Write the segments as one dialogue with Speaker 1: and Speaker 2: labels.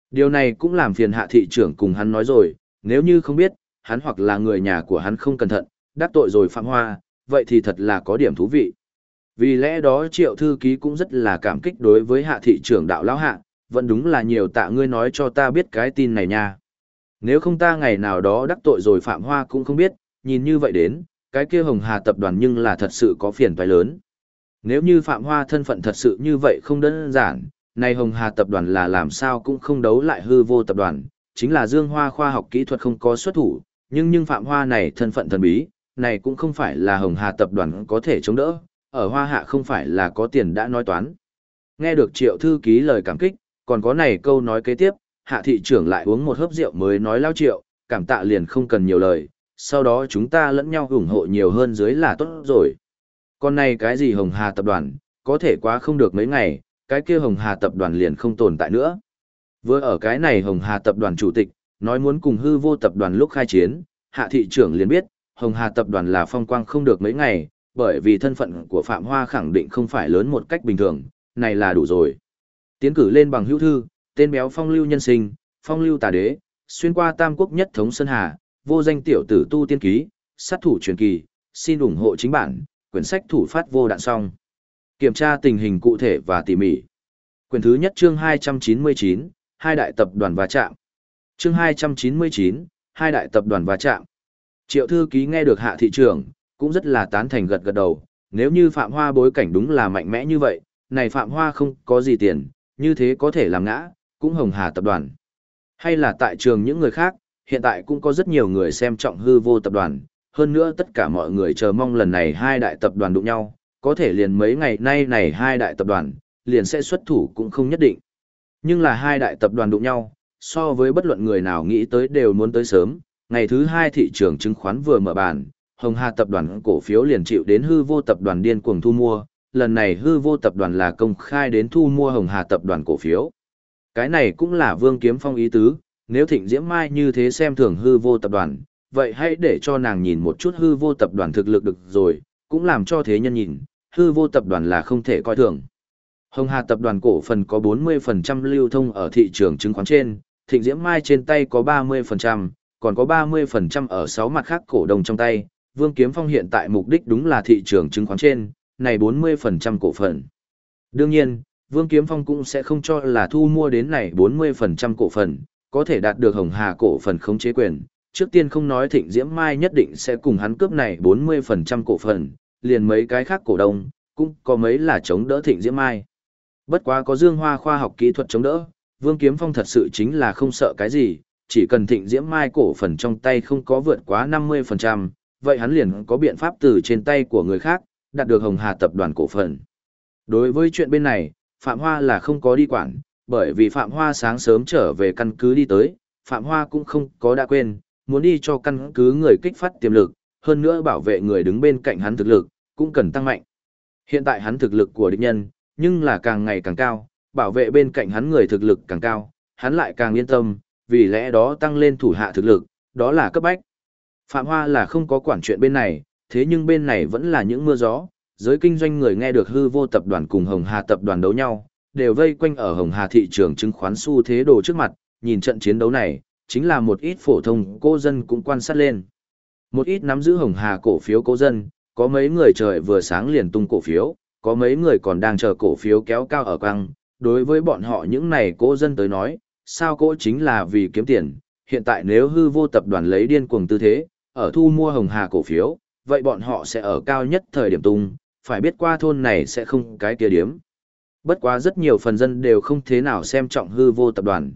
Speaker 1: Điều này cũng làm phiền hạ thị trưởng cùng hắn nói rồi, nếu như không biết, hắn hoặc là người nhà của hắn không cẩn thận, đắc tội rồi Phạm Hoa, vậy thì thật là có điểm thú vị. Vì lẽ đó Triệu thư ký cũng rất là cảm kích đối với hạ thị trưởng đạo lão hạ, vẫn đúng là nhiều tạ ngươi nói cho ta biết cái tin này nha. Nếu không ta ngày nào đó đắc tội rồi Phạm Hoa cũng không biết, nhìn như vậy đến, cái kia Hồng Hà tập đoàn nhưng là thật sự có phiền toái lớn. Nếu như Phạm Hoa thân phận thật sự như vậy không đơn giản, này Hồng Hà tập đoàn là làm sao cũng không đấu lại hư vô tập đoàn, chính là Dương Hoa khoa học kỹ thuật không có xuất thủ, nhưng Phạm Hoa này thân phận thần bí, này cũng không phải là Hồng Hà tập đoàn có thể chống đỡ, ở Hoa Hạ không phải là có tiền đã nói toán. Nghe được Triệu thư ký lời cảm kích, còn có này câu nói kế tiếp, hạ thị trưởng lại uống một hớp rượu mới nói lao Triệu, cảm tạ liền không cần nhiều lời, sau đó chúng ta lẫn nhau ủng hộ nhiều hơn dưới là tốt rồi. Còn này cái gì Hồng Hà tập đoàn, có thể quá không được mấy ngày, cái kia Hồng Hà tập đoàn liền không tồn tại nữa. Vừa ở cái này Hồng Hà tập đoàn chủ tịch, nói muốn cùng hư vô tập đoàn lúc khai chiến, hạ thị trưởng liền biết, Hồng Hà tập đoàn là phong quang không được mấy ngày, bởi vì thân phận của Phạm Hoa khẳng định không phải lớn một cách bình thường, này là đủ rồi. Tiến cử lên bằng hữu thư, tên béo phong lưu nhân sinh, phong lưu tà đế, xuyên qua tam quốc nhất thống Sơn Hà, vô danh tiểu tử tu tiên ký, sát thủ truyền kỳ, xin ủng hộ chính bản, quyển sách thủ phát vô đạn xong. Kiểm tra tình hình cụ thể và tỉ mỉ. Quyển thứ nhất chương 299, hai đại tập đoàn va chạm. Chương 299, hai đại tập đoàn va chạm. Triệu thư ký nghe được hạ thị trưởng, cũng rất là tán thành gật gật đầu, nếu như Phạm Hoa bối cảnh đúng là mạnh mẽ như vậy, này Phạm Hoa không có gì tiền, như thế có thể làm ngã, cũng Hồng Hà tập đoàn. Hay là tại trường những người khác, hiện tại cũng có rất nhiều người xem trọng hư vô tập đoàn, hơn nữa tất cả mọi người chờ mong lần này hai đại tập đoàn đụng nhau, có thể liền mấy ngày nay này hai đại tập đoàn, liền sẽ xuất thủ cũng không nhất định. Nhưng là hai đại tập đoàn đụng nhau, so với bất luận người nào nghĩ tới đều muốn tới sớm, ngày thứ hai thị trường chứng khoán vừa mở bàn, Hồng Hà tập đoàn cổ phiếu liền chịu đến hư vô tập đoàn điên cuồng thu mua, lần này hư vô tập đoàn là công khai đến thu mua Hồng Hà tập đoàn cổ phiếu. Cái này cũng là Vương Kiếm Phong ý tứ, nếu Thịnh Diễm Mai như thế xem thường hư vô tập đoàn, vậy hãy để cho nàng nhìn một chút hư vô tập đoàn thực lực được rồi, cũng làm cho thế nhân nhìn, hư vô tập đoàn là không thể coi thường. Hồng Hà tập đoàn cổ phần có 40% lưu thông ở thị trường chứng khoán trên, Thịnh Diễm Mai trên tay có 30%, còn có 30% ở 6 mặt khác cổ đông trong tay. Vương Kiếm Phong hiện tại mục đích đúng là thị trường chứng khoán trên, này 40% cổ phần. Đương nhiên, Vương Kiếm Phong cũng sẽ không cho là thu mua đến này 40% cổ phần, có thể đạt được Hồng Hà cổ phần khống chế quyền. Trước tiên không nói Thịnh Diễm Mai nhất định sẽ cùng hắn cướp này 40% cổ phần, liền mấy cái khác cổ đông, cũng có mấy là chống đỡ Thịnh Diễm Mai. Bất quá có Dương Hoa khoa học kỹ thuật chống đỡ, Vương Kiếm Phong thật sự chính là không sợ cái gì, chỉ cần Thịnh Diễm Mai cổ phần trong tay không có vượt quá 50%, vậy hắn liền có biện pháp từ trên tay của người khác, đạt được Hồng Hà tập đoàn cổ phần. Đối với chuyện bên này, Phạm Hoa là không có đi quản, bởi vì Phạm Hoa sáng sớm trở về căn cứ đi tới, Phạm Hoa cũng không có đã quên, muốn đi cho căn cứ người kích phát tiềm lực, hơn nữa bảo vệ người đứng bên cạnh hắn thực lực, cũng cần tăng mạnh. Hiện tại hắn thực lực của địch nhân, nhưng là càng ngày càng cao, bảo vệ bên cạnh hắn người thực lực càng cao, hắn lại càng yên tâm, vì lẽ đó tăng lên thủ hạ thực lực, đó là cấp bách. Phạm Hoa là không có quản chuyện bên này, thế nhưng bên này vẫn là những mưa gió, giới kinh doanh người nghe được hư vô tập đoàn cùng Hồng Hà tập đoàn đấu nhau, đều vây quanh ở Hồng Hà thị trường chứng khoán xu thế đồ trước mặt, nhìn trận chiến đấu này, chính là một ít phổ thông cô dân cũng quan sát lên. Một ít nắm giữ Hồng Hà cổ phiếu cô dân, có mấy người trời vừa sáng liền tung cổ phiếu, có mấy người còn đang chờ cổ phiếu kéo cao ở căng, đối với bọn họ những này cô dân tới nói, sao cỗ chính là vì kiếm tiền, hiện tại nếu hư vô tập đoàn lấy điên cuồng tư thế, ở thu mua Hồng Hà cổ phiếu, vậy bọn họ sẽ ở cao nhất thời điểm tung, phải biết qua thôn này sẽ không cái kia điếm. Bất quá rất nhiều phần dân đều không thế nào xem trọng hư vô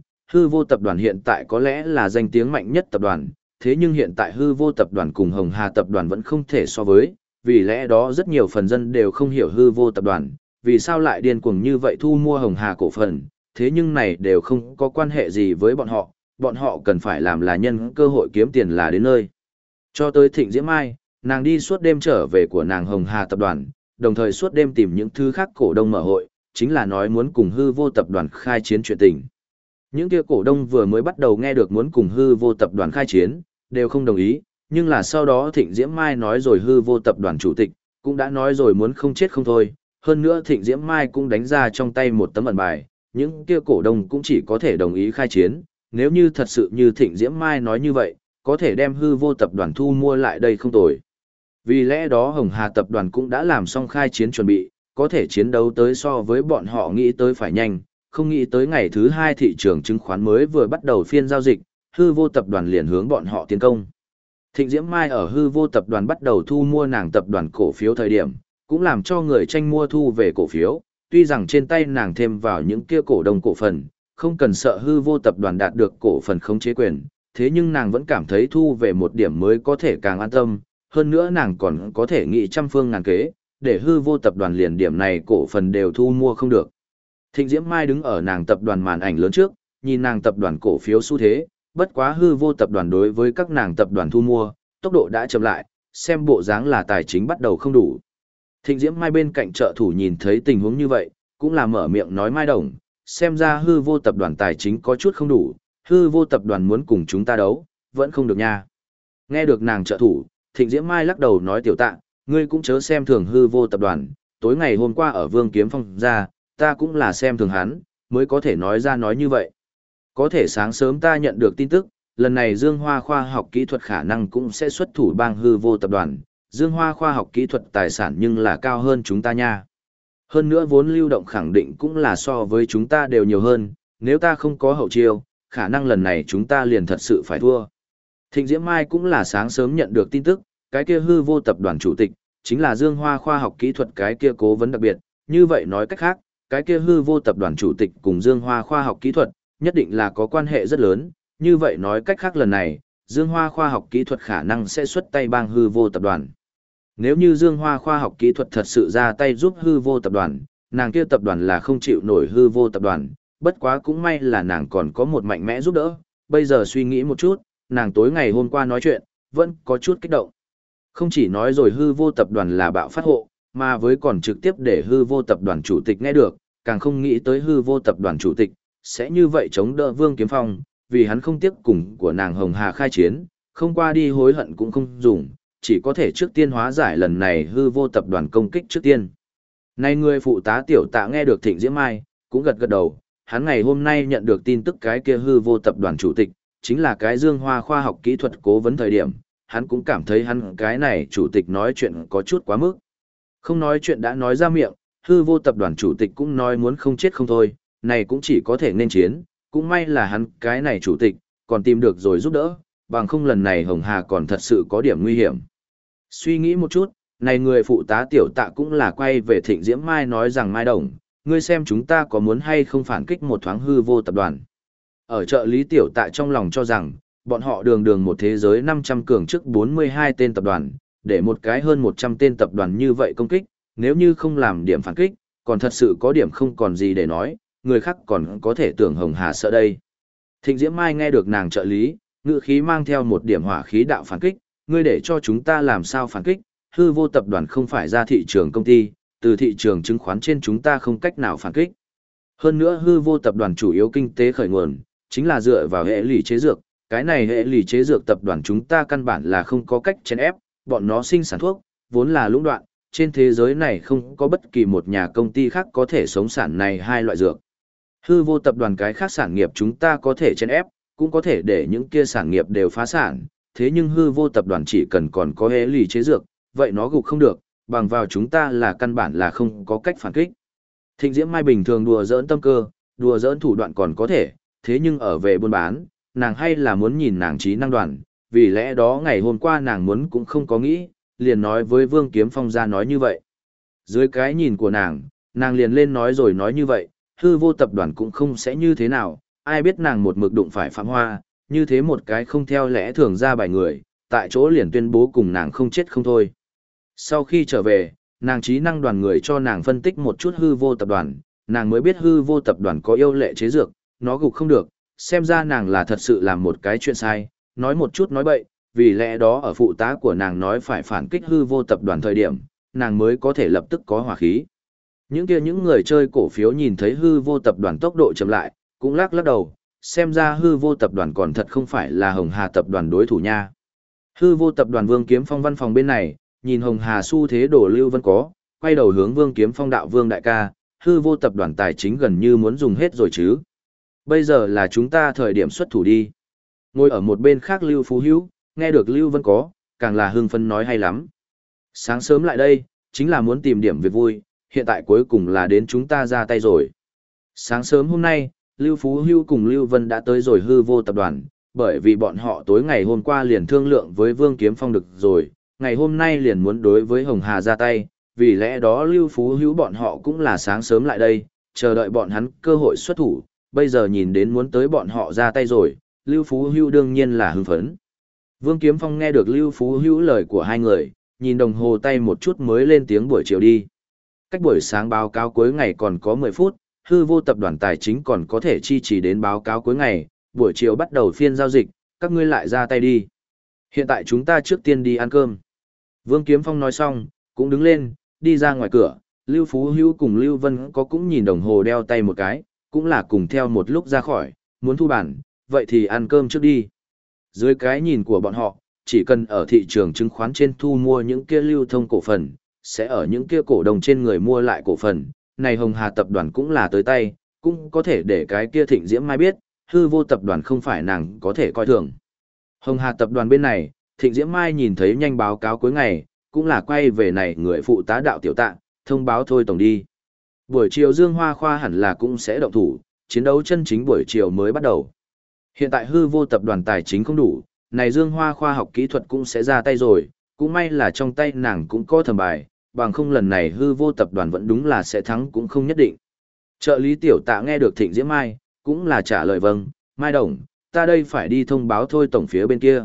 Speaker 1: tập đoàn hiện tại có lẽ là danh tiếng mạnh nhất tập đoàn, thế nhưng hiện tại hư vô tập đoàn cùng Hồng Hà tập đoàn vẫn không thể so với, vì lẽ đó rất nhiều phần dân đều không hiểu hư vô tập đoàn, vì sao lại điên cuồng như vậy thu mua Hồng Hà cổ phần, thế nhưng này đều không có quan hệ gì với bọn họ cần phải làm là nhân cơ hội kiếm tiền là đến nơi. Cho tới Thịnh Diễm Mai, nàng đi suốt đêm trở về của nàng Hồng Hà tập đoàn, đồng thời suốt đêm tìm những thứ khác cổ đông mở hội, chính là nói muốn cùng hư vô tập đoàn khai chiến chuyện tình. Những kia cổ đông vừa mới bắt đầu nghe được muốn cùng hư vô tập đoàn khai chiến, đều không đồng ý, nhưng là sau đó Thịnh Diễm Mai nói rồi hư vô tập đoàn chủ tịch, cũng đã nói rồi muốn không chết không thôi, hơn nữa Thịnh Diễm Mai cũng đánh ra trong tay một tấm ẩn bài, những kia cổ đông cũng chỉ có thể đồng ý khai chiến, nếu như thật sự như Thịnh Diễm Mai nói như vậy, có thể đem hư vô tập đoàn thu mua lại đây không tồi. Vì lẽ đó Hồng Hà tập đoàn cũng đã làm xong khai chiến chuẩn bị, có thể chiến đấu tới so với bọn họ nghĩ tới phải nhanh, không nghĩ tới ngày thứ 2 thị trường chứng khoán mới vừa bắt đầu phiên giao dịch, hư vô tập đoàn liền hướng bọn họ tiến công. Thịnh Diễm Mai ở hư vô tập đoàn bắt đầu thu mua nàng tập đoàn cổ phiếu thời điểm, cũng làm cho người tranh mua thu về cổ phiếu, tuy rằng trên tay nàng thêm vào những kia cổ đông cổ phần, không cần sợ hư vô tập đoàn đạt được cổ phần khống chế quyền, thế nhưng nàng vẫn cảm thấy thu về một điểm mới có thể càng an tâm, hơn nữa nàng còn có thể nghĩ trăm phương ngàn kế, để hư vô tập đoàn liền điểm này cổ phần đều thu mua không được. Thịnh Diễm Mai đứng ở nàng tập đoàn màn ảnh lớn trước, nhìn nàng tập đoàn cổ phiếu xu thế, bất quá hư vô tập đoàn đối với các nàng tập đoàn thu mua, tốc độ đã chậm lại, xem bộ dáng là tài chính bắt đầu không đủ. Thịnh Diễm Mai bên cạnh trợ thủ nhìn thấy tình huống như vậy, cũng là mở miệng nói Mai Đồng, xem ra hư vô tập đoàn tài chính có chút không đủ, hư vô tập đoàn muốn cùng chúng ta đấu, vẫn không được nha. Nghe được nàng trợ thủ, Thịnh Diễm Mai lắc đầu nói Tiểu Tạ, ngươi cũng chớ xem thường hư vô tập đoàn, tối ngày hôm qua ở Vương Kiếm Phong ra, ta cũng là xem thường hắn, mới có thể nói ra nói như vậy. Có thể sáng sớm ta nhận được tin tức, lần này Dương Hoa khoa học kỹ thuật khả năng cũng sẽ xuất thủ bang hư vô tập đoàn, Dương Hoa khoa học kỹ thuật tài sản nhưng là cao hơn chúng ta nha. Hơn nữa vốn lưu động khẳng định cũng là so với chúng ta đều nhiều hơn, nếu ta không có hậu chiêu, khả năng lần này chúng ta liền thật sự phải thua. Thịnh Diễm Mai cũng là sáng sớm nhận được tin tức, cái kia hư vô tập đoàn chủ tịch, chính là Dương Hoa khoa học kỹ thuật cái kia cố vấn đặc biệt, như vậy nói cách khác, cái kia hư vô tập đoàn chủ tịch cùng Dương Hoa khoa học kỹ thuật, nhất định là có quan hệ rất lớn, như vậy nói cách khác lần này, Dương Hoa khoa học kỹ thuật khả năng sẽ xuất tay bang hư vô tập đoàn. Nếu như Dương Hoa khoa học kỹ thuật thật sự ra tay giúp hư vô tập đoàn, nàng kia tập đoàn là không chịu nổi hư vô tập đoàn, bất quá cũng may là nàng còn có một mạnh mẽ giúp đỡ, bây giờ suy nghĩ một chút, nàng tối ngày hôm qua nói chuyện, vẫn có chút kích động. Không chỉ nói rồi hư vô tập đoàn là bạo phát hộ, mà với còn trực tiếp để hư vô tập đoàn chủ tịch nghe được, càng không nghĩ tới hư vô tập đoàn chủ tịch, sẽ như vậy chống đỡ Vương Kiếm Phong, vì hắn không tiếc cùng của nàng Hồng Hà khai chiến, không qua đi hối hận cũng không dùng, chỉ có thể trước tiên hóa giải lần này hư vô tập đoàn công kích trước tiên. Nay người phụ tá Tiểu Tạ nghe được Thịnh Diễm Mai, cũng gật gật đầu, hắn ngày hôm nay nhận được tin tức cái kia hư vô tập đoàn chủ tịch, chính là cái Dương Hoa khoa học kỹ thuật cố vấn thời điểm, hắn cũng cảm thấy hắn cái này chủ tịch nói chuyện có chút quá mức. Không nói chuyện đã nói ra miệng, hư vô tập đoàn chủ tịch cũng nói muốn không chết không thôi, này cũng chỉ có thể nên chiến, cũng may là hắn cái này chủ tịch, còn tìm được rồi giúp đỡ, bằng không lần này Hồng Hà còn thật sự có điểm nguy hiểm. Suy nghĩ một chút, này người phụ tá Tiểu Tạ cũng là quay về Thịnh Diễm Mai nói rằng Mai Đồng, ngươi xem chúng ta có muốn hay không phản kích một thoáng hư vô tập đoàn. Ở trợ lý Tiểu Tạ trong lòng cho rằng, bọn họ đường đường một thế giới 500 cường trước 42 tên tập đoàn, để một cái hơn 100 tên tập đoàn như vậy công kích, nếu như không làm điểm phản kích, còn thật sự có điểm không còn gì để nói, người khác còn có thể tưởng Hồng Hà sợ đây. Thịnh Diễm Mai nghe được nàng trợ lý, ngữ khí mang theo một điểm hỏa khí đạo phản kích, ngươi để cho chúng ta làm sao phản kích, hư vô tập đoàn không phải ra thị trường công ty, từ thị trường chứng khoán trên chúng ta không cách nào phản kích. Hơn nữa hư vô tập đoàn chủ yếu kinh tế khởi nguồn, chính là dựa vào hệ lụy chế dược, cái này hệ lụy chế dược tập đoàn chúng ta căn bản là không có cách chèn ép, bọn nó sinh sản thuốc, vốn là lũng đoạn, trên thế giới này không có bất kỳ một nhà công ty khác có thể sống sản này hai loại dược. Hư vô tập đoàn cái khác sản nghiệp chúng ta có thể chèn ép, cũng có thể để những kia sản nghiệp đều phá sản, thế nhưng hư vô tập đoàn chỉ cần còn có hệ lụy chế dược, vậy nó gục không được, bằng vào chúng ta là căn bản là không có cách phản kích. Thịnh Diễm Mai bình thường đùa giỡn tâm cơ, đùa giỡn thủ đoạn còn có thể, thế nhưng ở về buôn bán, nàng hay là muốn nhìn nàng trí năng đoàn, vì lẽ đó ngày hôm qua nàng muốn cũng không có nghĩ, liền nói với Vương Kiếm Phong ra nói như vậy. Dưới cái nhìn của nàng liền lên nói rồi nói như vậy, hư vô tập đoàn cũng không sẽ như thế nào, ai biết nàng một mực đụng phải Phạm Hoa, như thế một cái không theo lẽ thường ra bài người, tại chỗ liền tuyên bố cùng nàng không chết không thôi. Sau khi trở về, nàng trí năng đoàn người cho nàng phân tích một chút hư vô tập đoàn, nàng mới biết hư vô tập đoàn có yêu lệ chế dược, nó gục không được, xem ra nàng là thật sự làm một cái chuyện sai, nói một chút nói bậy, vì lẽ đó ở phụ tá của nàng nói phải phản kích hư vô tập đoàn thời điểm, nàng mới có thể lập tức có hỏa khí. Những người chơi cổ phiếu nhìn thấy hư vô tập đoàn tốc độ chậm lại, cũng lắc lắc đầu, xem ra hư vô tập đoàn còn thật không phải là Hồng Hà tập đoàn đối thủ nha. Hư vô tập đoàn Vương Kiếm Phong văn phòng bên này, nhìn Hồng Hà xu thế đổ Lưu Vân có, quay đầu hướng Vương Kiếm Phong đạo Vương đại ca, hư vô tập đoàn tài chính gần như muốn dùng hết rồi chứ. Bây giờ là chúng ta thời điểm xuất thủ đi. Ngồi ở một bên khác Lưu Phú Hữu, nghe được Lưu Vân có, càng là hưng phấn nói hay lắm. Sáng sớm lại đây, chính là muốn tìm điểm việc vui, hiện tại cuối cùng là đến chúng ta ra tay rồi. Sáng sớm hôm nay, Lưu Phú Hữu cùng Lưu Vân đã tới rồi hư vô tập đoàn, bởi vì bọn họ tối ngày hôm qua liền thương lượng với Vương Kiếm Phong được rồi, ngày hôm nay liền muốn đối với Hồng Hà ra tay, vì lẽ đó Lưu Phú Hữu bọn họ cũng là sáng sớm lại đây, chờ đợi bọn hắn cơ hội xuất thủ, bây giờ nhìn đến muốn tới bọn họ ra tay rồi, Lưu Phú Hữu đương nhiên là hưng phấn. Vương Kiếm Phong nghe được Lưu Phú Hữu lời của hai người, nhìn đồng hồ tay một chút mới lên tiếng buổi chiều đi. Cách buổi sáng báo cáo cuối ngày còn có 10 phút, hư vô tập đoàn tài chính còn có thể chi trì đến báo cáo cuối ngày, buổi chiều bắt đầu phiên giao dịch, các ngươi lại ra tay đi. Hiện tại chúng ta trước tiên đi ăn cơm. Vương Kiếm Phong nói xong, cũng đứng lên, đi ra ngoài cửa, Lưu Phú Hữu cùng Lưu Vân có cũng nhìn đồng hồ đeo tay một cái, cũng là cùng theo một lúc ra khỏi, muốn thu bản, vậy thì ăn cơm trước đi. Dưới cái nhìn của bọn họ, chỉ cần ở thị trường chứng khoán trên thu mua những kia lưu thông cổ phần, sẽ ở những kia cổ đồng trên người mua lại cổ phần, này Hồng Hà tập đoàn cũng là tới tay, cũng có thể để cái kia Thịnh Diễm Mai biết, hư vô tập đoàn không phải nàng có thể coi thường. Hồng Hà tập đoàn bên này, Thịnh Diễm Mai nhìn thấy nhanh báo cáo cuối ngày, cũng là quay về này người phụ tá đạo tiểu tạ, thông báo thôi tổng đi. Buổi chiều Dương Hoa Khoa hẳn là cũng sẽ động thủ, chiến đấu chân chính buổi chiều mới bắt đầu. Hiện tại hư vô tập đoàn tài chính không đủ, này Dương Hoa Khoa học kỹ thuật cũng sẽ ra tay rồi, cũng may là trong tay nàng cũng có thầm bài, bằng không lần này hư vô tập đoàn vẫn đúng là sẽ thắng cũng không nhất định. Trợ lý tiểu tạ nghe được Thịnh Diễm Mai, cũng là trả lời vâng, Mai Đồng, ta đây phải đi thông báo thôi tổng phía bên kia.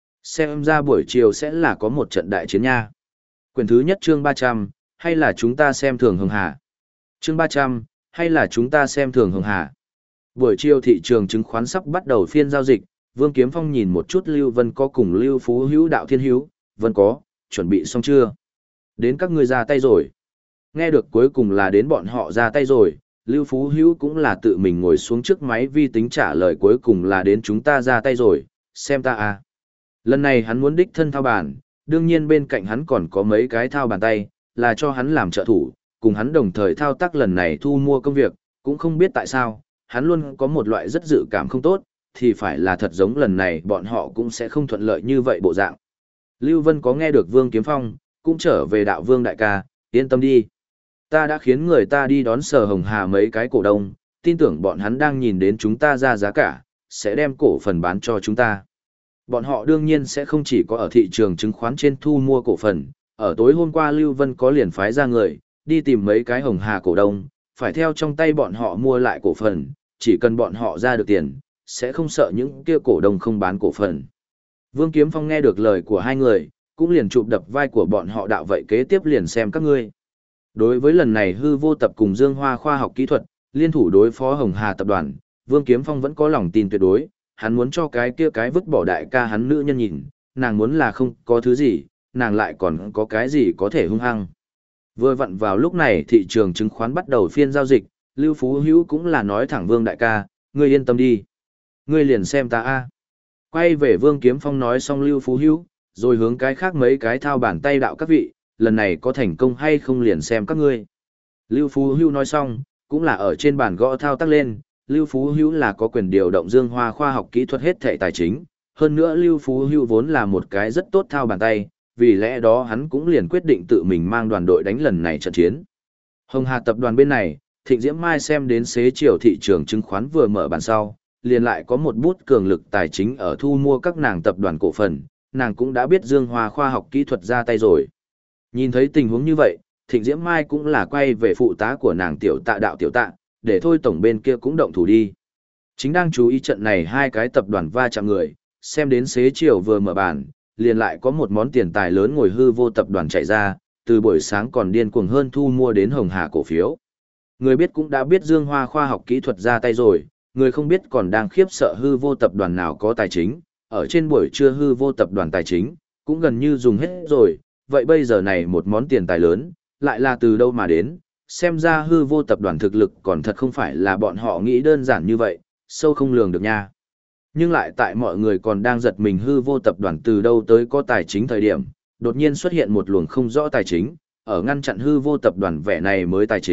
Speaker 1: Xem ra buổi chiều sẽ là có một trận đại chiến nha. Quyển thứ nhất chương 300, hay là chúng ta xem thường Hồng Hà. Chương 300, hay là chúng ta xem thường Hồng Hà. Buổi chiều thị trường chứng khoán sắp bắt đầu phiên giao dịch, Vương Kiếm Phong nhìn một chút Lưu Vân có cùng Lưu Phú Hữu đạo thiên hữu, Vân có, chuẩn bị xong chưa? Đến các ngươi ra tay rồi. Nghe được cuối cùng là đến bọn họ ra tay rồi, Lưu Phú Hữu cũng là tự mình ngồi xuống trước máy vi tính trả lời cuối cùng là đến chúng ta ra tay rồi, xem ta à. Lần này hắn muốn đích thân thao bàn, đương nhiên bên cạnh hắn còn có mấy cái thao bàn tay, là cho hắn làm trợ thủ, cùng hắn đồng thời thao tác lần này thu mua công việc, cũng không biết tại sao, hắn luôn có một loại rất dự cảm không tốt, thì phải là thật giống lần này bọn họ cũng sẽ không thuận lợi như vậy bộ dạng. Lưu Vân có nghe được Vương Kiếm Phong, cũng trở về đạo Vương đại ca, yên tâm đi. Ta đã khiến người ta đi đón Sở Hồng Hà mấy cái cổ đông, tin tưởng bọn hắn đang nhìn đến chúng ta ra giá cả, sẽ đem cổ phần bán cho chúng ta. Bọn họ đương nhiên sẽ không chỉ có ở thị trường chứng khoán trên thu mua cổ phần, ở tối hôm qua Lưu Vân có liền phái ra người, đi tìm mấy cái Hồng Hà cổ đông, phải theo trong tay bọn họ mua lại cổ phần, chỉ cần bọn họ ra được tiền, sẽ không sợ những kia cổ đông không bán cổ phần. Vương Kiếm Phong nghe được lời của hai người, cũng liền chụp đập vai của bọn họ đạo vậy kế tiếp liền xem các ngươi. Đối với lần này hư vô tập cùng Dương Hoa khoa học kỹ thuật, liên thủ đối phó Hồng Hà tập đoàn, Vương Kiếm Phong vẫn có lòng tin tuyệt đối, hắn muốn cho cái kia cái vứt bỏ đại ca hắn nữ nhân nhìn, nàng muốn là không có thứ gì, nàng lại còn có cái gì có thể hung hăng. Vừa vặn vào lúc này thị trường chứng khoán bắt đầu phiên giao dịch, Lưu Phú Hữu cũng là nói thẳng Vương đại ca, ngươi yên tâm đi. Ngươi liền xem ta a. Quay về Vương Kiếm Phong nói xong Lưu Phú Hữu, rồi hướng cái khác mấy cái thao bàn tay đạo các vị, lần này có thành công hay không liền xem các ngươi. Lưu Phú Hữu nói xong, cũng là ở trên bàn gõ thao tác lên, Lưu Phú Hữu là có quyền điều động Dương Hoa khoa học kỹ thuật hết thảy tài chính, hơn nữa Lưu Phú Hữu vốn là một cái rất tốt thao bàn tay, vì lẽ đó hắn cũng liền quyết định tự mình mang đoàn đội đánh lần này trận chiến. Hồng Hà tập đoàn bên này, Thịnh Diễm Mai xem đến xế chiều thị trường chứng khoán vừa mở bàn sau, liền lại có một bút cường lực tài chính ở thu mua các nàng tập đoàn cổ phần, nàng cũng đã biết Dương Hoa khoa học kỹ thuật ra tay rồi. Nhìn thấy tình huống như vậy, Thịnh Diễm Mai cũng là quay về phụ tá của nàng tiểu tạ đạo tiểu tạ, để thôi tổng bên kia cũng động thủ đi. Chính đang chú ý trận này hai cái tập đoàn va chạm người, xem đến xế chiều vừa mở bàn, liền lại có một món tiền tài lớn ngồi hư vô tập đoàn chạy ra, từ buổi sáng còn điên cuồng hơn thu mua đến Hồng Hà cổ phiếu. Người biết cũng đã biết Dương Hoa khoa học kỹ thuật ra tay rồi, người không biết còn đang khiếp sợ hư vô tập đoàn nào có tài chính, ở trên buổi trưa hư vô tập đoàn tài chính, cũng gần như dùng hết rồi, vậy bây giờ này một món tiền tài lớn, lại là từ đâu mà đến, xem ra hư vô tập đoàn thực lực còn thật không phải là bọn họ nghĩ đơn giản như vậy, sâu không lường được nha. Nhưng lại tại mọi người còn đang giật mình hư vô tập đoàn từ đâu tới có tài chính thời điểm, đột nhiên xuất hiện một luồng không rõ tài chính, ở ngăn chặn hư vô tập đoàn vẻ này mới tài chính,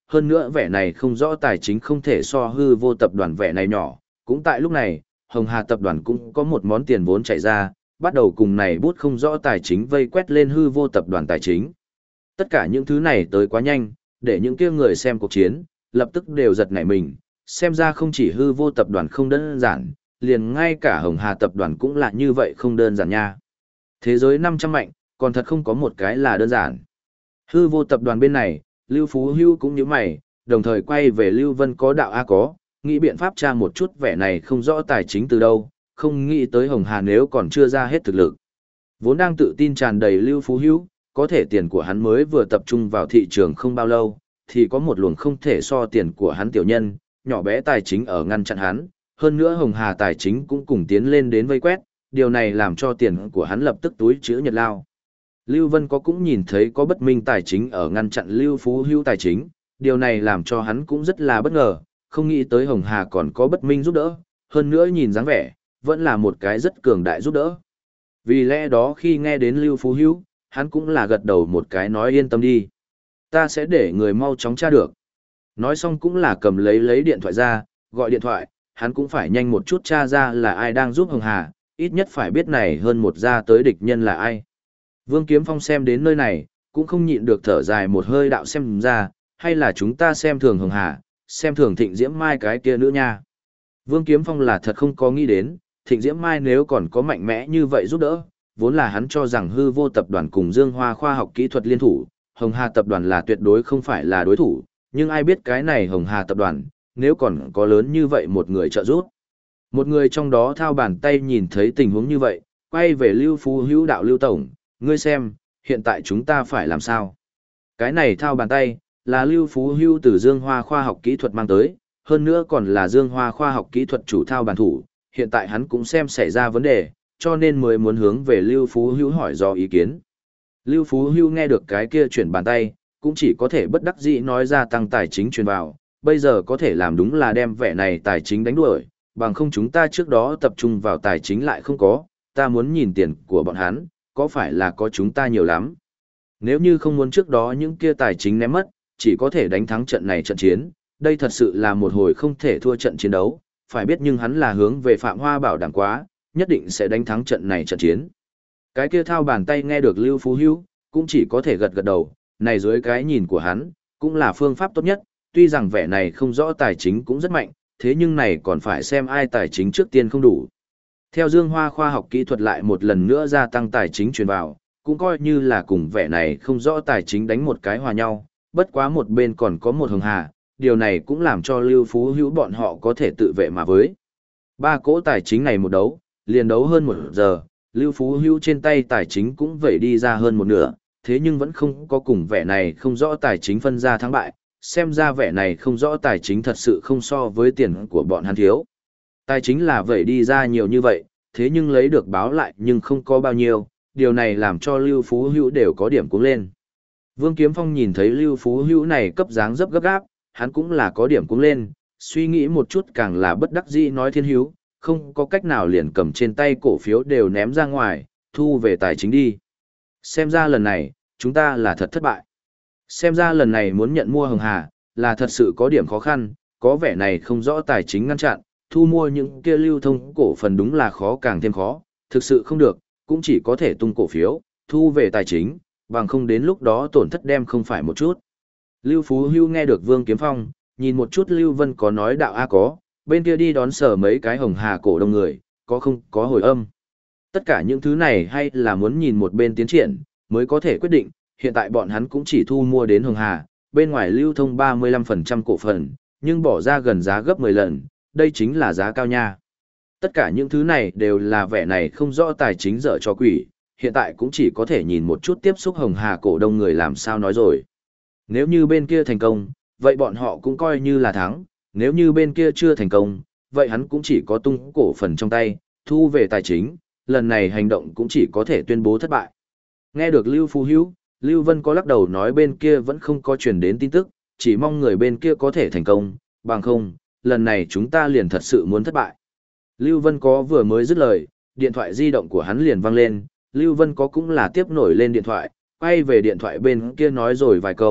Speaker 1: hơn nữa vẻ này không rõ tài chính không thể so hư vô tập đoàn vẻ này nhỏ. Cũng tại lúc này, Hồng Hà tập đoàn cũng có một món tiền vốn chạy ra, bắt đầu cùng này bút không rõ tài chính vây quét lên hư vô tập đoàn tài chính. Tất cả những thứ này tới quá nhanh, để những kia người xem cuộc chiến, lập tức đều giật nảy mình, xem ra không chỉ hư vô tập đoàn không đơn giản, liền ngay cả Hồng Hà tập đoàn cũng là như vậy không đơn giản nha. Thế giới 500 mạnh, còn thật không có một cái là đơn giản. Hư vô tập đoàn bên này, Lưu Phú Hưu cũng như mày, đồng thời quay về Lưu Vân có đạo A có, nghĩ biện pháp tra một chút vẻ này không rõ tài chính từ đâu, không nghĩ tới Hồng Hà nếu còn chưa ra hết thực lực. Vốn đang tự tin tràn đầy Lưu Phú Hưu, có thể tiền của hắn mới vừa tập trung vào thị trường không bao lâu, thì có một luồng không thể so tiền của hắn tiểu nhân, nhỏ bé tài chính ở ngăn chặn hắn, hơn nữa Hồng Hà tài chính cũng cùng tiến lên đến vây quét, điều này làm cho tiền của hắn lập tức túi chữ nhật lao. Lưu Vân có cũng nhìn thấy có bất minh tài chính ở ngăn chặn Lưu Phú Hưu tài chính, điều này làm cho hắn cũng rất là bất ngờ, không nghĩ tới Hồng Hà còn có bất minh giúp đỡ, hơn nữa nhìn dáng vẻ, vẫn là một cái rất cường đại giúp đỡ. Vì lẽ đó khi nghe đến Lưu Phú Hưu, hắn cũng là gật đầu một cái nói yên tâm đi. Ta sẽ để người mau chóng tra được. Nói xong cũng là cầm lấy điện thoại ra, gọi điện thoại, hắn cũng phải nhanh một chút tra ra là ai đang giúp Hồng Hà, ít nhất phải biết này hơn một ra tới địch nhân là ai. Vương Kiếm Phong xem đến nơi này, cũng không nhịn được thở dài một hơi đạo xem ra, hay là chúng ta xem thường Hồng Hà, xem thường Thịnh Diễm Mai cái kia nữa nha. Vương Kiếm Phong là thật không có nghĩ đến, Thịnh Diễm Mai nếu còn có mạnh mẽ như vậy giúp đỡ, vốn là hắn cho rằng hư vô tập đoàn cùng Dương Hoa khoa học kỹ thuật liên thủ, Hồng Hà tập đoàn là tuyệt đối không phải là đối thủ, nhưng ai biết cái này Hồng Hà tập đoàn, nếu còn có lớn như vậy một người trợ giúp. Một người trong đó thao bàn tay nhìn thấy tình huống như vậy, quay về Lưu Phú Hữu đạo Lưu Tổng, ngươi xem, hiện tại chúng ta phải làm sao? Cái này thao bàn tay, là Lưu Phú Hữu từ Dương Hoa khoa học kỹ thuật mang tới, hơn nữa còn là Dương Hoa khoa học kỹ thuật chủ thao bàn thủ, hiện tại hắn cũng xem xảy ra vấn đề, cho nên mới muốn hướng về Lưu Phú Hữu hỏi do ý kiến. Lưu Phú Hữu nghe được cái kia chuyển bàn tay, cũng chỉ có thể bất đắc dĩ nói ra tăng tài chính truyền vào, bây giờ có thể làm đúng là đem vẻ này tài chính đánh đuổi, bằng không chúng ta trước đó tập trung vào tài chính lại không có, ta muốn nhìn tiền của bọn hắn, có phải là có chúng ta nhiều lắm. Nếu như không muốn trước đó những kia tài chính ném mất, chỉ có thể đánh thắng trận này trận chiến, đây thật sự là một hồi không thể thua trận chiến đấu, phải biết nhưng hắn là hướng về Phạm Hoa bảo đảm quá, nhất định sẽ đánh thắng trận này trận chiến. Cái kia thao bàn tay nghe được Lưu Phú Hữu, cũng chỉ có thể gật gật đầu, này dưới cái nhìn của hắn, cũng là phương pháp tốt nhất, tuy rằng vẻ này không rõ tài chính cũng rất mạnh, thế nhưng này còn phải xem ai tài chính trước tiên không đủ. Theo Dương Hoa khoa học kỹ thuật lại một lần nữa gia tăng tài chính truyền vào, cũng coi như là cùng vẻ này không rõ tài chính đánh một cái hòa nhau, bất quá một bên còn có một Hồng Hà, điều này cũng làm cho Lưu Phú Hữu bọn họ có thể tự vệ mà với. Ba cỗ tài chính này một đấu, liền đấu hơn 1 giờ, Lưu Phú Hữu trên tay tài chính cũng vẩy đi ra hơn một nửa, thế nhưng vẫn không có cùng vẻ này không rõ tài chính phân ra thắng bại, xem ra vẻ này không rõ tài chính thật sự không so với tiền của bọn hắn thiếu. Tài chính là vẩy đi ra nhiều như vậy, thế nhưng lấy được báo lại nhưng không có bao nhiêu, điều này làm cho Lưu Phú Hữu đều có điểm cuống lên. Vương Kiếm Phong nhìn thấy Lưu Phú Hữu này cấp dáng dấp gấp gáp, hắn cũng là có điểm cuống lên, suy nghĩ một chút càng là bất đắc dĩ nói Thiên Hữu, không có cách nào liền cầm trên tay cổ phiếu đều ném ra ngoài, thu về tài chính đi. Xem ra lần này, chúng ta là thật thất bại. Xem ra lần này muốn nhận mua Hồng Hà, là thật sự có điểm khó khăn, có vẻ này không rõ tài chính ngăn chặn, thu mua những kia lưu thông cổ phần đúng là khó càng thêm khó, thực sự không được, cũng chỉ có thể tung cổ phiếu, thu về tài chính, bằng không đến lúc đó tổn thất đem không phải một chút. Lưu Phú Hưu nghe được Vương Kiếm Phong, nhìn một chút Lưu Vân có nói đạo A có, bên kia đi đón sở mấy cái Hồng Hà cổ đông người, có không có hồi âm. Tất cả những thứ này hay là muốn nhìn một bên tiến triển, mới có thể quyết định, hiện tại bọn hắn cũng chỉ thu mua đến Hồng Hà, bên ngoài lưu thông 35% cổ phần, nhưng bỏ ra gần giá gấp 10 lần, đây chính là giá cao nha. Tất cả những thứ này đều là vẻ này không rõ tài chính dở cho quỷ, hiện tại cũng chỉ có thể nhìn một chút tiếp xúc Hồng Hà cổ đông người làm sao nói rồi. Nếu như bên kia thành công, vậy bọn họ cũng coi như là thắng, nếu như bên kia chưa thành công, vậy hắn cũng chỉ có tung cổ phần trong tay, thu về tài chính, lần này hành động cũng chỉ có thể tuyên bố thất bại. Nghe được Lưu Phú Hữu, Lưu Vân có lắc đầu nói bên kia vẫn không có truyền đến tin tức, chỉ mong người bên kia có thể thành công, bằng không, lần này chúng ta liền thật sự muốn thất bại. Lưu Vân có vừa mới dứt lời, điện thoại di động của hắn liền vang lên, Lưu Vân có cũng là tiếp nổi lên điện thoại, quay về điện thoại bên kia nói rồi vài câu,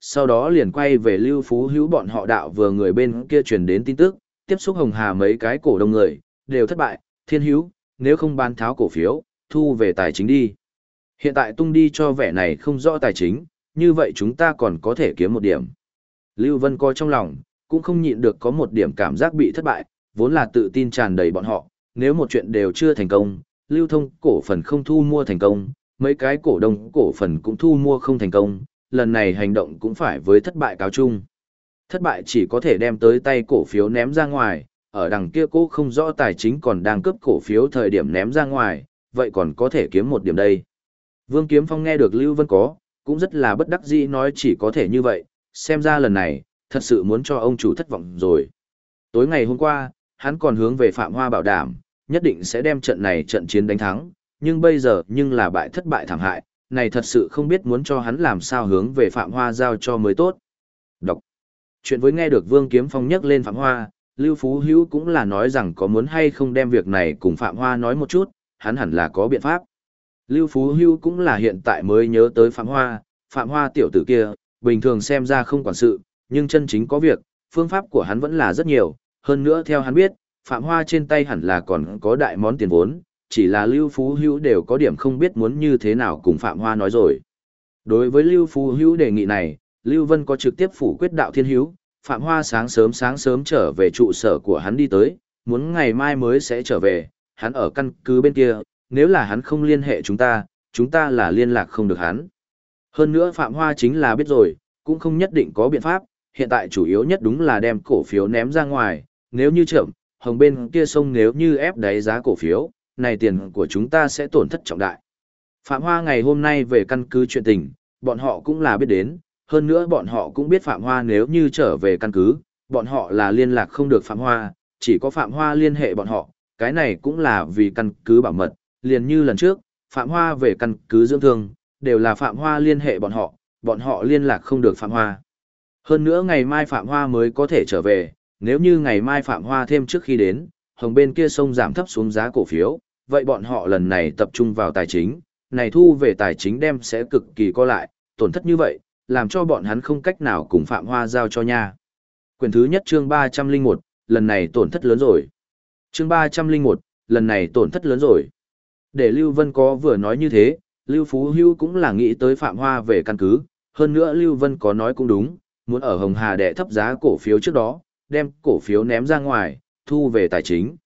Speaker 1: sau đó liền quay về Lưu Phú Hữu bọn họ đạo vừa người bên kia truyền đến tin tức, tiếp xúc Hồng Hà mấy cái cổ đông người, đều thất bại, Thiên Hữu, nếu không bán tháo cổ phiếu, thu về tài chính đi. Hiện tại tung đi cho vẻ này không rõ tài chính, như vậy chúng ta còn có thể kiếm một điểm. Lưu Vân coi trong lòng, cũng không nhịn được có một điểm cảm giác bị thất bại, vốn là tự tin tràn đầy bọn họ, nếu một chuyện đều chưa thành công, lưu thông cổ phần không thu mua thành công, mấy cái cổ đông cổ phần cũng thu mua không thành công, lần này hành động cũng phải với thất bại cáo chung. Thất bại chỉ có thể đem tới tay cổ phiếu ném ra ngoài, ở đằng kia cô không rõ tài chính còn đang cướp cổ phiếu thời điểm ném ra ngoài, vậy còn có thể kiếm một điểm đây. Vương Kiếm Phong nghe được Lưu Vân có, cũng rất là bất đắc dĩ nói chỉ có thể như vậy, xem ra lần này, thật sự muốn cho ông chủ thất vọng rồi. Tối ngày hôm qua, hắn còn hướng về Phạm Hoa bảo đảm, nhất định sẽ đem trận này trận chiến đánh thắng, nhưng bây giờ nhưng là bại thất bại thảm hại, này thật sự không biết muốn cho hắn làm sao hướng về Phạm Hoa giao cho mới tốt. Đọc. Chuyện với nghe được Vương Kiếm Phong nhắc lên Phạm Hoa, Lưu Phú Hữu cũng là nói rằng có muốn hay không đem việc này cùng Phạm Hoa nói một chút, hắn hẳn là có biện pháp. Lưu Phú Hữu cũng là hiện tại mới nhớ tới Phạm Hoa tiểu tử kia, bình thường xem ra không quản sự, nhưng chân chính có việc, phương pháp của hắn vẫn là rất nhiều, hơn nữa theo hắn biết, Phạm Hoa trên tay hẳn là còn có đại món tiền vốn, chỉ là Lưu Phú Hữu đều có điểm không biết muốn như thế nào cùng Phạm Hoa nói rồi. Đối với Lưu Phú Hữu đề nghị này, Lưu Vân có trực tiếp phủ quyết đạo Thiên Hữu, Phạm Hoa sáng sớm trở về trụ sở của hắn đi tới, muốn ngày mai mới sẽ trở về, hắn ở căn cứ bên kia, nếu là hắn không liên hệ chúng ta là liên lạc không được hắn. Hơn nữa Phạm Hoa chính là biết rồi, cũng không nhất định có biện pháp, hiện tại chủ yếu nhất đúng là đem cổ phiếu ném ra ngoài, nếu như chậm, Hồng bên kia sông nếu như ép đáy giá cổ phiếu, này tiền của chúng ta sẽ tổn thất trọng đại. Phạm Hoa ngày hôm nay về căn cứ chuyện tình, bọn họ cũng là biết đến, hơn nữa bọn họ cũng biết Phạm Hoa nếu như trở về căn cứ, bọn họ là liên lạc không được Phạm Hoa, chỉ có Phạm Hoa liên hệ bọn họ, cái này cũng là vì căn cứ bảo mật, liền như lần trước, Phạm Hoa về căn cứ dưỡng thương, đều là Phạm Hoa liên hệ bọn họ liên lạc không được Phạm Hoa. Hơn nữa ngày mai Phạm Hoa mới có thể trở về, nếu như ngày mai Phạm Hoa thêm trước khi đến, Hồng bên kia sông giảm thấp xuống giá cổ phiếu, vậy bọn họ lần này tập trung vào tài chính, này thu về tài chính đem sẽ cực kỳ co lại, tổn thất như vậy, làm cho bọn hắn không cách nào cùng Phạm Hoa giao cho nha. Quyển thứ nhất chương 301, lần này tổn thất lớn rồi. Chương 301, lần này tổn thất lớn rồi. Để Lưu Vân có vừa nói như thế, Lưu Phú Hữu cũng là nghĩ tới Phạm Hoa về căn cứ, hơn nữa Lưu Vân có nói cũng đúng, muốn ở Hồng Hà đè thấp giá cổ phiếu trước đó, đem cổ phiếu ném ra ngoài, thu về tài chính.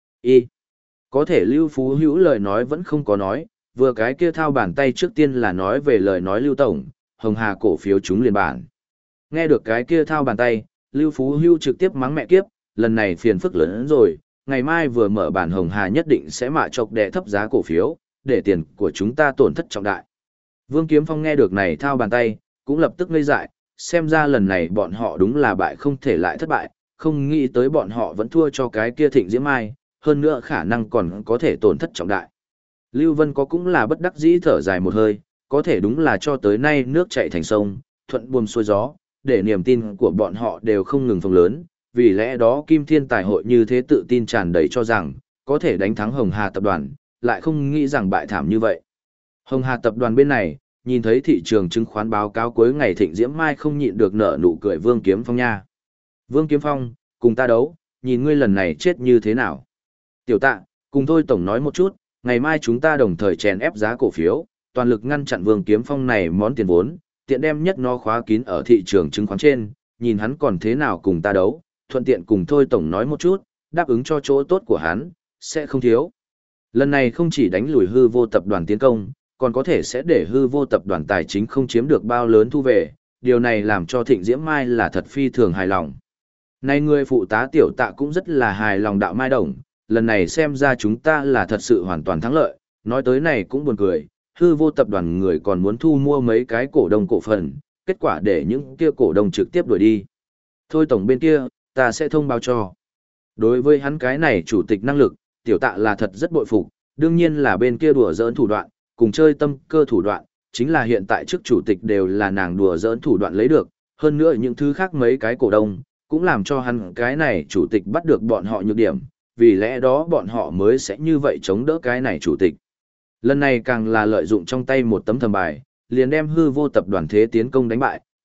Speaker 1: Có thể Lưu Phú Hữu lời nói vẫn không có nói, vừa cái kia thao bàn tay trước tiên là nói về lời nói Lưu Tổng, Hồng Hà cổ phiếu chúng liền bản. Nghe được cái kia thao bàn tay, Lưu Phú Hữu trực tiếp mắng mẹ kiếp, lần này phiền phức lớn hơn rồi, ngày mai vừa mở bản Hồng Hà nhất định sẽ mạ chọc đè thấp giá cổ phiếu, để tiền của chúng ta tổn thất trọng đại. Vương Kiếm Phong nghe được này thao bàn tay, cũng lập tức ngây dại, xem ra lần này bọn họ đúng là bại không thể lại thất bại, không nghĩ tới bọn họ vẫn thua cho cái kia Thịnh Diễm Mai, hơn nữa khả năng còn có thể tổn thất trọng đại. Lưu Vân có cũng là bất đắc dĩ thở dài một hơi, có thể đúng là cho tới nay nước chảy thành sông, thuận buồm xuôi gió, để niềm tin của bọn họ đều không ngừng phồng lớn, vì lẽ đó Kim Thiên Tài hội như thế tự tin tràn đầy cho rằng, có thể đánh thắng Hồng Hà tập đoàn, lại không nghĩ rằng bại thảm như vậy. Hồng Hà tập đoàn bên này, nhìn thấy thị trường chứng khoán báo cáo cuối ngày Thịnh Diễm Mai không nhịn được nở nụ cười Vương Kiếm Phong nha. Vương Kiếm Phong, cùng ta đấu, nhìn ngươi lần này chết như thế nào. Tiểu Tạ, cùng Thôi Tổng nói một chút, ngày mai chúng ta đồng thời chèn ép giá cổ phiếu, toàn lực ngăn chặn Vương Kiếm Phong này món tiền vốn, tiện đem nhất nó khóa kín ở thị trường chứng khoán trên, nhìn hắn còn thế nào cùng ta đấu, thuận tiện cùng Thôi Tổng nói một chút, đáp ứng cho chỗ tốt của hắn, sẽ không thiếu. Lần này không chỉ đánh lùi hư vô tập đoàn tiến công, còn có thể sẽ để hư vô tập đoàn tài chính không chiếm được bao lớn thu về, điều này làm cho Thịnh Diễm Mai là thật phi thường hài lòng. Nay người phụ tá Tiểu Tạ cũng rất là hài lòng Đạo Mai Đồng, lần này xem ra chúng ta là thật sự hoàn toàn thắng lợi, nói tới này cũng buồn cười, hư vô tập đoàn người còn muốn thu mua mấy cái cổ đông cổ phần, kết quả để những kia cổ đông trực tiếp đuổi đi. Thôi Tổng bên kia, ta sẽ thông báo cho. Đối với hắn cái này chủ tịch năng lực, Tiểu Tạ là thật rất bội phục, đương nhiên là bên kia đùa giỡn thủ đoạn, cùng chơi tâm cơ thủ đoạn, chính là hiện tại trước chủ tịch đều là nàng đùa giỡn thủ đoạn lấy được, hơn nữa những thứ khác mấy cái cổ đông, cũng làm cho hắn cái này chủ tịch bắt được bọn họ nhược điểm, vì lẽ đó bọn họ mới sẽ như vậy chống đỡ cái này chủ tịch. Lần này càng là lợi dụng trong tay một tấm thầm bài, liền đem hư vô tập đoàn thế tiến công đánh bại,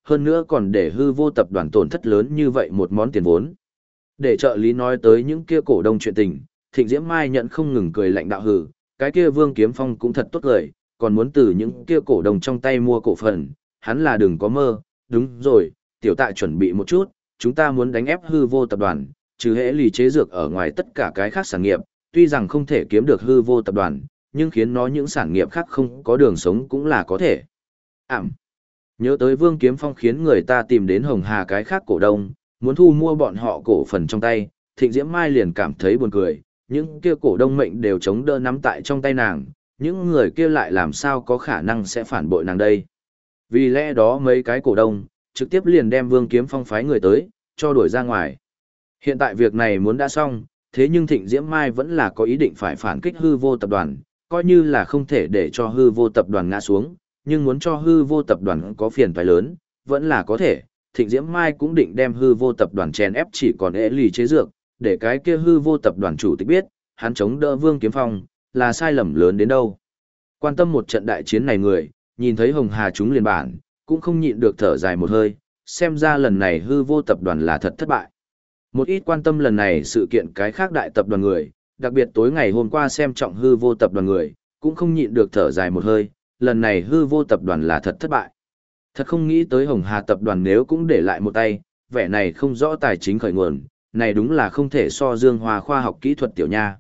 Speaker 1: hơn nữa còn để hư vô tập đoàn tổn thất lớn như vậy một món tiền vốn. Để trợ lý nói tới những kia cổ đông chuyện tình, Thịnh Diễm Mai nhận không ngừng cười lạnh đạo hừ, cái kia Vương Kiếm Phong cũng thật tốt lời, còn muốn từ những kia cổ đông trong tay mua cổ phần, hắn là đừng có mơ, đúng rồi, tiểu tại chuẩn bị một chút, chúng ta muốn đánh ép hư vô tập đoàn, trừ hễ lì chế dược ở ngoài tất cả cái khác sản nghiệp, tuy rằng không thể kiếm được hư vô tập đoàn, nhưng khiến nó những sản nghiệp khác không có đường sống cũng là có thể. Nhớ tới Vương Kiếm Phong khiến người ta tìm đến Hồng Hà cái khác cổ đông, muốn thu mua bọn họ cổ phần trong tay, Thịnh Diễm Mai liền cảm thấy buồn cười, những kia cổ đông mệnh đều chống đỡ nắm tại trong tay nàng, những người kia lại làm sao có khả năng sẽ phản bội nàng đây. Vì lẽ đó mấy cái cổ đông, trực tiếp liền đem Vương Kiếm Phong phái người tới, cho đuổi ra ngoài. Hiện tại việc này muốn đã xong, thế nhưng Thịnh Diễm Mai vẫn là có ý định phải phản kích hư vô tập đoàn, coi như là không thể để cho hư vô tập đoàn ngã xuống, nhưng muốn cho hư vô tập đoàn có phiền toái lớn, vẫn là có thể. Thịnh Diễm Mai cũng định đem hư vô tập đoàn chèn ép chỉ còn ế lì chế dược, để cái kia hư vô tập đoàn chủ tịch biết, hắn chống đỡ Vương Kiếm Phong, là sai lầm lớn đến đâu. Quan tâm một trận đại chiến này người, nhìn thấy Hồng Hà chúng liền bản, cũng không nhịn được thở dài một hơi, xem ra lần này hư vô tập đoàn là thật thất bại. Một ít quan tâm lần này sự kiện cái khác đại tập đoàn người, đặc biệt tối ngày hôm qua xem trọng hư vô tập đoàn người, cũng không nhịn được thở dài một hơi, lần này hư vô tập đoàn là thật thất bại. Thật không nghĩ tới Hồng Hà tập đoàn nếu cũng để lại một tay, vẻ này không rõ tài chính khởi nguồn, này đúng là không thể so Dương Hoa khoa học kỹ thuật tiểu nha.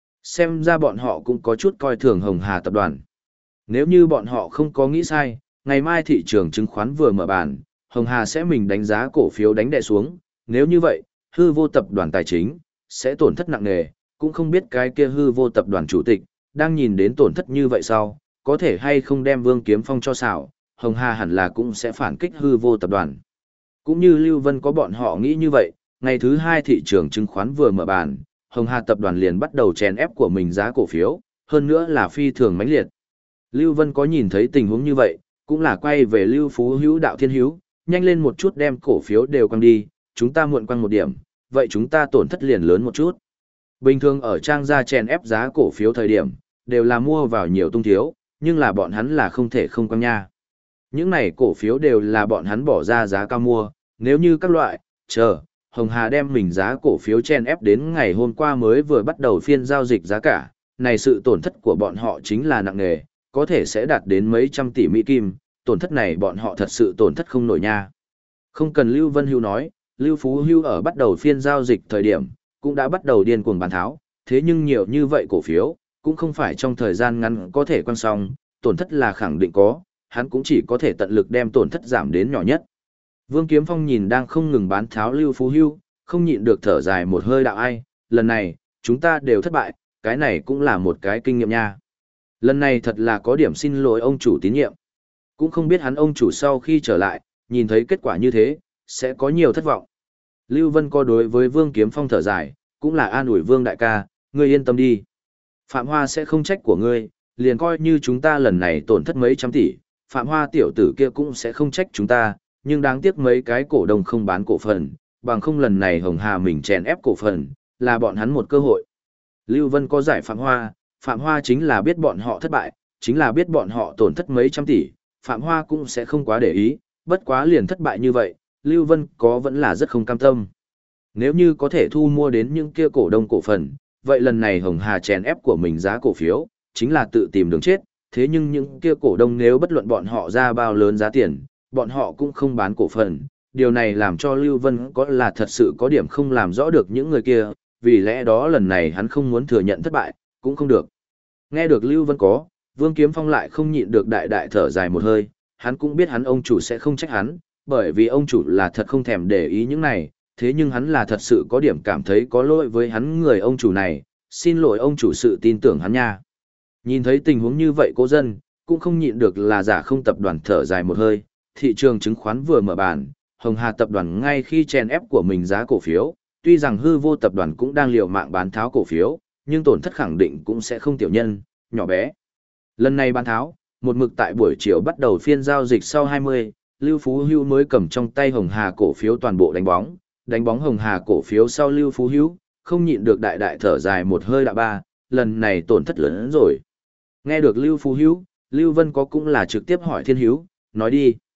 Speaker 1: Xem ra bọn họ cũng có chút coi thường Hồng Hà tập đoàn. Nếu như bọn họ không có nghĩ sai, ngày mai thị trường chứng khoán vừa mở bàn, Hồng Hà sẽ mình đánh giá cổ phiếu đánh đè xuống, nếu như vậy, hư vô tập đoàn tài chính sẽ tổn thất nặng nề, cũng không biết cái kia hư vô tập đoàn chủ tịch đang nhìn đến tổn thất như vậy sau, có thể hay không đem Vương Kiếm Phong cho xảo, Hồng Hà hẳn là cũng sẽ phản kích hư vô tập đoàn. Cũng như Lưu Vân có bọn họ nghĩ như vậy, ngày thứ hai thị trường chứng khoán vừa mở bàn, Hồng Hà tập đoàn liền bắt đầu chèn ép của mình giá cổ phiếu, hơn nữa là phi thường mãnh liệt. Lưu Vân có nhìn thấy tình huống như vậy, cũng là quay về Lưu Phú Hữu Đạo Thiên Hữu, nhanh lên một chút đem cổ phiếu đều quăng đi, chúng ta muộn quăng một điểm, vậy chúng ta tổn thất liền lớn một chút. Bình thường ở trang gia chèn ép giá cổ phiếu thời điểm, đều là mua vào nhiều tung thiếu, nhưng là bọn hắn là không thể không quăng nha. Những này cổ phiếu đều là bọn hắn bỏ ra giá cao mua, nếu như các loại, Hồng Hà đem mình giá cổ phiếu chen ép đến ngày hôm qua mới vừa bắt đầu phiên giao dịch giá cả, này sự tổn thất của bọn họ chính là nặng nề, có thể sẽ đạt đến mấy trăm tỷ Mỹ Kim, tổn thất này bọn họ thật sự tổn thất không nổi nha. Không cần Lưu Vân Hưu nói, Lưu Phú Hưu ở bắt đầu phiên giao dịch thời điểm, cũng đã bắt đầu điên cuồng bán tháo, thế nhưng nhiều như vậy cổ phiếu, cũng không phải trong thời gian ngắn có thể quăng xong, tổn thất là khẳng định có, hắn cũng chỉ có thể tận lực đem tổn thất giảm đến nhỏ nhất. Vương Kiếm Phong nhìn đang không ngừng bán tháo Lưu Phú Hưu, không nhịn được thở dài một hơi đạo ai, lần này, chúng ta đều thất bại, cái này cũng là một cái kinh nghiệm nha. Lần này thật là có điểm xin lỗi ông chủ tín nhiệm. Cũng không biết hắn ông chủ sau khi trở lại, nhìn thấy kết quả như thế, sẽ có nhiều thất vọng. Lưu Vân có đối với Vương Kiếm Phong thở dài, cũng là an ủi Vương đại ca, ngươi yên tâm đi. Phạm Hoa sẽ không trách của ngươi, liền coi như chúng ta lần này tổn thất mấy trăm tỷ, Phạm Hoa tiểu tử kia cũng sẽ không trách chúng ta, nhưng đáng tiếc mấy cái cổ đông không bán cổ phần, bằng không lần này Hồng Hà mình chèn ép cổ phần, là bọn hắn một cơ hội. Lưu Vân có giải Phạm Hoa chính là biết bọn họ thất bại, chính là biết bọn họ tổn thất mấy trăm tỷ, Phạm Hoa cũng sẽ không quá để ý, bất quá liền thất bại như vậy, Lưu Vân có vẫn là rất không cam tâm. Nếu như có thể thu mua đến những kia cổ đông cổ phần, vậy lần này Hồng Hà chèn ép của mình giá cổ phiếu, chính là tự tìm đường chết, thế nhưng những kia cổ đông nếu bất luận bọn họ ra bao lớn giá tiền, bọn họ cũng không bán cổ phần. Điều này làm cho Lưu Vân có là thật sự có điểm không làm rõ được những người kia, vì lẽ đó lần này hắn không muốn thừa nhận thất bại, cũng không được. Nghe được Lưu Vân có, Vương Kiếm Phong lại không nhịn được đại đại thở dài một hơi, hắn cũng biết hắn ông chủ sẽ không trách hắn, bởi vì ông chủ là thật không thèm để ý những này, thế nhưng hắn là thật sự có điểm cảm thấy có lỗi với hắn người ông chủ này, xin lỗi ông chủ sự tin tưởng hắn nha. Nhìn thấy tình huống như vậy cô dân, cũng không nhịn được là giả không tập đoàn thở dài một hơi, thị trường chứng khoán vừa mở bàn, Hồng Hà tập đoàn ngay khi chèn ép của mình giá cổ phiếu, tuy rằng hư vô tập đoàn cũng đang liều mạng bán tháo cổ phiếu, nhưng tổn thất khẳng định cũng sẽ không tiểu nhân, nhỏ bé. Lần này bán tháo, một mực tại buổi chiều bắt đầu phiên giao dịch sau 20, Lưu Phú Hữu mới cầm trong tay Hồng Hà cổ phiếu toàn bộ đánh bóng Hồng Hà cổ phiếu sau Lưu Phú Hữu, không nhịn được đại đại thở dài một hơi đạo ba, lần này tổn thất lớn hơn rồi. Nghe được Lưu Phú Hữu, Lưu Vân có cũng là trực tiếp hỏi Thiên Hữu, nói đi.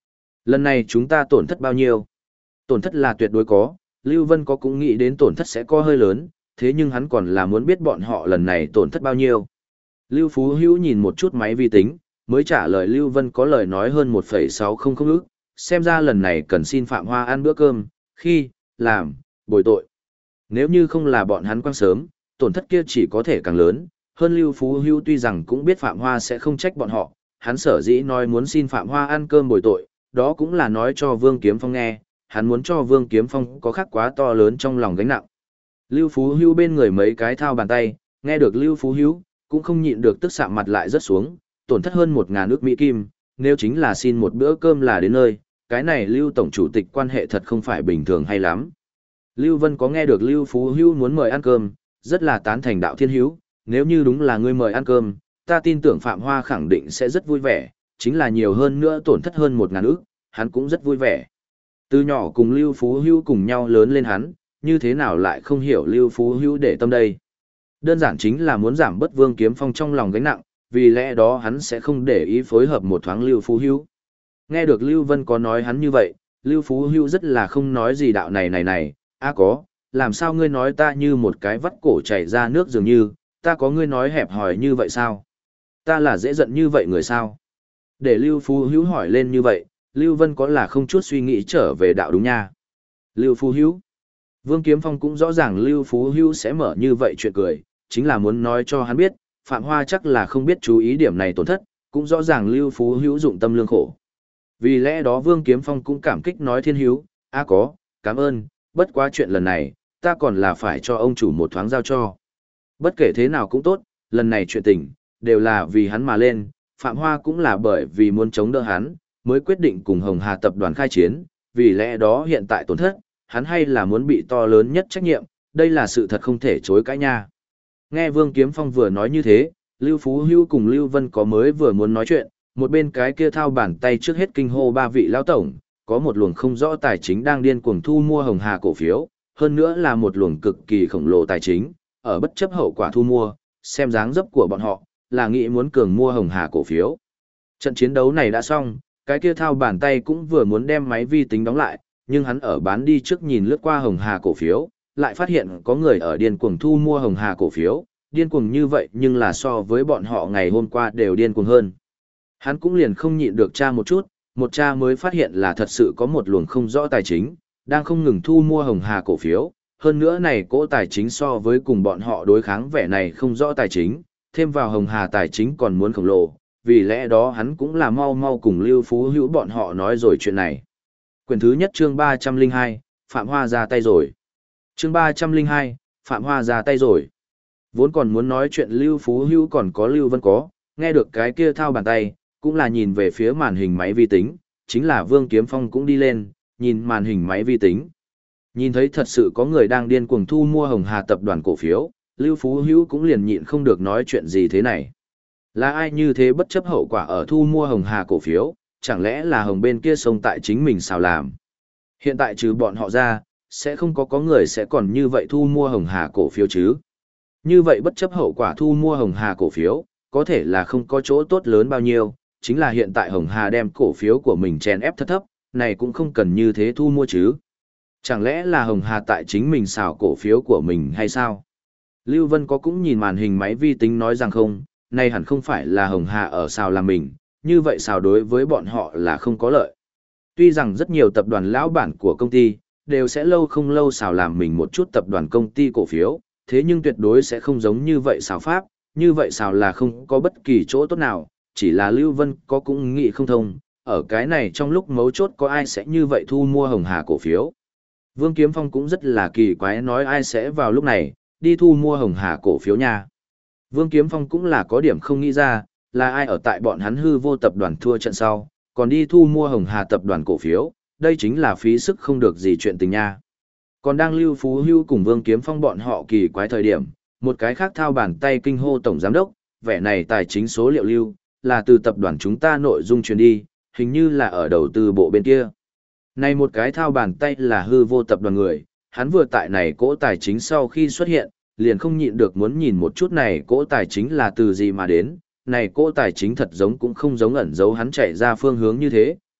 Speaker 1: Lần này chúng ta tổn thất bao nhiêu? Tổn thất là tuyệt đối có, Lưu Vân có cũng nghĩ đến tổn thất sẽ có hơi lớn, thế nhưng hắn còn là muốn biết bọn họ lần này tổn thất bao nhiêu. Lưu Phú Hữu nhìn một chút máy vi tính, mới trả lời Lưu Vân có lời nói hơn 1,600 ức, xem ra lần này cần xin Phạm Hoa ăn bữa cơm, khi, làm, bồi tội. Nếu như không là bọn hắn quăng sớm, tổn thất kia chỉ có thể càng lớn, hơn Lưu Phú Hữu tuy rằng cũng biết Phạm Hoa sẽ không trách bọn họ, hắn sở dĩ nói muốn xin Phạm Hoa ăn cơm bồi tội, đó cũng là nói cho Vương Kiếm Phong nghe, hắn muốn cho Vương Kiếm Phong có khắc quá to lớn trong lòng gánh nặng. Lưu Phú Hữu bên người mấy cái thao bàn tay, nghe được Lưu Phú Hữu, cũng không nhịn được tức sạm mặt lại rất xuống, tổn thất hơn 1.000 ức Mỹ Kim, nếu chính là xin một bữa cơm là đến nơi, cái này Lưu Tổng Chủ tịch quan hệ thật không phải bình thường hay lắm. Lưu Vân có nghe được Lưu Phú Hữu muốn mời ăn cơm, rất là tán thành Đạo Thiên Hữu, nếu như đúng là ngươi mời ăn cơm, ta tin tưởng Phạm Hoa khẳng định sẽ rất vui vẻ, chính là nhiều hơn nữa tổn thất hơn 1.000 ức, hắn cũng rất vui vẻ. Từ nhỏ cùng Lưu Phú Hữu cùng nhau lớn lên hắn, như thế nào lại không hiểu Lưu Phú Hữu để tâm đây. Đơn giản chính là muốn giảm bớt Vương Kiếm Phong trong lòng gánh nặng, vì lẽ đó hắn sẽ không để ý phối hợp một thoáng Lưu Phú Hữu. Nghe được Lưu Vân có nói hắn như vậy, Lưu Phú Hữu rất là không nói gì đạo này, có, làm sao ngươi nói ta như một cái vắt cổ chảy ra nước dường như, ta có ngươi nói hẹp hòi như vậy sao? Ta là dễ giận như vậy người sao? Để Lưu Phú Hữu hỏi lên như vậy, Lưu Vân có là không chút suy nghĩ trở về đạo đúng nha. Lưu Phú Hữu. Vương Kiếm Phong cũng rõ ràng Lưu Phú Hữu sẽ mở như vậy chuyện cười, chính là muốn nói cho hắn biết, Phạm Hoa chắc là không biết chú ý điểm này tổn thất, cũng rõ ràng Lưu Phú Hữu dụng tâm lương khổ. Vì lẽ đó Vương Kiếm Phong cũng cảm kích nói Thiên Hữu, có, cảm ơn, bất quá chuyện lần này, ta còn là phải cho ông chủ một thoáng giao cho. Bất kể thế nào cũng tốt, lần này chuyện tình, đều là vì hắn mà lên, Phạm Hoa cũng là bởi vì muốn chống đỡ hắn, mới quyết định cùng Hồng Hà tập đoàn khai chiến, vì lẽ đó hiện tại tổn thất, hắn hay là muốn bị to lớn nhất trách nhiệm, đây là sự thật không thể chối cãi nha. Nghe Vương Kiếm Phong vừa nói như thế, Lưu Phú Hữu cùng Lưu Vân có mới vừa muốn nói chuyện, một bên cái kia thao bàn tay trước hết kinh hô ba vị lão tổng, có một luồng không rõ tài chính đang điên cuồng thu mua Hồng Hà cổ phiếu, hơn nữa là một luồng cực kỳ khổng lồ tài chính, ở bất chấp hậu quả thu mua, xem dáng dấp của bọn họ, là nghĩ muốn cường mua Hồng Hà cổ phiếu. Trận chiến đấu này đã xong, cái kia thao bàn tay cũng vừa muốn đem máy vi tính đóng lại, nhưng hắn ở bán đi trước nhìn lướt qua Hồng Hà cổ phiếu, lại phát hiện có người ở điên cuồng thu mua Hồng Hà cổ phiếu, điên cuồng như vậy nhưng là so với bọn họ ngày hôm qua đều điên cuồng hơn. Hắn cũng liền không nhịn được tra một chút, một tra mới phát hiện là thật sự có một luồng không rõ tài chính, đang không ngừng thu mua Hồng Hà cổ phiếu, hơn nữa này cỗ tài chính so với cùng bọn họ đối kháng vẻ này không rõ tài chính, thêm vào Hồng Hà tài chính còn muốn khổng lồ, vì lẽ đó hắn cũng là mau mau cùng Lưu Phú Hữu bọn họ nói rồi chuyện này. Quyển thứ nhất chương 302, Phạm Hoa ra tay rồi. Chương 302, Phạm Hoa ra tay rồi. Vốn còn muốn nói chuyện Lưu Phú Hữu còn có Lưu Vân có, nghe được cái kia thao bàn tay, cũng là nhìn về phía màn hình máy vi tính, chính là Vương Kiếm Phong cũng đi lên, nhìn màn hình máy vi tính. Nhìn thấy thật sự có người đang điên cuồng thu mua Hồng Hà tập đoàn cổ phiếu, Lưu Phú Hữu cũng liền nhịn không được nói chuyện gì thế này. Là ai như thế bất chấp hậu quả ở thu mua Hồng Hà cổ phiếu, chẳng lẽ là Hồng bên kia xông tại chính mình sao làm. Hiện tại trừ bọn họ ra, sẽ không có người sẽ còn như vậy thu mua Hồng Hà cổ phiếu chứ. Như vậy bất chấp hậu quả thu mua Hồng Hà cổ phiếu, có thể là không có chỗ tốt lớn bao nhiêu, chính là hiện tại Hồng Hà đem cổ phiếu của mình chèn ép thấp thấp, này cũng không cần như thế thu mua chứ. Chẳng lẽ là Hồng Hà tại chính mình xào cổ phiếu của mình hay sao? Lưu Vân có cũng nhìn màn hình máy vi tính nói rằng không, này hẳn không phải là Hồng Hà ở xào làm mình, như vậy xào đối với bọn họ là không có lợi. Tuy rằng rất nhiều tập đoàn lão bản của công ty, đều sẽ lâu không lâu xào làm mình một chút tập đoàn công ty cổ phiếu, thế nhưng tuyệt đối sẽ không giống như vậy xào pháp, như vậy xào là không có bất kỳ chỗ tốt nào, chỉ là Lưu Vân có cũng nghĩ không thông, ở cái này trong lúc mấu chốt có ai sẽ như vậy thu mua Hồng Hà cổ phiếu. Vương Kiếm Phong cũng rất là kỳ quái nói ai sẽ vào lúc này, đi thu mua Hồng Hà cổ phiếu nha. Vương Kiếm Phong cũng là có điểm không nghĩ ra, là ai ở tại bọn hắn hư vô tập đoàn thua trận sau, còn đi thu mua Hồng Hà tập đoàn cổ phiếu, đây chính là phí sức không được gì chuyện tình nha. Còn đang Lưu Phú Hưu cùng Vương Kiếm Phong bọn họ kỳ quái thời điểm, một cái khác thao bàn tay kinh hô tổng giám đốc, vẻ này tài chính số liệu lưu, là từ tập đoàn chúng ta nội dung truyền đi, hình như là ở đầu tư bộ bên kia. Này một cái thao bàn tay là hư vô tập đoàn người, hắn vừa tại này cỗ tài chính sau khi xuất hiện, liền không nhịn được muốn nhìn một chút này cỗ tài chính là từ gì mà đến, này cỗ tài chính thật giống cũng không giống ẩn giấu hắn chạy ra phương hướng như thế,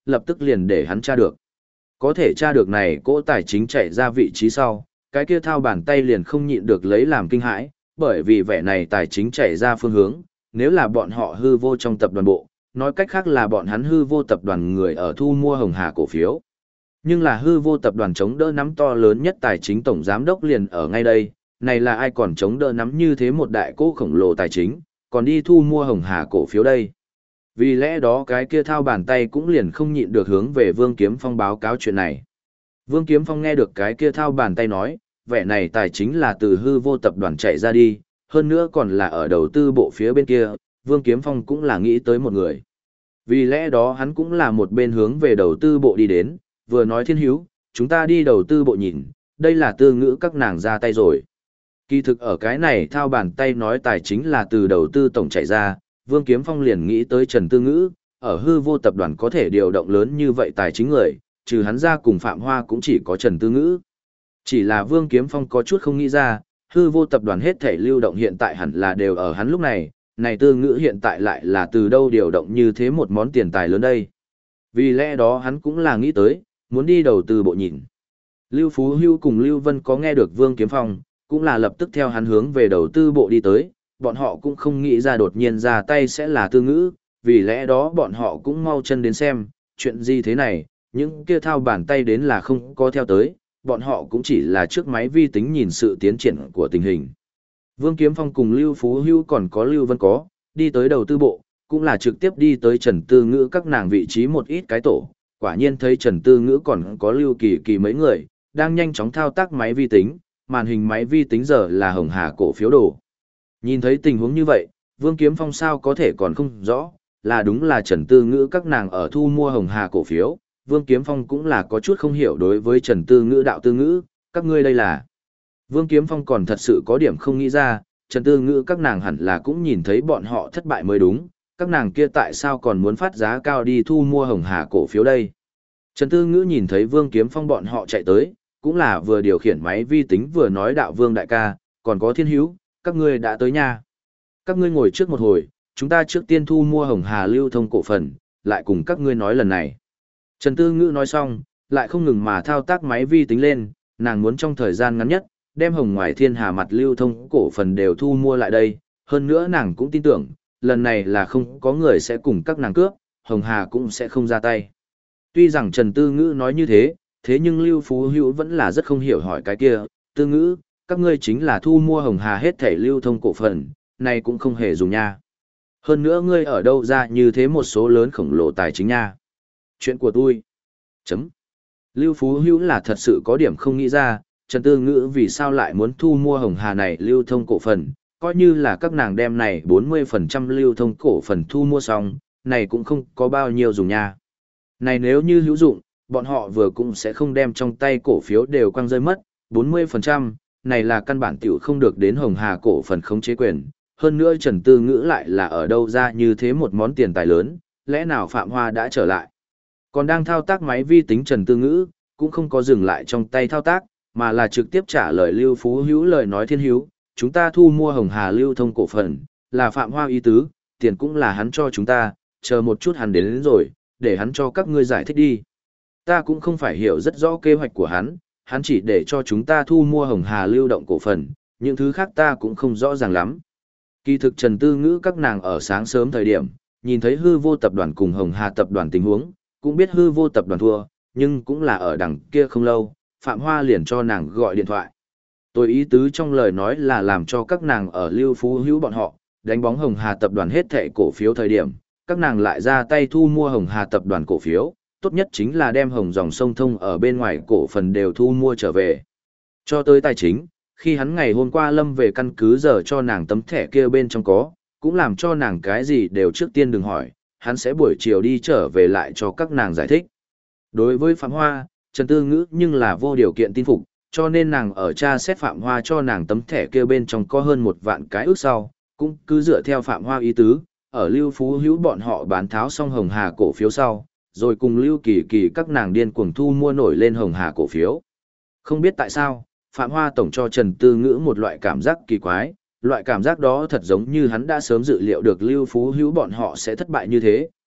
Speaker 1: lập tức liền để hắn tra được. Có thể tra được này cỗ tài chính chạy ra vị trí sau, cái kia thao bàn tay liền không nhịn được lấy làm kinh hãi, bởi vì vẻ này tài chính chạy ra phương hướng, nếu là bọn họ hư vô trong tập đoàn bộ, nói cách khác là bọn hắn hư vô tập đoàn người ở thu mua Hồng Hà cổ phiếu. Nhưng là hư vô tập đoàn chống đỡ nắm to lớn nhất tài chính tổng giám đốc liền ở ngay đây, này là ai còn chống đỡ nắm như thế một đại cỗ khổng lồ tài chính, còn đi thu mua Hồng Hà cổ phiếu đây. Vì lẽ đó cái kia thao bàn tay cũng liền không nhịn được hướng về Vương Kiếm Phong báo cáo chuyện này. Vương Kiếm Phong nghe được cái kia thao bàn tay nói, vẻ này tài chính là từ hư vô tập đoàn chạy ra đi, hơn nữa còn là ở đầu tư bộ phía bên kia, Vương Kiếm Phong cũng là nghĩ tới một người. Vì lẽ đó hắn cũng là một bên hướng về đầu tư bộ đi đến, vừa nói Thiên Hiếu, chúng ta đi đầu tư bộ nhìn, đây là tư ngữ các nàng ra tay rồi. Kỳ thực ở cái này thao bàn tay nói tài chính là từ đầu tư tổng chạy ra, Vương Kiếm Phong liền nghĩ tới Trần Tư Ngữ, ở hư vô tập đoàn có thể điều động lớn như vậy tài chính người, trừ hắn ra cùng Phạm Hoa cũng chỉ có Trần Tư Ngữ. Chỉ là Vương Kiếm Phong có chút không nghĩ ra, hư vô tập đoàn hết thể lưu động hiện tại hẳn là đều ở hắn lúc này, này Tư Ngữ hiện tại lại là từ đâu điều động như thế một món tiền tài lớn đây. Vì lẽ đó hắn cũng là nghĩ tới, muốn đi đầu tư bộ nhìn. Lưu Phú Hưu cùng Lưu Vân có nghe được Vương Kiếm Phong, cũng là lập tức theo hắn hướng về đầu tư bộ đi tới, bọn họ cũng không nghĩ ra đột nhiên ra tay sẽ là Tư Ngữ, vì lẽ đó bọn họ cũng mau chân đến xem, chuyện gì thế này, những kia thao bàn tay đến là không có theo tới, bọn họ cũng chỉ là trước máy vi tính nhìn sự tiến triển của tình hình. Vương Kiếm Phong cùng Lưu Phú Hưu còn có Lưu Vân có, đi tới đầu tư bộ, cũng là trực tiếp đi tới Trần Tư Ngữ các nàng vị trí một ít cái tổ, quả nhiên thấy Trần Tư Ngữ còn có Lưu Kỳ Kỳ mấy người, đang nhanh chóng thao tác máy vi tính, màn hình máy vi tính giờ là Hồng Hà cổ phiếu đồ. Nhìn thấy tình huống như vậy, Vương Kiếm Phong sao có thể còn không rõ, là đúng là Trần Tư Ngữ các nàng ở thu mua Hồng Hà cổ phiếu, Vương Kiếm Phong cũng là có chút không hiểu đối với Trần Tư Ngữ đạo Tư Ngữ, các ngươi đây là. Vương Kiếm Phong còn thật sự có điểm không nghĩ ra, Trần Tư Ngữ các nàng hẳn là cũng nhìn thấy bọn họ thất bại mới đúng, các nàng kia tại sao còn muốn phát giá cao đi thu mua Hồng Hà cổ phiếu đây. Trần Tư Ngữ nhìn thấy Vương Kiếm Phong bọn họ chạy tới, cũng là vừa điều khiển máy vi tính vừa nói đạo Vương đại ca, còn có Thiên Hữu, các ngươi đã tới nha. Các ngươi ngồi trước một hồi, chúng ta trước tiên thu mua Hồng Hà lưu thông cổ phần, lại cùng các ngươi nói lần này. Trần Tư Ngữ nói xong, lại không ngừng mà thao tác máy vi tính lên, nàng muốn trong thời gian ngắn nhất, đem Hồng Ngoại Thiên Hà mặt lưu thông cổ phần đều thu mua lại đây, hơn nữa nàng cũng tin tưởng, lần này là không có người sẽ cùng các nàng cướp, Hồng Hà cũng sẽ không ra tay. Tuy rằng Trần Tư Ngữ nói như thế, thế nhưng Lưu Phú Hữu vẫn là rất không hiểu hỏi cái kia, Tư Ngữ, các ngươi chính là thu mua Hồng Hà hết thể lưu thông cổ phần, này cũng không hề dùng nha. Hơn nữa ngươi ở đâu ra như thế một số lớn khổng lồ tài chính nha. Chuyện của tôi. Chấm. Lưu Phú Hữu là thật sự có điểm không nghĩ ra, Trần Tư Ngữ vì sao lại muốn thu mua Hồng Hà này lưu thông cổ phần, coi như là các nàng đem này 40% lưu thông cổ phần thu mua xong, này cũng không có bao nhiêu dùng nha. Này nếu như hữu dụng, bọn họ vừa cũng sẽ không đem trong tay cổ phiếu đều quăng rơi mất, 40%, này là căn bản tiểu không được đến Hồng Hà cổ phần khống chế quyền. Hơn nữa Trần Tư Ngữ lại là ở đâu ra như thế một món tiền tài lớn, lẽ nào Phạm Hoa đã trở lại. Còn đang thao tác máy vi tính Trần Tư Ngữ, cũng không có dừng lại trong tay thao tác, mà là trực tiếp trả lời Lưu Phú Hữu lời nói Thiên Hữu, chúng ta thu mua Hồng Hà lưu thông cổ phần, là Phạm Hoa ý tứ, tiền cũng là hắn cho chúng ta, chờ một chút hắn đến rồi, để hắn cho các ngươi giải thích đi. Ta cũng không phải hiểu rất rõ kế hoạch của hắn chỉ để cho chúng ta thu mua Hồng Hà lưu động cổ phần, những thứ khác ta cũng không rõ ràng lắm. Kỳ thực Trần Tư Ngữ các nàng ở sáng sớm thời điểm, nhìn thấy hư vô tập đoàn cùng Hồng Hà tập đoàn tình huống, cũng biết hư vô tập đoàn thua, nhưng cũng là ở đằng kia không lâu, Phạm Hoa liền cho nàng gọi điện thoại. Tôi ý tứ trong lời nói là làm cho các nàng ở Lưu Phú Hữu bọn họ, đánh bóng Hồng Hà tập đoàn hết thệ cổ phiếu thời điểm, các nàng lại ra tay thu mua Hồng Hà tập đoàn cổ phiếu, tốt nhất chính là đem Hồng dòng sông thông ở bên ngoài cổ phần đều thu mua trở về. Cho tới tài chính, khi hắn ngày hôm qua lâm về căn cứ giờ cho nàng tấm thẻ kia bên trong có, cũng làm cho nàng cái gì đều trước tiên đừng hỏi, hắn sẽ buổi chiều đi trở về lại cho các nàng giải thích. Đối với Phạm Hoa, Trần Tư Ngữ nhưng là vô điều kiện tin phục, cho nên nàng ở tra xét Phạm Hoa cho nàng tấm thẻ kia bên trong có hơn 1 vạn cái ước sau, cũng cứ dựa theo Phạm Hoa ý tứ, ở Lưu Phú Hữu bọn họ bán tháo xong Hồng Hà cổ phiếu sau, rồi cùng Lưu Kỳ Kỳ các nàng điên cuồng thu mua nổi lên Hồng Hà cổ phiếu. Không biết tại sao, Phạm Hoa tổng cho Trần Tư Ngữ một loại cảm giác kỳ quái, loại cảm giác đó thật giống như hắn đã sớm dự liệu được Lưu Phú Hữu bọn họ sẽ thất bại như thế,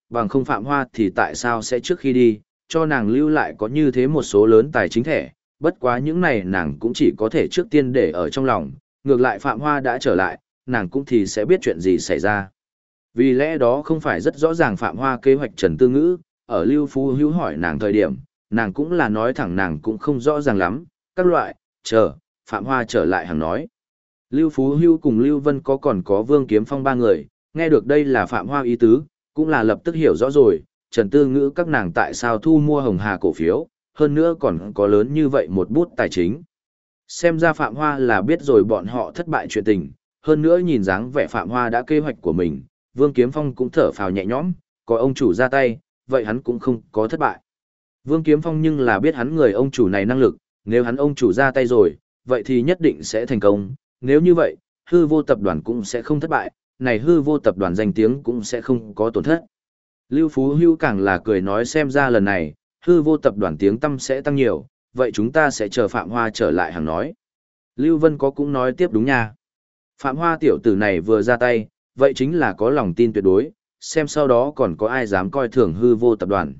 Speaker 1: bằng không Phạm Hoa thì tại sao sẽ trước khi đi, cho nàng lưu lại có như thế một số lớn tài chính thẻ, bất quá những này nàng cũng chỉ có thể trước tiên để ở trong lòng, ngược lại Phạm Hoa đã trở lại, nàng cũng thì sẽ biết chuyện gì xảy ra. Vì lẽ đó không phải rất rõ ràng Phạm Hoa kế hoạch Trần Tư Ngữ, ở Lưu Phú Hữu hỏi nàng thời điểm, nàng cũng là nói thẳng nàng cũng không rõ ràng lắm, các loại, chờ, Phạm Hoa trở lại hàng nói. Lưu Phú Hữu cùng Lưu Vân còn có Vương Kiếm Phong ba người, nghe được đây là Phạm Hoa ý tứ, cũng là lập tức hiểu rõ rồi, Trần Tư Ngữ các nàng tại sao thu mua Hồng Hà cổ phiếu, hơn nữa còn có lớn như vậy một bút tài chính. Xem ra Phạm Hoa là biết rồi bọn họ thất bại chuyện tình, hơn nữa nhìn dáng vẻ Phạm Hoa đã kế hoạch của mình, Vương Kiếm Phong cũng thở phào nhẹ nhõm, có ông chủ ra tay, vậy hắn cũng không có thất bại. Vương Kiếm Phong nhưng là biết hắn người ông chủ này năng lực, nếu hắn ông chủ ra tay rồi, vậy thì nhất định sẽ thành công, nếu như vậy, hư vô tập đoàn cũng sẽ không thất bại, này hư vô tập đoàn danh tiếng cũng sẽ không có tổn thất. Lưu Phú Hữu càng là cười nói xem ra lần này, hư vô tập đoàn tiếng tăm sẽ tăng nhiều, vậy chúng ta sẽ chờ Phạm Hoa trở lại hàng nói. Lưu Vân cũng nói tiếp đúng nha. Phạm Hoa tiểu tử này vừa ra tay, vậy chính là có lòng tin tuyệt đối, xem sau đó còn có ai dám coi thường hư vô tập đoàn.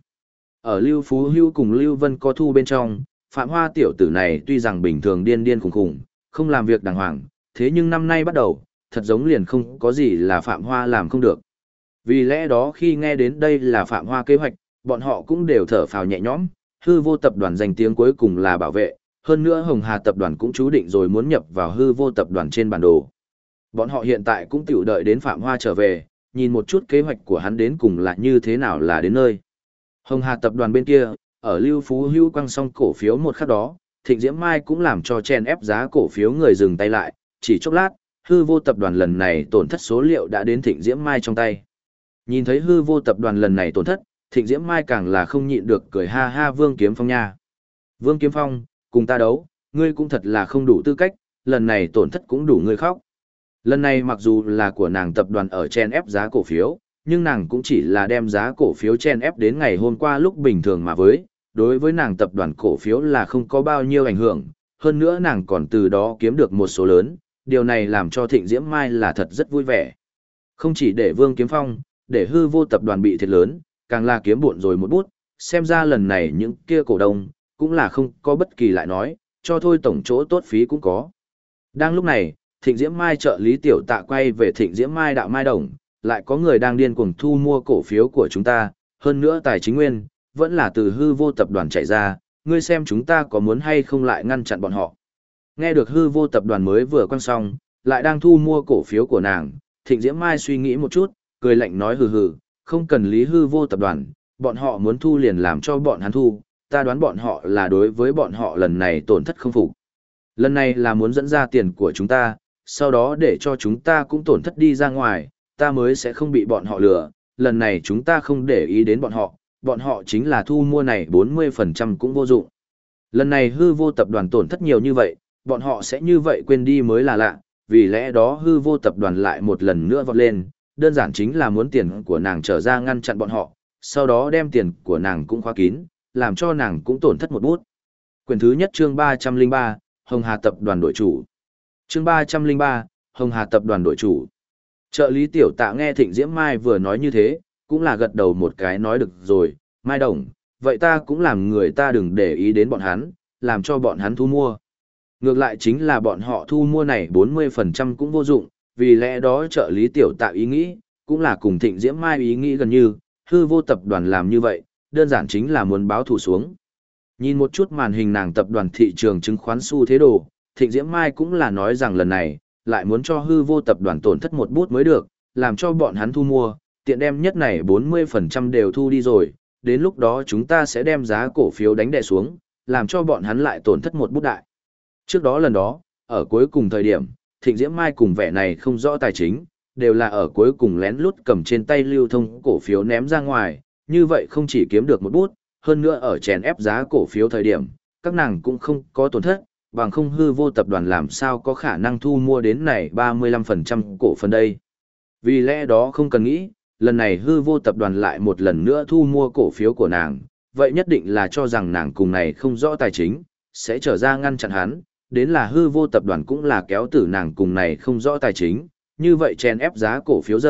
Speaker 1: Ở Lưu Phú Hữu cùng Lưu Vân có thu bên trong, Phạm Hoa tiểu tử này tuy rằng bình thường điên điên khủng khủng, không làm việc đàng hoàng, thế nhưng năm nay bắt đầu, thật giống liền không có gì là Phạm Hoa làm không được. Vì lẽ đó khi nghe đến đây là Phạm Hoa kế hoạch, bọn họ cũng đều thở phào nhẹ nhõm, hư vô tập đoàn danh tiếng cuối cùng là bảo vệ, hơn nữa Hồng Hà tập đoàn cũng chú định rồi muốn nhập vào hư vô tập đoàn trên bản đồ. Bọn họ hiện tại cũng tiểu đợi đến Phạm Hoa trở về, nhìn một chút kế hoạch của hắn đến cùng là như thế nào là đến nơi. Hồng Hà tập đoàn bên kia, ở Lưu Phú Hữu quăng xong cổ phiếu một khắc đó, Thịnh Diễm Mai cũng làm cho chen ép giá cổ phiếu người dừng tay lại, chỉ chốc lát, hư vô tập đoàn lần này tổn thất số liệu đã đến Thịnh Diễm Mai trong tay. Nhìn thấy hư vô tập đoàn lần này tổn thất, Thịnh Diễm Mai càng là không nhịn được cười ha ha Vương Kiếm Phong nha. Vương Kiếm Phong, cùng ta đấu, ngươi cũng thật là không đủ tư cách, lần này tổn thất cũng đủ ngươi khóc. Lần này mặc dù là của nàng tập đoàn ở chen ép giá cổ phiếu, nhưng nàng cũng chỉ là đem giá cổ phiếu chen ép đến ngày hôm qua lúc bình thường mà đối với nàng tập đoàn cổ phiếu là không có bao nhiêu ảnh hưởng, hơn nữa nàng còn từ đó kiếm được một số lớn, điều này làm cho Thịnh Diễm Mai là thật rất vui vẻ. Không chỉ để Vương Kiếm Phong, để hư vô tập đoàn bị thiệt lớn, càng là kiếm bộn rồi một bút, xem ra lần này những kia cổ đông, cũng là không có bất kỳ lại nói, cho thôi tổng chỗ tốt phí cũng có. Đang lúc này, Thịnh Diễm Mai trợ lý tiểu tạ quay về Thịnh Diễm Mai đạo Mai Đồng, lại có người đang điên cuồng thu mua cổ phiếu của chúng ta, hơn nữa tài chính nguyên, vẫn là từ hư vô tập đoàn chạy ra, ngươi xem chúng ta có muốn hay không lại ngăn chặn bọn họ. Nghe được hư vô tập đoàn mới vừa quăng xong, lại đang thu mua cổ phiếu của nàng, Thịnh Diễm Mai suy nghĩ một chút, cười lạnh nói hừ hừ, không cần lý hư vô tập đoàn, bọn họ muốn thu liền làm cho bọn hắn thu, ta đoán bọn họ là đối với bọn họ lần này tổn thất không phục. Lần này là muốn dẫn ra tiền của chúng ta, sau đó để cho chúng ta cũng tổn thất đi ra ngoài, ta mới sẽ không bị bọn họ lừa, lần này chúng ta không để ý đến bọn họ chính là thu mua này 40% cũng vô dụng. Lần này hư vô tập đoàn tổn thất nhiều như vậy, bọn họ sẽ như vậy quên đi mới là lạ, vì lẽ đó hư vô tập đoàn lại một lần nữa vọt lên, đơn giản chính là muốn tiền của nàng trở ra ngăn chặn bọn họ, sau đó đem tiền của nàng cũng khóa kín, làm cho nàng cũng tổn thất một bút. Quyển thứ nhất chương 303, Hồng Hà tập đoàn đội chủ. Chương 303, Hồng Hà tập đoàn đội chủ. Trợ lý tiểu tạ nghe Thịnh Diễm Mai vừa nói như thế, cũng là gật đầu một cái nói được rồi, Mai Đồng, vậy ta cũng làm người ta đừng để ý đến bọn hắn, làm cho bọn hắn thu mua. Ngược lại chính là bọn họ thu mua này 40% cũng vô dụng, vì lẽ đó trợ lý tiểu tạ ý nghĩ, cũng là cùng Thịnh Diễm Mai ý nghĩ gần như, hư vô tập đoàn làm như vậy, đơn giản chính là muốn báo thù xuống. Nhìn một chút màn hình nàng tập đoàn thị trường chứng khoán xu thế đồ, Thịnh Diễm Mai cũng là nói rằng lần này, lại muốn cho hư vô tập đoàn tổn thất một bút mới được, làm cho bọn hắn thu mua, tiện đem nhất này 40% đều thu đi rồi, đến lúc đó chúng ta sẽ đem giá cổ phiếu đánh đè xuống, làm cho bọn hắn lại tổn thất một bút đại. Trước đó lần đó, ở cuối cùng thời điểm, Thịnh Diễm Mai cùng vẻ này không rõ tài chính, đều là ở cuối cùng lén lút cầm trên tay lưu thông cổ phiếu ném ra ngoài, như vậy không chỉ kiếm được một bút, hơn nữa ở chèn ép giá cổ phiếu thời điểm, các nàng cũng không có tổn thất, bằng không hư vô tập đoàn làm sao có khả năng thu mua đến này 35% cổ phần đây. Vì lẽ đó không cần nghĩ, lần này hư vô tập đoàn lại một lần nữa thu mua cổ phiếu của nàng, vậy nhất định là cho rằng nàng cùng này không rõ tài chính, sẽ trở ra ngăn chặn hắn, đến là hư vô tập đoàn cũng là kéo tử nàng cùng này không rõ tài chính, như vậy chèn ép giá cổ phiếu giờ,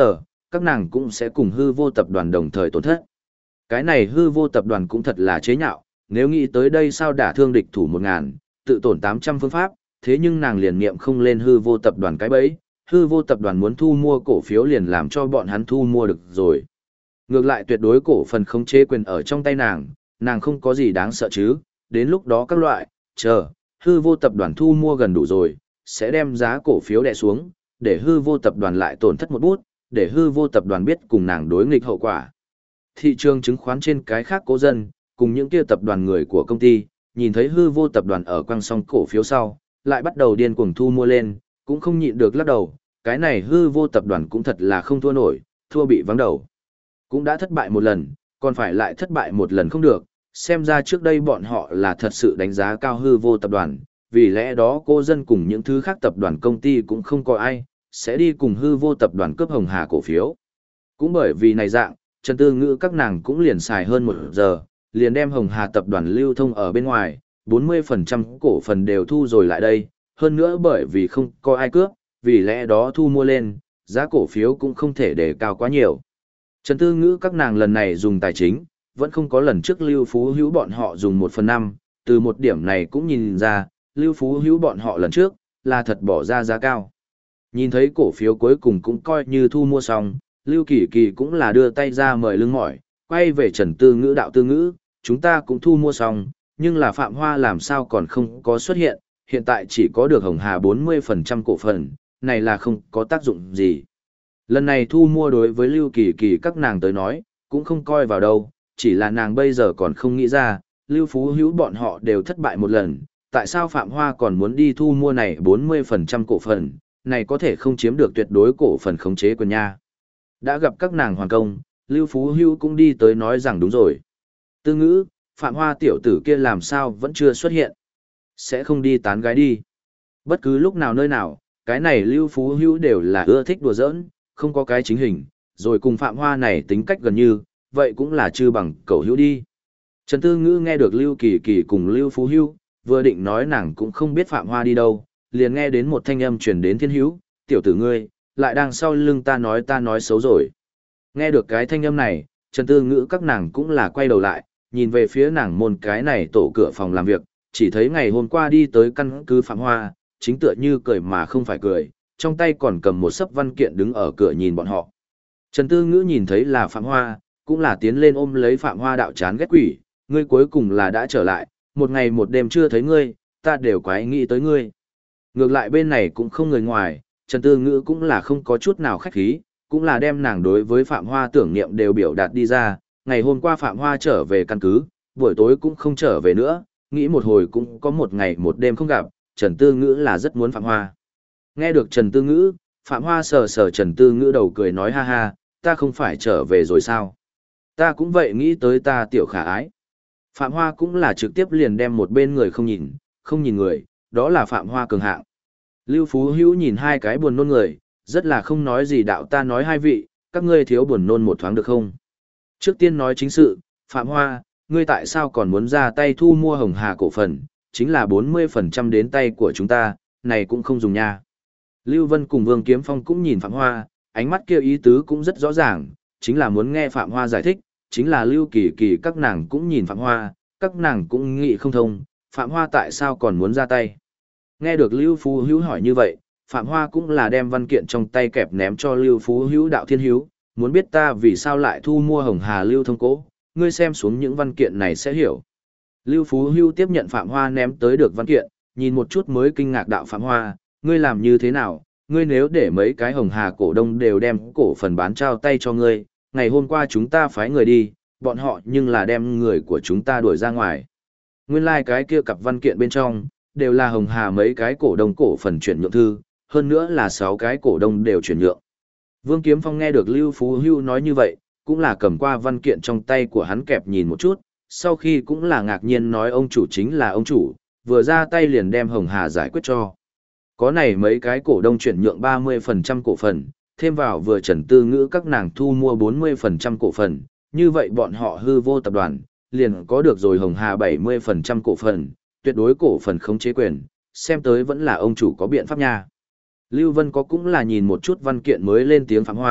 Speaker 1: các nàng cũng sẽ cùng hư vô tập đoàn đồng thời tổn thất. Cái này hư vô tập đoàn cũng thật là chế nhạo, nếu nghĩ tới đây sao đả thương địch thủ 1000, tự tổn 800 phương pháp, thế nhưng nàng liền niệm không lên hư vô tập đoàn cái bẫy, hư vô tập đoàn muốn thu mua cổ phiếu liền làm cho bọn hắn thu mua được rồi. Ngược lại tuyệt đối cổ phần khống chế quyền ở trong tay nàng không có gì đáng sợ chứ, đến lúc đó các loại, hư vô tập đoàn thu mua gần đủ rồi, sẽ đem giá cổ phiếu đè xuống, để hư vô tập đoàn lại tổn thất một bút, để hư vô tập đoàn biết cùng nàng đối nghịch hậu quả. Thị trường chứng khoán trên cái khác cố dân, cùng những kia tập đoàn người của công ty, nhìn thấy hư vô tập đoàn ở quăng xong cổ phiếu sau, lại bắt đầu điên cuồng thu mua lên, cũng không nhịn được lắc đầu, cái này hư vô tập đoàn cũng thật là không thua nổi, thua bị vắng đầu. Cũng đã thất bại một lần, còn phải lại thất bại một lần không được, xem ra trước đây bọn họ là thật sự đánh giá cao hư vô tập đoàn, vì lẽ đó cô dân cùng những thứ khác tập đoàn công ty cũng không có ai, sẽ đi cùng hư vô tập đoàn cướp Hồng Hà cổ phiếu. Cũng bởi vì này dạng, Trần Tư Ngữ các nàng cũng liền xài hơn 1 giờ, liền đem Hồng Hà tập đoàn lưu thông ở bên ngoài, 40% cổ phần đều thu rồi lại đây, hơn nữa bởi vì không có ai cướp, vì lẽ đó thu mua lên, giá cổ phiếu cũng không thể để cao quá nhiều. Trần Tư Ngữ các nàng lần này dùng tài chính, vẫn không có lần trước Lưu Phú Hữu bọn họ dùng 1/5, từ một điểm này cũng nhìn ra, Lưu Phú Hữu bọn họ lần trước, là thật bỏ ra giá cao. Nhìn thấy cổ phiếu cuối cùng cũng coi như thu mua xong, Lưu Kỳ Kỳ cũng là đưa tay ra mời lưng mỏi, quay về Trần Tư Ngữ đạo Tư Ngữ, chúng ta cũng thu mua xong, nhưng là Phạm Hoa làm sao còn không có xuất hiện, hiện tại chỉ có được Hồng Hà 40% cổ phần, này là không có tác dụng gì. Lần này thu mua đối với Lưu Kỳ Kỳ các nàng tới nói, cũng không coi vào đâu, chỉ là nàng bây giờ còn không nghĩ ra, Lưu Phú Hữu bọn họ đều thất bại một lần, tại sao Phạm Hoa còn muốn đi thu mua này 40% cổ phần, này có thể không chiếm được tuyệt đối cổ phần khống chế quyền nha. Đã gặp các nàng hoàn công, Lưu Phú Hữu cũng đi tới nói rằng đúng rồi. Tư Ngữ, Phạm Hoa tiểu tử kia làm sao vẫn chưa xuất hiện? Sẽ không đi tán gái đi. Bất cứ lúc nào nơi nào, cái này Lưu Phú Hữu đều là ưa thích đùa giỡn, không có cái chính hình, rồi cùng Phạm Hoa này tính cách gần như, vậy cũng là chư bằng cầu hữu đi. Trần Tư Ngữ nghe được Lưu Kỳ Kỳ cùng Lưu Phú Hữu, vừa định nói nàng cũng không biết Phạm Hoa đi đâu, liền nghe đến một thanh âm truyền đến Thiên Hữu, tiểu tử ngươi, lại đang sau lưng ta nói xấu rồi. Nghe được cái thanh âm này, Trần Tư Ngữ các nàng cũng là quay đầu lại, nhìn về phía nàng môn cái này tổ cửa phòng làm việc, chỉ thấy ngày hôm qua đi tới căn cứ Phạm Hoa, chính tựa như cười mà không phải cười, trong tay còn cầm một sấp văn kiện đứng ở cửa nhìn bọn họ. Trần Tư Ngữ nhìn thấy là Phạm Hoa, cũng là tiến lên ôm lấy Phạm Hoa đạo chán ghét quỷ, ngươi cuối cùng là đã trở lại, một ngày một đêm chưa thấy ngươi, ta đều quái nghĩ tới ngươi. Ngược lại bên này cũng không người ngoài, Trần Tư Ngữ cũng là không có chút nào khách khí, cũng là đem nàng đối với Phạm Hoa tưởng niệm đều biểu đạt đi ra, ngày hôm qua Phạm Hoa trở về căn cứ, buổi tối cũng không trở về nữa, nghĩ một hồi cũng có một ngày một đêm không gặp, Trần Tư Ngữ là rất muốn Phạm Hoa. Nghe được Trần Tư Ngữ, Phạm Hoa sờ sờ Trần Tư Ngữ đầu cười nói ha ha, ta không phải trở về rồi sao? Ta cũng vậy nghĩ tới ta tiểu khả ái. Phạm Hoa cũng là trực tiếp liền đem một bên người không nhìn người, đó là Phạm Hoa cường hạng. Lưu Phú Hữu nhìn hai cái buồn nôn người, rất là không nói gì đạo ta nói hai vị, các ngươi thiếu buồn nôn một thoáng được không? Trước tiên nói chính sự, Phạm Hoa, ngươi tại sao còn muốn ra tay thu mua Hồng Hà cổ phần, chính là 40% đến tay của chúng ta, này cũng không dùng nha. Lưu Vân cùng Vương Kiếm Phong cũng nhìn Phạm Hoa, ánh mắt kia ý tứ cũng rất rõ ràng, chính là muốn nghe Phạm Hoa giải thích, chính là Lưu Kỳ Kỳ các nàng cũng nhìn Phạm Hoa, các nàng cũng nghĩ không thông, Phạm Hoa tại sao còn muốn ra tay. Nghe được Lưu Phú Hữu hỏi như vậy, Phạm Hoa cũng là đem văn kiện trong tay kẹp ném cho Lưu Phú Hữu đạo Thiên Hữu, muốn biết ta vì sao lại thu mua Hồng Hà Lưu Thông Cố, ngươi xem xuống những văn kiện này sẽ hiểu. Lưu Phú Hữu tiếp nhận Phạm Hoa ném tới được văn kiện, nhìn một chút mới kinh ngạc đạo Phạm Hoa, ngươi làm như thế nào, ngươi nếu để mấy cái Hồng Hà cổ đông đều đem cổ phần bán trao tay cho ngươi, ngày hôm qua chúng ta phái người đi, bọn họ nhưng là đem người của chúng ta đuổi ra ngoài. Nguyên lai like cái kia cặp văn kiện bên trong, đều là Hồng Hà mấy cái cổ đông cổ phần chuyển nhượng thư, hơn nữa là 6 cái cổ đông đều chuyển nhượng. Vương Kiếm Phong nghe được Lưu Phú Hữu nói như vậy, cũng là cầm qua văn kiện trong tay của hắn kẹp nhìn một chút, sau khi cũng là ngạc nhiên nói ông chủ chính là ông chủ, vừa ra tay liền đem Hồng Hà giải quyết cho. Có này mấy cái cổ đông chuyển nhượng 30% cổ phần, thêm vào vừa Trần Tư Ngữ các nàng thu mua 40% cổ phần, như vậy bọn họ hư vô tập đoàn, liền có được rồi Hồng Hà 70% cổ phần, tuyệt đối cổ phần khống chế quyền, xem tới vẫn là ông chủ có biện pháp nha. Lưu Vân có cũng là nhìn một chút văn kiện mới lên tiếng Phạm Hoa,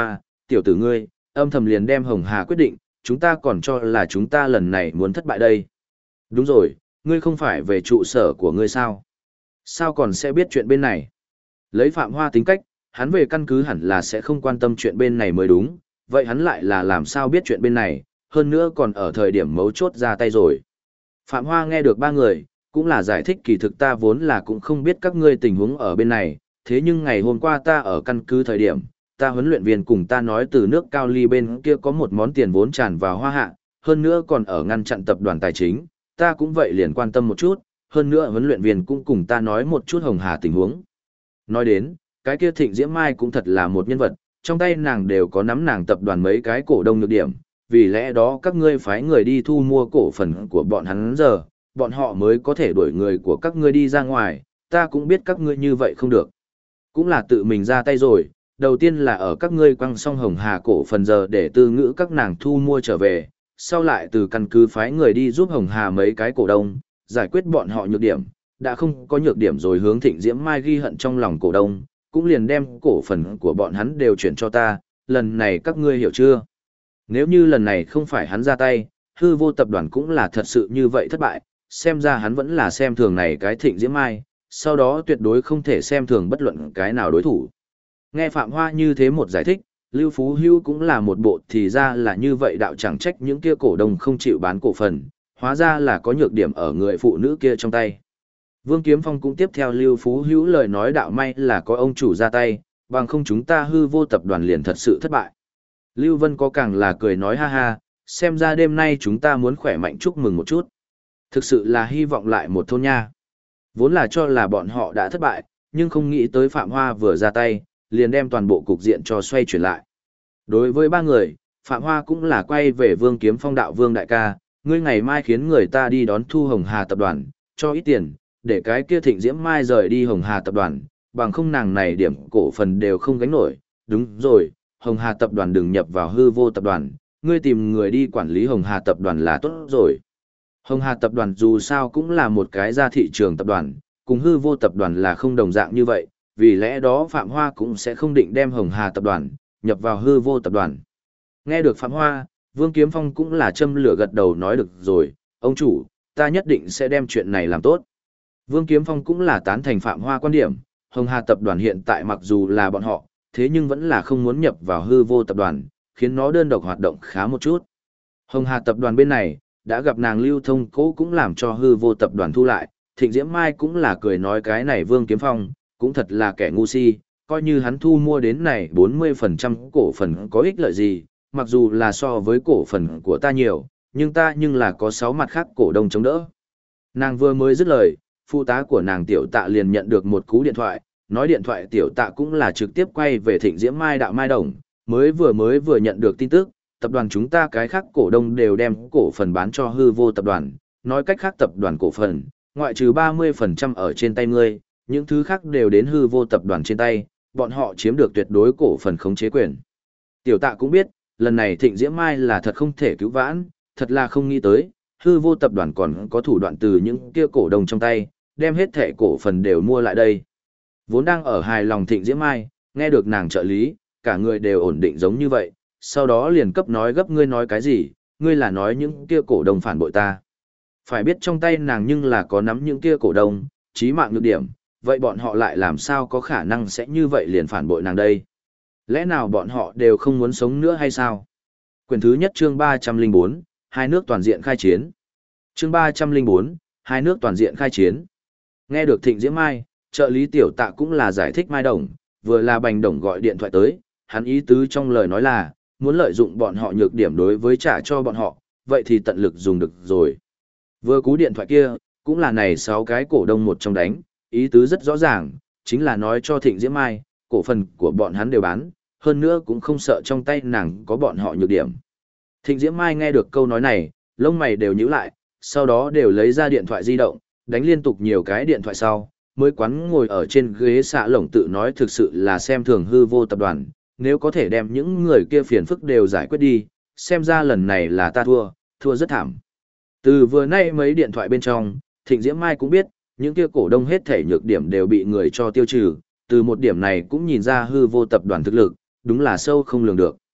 Speaker 1: Tiểu tử ngươi, âm thầm liền đem Hồng Hà quyết định, chúng ta còn cho là chúng ta lần này muốn thất bại đây. Đúng rồi, ngươi không phải về trụ sở của ngươi sao? Sao còn sẽ biết chuyện bên này? Lấy Phạm Hoa tính cách, hắn về căn cứ hẳn là sẽ không quan tâm chuyện bên này mới đúng, vậy hắn lại là làm sao biết chuyện bên này, hơn nữa còn ở thời điểm mấu chốt ra tay rồi. Phạm Hoa nghe được ba người, cũng là giải thích kỳ thực ta vốn là cũng không biết các ngươi tình huống ở bên này, thế nhưng ngày hôm qua ta ở căn cứ thời điểm, ta huấn luyện viên cùng ta nói từ nước Cao Ly bên kia có một món tiền vốn tràn vào Hoa Hạ, hơn nữa còn ở ngăn chặn tập đoàn tài chính, ta cũng vậy liền quan tâm một chút, hơn nữa huấn luyện viên cũng cùng ta nói một chút Hồng Hà tình huống. Nói đến, cái kia Thịnh Diễm Mai cũng thật là một nhân vật, trong tay nàng đều có nắm nàng tập đoàn mấy cái cổ đông nhược điểm, vì lẽ đó các ngươi phái người đi thu mua cổ phần của bọn hắn giờ, bọn họ mới có thể đuổi người của các ngươi đi ra ngoài, ta cũng biết các ngươi như vậy không được. Cũng là tự mình ra tay rồi, đầu tiên là ở các ngươi quăng xong Hồng Hà cổ phần giờ để tư ngữ các nàng thu mua trở về, sau lại từ căn cứ phái người đi giúp Hồng Hà mấy cái cổ đông, giải quyết bọn họ nhược điểm, đã không có nhược điểm rồi hướng Thịnh Diễm Mai ghi hận trong lòng cổ đông, cũng liền đem cổ phần của bọn hắn đều chuyển cho ta, lần này các ngươi hiểu chưa? Nếu như lần này không phải hắn ra tay, hư vô tập đoàn cũng là thật sự như vậy thất bại, xem ra hắn vẫn là xem thường này cái Thịnh Diễm Mai, sau đó tuyệt đối không thể xem thường bất luận cái nào đối thủ. Nghe Phạm Hoa như thế một giải thích, Lưu Phú Hữu cũng là một bộ thì ra là như vậy đạo chẳng trách những kia cổ đông không chịu bán cổ phần, hóa ra là có nhược điểm ở người phụ nữ kia trong tay. Vương Kiếm Phong cũng tiếp theo Lưu Phú Hữu lời nói đạo may là có ông chủ ra tay, bằng không chúng ta hư vô tập đoàn liền thật sự thất bại. Lưu Vân có càng là cười nói ha ha, xem ra đêm nay chúng ta muốn khỏe mạnh chúc mừng một chút. Thực sự là hy vọng lại một thôn nha. Vốn là cho là bọn họ đã thất bại, nhưng không nghĩ tới Phạm Hoa vừa ra tay, liền đem toàn bộ cục diện cho xoay chuyển lại. Đối với ba người, Phạm Hoa cũng là quay về Vương Kiếm Phong đạo Vương đại ca, ngươi ngày mai khiến người ta đi đón thu Hồng Hà tập đoàn, cho ít tiền, để cái kia Thịnh Diễm Mai rời đi Hồng Hà tập đoàn, bằng không nàng này điểm cổ phần đều không gánh nổi. Đúng rồi, Hồng Hà tập đoàn đừng nhập vào hư vô tập đoàn, ngươi tìm người đi quản lý Hồng Hà tập đoàn là tốt rồi. Hồng Hà tập đoàn dù sao cũng là một cái ra thị trường tập đoàn, cùng hư vô tập đoàn là không đồng dạng như vậy, vì lẽ đó Phạm Hoa cũng sẽ không định đem Hồng Hà tập đoàn nhập vào hư vô tập đoàn. Nghe được Phạm Hoa, Vương Kiếm Phong cũng là châm lửa gật đầu nói được rồi, ông chủ, ta nhất định sẽ đem chuyện này làm tốt. Vương Kiếm Phong cũng là tán thành Phạm Hoa quan điểm, Hồng Hà tập đoàn hiện tại mặc dù là bọn họ, thế nhưng vẫn là không muốn nhập vào hư vô tập đoàn, khiến nó đơn độc hoạt động khá một chút. Hồng Hà tập đoàn bên này, đã gặp nàng lưu thông cố cũng làm cho hư vô tập đoàn thu lại, Thịnh Diễm Mai cũng là cười nói cái này Vương Kiếm Phong, cũng thật là kẻ ngu si, coi như hắn thu mua đến này 40% cổ phần có ích lợi gì, mặc dù là so với cổ phần của ta nhiều, nhưng ta nhưng là có 6 mặt khác cổ đông chống đỡ. Nàng vừa mới dứt lời, phụ tá của nàng Tiểu Tạ liền nhận được một cú điện thoại, nói điện thoại Tiểu Tạ cũng là trực tiếp quay về Thịnh Diễm Mai đạo Mai Đồng, mới vừa nhận được tin tức, tập đoàn chúng ta cái khác cổ đông đều đem cổ phần bán cho hư vô tập đoàn, nói cách khác tập đoàn cổ phần, ngoại trừ 30% ở trên tay ngươi, những thứ khác đều đến hư vô tập đoàn trên tay, bọn họ chiếm được tuyệt đối cổ phần khống chế quyền. Tiểu Tạ cũng biết, lần này Thịnh Diễm Mai là thật không thể cứu vãn, thật là không nghĩ tới, hư vô tập đoàn còn có thủ đoạn từ những kia cổ đông trong tay, đem hết thẻ cổ phần đều mua lại đây. Vốn đang ở hài lòng Thịnh Diễm Mai, nghe được nàng trợ lý, cả người đều ổn định giống như vậy, sau đó liền cấp nói gấp ngươi nói cái gì, ngươi là nói những kia cổ đông phản bội ta. Phải biết trong tay nàng nhưng là có nắm những kia cổ đông, chí mạng nhược điểm, vậy bọn họ lại làm sao có khả năng sẽ như vậy liền phản bội nàng đây? Lẽ nào bọn họ đều không muốn sống nữa hay sao? Quyển thứ nhất chương 304, hai nước toàn diện khai chiến. Chương 304, hai nước toàn diện khai chiến. Nghe được Thịnh Diễm Mai, trợ lý Tiểu Tạ cũng là giải thích Mai Đồng, vừa là Bành Đồng gọi điện thoại tới, hắn ý tứ trong lời nói là, muốn lợi dụng bọn họ nhược điểm đối với trả cho bọn họ, vậy thì tận lực dùng được rồi. Vừa cú điện thoại kia, cũng là này 6 cái cổ đông một trong đánh, ý tứ rất rõ ràng, chính là nói cho Thịnh Diễm Mai, cổ phần của bọn hắn đều bán, hơn nữa cũng không sợ trong tay nàng có bọn họ nhược điểm. Thịnh Diễm Mai nghe được câu nói này, lông mày đều nhíu lại, sau đó đều lấy ra điện thoại di động, đánh liên tục nhiều cái điện thoại sau, mới quán ngồi ở trên ghế xạ lồng tự nói thực sự là xem thường hư vô tập đoàn, nếu có thể đem những người kia phiền phức đều giải quyết đi, xem ra lần này là ta thua rất thảm. Từ vừa nay mấy điện thoại bên trong, Thịnh Diễm Mai cũng biết, những kia cổ đông hết thể nhược điểm đều bị người cho tiêu trừ, từ một điểm này cũng nhìn ra hư vô tập đoàn thực lực, đúng là sâu không lường được.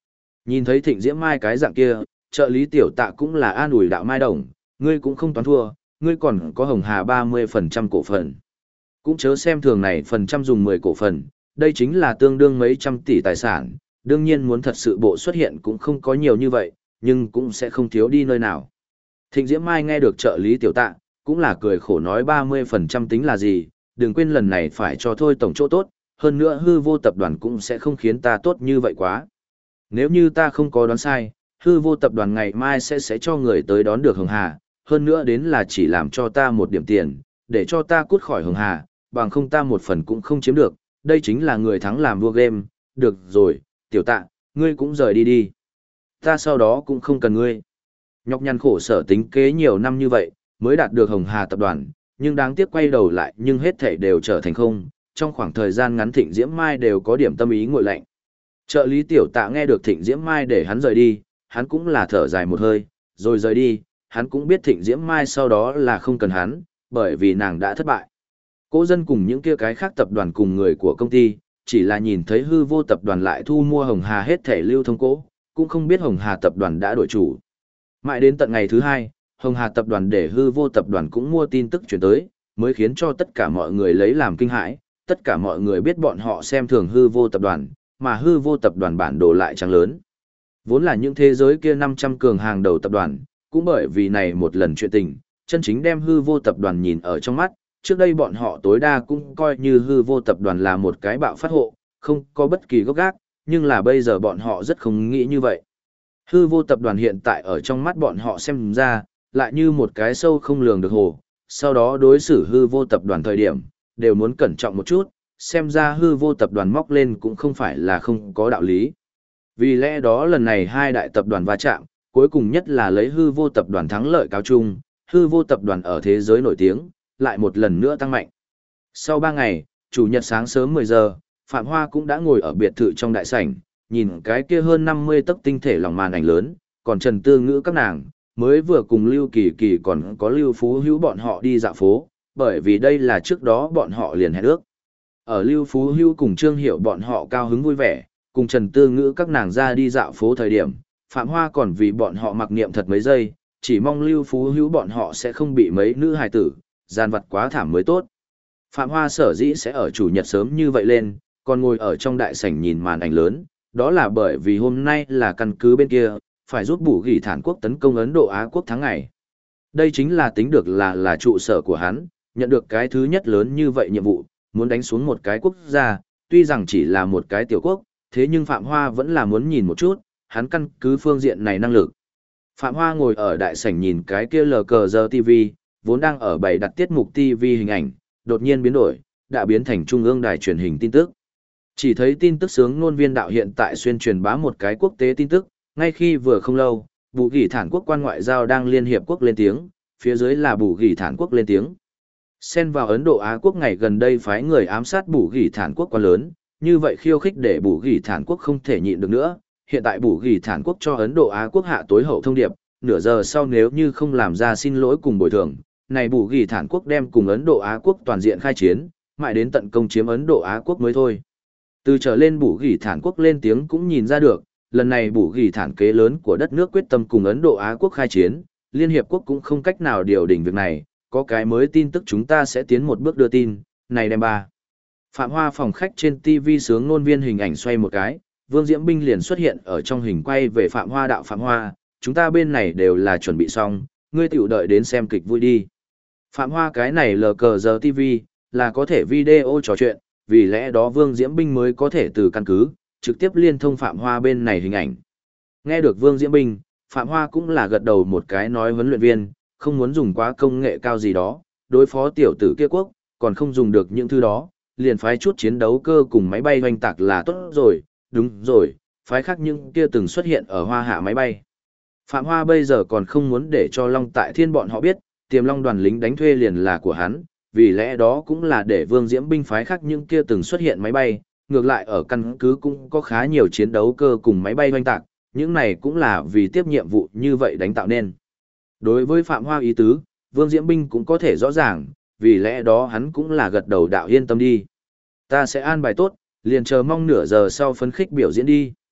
Speaker 1: Nhìn thấy Thịnh Diễm Mai cái dạng kia, trợ lý tiểu tạ cũng là an ủi đạo Mai Đồng, ngươi cũng không toán thua, ngươi còn có Hồng Hà 30% cổ phần. Cũng chớ xem thường này phần trăm dùng 10 cổ phần, đây chính là tương đương mấy trăm tỷ tài sản, đương nhiên muốn thật sự bộ xuất hiện cũng không có nhiều như vậy, nhưng cũng sẽ không thiếu đi nơi nào. Thịnh Diễm Mai nghe được trợ lý tiểu tạ, cũng là cười khổ nói 30% tính là gì, đừng quên lần này phải cho thôi tổng chỗ tốt, hơn nữa hư vô tập đoàn cũng sẽ không khiến ta tốt như vậy quá. Nếu như ta không có đoán sai, hư vô tập đoàn ngày mai sẽ cho người tới đón được Hồng Hà, hơn nữa đến là chỉ làm cho ta một điểm tiền, để cho ta cút khỏi Hồng Hà, bằng không ta một phần cũng không chiếm được, đây chính là người thắng làm vua game, được rồi, tiểu tạ, ngươi cũng rời đi đi. Ta sau đó cũng không cần ngươi. Nhọc nhằn khổ sở tính kế nhiều năm như vậy, mới đạt được Hồng Hà tập đoàn, nhưng đáng tiếc quay đầu lại nhưng hết thảy đều trở thành không, trong khoảng thời gian ngắn Thịnh Diễm Mai đều có điểm tâm ý nguội lạnh. Trợ lý tiểu tạ nghe được Thịnh Diễm Mai để hắn rời đi, hắn cũng là thở dài một hơi, rồi rời đi, hắn cũng biết Thịnh Diễm Mai sau đó là không cần hắn, bởi vì nàng đã thất bại. Cố dân cùng những kia cái khác tập đoàn cùng người của công ty, chỉ là nhìn thấy hư vô tập đoàn lại thu mua Hồng Hà hết thể lưu thông cố, cũng không biết Hồng Hà tập đoàn đã đổi chủ. Mãi đến tận ngày thứ hai, Hồng Hà tập đoàn để hư vô tập đoàn cũng mua tin tức chuyển tới, mới khiến cho tất cả mọi người lấy làm kinh hãi, tất cả mọi người biết bọn họ xem thường hư vô tập đoàn, mà hư vô tập đoàn bản đồ lại trắng lớn. Vốn là những thế giới kia 500 cường hàng đầu tập đoàn, cũng bởi vì này một lần chuyện tình, chân chính đem hư vô tập đoàn nhìn ở trong mắt, trước đây bọn họ tối đa cũng coi như hư vô tập đoàn là một cái bạo phát hộ, không có bất kỳ gốc gác, nhưng là bây giờ bọn họ rất không nghĩ như vậy. Hư vô tập đoàn hiện tại ở trong mắt bọn họ xem ra, lại như một cái sâu không lường được hồ, sau đó đối xử hư vô tập đoàn thời điểm, đều muốn cẩn trọng một chút, xem ra hư vô tập đoàn móc lên cũng không phải là không có đạo lý. Vì lẽ đó lần này hai đại tập đoàn va chạm, cuối cùng nhất là lấy hư vô tập đoàn thắng lợi cao chung, hư vô tập đoàn ở thế giới nổi tiếng, lại một lần nữa tăng mạnh. Sau 3 ngày, chủ nhật sáng sớm 10 giờ, Phạm Hoa cũng đã ngồi ở biệt thự trong đại sảnh, nhìn cái kia hơn 50 tấc tinh thể lòng màn ảnh lớn, còn Trần Tư Ngữ các nàng, mới vừa cùng Lưu Kỳ Kỳ còn có Lưu Phú Hữu bọn họ đi dạo phố, bởi vì đây là trước đó bọn họ liền hẹn ước. Ở Lưu Phú Hữu cùng Trương Hiểu bọn họ cao hứng vui vẻ, cùng Trần Tư Ngữ các nàng ra đi dạo phố thời điểm, Phạm Hoa còn vì bọn họ mặc niệm thật mấy giây, chỉ mong Lưu Phú Hữu bọn họ sẽ không bị mấy nữ hài tử, gian vặt quá thảm mới tốt. Phạm Hoa sở dĩ sẽ ở chủ nhật sớm như vậy lên, còn ngồi ở trong đại sảnh nhìn màn ảnh lớn, đó là bởi vì hôm nay là căn cứ bên kia, phải giúp Bù Gỉ Thản Quốc tấn công Ấn Độ Á Quốc tháng ngày. Đây chính là tính được là trụ sở của hắn, nhận được cái thứ nhất lớn như vậy nhiệm vụ, muốn đánh xuống một cái quốc gia, tuy rằng chỉ là một cái tiểu quốc, thế nhưng Phạm Hoa vẫn là muốn nhìn một chút, hắn căn cứ phương diện này năng lực. Phạm Hoa ngồi ở đại sảnh nhìn cái kia lờ cờ giờ TV, vốn đang ở bày đặt tiết mục TV hình ảnh, đột nhiên biến đổi, đã biến thành trung ương đài truyền hình tin tức. Chỉ thấy tin tức sướng ngôn viên đạo hiện tại xuyên truyền bá một cái quốc tế tin tức, ngay khi vừa không lâu, Bù Gỉ Thản Quốc quan ngoại giao đang Liên Hiệp Quốc lên tiếng, phía dưới là Bù Gỉ Thản Quốc lên tiếng. Xen vào Ấn Độ Á Quốc ngày gần đây phái người ám sát Bù Gỉ Thản Quốc quá lớn, như vậy khiêu khích để Bù Gỉ Thản Quốc không thể nhịn được nữa. Hiện tại Bù Gỉ Thản Quốc cho Ấn Độ Á Quốc hạ tối hậu thông điệp, nửa giờ sau nếu như không làm ra xin lỗi cùng bồi thường, này Bù Gỉ Thản Quốc đem cùng Ấn Độ Á Quốc toàn diện khai chiến, mãi đến tận công chiếm Ấn Độ Á Quốc mới thôi. Từ trở lên Bù Gỉ Thản Quốc lên tiếng cũng nhìn ra được, lần này Bù Gỉ Thản kế lớn của đất nước quyết tâm cùng Ấn Độ Á Quốc khai chiến, Liên Hiệp Quốc cũng không cách nào điều đình việc này, có cái mới tin tức chúng ta sẽ tiến một bước đưa tin, này đem ba. Phạm Hoa phòng khách trên TV sướng ngôn viên hình ảnh xoay một cái, Vương Diễm Binh liền xuất hiện ở trong hình quay về Phạm Hoa đạo Phạm Hoa, chúng ta bên này đều là chuẩn bị xong, ngươi tiểu đợi đến xem kịch vui đi. Phạm Hoa cái này lờ cờ giờ TV, là có thể video trò chuyện, vì lẽ đó Vương Diễm Binh mới có thể từ căn cứ, trực tiếp liên thông Phạm Hoa bên này hình ảnh. Nghe được Vương Diễm Binh, Phạm Hoa cũng là gật đầu một cái nói huấn luyện viên, không muốn dùng quá công nghệ cao gì đó, đối phó tiểu tử kia quốc, còn không dùng được những thứ đó, liền phái chút chiến đấu cơ cùng máy bay hoành tạc là tốt rồi, đúng rồi, phái khác những kia từng xuất hiện ở Hoa Hạ máy bay. Phạm Hoa bây giờ còn không muốn để cho Long Tại Thiên bọn họ biết, Tiềm Long đoàn lính đánh thuê liền là của hắn, vì lẽ đó cũng là để Vương Diễm Binh phái khác những kia từng xuất hiện máy bay, ngược lại ở căn cứ cũng có khá nhiều chiến đấu cơ cùng máy bay hoành tạc, những này cũng là vì tiếp nhiệm vụ như vậy đánh tạo nên. Đối với Phạm Hoa ý tứ, Vương Diễm Binh cũng có thể rõ ràng, vì lẽ đó hắn cũng là gật đầu đạo yên tâm đi. Ta sẽ an bài tốt, liền chờ mong nửa giờ sau phấn khích biểu diễn đi.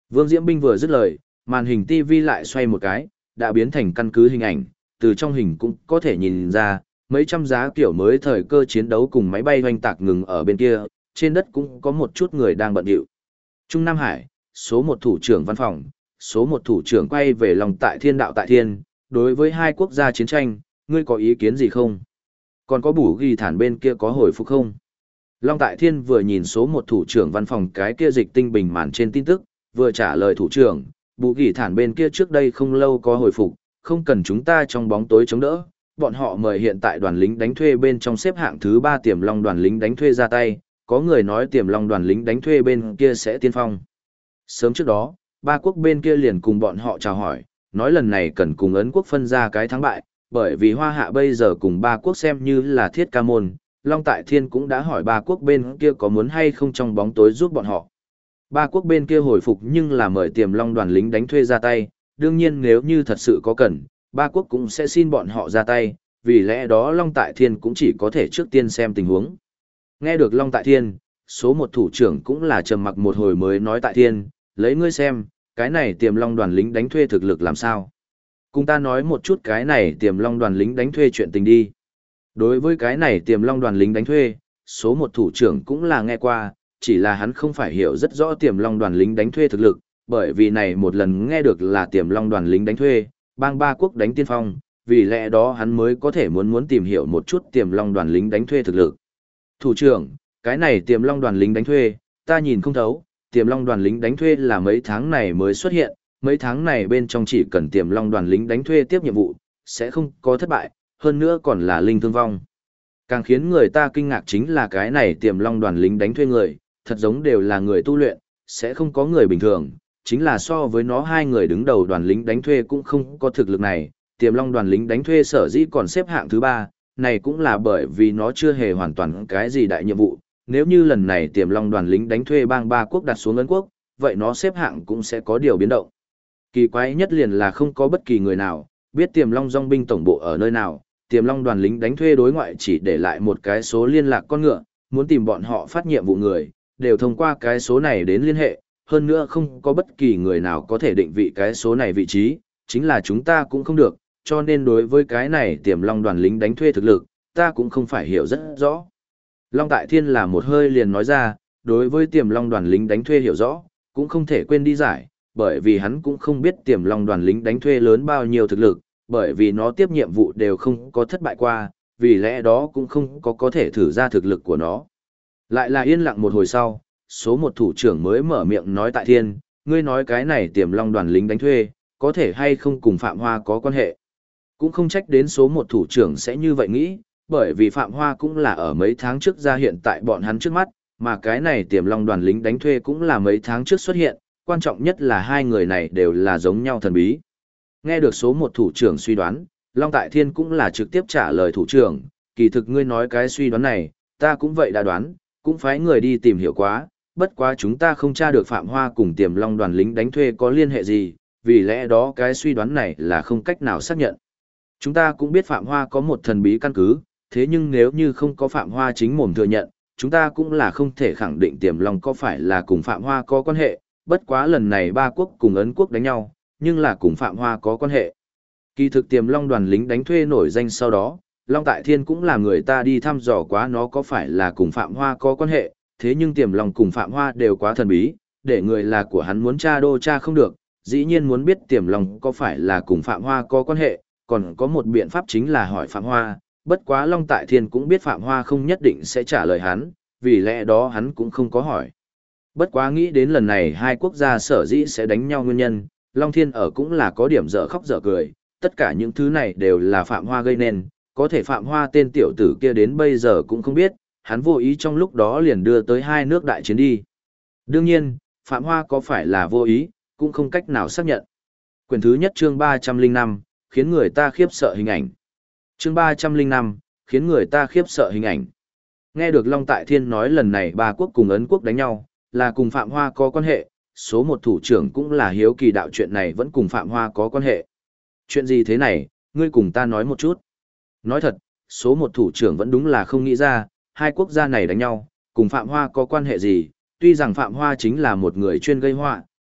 Speaker 1: Vương Diễm Binh vừa dứt lời, màn hình TV lại xoay một cái, đã biến thành căn cứ hình ảnh, từ trong hình cũng có thể nhìn ra, mấy trăm giá kiểu mới thời cơ chiến đấu cùng máy bay hoành tạc ngừng ở bên kia, trên đất cũng có một chút người đang bận điệu. Trung Nam Hải, số một thủ trưởng văn phòng, số một thủ trưởng quay về lòng tại thiên đạo tại thiên, đối với hai quốc gia chiến tranh, ngươi có ý kiến gì không? Còn có bù ghi thản bên kia có hồi phục không? Long Tại Thiên vừa nhìn số một thủ trưởng văn phòng cái kia dịch tinh bình màn trên tin tức, vừa trả lời thủ trưởng, bù ghi thản bên kia trước đây không lâu có hồi phục, không cần chúng ta trong bóng tối chống đỡ, bọn họ mời hiện tại đoàn lính đánh thuê bên trong xếp hạng thứ 3 Tiềm Long đoàn lính đánh thuê ra tay, có người nói Tiềm Long đoàn lính đánh thuê bên kia sẽ tiên phong. Sớm trước đó, ba quốc bên kia liền cùng bọn họ chào hỏi, nói lần này cần cùng Ấn quốc phân ra cái thắng bại, bởi vì Hoa Hạ bây giờ cùng ba quốc xem như là thiết ca môn, Long Tại Thiên cũng đã hỏi ba quốc bên kia có muốn hay không trong bóng tối giúp bọn họ. Ba quốc bên kia hồi phục nhưng là mời Tiềm Long đoàn lính đánh thuê ra tay, đương nhiên nếu như thật sự có cần, ba quốc cũng sẽ xin bọn họ ra tay, vì lẽ đó Long Tại Thiên cũng chỉ có thể trước tiên xem tình huống. Nghe được Long Tại Thiên, số một thủ trưởng cũng là trầm mặc một hồi mới nói Tại Thiên, lấy ngươi xem, cái này Tiềm Long đoàn lính đánh thuê thực lực làm sao? Cùng ta nói một chút cái này Tiềm Long đoàn lính đánh thuê chuyện tình đi. Đối với cái này Tiềm Long đoàn lính đánh thuê, số một thủ trưởng cũng là nghe qua, chỉ là hắn không phải hiểu rất rõ Tiềm Long đoàn lính đánh thuê thực lực, bởi vì này một lần nghe được là Tiềm Long đoàn lính đánh thuê, bang ba quốc đánh tiên phong, vì lẽ đó hắn mới có thể muốn tìm hiểu một chút Tiềm Long đoàn lính đánh thuê thực lực. Thủ trưởng, cái này Tiềm Long đoàn lính đánh thuê, ta nhìn không thấu, Tiềm Long đoàn lính đánh thuê là mấy tháng này mới xuất hiện, mấy tháng này bên trong chỉ cần Tiềm Long đoàn lính đánh thuê tiếp nhiệm vụ, sẽ không có thất bại, hơn nữa còn là linh thương vong. Càng khiến người ta kinh ngạc chính là cái này Tiềm Long đoàn lính đánh thuê người, thật giống đều là người tu luyện, sẽ không có người bình thường, chính là so với nó hai người đứng đầu đoàn lính đánh thuê cũng không có thực lực này, Tiềm Long đoàn lính đánh thuê sở dĩ còn xếp hạng thứ 3, này cũng là bởi vì nó chưa hề hoàn toàn cái gì đại nhiệm vụ, nếu như lần này Tiềm Long đoàn lính đánh thuê bang ba quốc đặt xuống Ấn quốc, vậy nó xếp hạng cũng sẽ có điều biến động. Kỳ quái nhất liền là không có bất kỳ người nào biết Tiềm Long dòng binh tổng bộ ở nơi nào, Tiềm Long đoàn lính đánh thuê đối ngoại chỉ để lại một cái số liên lạc con ngựa, muốn tìm bọn họ phát nhiệm vụ người, đều thông qua cái số này đến liên hệ, hơn nữa không có bất kỳ người nào có thể định vị cái số này vị trí, chính là chúng ta cũng không được, cho nên đối với cái này Tiềm Long đoàn lính đánh thuê thực lực, ta cũng không phải hiểu rất rõ. Long Tại Thiên là một hơi liền nói ra, đối với Tiềm Long đoàn lính đánh thuê hiểu rõ, cũng không thể quên đi giải, bởi vì hắn cũng không biết Tiềm Long đoàn lính đánh thuê lớn bao nhiêu thực lực, bởi vì nó tiếp nhiệm vụ đều không có thất bại qua, vì lẽ đó cũng không có thể thử ra thực lực của nó. Lại là yên lặng một hồi sau, số một thủ trưởng mới mở miệng nói Tại Thiên, ngươi nói cái này Tiềm Long đoàn lính đánh thuê, có thể hay không cùng Phạm Hoa có quan hệ. Cũng không trách đến số một thủ trưởng sẽ như vậy nghĩ, bởi vì Phạm Hoa cũng là ở mấy tháng trước ra hiện tại bọn hắn trước mắt, mà cái này Tiềm Long đoàn lính đánh thuê cũng là mấy tháng trước xuất hiện, quan trọng nhất là hai người này đều là giống nhau thần bí. Nghe được số một thủ trưởng suy đoán, Long Tại Thiên cũng là trực tiếp trả lời thủ trưởng, kỳ thực ngươi nói cái suy đoán này, ta cũng vậy đã đoán, cũng phái người đi tìm hiểu quá, bất quá chúng ta không tra được Phạm Hoa cùng Tiềm Long đoàn lính đánh thuê có liên hệ gì, vì lẽ đó cái suy đoán này là không cách nào xác nhận. Chúng ta cũng biết Phạm Hoa có một thần bí căn cứ, thế nhưng nếu như không có Phạm Hoa chính mồm thừa nhận, chúng ta cũng là không thể khẳng định Tiềm Long có phải là cùng Phạm Hoa có quan hệ, bất quá lần này ba quốc cùng Ấn quốc đánh nhau, nhưng là cùng Phạm Hoa có quan hệ. Kỳ thực Tiềm Long đoàn lính đánh thuê nổi danh sau đó, Long Tại Thiên cũng là người ta đi thăm dò quá nó có phải là cùng Phạm Hoa có quan hệ, thế nhưng Tiềm Long cùng Phạm Hoa đều quá thần bí, để người là của hắn muốn tra đô tra không được, dĩ nhiên muốn biết Tiềm Long có phải là cùng Phạm Hoa có quan hệ, còn có một biện pháp chính là hỏi Phạm Hoa, bất quá Long Tại Thiên cũng biết Phạm Hoa không nhất định sẽ trả lời hắn, vì lẽ đó hắn cũng không có hỏi. Bất quá nghĩ đến lần này hai quốc gia sở dĩ sẽ đánh nhau nguyên nhân, Long Thiên ở cũng là có điểm dở khóc dở cười, tất cả những thứ này đều là Phạm Hoa gây nên, có thể Phạm Hoa tên tiểu tử kia đến bây giờ cũng không biết, hắn vô ý trong lúc đó liền đưa tới hai nước đại chiến đi. Đương nhiên, Phạm Hoa có phải là vô ý, cũng không cách nào xác nhận. Quyển thứ nhất chương 305, khiến người ta khiếp sợ hình ảnh. Chương 305, khiến người ta khiếp sợ hình ảnh. Nghe được Long Tại Thiên nói lần này ba quốc cùng Ấn quốc đánh nhau, là cùng Phạm Hoa có quan hệ, số một thủ trưởng cũng là hiếu kỳ đạo chuyện này vẫn cùng Phạm Hoa có quan hệ. Chuyện gì thế này, ngươi cùng ta nói một chút. Nói thật, số một thủ trưởng vẫn đúng là không nghĩ ra, hai quốc gia này đánh nhau, cùng Phạm Hoa có quan hệ gì, tuy rằng Phạm Hoa chính là một người chuyên gây họa,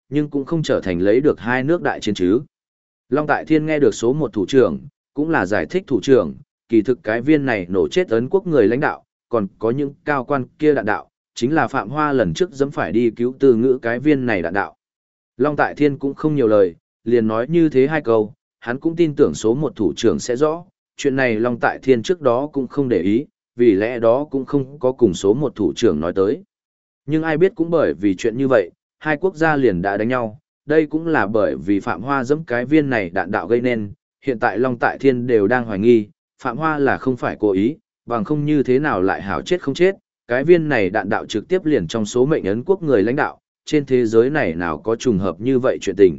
Speaker 1: nhưng cũng không trở thành lấy được hai nước đại chiến chứ. Long Tại Thiên nghe được số một thủ trưởng, cũng là giải thích thủ trưởng, kỳ thực cái viên này nổ chết Ấn quốc người lãnh đạo, còn có những cao quan kia đạn đạo, chính là Phạm Hoa lần trước dẫm phải đi cứu Từ Ngữ cái viên này đạn đạo. Long Tại Thiên cũng không nhiều lời, liền nói như thế hai câu, hắn cũng tin tưởng số một thủ trưởng sẽ rõ, chuyện này Long Tại Thiên trước đó cũng không để ý, vì lẽ đó cũng không có cùng số một thủ trưởng nói tới. Nhưng ai biết cũng bởi vì chuyện như vậy, hai quốc gia liền đã đánh nhau, đây cũng là bởi vì Phạm Hoa dẫm cái viên này đạn đạo gây nên, hiện tại Long Tại Thiên đều đang hoài nghi, Phạm Hoa là không phải cố ý, bằng không như thế nào lại hảo chết không chết, cái viên này đạn đạo trực tiếp liền trong số mệnh Ấn quốc người lãnh đạo, trên thế giới này nào có trùng hợp như vậy chuyện tình.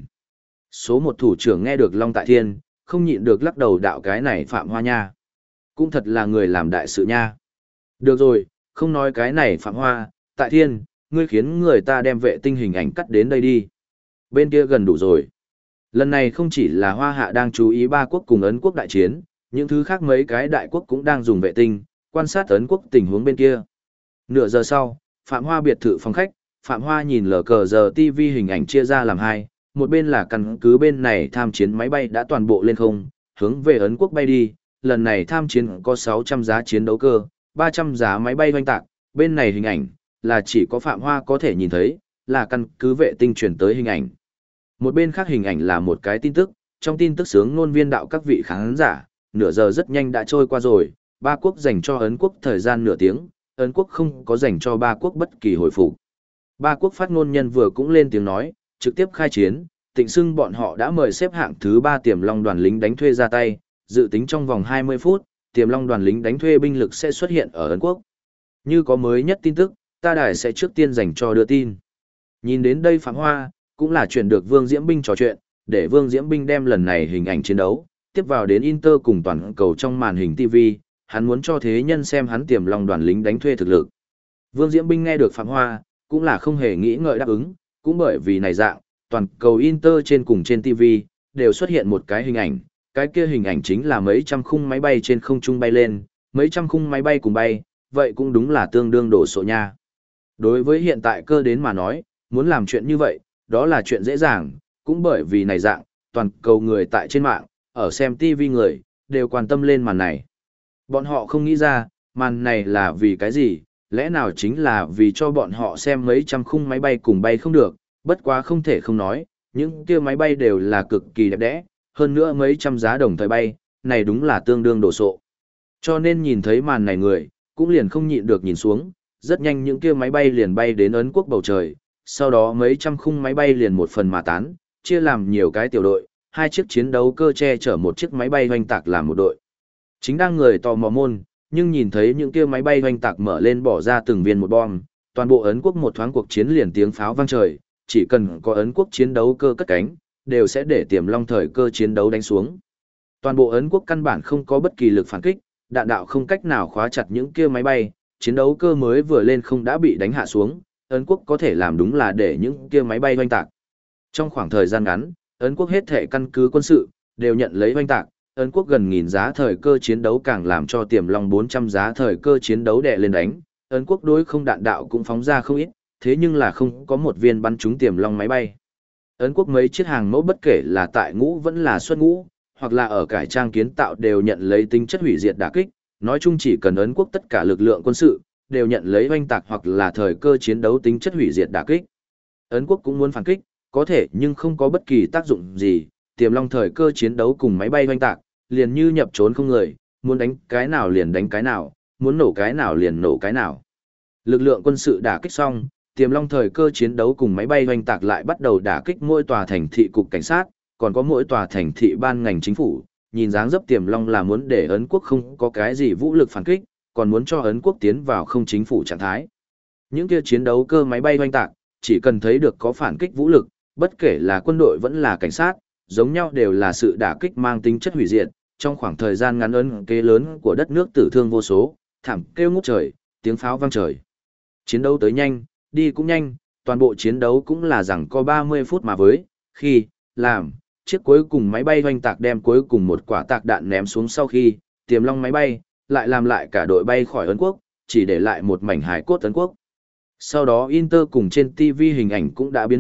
Speaker 1: Số một thủ trưởng nghe được Long Tại Thiên, không nhịn được lắc đầu đạo cái này Phạm Hoa nha. Cũng thật là người làm đại sự nha. Được rồi, không nói cái này Phạm Hoa, Tại Thiên, ngươi khiến người ta đem vệ tinh hình ảnh cắt đến đây đi. Bên kia gần đủ rồi. Lần này không chỉ là Hoa Hạ đang chú ý ba quốc cùng Ấn quốc đại chiến, những thứ khác mấy cái đại quốc cũng đang dùng vệ tinh, quan sát Ấn quốc tình huống bên kia. Nửa giờ sau, Phạm Hoa biệt thự phòng khách, Phạm Hoa nhìn lờ cờ giờ TV hình ảnh chia ra làm hai, một bên là căn cứ bên này tham chiến máy bay đã toàn bộ lên không, hướng về Ấn quốc bay đi, lần này tham chiến có 600 giá chiến đấu cơ, 300 giá máy bay hoành tạc, bên này hình ảnh, là chỉ có Phạm Hoa có thể nhìn thấy, là căn cứ vệ tinh truyền tới hình ảnh. Một bên khác hình ảnh là một cái tin tức, trong tin tức sướng ngôn viên đạo các vị khán giả, nửa giờ rất nhanh đã trôi qua rồi, ba quốc dành cho Ấn quốc thời gian nửa tiếng, Ấn quốc không có dành cho ba quốc bất kỳ hồi phục. Ba quốc phát ngôn nhân vừa cũng lên tiếng nói, trực tiếp khai chiến, Tịnh xưng bọn họ đã mời xếp hạng thứ 3 Tiềm Long đoàn lính đánh thuê ra tay, dự tính trong vòng 20 phút, Tiềm Long đoàn lính đánh thuê binh lực sẽ xuất hiện ở Ấn quốc. Như có mới nhất tin tức, ta đài sẽ trước tiên dành cho đưa tin. Nhìn đến đây Phạm Hoa, cũng là chuyển được Vương Diễm Binh trò chuyện, để Vương Diễm Binh đem lần này hình ảnh chiến đấu, tiếp vào đến Inter cùng toàn cầu trong màn hình TV, hắn muốn cho thế nhân xem hắn Tiềm Long đoàn lính đánh thuê thực lực. Vương Diễm Binh nghe được Phạm Hoa, cũng là không hề nghĩ ngợi đáp ứng, cũng bởi vì này dạng, toàn cầu Inter trên cùng trên TV, đều xuất hiện một cái hình ảnh, cái kia hình ảnh chính là mấy trăm khung máy bay trên không trung bay lên, mấy trăm khung máy bay cùng bay, vậy cũng đúng là tương đương đổ sộ nha. Đối với hiện tại cơ đến mà nói, muốn làm chuyện như vậy, đó là chuyện dễ dàng, cũng bởi vì này dạng, toàn cầu người tại trên mạng, ở xem TV người, đều quan tâm lên màn này. Bọn họ không nghĩ ra, màn này là vì cái gì, lẽ nào chính là vì cho bọn họ xem mấy trăm khung máy bay cùng bay không được, bất quá không thể không nói, những kia máy bay đều là cực kỳ đẹp đẽ, hơn nữa mấy trăm giá đồng thời bay, này đúng là tương đương đổ sộ. Cho nên nhìn thấy màn này người, cũng liền không nhịn được nhìn xuống, rất nhanh những kia máy bay liền bay đến Ấn quốc bầu trời, sau đó mấy trăm khung máy bay liền một phần mà tán, chia làm nhiều cái tiểu đội, hai chiếc chiến đấu cơ che chở một chiếc máy bay hoành tạc làm một đội. Chính đang người tò mò môn, nhưng nhìn thấy những kia máy bay hoành tạc mở lên bỏ ra từng viên một bom, toàn bộ Ấn quốc một thoáng cuộc chiến liền tiếng pháo vang trời, chỉ cần có Ấn quốc chiến đấu cơ cất cánh, đều sẽ để Tiềm Long thời cơ chiến đấu đánh xuống. Toàn bộ Ấn quốc căn bản không có bất kỳ lực phản kích, đạn đạo không cách nào khóa chặt những kia máy bay, chiến đấu cơ mới vừa lên không đã bị đánh hạ xuống, Ấn quốc có thể làm đúng là để những kia máy bay hoành tạc. Trong khoảng thời gian ngắn, Ấn quốc hết thể căn cứ quân sự đều nhận lấy hoành tạc, Ấn quốc gần 1000 giá thời cơ chiến đấu càng làm cho Tiềm Long 400 giá thời cơ chiến đấu đè lên đánh, Ấn quốc đối không đạn đạo cũng phóng ra không ít, thế nhưng là không có một viên bắn trúng Tiềm Long máy bay. Ấn quốc mấy chiếc hàng mẫu bất kể là tại ngũ vẫn là xuất ngũ, hoặc là ở cải trang kiến tạo đều nhận lấy tính chất hủy diệt đả kích, nói chung chỉ cần Ấn quốc tất cả lực lượng quân sự đều nhận lấy hoành tạc hoặc là thời cơ chiến đấu tính chất hủy diệt đả kích. Ấn quốc cũng muốn phản kích, có thể nhưng không có bất kỳ tác dụng gì, Tiềm Long thời cơ chiến đấu cùng máy bay hoành tạc, liền như nhập trốn không người, muốn đánh cái nào liền đánh cái nào, muốn nổ cái nào liền nổ cái nào. Lực lượng quân sự đả kích xong, Tiềm Long thời cơ chiến đấu cùng máy bay hoành tạc lại bắt đầu đả kích mỗi tòa thành thị cục cảnh sát, còn có mỗi tòa thành thị ban ngành chính phủ, nhìn dáng dấp Tiềm Long là muốn để Ấn quốc không có cái gì vũ lực phản kích, còn muốn cho Ấn quốc tiến vào không chính phủ trạng thái. Những kia chiến đấu cơ máy bay hoành tạc, chỉ cần thấy được có phản kích vũ lực, bất kể là quân đội vẫn là cảnh sát, giống nhau đều là sự đả kích mang tính chất hủy diệt, trong khoảng thời gian ngắn ấn kế lớn của đất nước tử thương vô số, thảm kêu ngút trời, tiếng pháo vang trời. Chiến đấu tới nhanh, đi cũng nhanh, toàn bộ chiến đấu cũng là rằng có 30 phút mà với, khi, làm, chiếc cuối cùng máy bay hoành tạc đem cuối cùng một quả tạc đạn ném xuống sau khi, Tiềm Long máy bay, lại làm lại cả đội bay khỏi Ấn quốc, chỉ để lại một mảnh hài cốt Ấn quốc. Sau đó Inter cùng trên TV hình ảnh cũng đã biến mất,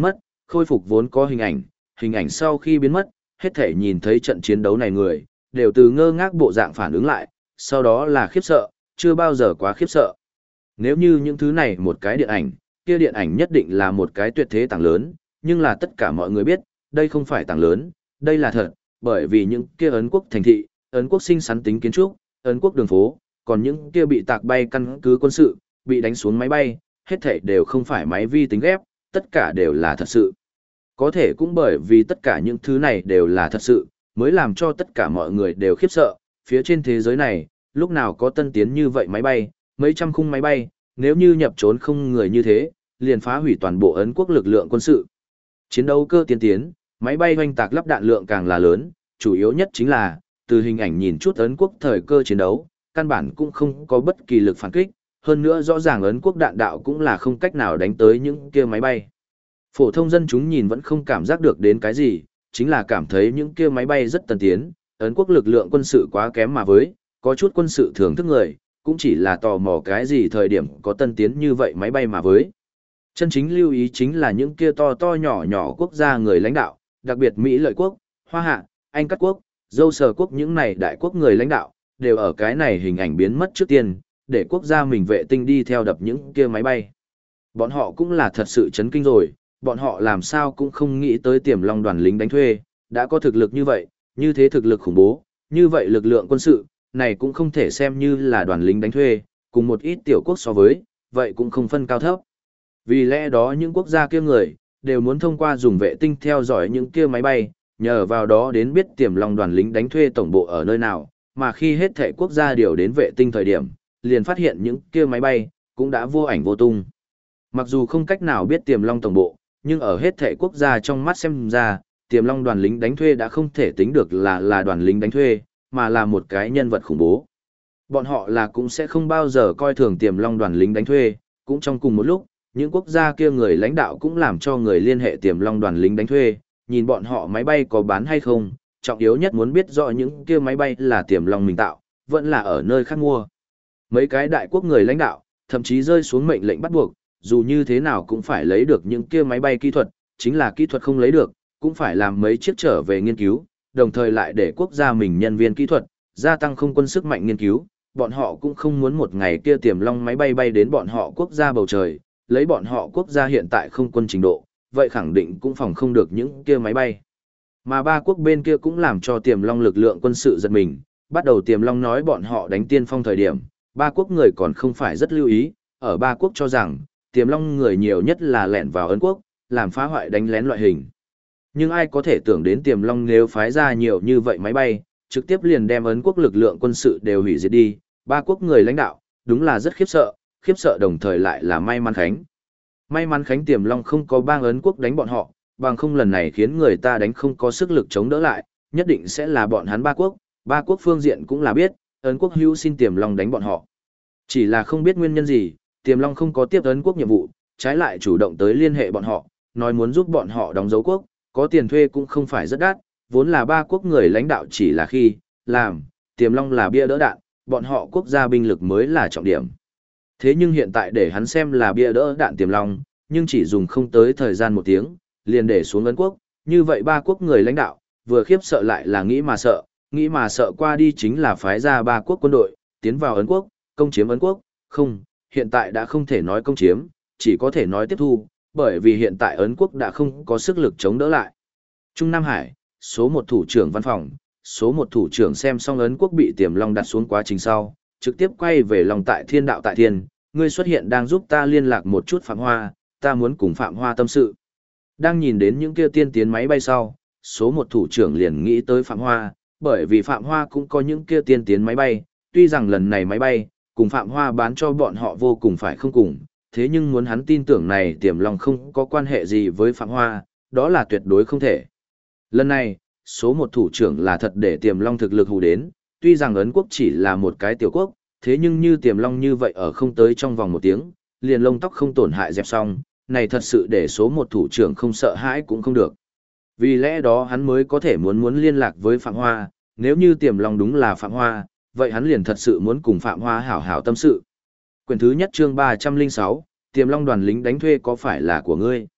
Speaker 1: khôi phục vốn có hình ảnh sau khi biến mất, hết thể nhìn thấy trận chiến đấu này người, đều từ ngơ ngác bộ dạng phản ứng lại, sau đó là khiếp sợ, chưa bao giờ quá khiếp sợ. Nếu như những thứ này một cái điện ảnh, kia điện ảnh nhất định là một cái tuyệt thế tảng lớn, nhưng là tất cả mọi người biết, đây không phải tảng lớn, đây là thật, bởi vì những kia ấn quốc thành thị, ấn quốc sinh sắn tính kiến trúc, ấn quốc đường phố, còn những kia bị tạc bay căn cứ quân sự, bị đánh xuống máy bay, hết thảy đều không phải máy vi tính ghép, tất cả đều là thật sự. Có thể cũng bởi vì tất cả những thứ này đều là thật sự, mới làm cho tất cả mọi người đều khiếp sợ, phía trên thế giới này, lúc nào có tân tiến như vậy máy bay, mấy trăm khung máy bay, nếu như nhập trốn không người như thế, liền phá hủy toàn bộ ấn quốc lực lượng quân sự. Chiến đấu cơ tiên tiến, máy bay hoành tạc lắp đạn lượng càng là lớn, chủ yếu nhất chính là, từ hình ảnh nhìn chút ấn quốc thời cơ chiến đấu, căn bản cũng không có bất kỳ lực phản kích, hơn nữa rõ ràng ấn quốc đạn đạo cũng là không cách nào đánh tới những kia máy bay. Phổ thông dân chúng nhìn vẫn không cảm giác được đến cái gì, chính là cảm thấy những kia máy bay rất tân tiến, ấn quốc lực lượng quân sự quá kém mà với, có chút quân sự thưởng thức người, cũng chỉ là tò mò cái gì thời điểm có tân tiến như vậy máy bay mà với. Chân chính lưu ý chính là những kia to to nhỏ nhỏ quốc gia người lãnh đạo, đặc biệt Mỹ lợi quốc, Hoa Hạ, Anh Cắt quốc, Dâu Sờ quốc những này đại quốc người lãnh đạo, đều ở cái này hình ảnh biến mất trước tiên, để quốc gia mình vệ tinh đi theo đập những kia máy bay. Bọn họ cũng là thật sự chấn kinh rồi, bọn họ làm sao cũng không nghĩ tới Tiềm Long đoàn lính đánh thuê, đã có thực lực như vậy, như thế thực lực khủng bố, như vậy lực lượng quân sự, này cũng không thể xem như là đoàn lính đánh thuê, cùng một ít tiểu quốc so với, vậy cũng không phân cao thấp. Vì lẽ đó những quốc gia kia người, đều muốn thông qua dùng vệ tinh theo dõi những kia máy bay, nhờ vào đó đến biết Tiềm Long đoàn lính đánh thuê tổng bộ ở nơi nào, mà khi hết thảy quốc gia điều đến vệ tinh thời điểm, liền phát hiện những kia máy bay, cũng đã vô ảnh vô tung. Mặc dù không cách nào biết Tiềm Long tổng bộ, nhưng ở hết thảy quốc gia trong mắt xem ra, Tiềm Long đoàn lính đánh thuê đã không thể tính được là đoàn lính đánh thuê, mà là một cái nhân vật khủng bố. Bọn họ là cũng sẽ không bao giờ coi thường Tiềm Long đoàn lính đánh thuê, cũng trong cùng một lúc, những quốc gia kia người lãnh đạo cũng làm cho người liên hệ Tiềm Long đoàn lính đánh thuê, nhìn bọn họ máy bay có bán hay không, trọng yếu nhất muốn biết rõ những kia máy bay là Tiềm Long mình tạo, vẫn là ở nơi khác mua. Mấy cái đại quốc người lãnh đạo, thậm chí rơi xuống mệnh lệnh bắt buộc, dù như thế nào cũng phải lấy được những kia máy bay kỹ thuật, chính là kỹ thuật không lấy được, cũng phải làm mấy chiếc trở về nghiên cứu, đồng thời lại để quốc gia mình nhân viên kỹ thuật, gia tăng không quân sức mạnh nghiên cứu, bọn họ cũng không muốn một ngày kia Tiềm Long máy bay bay đến bọn họ quốc gia bầu trời, lấy bọn họ quốc gia hiện tại không quân trình độ, vậy khẳng định cũng phòng không được những kia máy bay. Mà ba quốc bên kia cũng làm cho Tiềm Long lực lượng quân sự giật mình, bắt đầu Tiềm Long nói bọn họ đánh tiên phong thời điểm, ba quốc người còn không phải rất lưu ý, ở ba quốc cho rằng, Tiềm Long người nhiều nhất là lẻn vào Ấn quốc, làm phá hoại đánh lén loại hình. Nhưng ai có thể tưởng đến Tiềm Long nếu phái ra nhiều như vậy máy bay, trực tiếp liền đem Ấn quốc lực lượng quân sự đều hủy diệt đi, ba quốc người lãnh đạo, đúng là rất khiếp sợ đồng thời lại là may mắn khánh. May mắn khánh Tiềm Long không có bang Ấn quốc đánh bọn họ, bằng không lần này khiến người ta đánh không có sức lực chống đỡ lại, nhất định sẽ là bọn hắn ba quốc phương diện cũng là biết, Ấn quốc hữu xin Tiềm Long đánh bọn họ. Chỉ là không biết nguyên nhân gì, Tiềm Long không có tiếp Ấn quốc nhiệm vụ, trái lại chủ động tới liên hệ bọn họ, nói muốn giúp bọn họ đóng dấu quốc, có tiền thuê cũng không phải rất đắt, vốn là ba quốc người lãnh đạo chỉ là khi, làm, Tiềm Long là bia đỡ đạn, bọn họ quốc gia binh lực mới là trọng điểm. Thế nhưng hiện tại để hắn xem là bia đỡ đạn Tiềm Long, nhưng chỉ dùng không tới thời gian một tiếng, liền để xuống Ấn quốc, như vậy ba quốc người lãnh đạo, vừa khiếp sợ lại là nghĩ mà sợ qua đi chính là phái ra ba quốc quân đội, tiến vào Ấn quốc, công chiếm Ấn quốc, không, hiện tại đã không thể nói công chiếm, chỉ có thể nói tiếp thu, bởi vì hiện tại Ấn quốc đã không có sức lực chống đỡ lại. Trung Nam Hải, số 1 thủ trưởng văn phòng, số 1 thủ trưởng xem xong Ấn quốc bị Tiềm Long đặt xuống quá trình sau, trực tiếp quay về lòng tại thiên đạo tại thiên, ngươi xuất hiện đang giúp ta liên lạc một chút Phạm Hoa, ta muốn cùng Phạm Hoa tâm sự. Đang nhìn đến những kia tiên tiến máy bay sau, số 1 thủ trưởng liền nghĩ tới Phạm Hoa, bởi vì Phạm Hoa cũng có những kia tiên tiến máy bay, tuy rằng lần này máy bay, cùng Phạm Hoa bán cho bọn họ vô cùng phải không cùng, thế nhưng muốn hắn tin tưởng này Tiềm Long không có quan hệ gì với Phạm Hoa, đó là tuyệt đối không thể. Lần này, số 1 thủ trưởng là thật để Tiềm Long thực lực hù đến, tuy rằng Ấn quốc chỉ là một cái tiểu quốc, thế nhưng như Tiềm Long như vậy ở không tới trong vòng một tiếng, liền lông tóc không tổn hại dẹp xong, này thật sự để số 1 thủ trưởng không sợ hãi cũng không được. Vì lẽ đó hắn mới có thể muốn liên lạc với Phạm Hoa, nếu như Tiềm Long đúng là Phạm Hoa, vậy hắn liền thật sự muốn cùng Phạm Hoa hảo hảo tâm sự. Quyển thứ nhất chương 306, Tiềm Long đoàn lính đánh thuê có phải là của ngươi?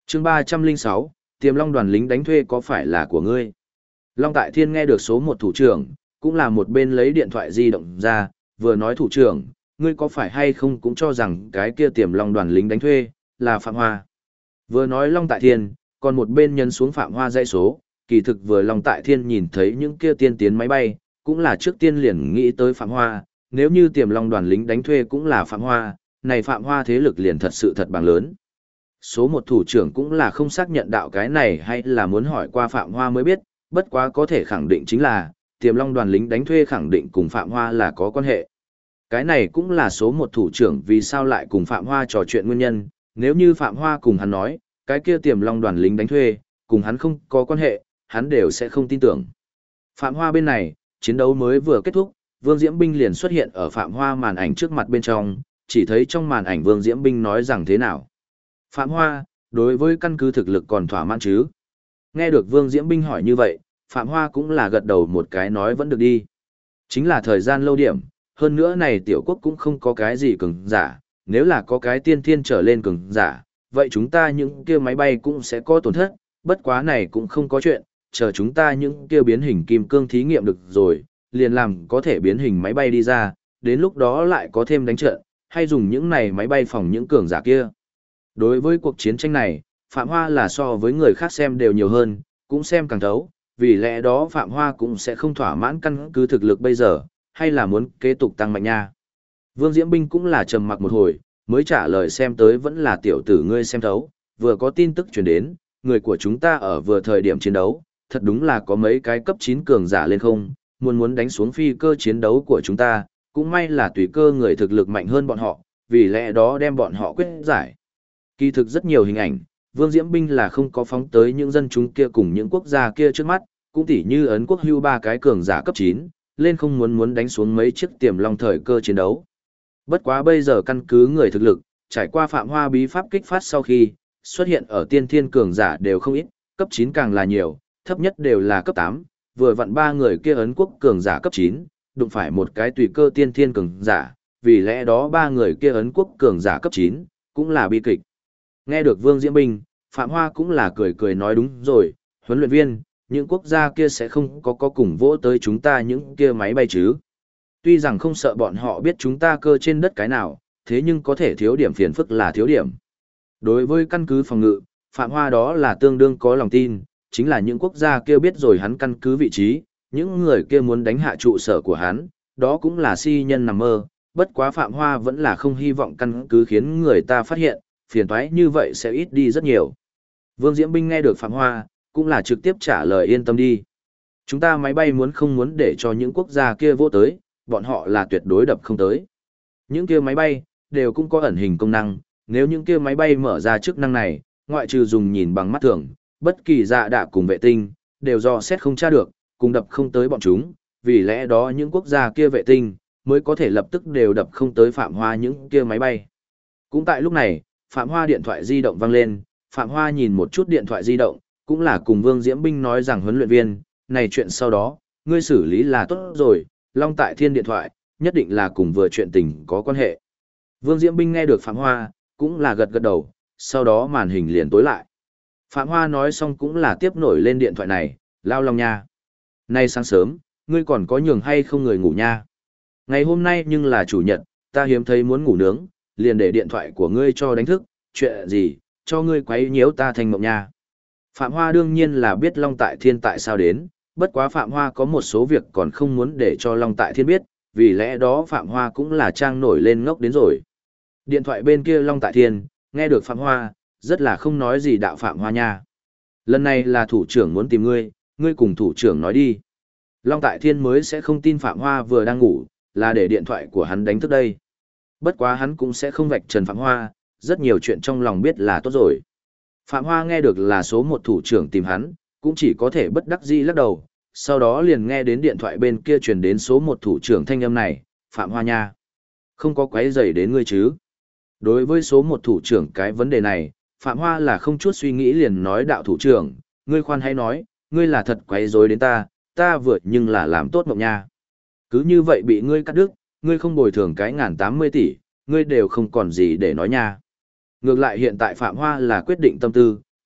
Speaker 1: Chương 306, Tiềm Long đoàn lính đánh thuê có phải là của ngươi? Long Tại Thiên nghe được số một thủ trưởng, cũng là một bên lấy điện thoại di động ra, vừa nói thủ trưởng, ngươi có phải hay không cũng cho rằng cái kia Tiềm Long đoàn lính đánh thuê, là Phạm Hoa. Vừa nói Long Tại Thiên, còn một bên nhấn xuống Phạm Hoa dãy số, kỳ thực vừa Long Tại Thiên nhìn thấy những kia tiên tiến máy bay, cũng là trước tiên liền nghĩ tới Phạm Hoa, nếu như Tiềm Long đoàn lính đánh thuê cũng là Phạm Hoa, này Phạm Hoa thế lực liền thật sự thật bằng lớn. Số một thủ trưởng cũng là không xác nhận đạo cái này hay là muốn hỏi qua Phạm Hoa mới biết, bất quá có thể khẳng định chính là, Tiềm Long đoàn lính đánh thuê khẳng định cùng Phạm Hoa là có quan hệ. Cái này cũng là số một thủ trưởng vì sao lại cùng Phạm Hoa trò chuyện nguyên nhân, nếu như Phạm Hoa cùng hắn nói, cái kia Tiềm Long đoàn lính đánh thuê, cùng hắn không có quan hệ, hắn đều sẽ không tin tưởng. Phạm Hoa bên này, chiến đấu mới vừa kết thúc, Vương Diễm Binh liền xuất hiện ở Phạm Hoa màn ảnh trước mặt bên trong, chỉ thấy trong màn ảnh Vương Diễm Binh nói rằng thế nào. Phạm Hoa, đối với căn cứ thực lực còn thỏa mãn chứ? Nghe được Vương Diễm Binh hỏi như vậy, Phạm Hoa cũng là gật đầu một cái nói vẫn được đi. Chính là thời gian lâu điểm, hơn nữa này tiểu quốc cũng không có cái gì cường giả, nếu là có cái tiên thiên trở lên cường giả, vậy chúng ta những kia máy bay cũng sẽ có tổn thất, bất quá này cũng không có chuyện, chờ chúng ta những kia biến hình kim cương thí nghiệm được rồi, liền làm có thể biến hình máy bay đi ra, đến lúc đó lại có thêm đánh trận, hay dùng những này máy bay phòng những cường giả kia. Đối với cuộc chiến tranh này, Phạm Hoa là so với người khác xem đều nhiều hơn, cũng xem càng thấu, vì lẽ đó Phạm Hoa cũng sẽ không thỏa mãn căn cứ thực lực bây giờ, hay là muốn kế tục tăng mạnh nha. Vương Diễm Binh cũng là trầm mặc một hồi, mới trả lời xem tới vẫn là tiểu tử ngươi xem thấu, vừa có tin tức truyền đến, người của chúng ta ở vừa thời điểm chiến đấu, thật đúng là có mấy cái cấp 9 cường giả lên không, muốn đánh xuống phi cơ chiến đấu của chúng ta, cũng may là tùy cơ người thực lực mạnh hơn bọn họ, vì lẽ đó đem bọn họ quyết giải. Kỳ thực rất nhiều hình ảnh, Vương Diễm Binh là không có phóng tới những dân chúng kia cùng những quốc gia kia trước mắt, cũng tỉ như Ấn Quốc hưu ba cái cường giả cấp 9, lên không muốn đánh xuống mấy chiếc Tiềm Long thời cơ chiến đấu. Bất quá bây giờ căn cứ người thực lực, trải qua Phạm Hoa bí pháp kích phát sau khi, xuất hiện ở tiên thiên cường giả đều không ít, cấp 9 càng là nhiều, thấp nhất đều là cấp 8, vừa vặn ba người kia Ấn Quốc cường giả cấp 9, đụng phải một cái tùy cơ tiên thiên cường giả, vì lẽ đó ba người kia Ấn Quốc cường giả cấp 9, cũng là bi kịch. Nghe được Vương Diễm Binh, Phạm Hoa cũng là cười cười nói đúng rồi, huấn luyện viên, những quốc gia kia sẽ không có cùng vỗ tới chúng ta những kia máy bay chứ. Tuy rằng không sợ bọn họ biết chúng ta cơ trên đất cái nào, thế nhưng có thể thiếu điểm phiền phức là thiếu điểm. Đối với căn cứ phòng ngự, Phạm Hoa đó là tương đương có lòng tin, chính là những quốc gia kia biết rồi hắn căn cứ vị trí, những người kia muốn đánh hạ trụ sở của hắn, đó cũng là si nhân nằm mơ, bất quá Phạm Hoa vẫn là không hy vọng căn cứ khiến người ta phát hiện, phiền toái như vậy sẽ ít đi rất nhiều. Vương Diễm Binh nghe được Phạm Hoa, cũng là trực tiếp trả lời yên tâm đi. Chúng ta máy bay muốn không muốn để cho những quốc gia kia vô tới, bọn họ là tuyệt đối đập không tới. Những kia máy bay, đều cũng có ẩn hình công năng, nếu những kia máy bay mở ra chức năng này, ngoại trừ dùng nhìn bằng mắt thường, bất kỳ dạ đạ cùng vệ tinh, đều do xét không tra được, cùng đập không tới bọn chúng, vì lẽ đó những quốc gia kia vệ tinh, mới có thể lập tức đều đập không tới Phạm Hoa những kia máy bay. Cũng tại lúc này, Phạm Hoa điện thoại di động vang lên, Phạm Hoa nhìn một chút điện thoại di động, cũng là cùng Vương Diễm Binh nói rằng huấn luyện viên, này chuyện sau đó, ngươi xử lý là tốt rồi, Long Tại Thiên điện thoại, nhất định là cùng vừa chuyện tình có quan hệ. Vương Diễm Binh nghe được Phạm Hoa, cũng là gật gật đầu, sau đó màn hình liền tối lại. Phạm Hoa nói xong cũng là tiếp nổi lên điện thoại này, lao lòng nha. Nay sáng sớm, ngươi còn có nhường hay không người ngủ nha. Ngày hôm nay nhưng là chủ nhật, ta hiếm thấy muốn ngủ nướng, liền để điện thoại của ngươi cho đánh thức, chuyện gì, cho ngươi quấy nhiễu ta thành mộng nha. Phạm Hoa đương nhiên là biết Long Tại Thiên tại sao đến, bất quá Phạm Hoa có một số việc còn không muốn để cho Long Tại Thiên biết, vì lẽ đó Phạm Hoa cũng là trang nổi lên ngốc đến rồi. Điện thoại bên kia Long Tại Thiên, nghe được Phạm Hoa, rất là không nói gì đạo Phạm Hoa nha. Lần này là thủ trưởng muốn tìm ngươi, ngươi cùng thủ trưởng nói đi. Long Tại Thiên mới sẽ không tin Phạm Hoa vừa đang ngủ, là để điện thoại của hắn đánh thức đây. Bất quá hắn cũng sẽ không vạch trần Phạm Hoa, rất nhiều chuyện trong lòng biết là tốt rồi. Phạm Hoa nghe được là số một thủ trưởng tìm hắn, cũng chỉ có thể bất đắc dĩ lắc đầu, sau đó liền nghe đến điện thoại bên kia truyền đến số một thủ trưởng thanh âm này, Phạm Hoa nha. Không có quấy rầy đến ngươi chứ. Đối với số một thủ trưởng cái vấn đề này, Phạm Hoa là không chút suy nghĩ liền nói đạo thủ trưởng, ngươi khoan hãy nói, ngươi là thật quấy rối đến ta vừa nhưng là làm tốt mộng nha. Cứ như vậy bị ngươi cắt đứt, ngươi không bồi thường cái 1.080 tỷ, ngươi đều không còn gì để nói nha. Ngược lại hiện tại Phạm Hoa là quyết định tâm tư,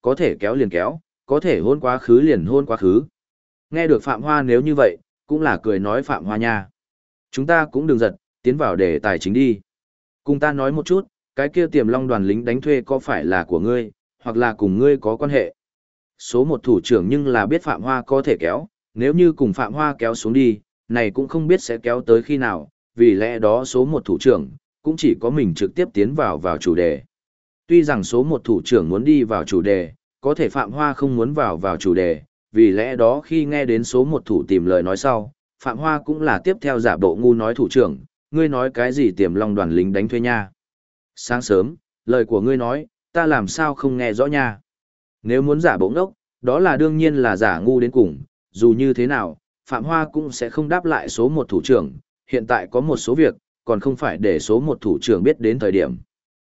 Speaker 1: có thể kéo liền kéo, có thể hôn quá khứ liền hôn quá khứ. Nghe được Phạm Hoa nếu như vậy, cũng là cười nói Phạm Hoa nha. Chúng ta cũng đừng giật, tiến vào đề tài chính đi. Cùng ta nói một chút, cái kia Tiềm Long đoàn lính đánh thuê có phải là của ngươi, hoặc là cùng ngươi có quan hệ. Số một thủ trưởng nhưng là biết Phạm Hoa có thể kéo, nếu như cùng Phạm Hoa kéo xuống đi, này cũng không biết sẽ kéo tới khi nào, vì lẽ đó số một thủ trưởng, cũng chỉ có mình trực tiếp tiến vào chủ đề. Tuy rằng số một thủ trưởng muốn đi vào chủ đề, có thể Phạm Hoa không muốn vào chủ đề, vì lẽ đó khi nghe đến số một thủ tìm lời nói sau, Phạm Hoa cũng là tiếp theo giả bộ ngu nói thủ trưởng, ngươi nói cái gì Tiềm Long đoàn lính đánh thuê nha. Sáng sớm, lời của ngươi nói, ta làm sao không nghe rõ nha. Nếu muốn giả bộ ngốc, đó là đương nhiên là giả ngu đến cùng, dù như thế nào, Phạm Hoa cũng sẽ không đáp lại số một thủ trưởng, hiện tại có một số việc, còn không phải để số một thủ trưởng biết đến thời điểm.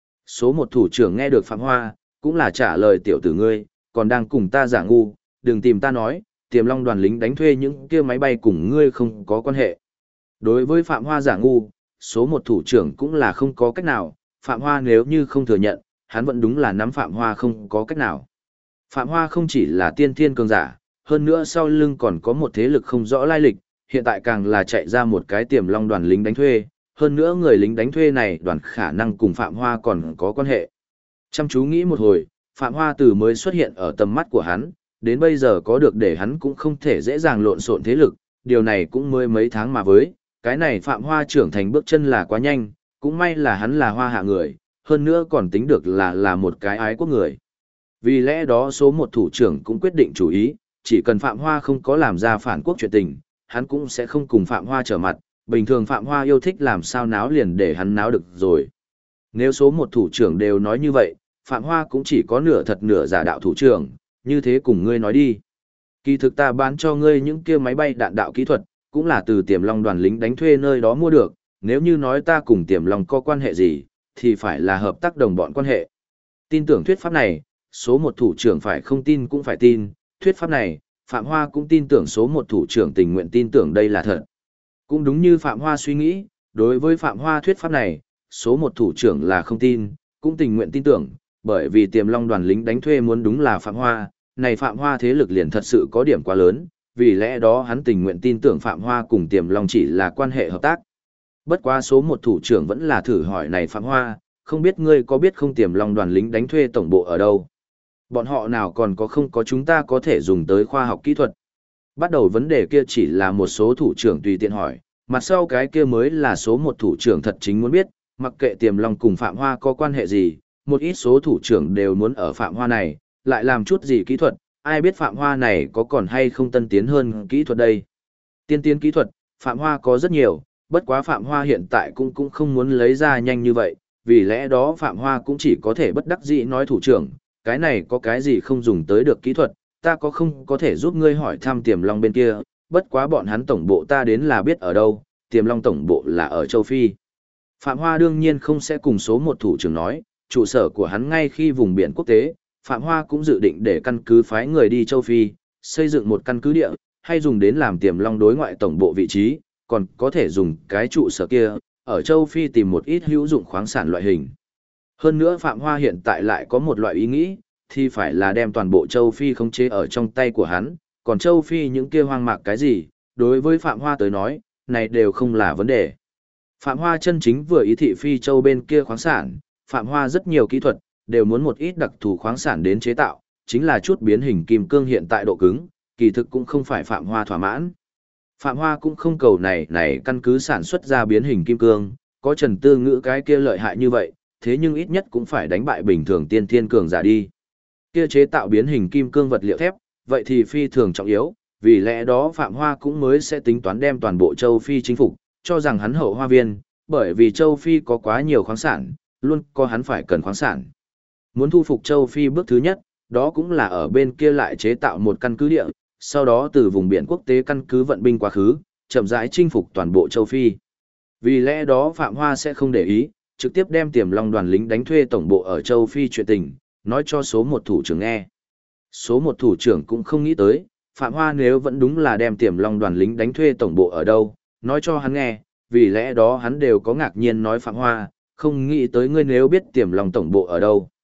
Speaker 1: Số một thủ trưởng nghe được Phạm Hoa, cũng là trả lời tiểu tử ngươi, còn đang cùng ta giả ngu, đừng tìm ta nói, Tiềm Long đoàn lính đánh thuê những kia máy bay cùng ngươi không có quan hệ. Đối với Phạm Hoa giả ngu, số một thủ trưởng cũng là không có cách nào, Phạm Hoa nếu như không thừa nhận, hắn vẫn đúng là nắm Phạm Hoa không có cách nào. Phạm Hoa không chỉ là tiên thiên cường giả, hơn nữa sau lưng còn có một thế lực không rõ lai lịch, hiện tại càng là chạy ra một cái Tiềm Long đoàn lính đánh thuê, hơn nữa người lính đánh thuê này đoàn khả năng cùng Phạm Hoa còn có quan hệ. Chăm chú nghĩ một hồi, Phạm Hoa từ mới xuất hiện ở tầm mắt của hắn, đến bây giờ có được để hắn cũng không thể dễ dàng lộn xộn thế lực, điều này cũng mới mấy tháng mà với, cái này Phạm Hoa trưởng thành bước chân là quá nhanh, cũng may là hắn là Hoa hạ người, hơn nữa còn tính được là một cái ái quốc người. Vì lẽ đó số một thủ trưởng cũng quyết định chủ ý, chỉ cần Phạm Hoa không có làm ra phản quốc chuyện tình, hắn cũng sẽ không cùng Phạm Hoa trở mặt, bình thường Phạm Hoa yêu thích làm sao náo liền để hắn náo được rồi. Nếu số một thủ trưởng đều nói như vậy, Phạm Hoa cũng chỉ có nửa thật nửa giả đạo thủ trưởng, như thế cùng ngươi nói đi. Kỳ thực ta bán cho ngươi những kia máy bay đạn đạo kỹ thuật, cũng là từ Tiềm Long đoàn lính đánh thuê nơi đó mua được, nếu như nói ta cùng Tiềm Long có quan hệ gì, thì phải là hợp tác đồng bọn quan hệ. Tin tưởng thuyết pháp này, số một thủ trưởng phải không tin cũng phải tin, thuyết pháp này, Phạm Hoa cũng tin tưởng số một thủ trưởng tình nguyện tin tưởng đây là thật. Cũng đúng như Phạm Hoa suy nghĩ, đối với Phạm Hoa thuyết pháp này, số một thủ trưởng là không tin, cũng tình nguyện tin tưởng, bởi vì Tiềm Long đoàn lính đánh thuê muốn đúng là Phạm Hoa, này Phạm Hoa thế lực liền thật sự có điểm quá lớn, vì lẽ đó hắn tình nguyện tin tưởng Phạm Hoa cùng Tiềm Long chỉ là quan hệ hợp tác. Bất quá số một thủ trưởng vẫn là thử hỏi này Phạm Hoa, không biết ngươi có biết không Tiềm Long đoàn lính đánh thuê tổng bộ ở đâu? Bọn họ nào còn có không có chúng ta có thể dùng tới khoa học kỹ thuật. Bắt đầu vấn đề kia chỉ là một số thủ trưởng tùy tiện hỏi, mặt sau cái kia mới là số một thủ trưởng thật chính muốn biết, mặc kệ Tiềm Long cùng Phạm Hoa có quan hệ gì, một ít số thủ trưởng đều muốn ở Phạm Hoa này, lại làm chút gì kỹ thuật, ai biết Phạm Hoa này có còn hay không tân tiến hơn kỹ thuật đây. Tiên tiến kỹ thuật, Phạm Hoa có rất nhiều, bất quá Phạm Hoa hiện tại cũng không muốn lấy ra nhanh như vậy, vì lẽ đó Phạm Hoa cũng chỉ có thể bất đắc dĩ nói thủ trưởng, cái này có cái gì không dùng tới được kỹ thuật, ta có thể giúp ngươi hỏi thăm Tiềm Long bên kia, bất quá bọn hắn tổng bộ ta đến là biết ở đâu, Tiềm Long tổng bộ là ở châu Phi. Phạm Hoa đương nhiên không sẽ cùng số một thủ trưởng nói, trụ sở của hắn ngay khi vùng biển quốc tế, Phạm Hoa cũng dự định để căn cứ phái người đi châu Phi, xây dựng một căn cứ địa, hay dùng đến làm Tiềm Long đối ngoại tổng bộ vị trí, còn có thể dùng cái trụ sở kia, ở châu Phi tìm một ít hữu dụng khoáng sản loại hình. Hơn nữa Phạm Hoa hiện tại lại có một loại ý nghĩ, thì phải là đem toàn bộ châu Phi khống chế ở trong tay của hắn, còn châu Phi những kia hoang mạc cái gì, đối với Phạm Hoa tới nói, này đều không là vấn đề. Phạm Hoa chân chính vừa ý thị Phi châu bên kia khoáng sản, Phạm Hoa rất nhiều kỹ thuật, đều muốn một ít đặc thù khoáng sản đến chế tạo, chính là chút biến hình kim cương hiện tại độ cứng, kỳ thực cũng không phải Phạm Hoa thỏa mãn. Phạm Hoa cũng không cầu này căn cứ sản xuất ra biến hình kim cương, có Trần Tư Ngữ cái kia lợi hại như vậy, thế nhưng ít nhất cũng phải đánh bại bình thường tiên thiên cường giả đi. Kia chế tạo biến hình kim cương vật liệu thép, vậy thì phi thường trọng yếu, vì lẽ đó Phạm Hoa cũng mới sẽ tính toán đem toàn bộ châu Phi chinh phục, cho rằng hắn hậu hoa viên, bởi vì châu Phi có quá nhiều khoáng sản, luôn có hắn phải cần khoáng sản. Muốn thu phục châu Phi bước thứ nhất, đó cũng là ở bên kia lại chế tạo một căn cứ địa, sau đó từ vùng biển quốc tế căn cứ vận binh quá khứ, chậm rãi chinh phục toàn bộ châu Phi. Vì lẽ đó Phạm Hoa sẽ không để ý, trực tiếp đem Tiềm Long đoàn lính đánh thuê tổng bộ ở châu Phi chuyện tình, nói cho số một thủ trưởng nghe. Số một thủ trưởng cũng không nghĩ tới, Phạm Hoa nếu vẫn đúng là đem Tiềm Long đoàn lính đánh thuê tổng bộ ở đâu, nói cho hắn nghe, vì lẽ đó hắn đều có ngạc nhiên nói Phạm Hoa, không nghĩ tới ngươi nếu biết Tiềm Long tổng bộ ở đâu.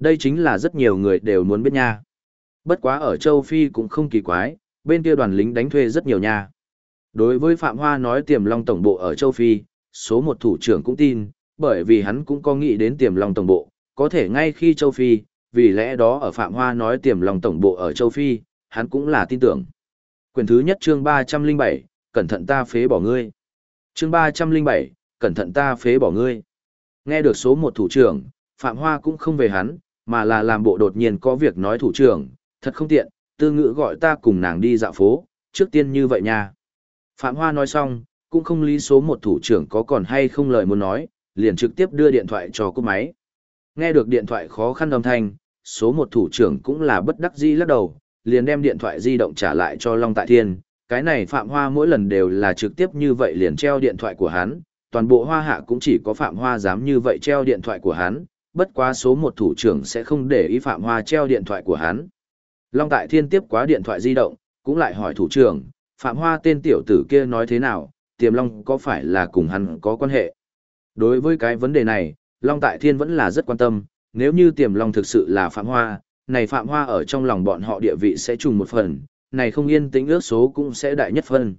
Speaker 1: Đây chính là rất nhiều người đều muốn biết nha. Bất quá ở châu Phi cũng không kỳ quái, bên kia đoàn lính đánh thuê rất nhiều nha. Đối với Phạm Hoa nói Tiềm Long tổng bộ ở châu Phi, số một thủ trưởng cũng tin, bởi vì hắn cũng có nghĩ đến Tiềm Long tổng bộ, có thể ngay khi châu Phi, vì lẽ đó ở Phạm Hoa nói Tiềm Long tổng bộ ở châu Phi, hắn cũng là tin tưởng. Quyển thứ nhất chương 307, cẩn thận ta phế bỏ ngươi. Chương 307, cẩn thận ta phế bỏ ngươi. Nghe được số một thủ trưởng, Phạm Hoa cũng không về hắn, mà là làm bộ đột nhiên có việc nói thủ trưởng, thật không tiện, Tư Ngữ gọi ta cùng nàng đi dạo phố, trước tiên như vậy nha. Phạm Hoa nói xong, cũng không lý số một thủ trưởng có còn hay không lời muốn nói, liền trực tiếp đưa điện thoại cho cúp máy. Nghe được điện thoại khó khăn âm thanh, số một thủ trưởng cũng là bất đắc dĩ lắc đầu, liền đem điện thoại di động trả lại cho Long Tại Thiên. Cái này Phạm Hoa mỗi lần đều là trực tiếp như vậy liền treo điện thoại của hắn, toàn bộ Hoa Hạ cũng chỉ có Phạm Hoa dám như vậy treo điện thoại của hắn, bất quá số một thủ trưởng sẽ không để ý Phạm Hoa treo điện thoại của hắn. Long Tại Thiên tiếp quá điện thoại di động, cũng lại hỏi thủ trưởng, Phạm Hoa tên tiểu tử kia nói thế nào, Tiềm Long có phải là cùng hắn có quan hệ? Đối với cái vấn đề này, Long Tại Thiên vẫn là rất quan tâm, nếu như Tiềm Long thực sự là Phạm Hoa, này Phạm Hoa ở trong lòng bọn họ địa vị sẽ trùng một phần, này không yên tĩnh ước số cũng sẽ đại nhất phân.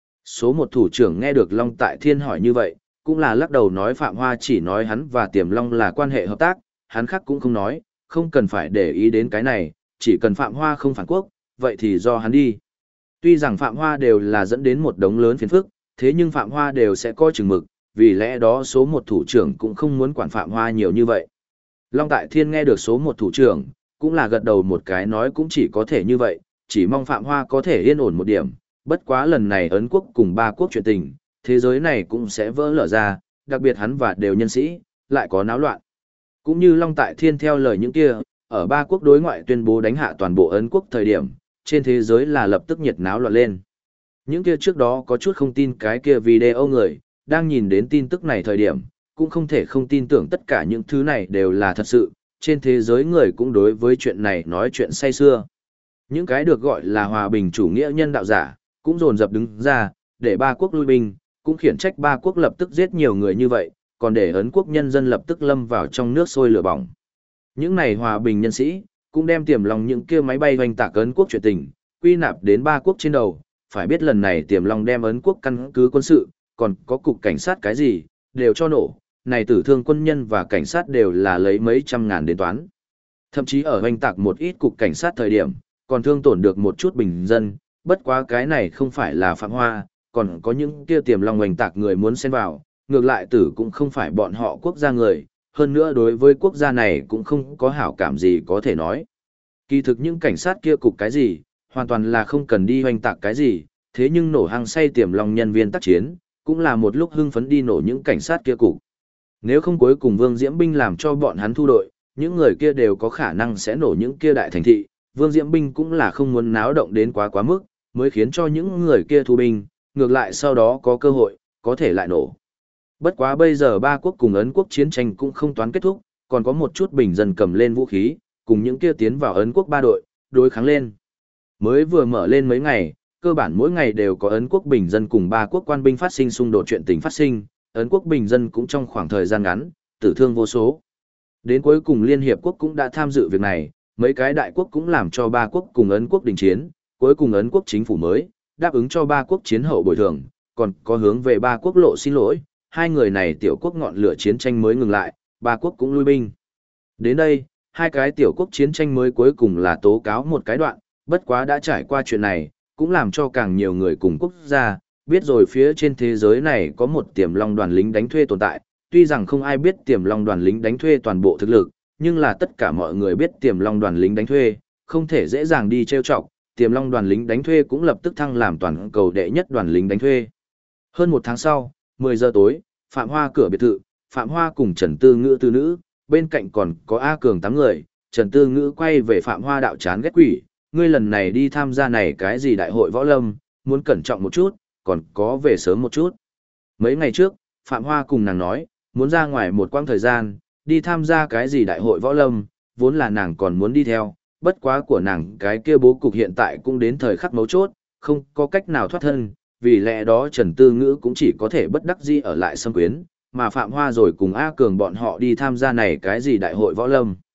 Speaker 1: Số một thủ trưởng nghe được Long Tại Thiên hỏi như vậy, cũng là lắc đầu nói Phạm Hoa chỉ nói hắn và Tiềm Long là quan hệ hợp tác, hắn khác cũng không nói, không cần phải để ý đến cái này, chỉ cần Phạm Hoa không phản quốc, vậy thì do hắn đi. Tuy rằng Phạm Hoa đều là dẫn đến một đống lớn phiền phức, thế nhưng Phạm Hoa đều sẽ có chừng mực, vì lẽ đó số một thủ trưởng cũng không muốn quản Phạm Hoa nhiều như vậy. Long Tại Thiên nghe được số một thủ trưởng, cũng là gật đầu một cái nói cũng chỉ có thể như vậy, chỉ mong Phạm Hoa có thể yên ổn một điểm, bất quá lần này Ấn quốc cùng ba quốc chuyện tình, thế giới này cũng sẽ vỡ lở ra, đặc biệt hắn và đều nhân sĩ, lại có náo loạn. Cũng như Long Tại Thiên theo lời những kia, ở ba quốc đối ngoại tuyên bố đánh hạ toàn bộ Ấn quốc thời điểm, trên thế giới là lập tức nhiệt náo loạn lên. Những kia trước đó có chút không tin cái kia video người, đang nhìn đến tin tức này thời điểm, cũng không thể không tin tưởng tất cả những thứ này đều là thật sự, trên thế giới người cũng đối với chuyện này nói chuyện say xưa. Những cái được gọi là hòa bình chủ nghĩa nhân đạo giả, cũng dồn dập đứng ra, để ba quốc lui binh, cũng khiển trách ba quốc lập tức giết nhiều người như vậy, còn để Ấn quốc nhân dân lập tức lâm vào trong nước sôi lửa bỏng. Những này hòa bình nhân sĩ, cũng đem Tiềm Long những kia máy bay hoành tạc Ấn quốc chuyện tình, quy nạp đến ba quốc trên đầu, phải biết lần này Tiềm Long đem Ấn quốc căn cứ quân sự, còn có cục cảnh sát cái gì, đều cho nổ, này tử thương quân nhân và cảnh sát đều là lấy mấy trăm ngàn đến toán. Thậm chí ở hoành tạc một ít cục cảnh sát thời điểm, còn thương tổn được một chút bình dân, bất quá cái này không phải là Phạm Hoa, còn có những kia Tiềm Long hoành tạc người muốn xen vào, ngược lại tử cũng không phải bọn họ quốc gia người, hơn nữa đối với quốc gia này cũng không có hảo cảm gì có thể nói. Kỳ thực những cảnh sát kia cục cái gì, hoàn toàn là không cần đi hoành tạc cái gì, thế nhưng nổ hăng say Tiềm Long nhân viên tác chiến, cũng là một lúc hưng phấn đi nổ những cảnh sát kia cục. Nếu không cuối cùng Vương Diễm Binh làm cho bọn hắn thu đội, những người kia đều có khả năng sẽ nổ những kia đại thành thị, Vương Diễm Binh cũng là không muốn náo động đến quá mức, mới khiến cho những người kia thu binh, ngược lại sau đó có cơ hội, có thể lại nổ. Bất quá bây giờ ba quốc cùng Ấn quốc chiến tranh cũng không toán kết thúc, còn có một chút bình dân cầm lên vũ khí, cùng những kia tiến vào Ấn quốc ba đội, đối kháng lên. Mới vừa mở lên mấy ngày, cơ bản mỗi ngày đều có Ấn quốc bình dân cùng ba quốc quan binh phát sinh xung đột chuyện tình phát sinh, Ấn quốc bình dân cũng trong khoảng thời gian ngắn, tử thương vô số. Đến cuối cùng Liên Hiệp Quốc cũng đã tham dự việc này, mấy cái đại quốc cũng làm cho ba quốc cùng Ấn quốc đình chiến, cuối cùng Ấn quốc chính phủ mới, đáp ứng cho ba quốc chiến hậu bồi thường, còn có hướng về ba quốc lộ xin lỗi, hai người này tiểu quốc ngọn lửa chiến tranh mới ngừng lại, ba quốc cũng lui binh. Đến đây, hai cái tiểu quốc chiến tranh mới cuối cùng là tố cáo một cái đoạn, bất quá đã trải qua chuyện này, cũng làm cho càng nhiều người cùng quốc gia, biết rồi phía trên thế giới này có một Tiềm Long đoàn lính đánh thuê tồn tại, tuy rằng không ai biết Tiềm Long đoàn lính đánh thuê toàn bộ thực lực, nhưng là tất cả mọi người biết Tiềm Long đoàn lính đánh thuê, không thể dễ dàng đi trêu chọc, Tiềm Long đoàn lính đánh thuê cũng lập tức thăng làm toàn cầu đệ nhất đoàn lính đánh thuê. Hơn một tháng sau, 10 giờ tối, Phạm Hoa cửa biệt thự, Phạm Hoa cùng Trần Tư Ngữ tư nữ, bên cạnh còn có A Cường 8 người, Trần Tư Ngữ quay về Phạm Hoa đạo chán ghét quỷ, ngươi lần này đi tham gia này cái gì đại hội võ lâm, muốn cẩn trọng một chút, còn có về sớm một chút. Mấy ngày trước, Phạm Hoa cùng nàng nói, muốn ra ngoài một quãng thời gian, đi tham gia cái gì đại hội võ lâm, vốn là nàng còn muốn đi theo, bất quá của nàng cái kia bố cục hiện tại cũng đến thời khắc mấu chốt, không có cách nào thoát thân, vì lẽ đó Trần Tư Ngữ cũng chỉ có thể bất đắc dĩ ở lại Sâm Quyến, mà Phạm Hoa rồi cùng A Cường bọn họ đi tham gia này cái gì đại hội võ lâm.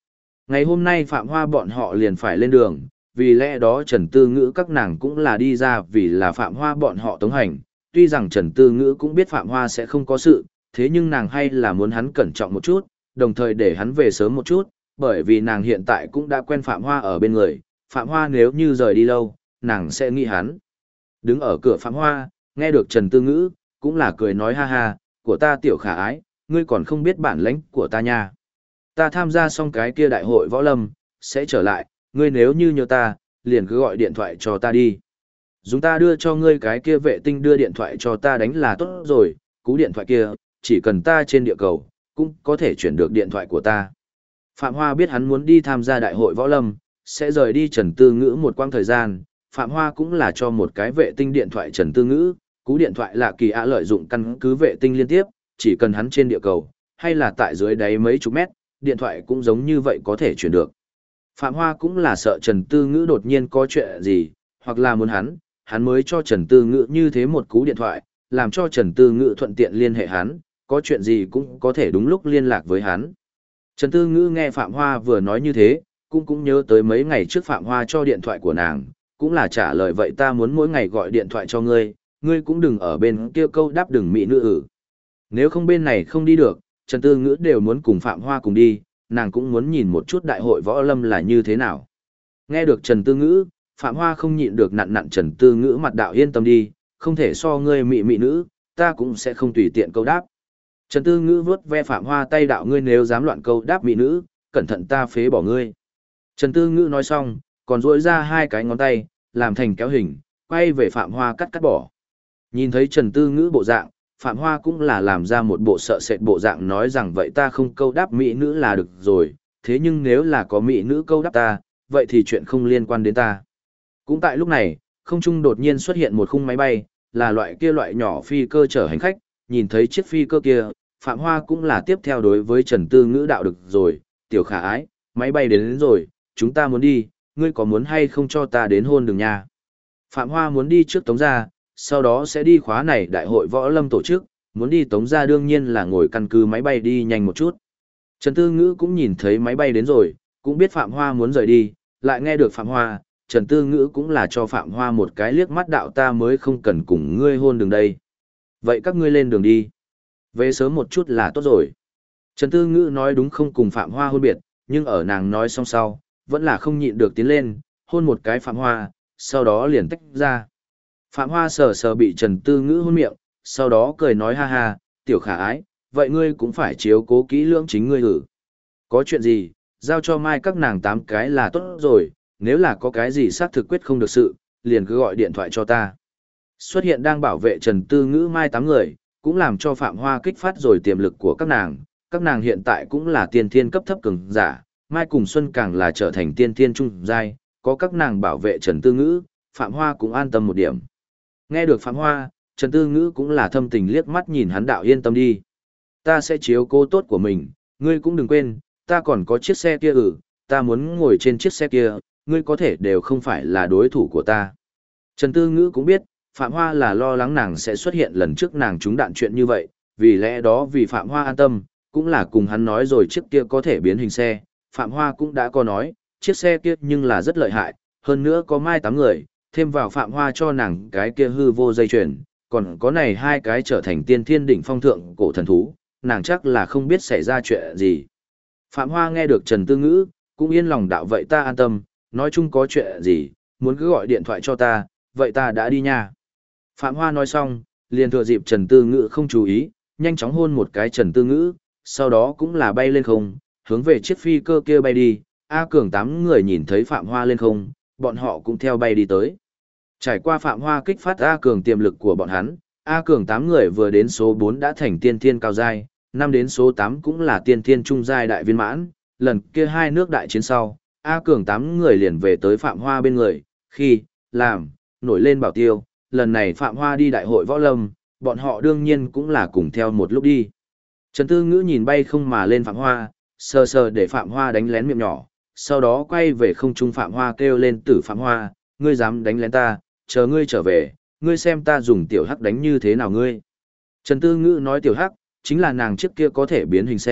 Speaker 1: Ngày hôm nay Phạm Hoa bọn họ liền phải lên đường, vì lẽ đó Trần Tư Ngữ các nàng cũng là đi ra vì là Phạm Hoa bọn họ tống hành. Tuy rằng Trần Tư Ngữ cũng biết Phạm Hoa sẽ không có sự, thế nhưng nàng hay là muốn hắn cẩn trọng một chút, đồng thời để hắn về sớm một chút, bởi vì nàng hiện tại cũng đã quen Phạm Hoa ở bên người, Phạm Hoa nếu như rời đi lâu, nàng sẽ nghĩ hắn. Đứng ở cửa Phạm Hoa, nghe được Trần Tư Ngữ, cũng là cười nói ha ha, của ta tiểu khả ái, ngươi còn không biết bản lãnh của ta nha. Ta tham gia xong cái kia đại hội võ lâm, sẽ trở lại, ngươi nếu như nhớ ta, liền cứ gọi điện thoại cho ta đi. Dùng ta đưa cho ngươi cái kia vệ tinh đưa điện thoại cho ta đánh là tốt rồi, cú điện thoại kia, chỉ cần ta trên địa cầu, cũng có thể chuyển được điện thoại của ta. Phạm Hoa biết hắn muốn đi tham gia đại hội võ lâm, sẽ rời đi Trần Tư Ngữ một quãng thời gian, Phạm Hoa cũng là cho một cái vệ tinh điện thoại Trần Tư Ngữ, cú điện thoại là kỳ ạ lợi dụng căn cứ vệ tinh liên tiếp, chỉ cần hắn trên địa cầu, hay là tại dưới đáy mấy chục mét, điện thoại cũng giống như vậy có thể chuyển được. Phạm Hoa cũng là sợ Trần Tư Ngữ đột nhiên có chuyện gì, hoặc là muốn hắn mới cho Trần Tư Ngữ như thế một cú điện thoại, làm cho Trần Tư Ngữ thuận tiện liên hệ hắn, có chuyện gì cũng có thể đúng lúc liên lạc với hắn. Trần Tư Ngữ nghe Phạm Hoa vừa nói như thế, cũng nhớ tới mấy ngày trước Phạm Hoa cho điện thoại của nàng, cũng là trả lời vậy ta muốn mỗi ngày gọi điện thoại cho ngươi, ngươi cũng đừng ở bên kia câu đáp đừng mỹ nữ ử. Nếu không bên này không đi được, Trần Tư Ngữ đều muốn cùng Phạm Hoa cùng đi, nàng cũng muốn nhìn một chút đại hội võ lâm là như thế nào. Nghe được Trần Tư Ngữ, Phạm Hoa không nhịn được nặn Trần Tư Ngữ mặt đạo yên tâm đi, không thể so ngươi mỹ nữ, ta cũng sẽ không tùy tiện câu đáp. Trần Tư Ngữ vuốt ve Phạm Hoa tay đạo ngươi nếu dám loạn câu đáp mỹ nữ, cẩn thận ta phế bỏ ngươi. Trần Tư Ngữ nói xong, còn duỗi ra hai cái ngón tay, làm thành kéo hình, quay về Phạm Hoa cắt bỏ. Nhìn thấy Trần Tư Ngữ bộ dạng, Phạm Hoa cũng là làm ra một bộ sợ sệt bộ dạng nói rằng vậy ta không câu đáp mỹ nữ là được rồi, thế nhưng nếu là có mỹ nữ câu đáp ta, vậy thì chuyện không liên quan đến ta. Cũng tại lúc này, không trung đột nhiên xuất hiện một khung máy bay, là loại nhỏ phi cơ chở hành khách, nhìn thấy chiếc phi cơ kia, Phạm Hoa cũng là tiếp theo đối với Trần Tư Ngữ đạo được rồi, tiểu khả ái, máy bay đến rồi, chúng ta muốn đi, ngươi có muốn hay không cho ta đến hôn đường nha. Phạm Hoa muốn đi trước Tống Gia, sau đó sẽ đi khóa này đại hội võ lâm tổ chức, muốn đi Tống Gia đương nhiên là ngồi căn cứ máy bay đi nhanh một chút. Trần Tư Ngữ cũng nhìn thấy máy bay đến rồi, cũng biết Phạm Hoa muốn rời đi, lại nghe được Phạm Hoa, Trần Tư Ngữ cũng là cho Phạm Hoa một cái liếc mắt đạo ta mới không cần cùng ngươi hôn đường đây. Vậy các ngươi lên đường đi. Về sớm một chút là tốt rồi. Trần Tư Ngữ nói đúng không cùng Phạm Hoa hôn biệt, nhưng ở nàng nói xong sau, vẫn là không nhịn được tiến lên, hôn một cái Phạm Hoa, sau đó liền tách ra. Phạm Hoa sờ bị Trần Tư Ngữ hôn miệng, sau đó cười nói ha ha, tiểu khả ái, vậy ngươi cũng phải chiếu cố kỹ lưỡng chính ngươi hử. Có chuyện gì, giao cho mai các nàng 8 cái là tốt rồi, nếu là có cái gì xác thực quyết không được sự, liền cứ gọi điện thoại cho ta. Xuất hiện đang bảo vệ Trần Tư Ngữ mai 8 người, cũng làm cho Phạm Hoa kích phát rồi tiềm lực của các nàng hiện tại cũng là tiên thiên cấp thấp cường giả, mai cùng Xuân càng là trở thành tiên thiên trung giai, có các nàng bảo vệ Trần Tư Ngữ, Phạm Hoa cũng an tâm một điểm. Nghe được Phạm Hoa, Trần Tư Ngữ cũng là thâm tình liếc mắt nhìn hắn đạo yên tâm đi. Ta sẽ chiếu cố tốt của mình, ngươi cũng đừng quên, ta còn có chiếc xe kia ta muốn ngồi trên chiếc xe kia, ngươi có thể đều không phải là đối thủ của ta. Trần Tư Ngữ cũng biết, Phạm Hoa là lo lắng nàng sẽ xuất hiện lần trước nàng trúng đạn chuyện như vậy, vì lẽ đó vì Phạm Hoa an tâm, cũng là cùng hắn nói rồi chiếc kia có thể biến hình xe, Phạm Hoa cũng đã có nói, chiếc xe kia nhưng là rất lợi hại, hơn nữa có mai 8 người, thêm vào Phạm Hoa cho nàng cái kia hư vô dây chuyền, còn có này 2 cái trở thành tiên thiên đỉnh phong thượng cổ thần thú, nàng chắc là không biết xảy ra chuyện gì. Phạm Hoa nghe được Trần Tư Ngữ, cũng yên lòng đạo vậy ta an tâm, nói chung có chuyện gì, muốn cứ gọi điện thoại cho ta, vậy ta đã đi nha. Phạm Hoa nói xong, liền thừa dịp Trần Tư Ngữ không chú ý, nhanh chóng hôn một cái Trần Tư Ngữ, sau đó cũng là bay lên không, hướng về chiếc phi cơ kia bay đi, A Cường 8 người nhìn thấy Phạm Hoa lên không, bọn họ cũng theo bay đi tới. Trải qua Phạm Hoa kích phát A Cường tiềm lực của bọn hắn, A Cường 8 người vừa đến số 4 đã thành tiên thiên cao giai, 5 đến số 8 cũng là tiên thiên trung giai đại viên mãn, lần kia 2 nước đại chiến sau, A Cường 8 người liền về tới Phạm Hoa bên người, khi, làm, nổi lên bảo tiêu, lần này Phạm Hoa đi đại hội võ lâm, bọn họ đương nhiên cũng là cùng theo một lúc đi. Trần Tư Ngữ nhìn bay không mà lên Phạm Hoa, sờ sờ để Phạm Hoa đánh lén miệng nhỏ, sau đó quay về không trung Phạm Hoa kêu lên tử Phạm Hoa, ngươi dám đánh lén ta, chờ ngươi trở về, ngươi xem ta dùng tiểu hắc đánh như thế nào ngươi. Trần Tư Ngữ nói tiểu hắc, chính là nàng trước kia có thể biến hình xe,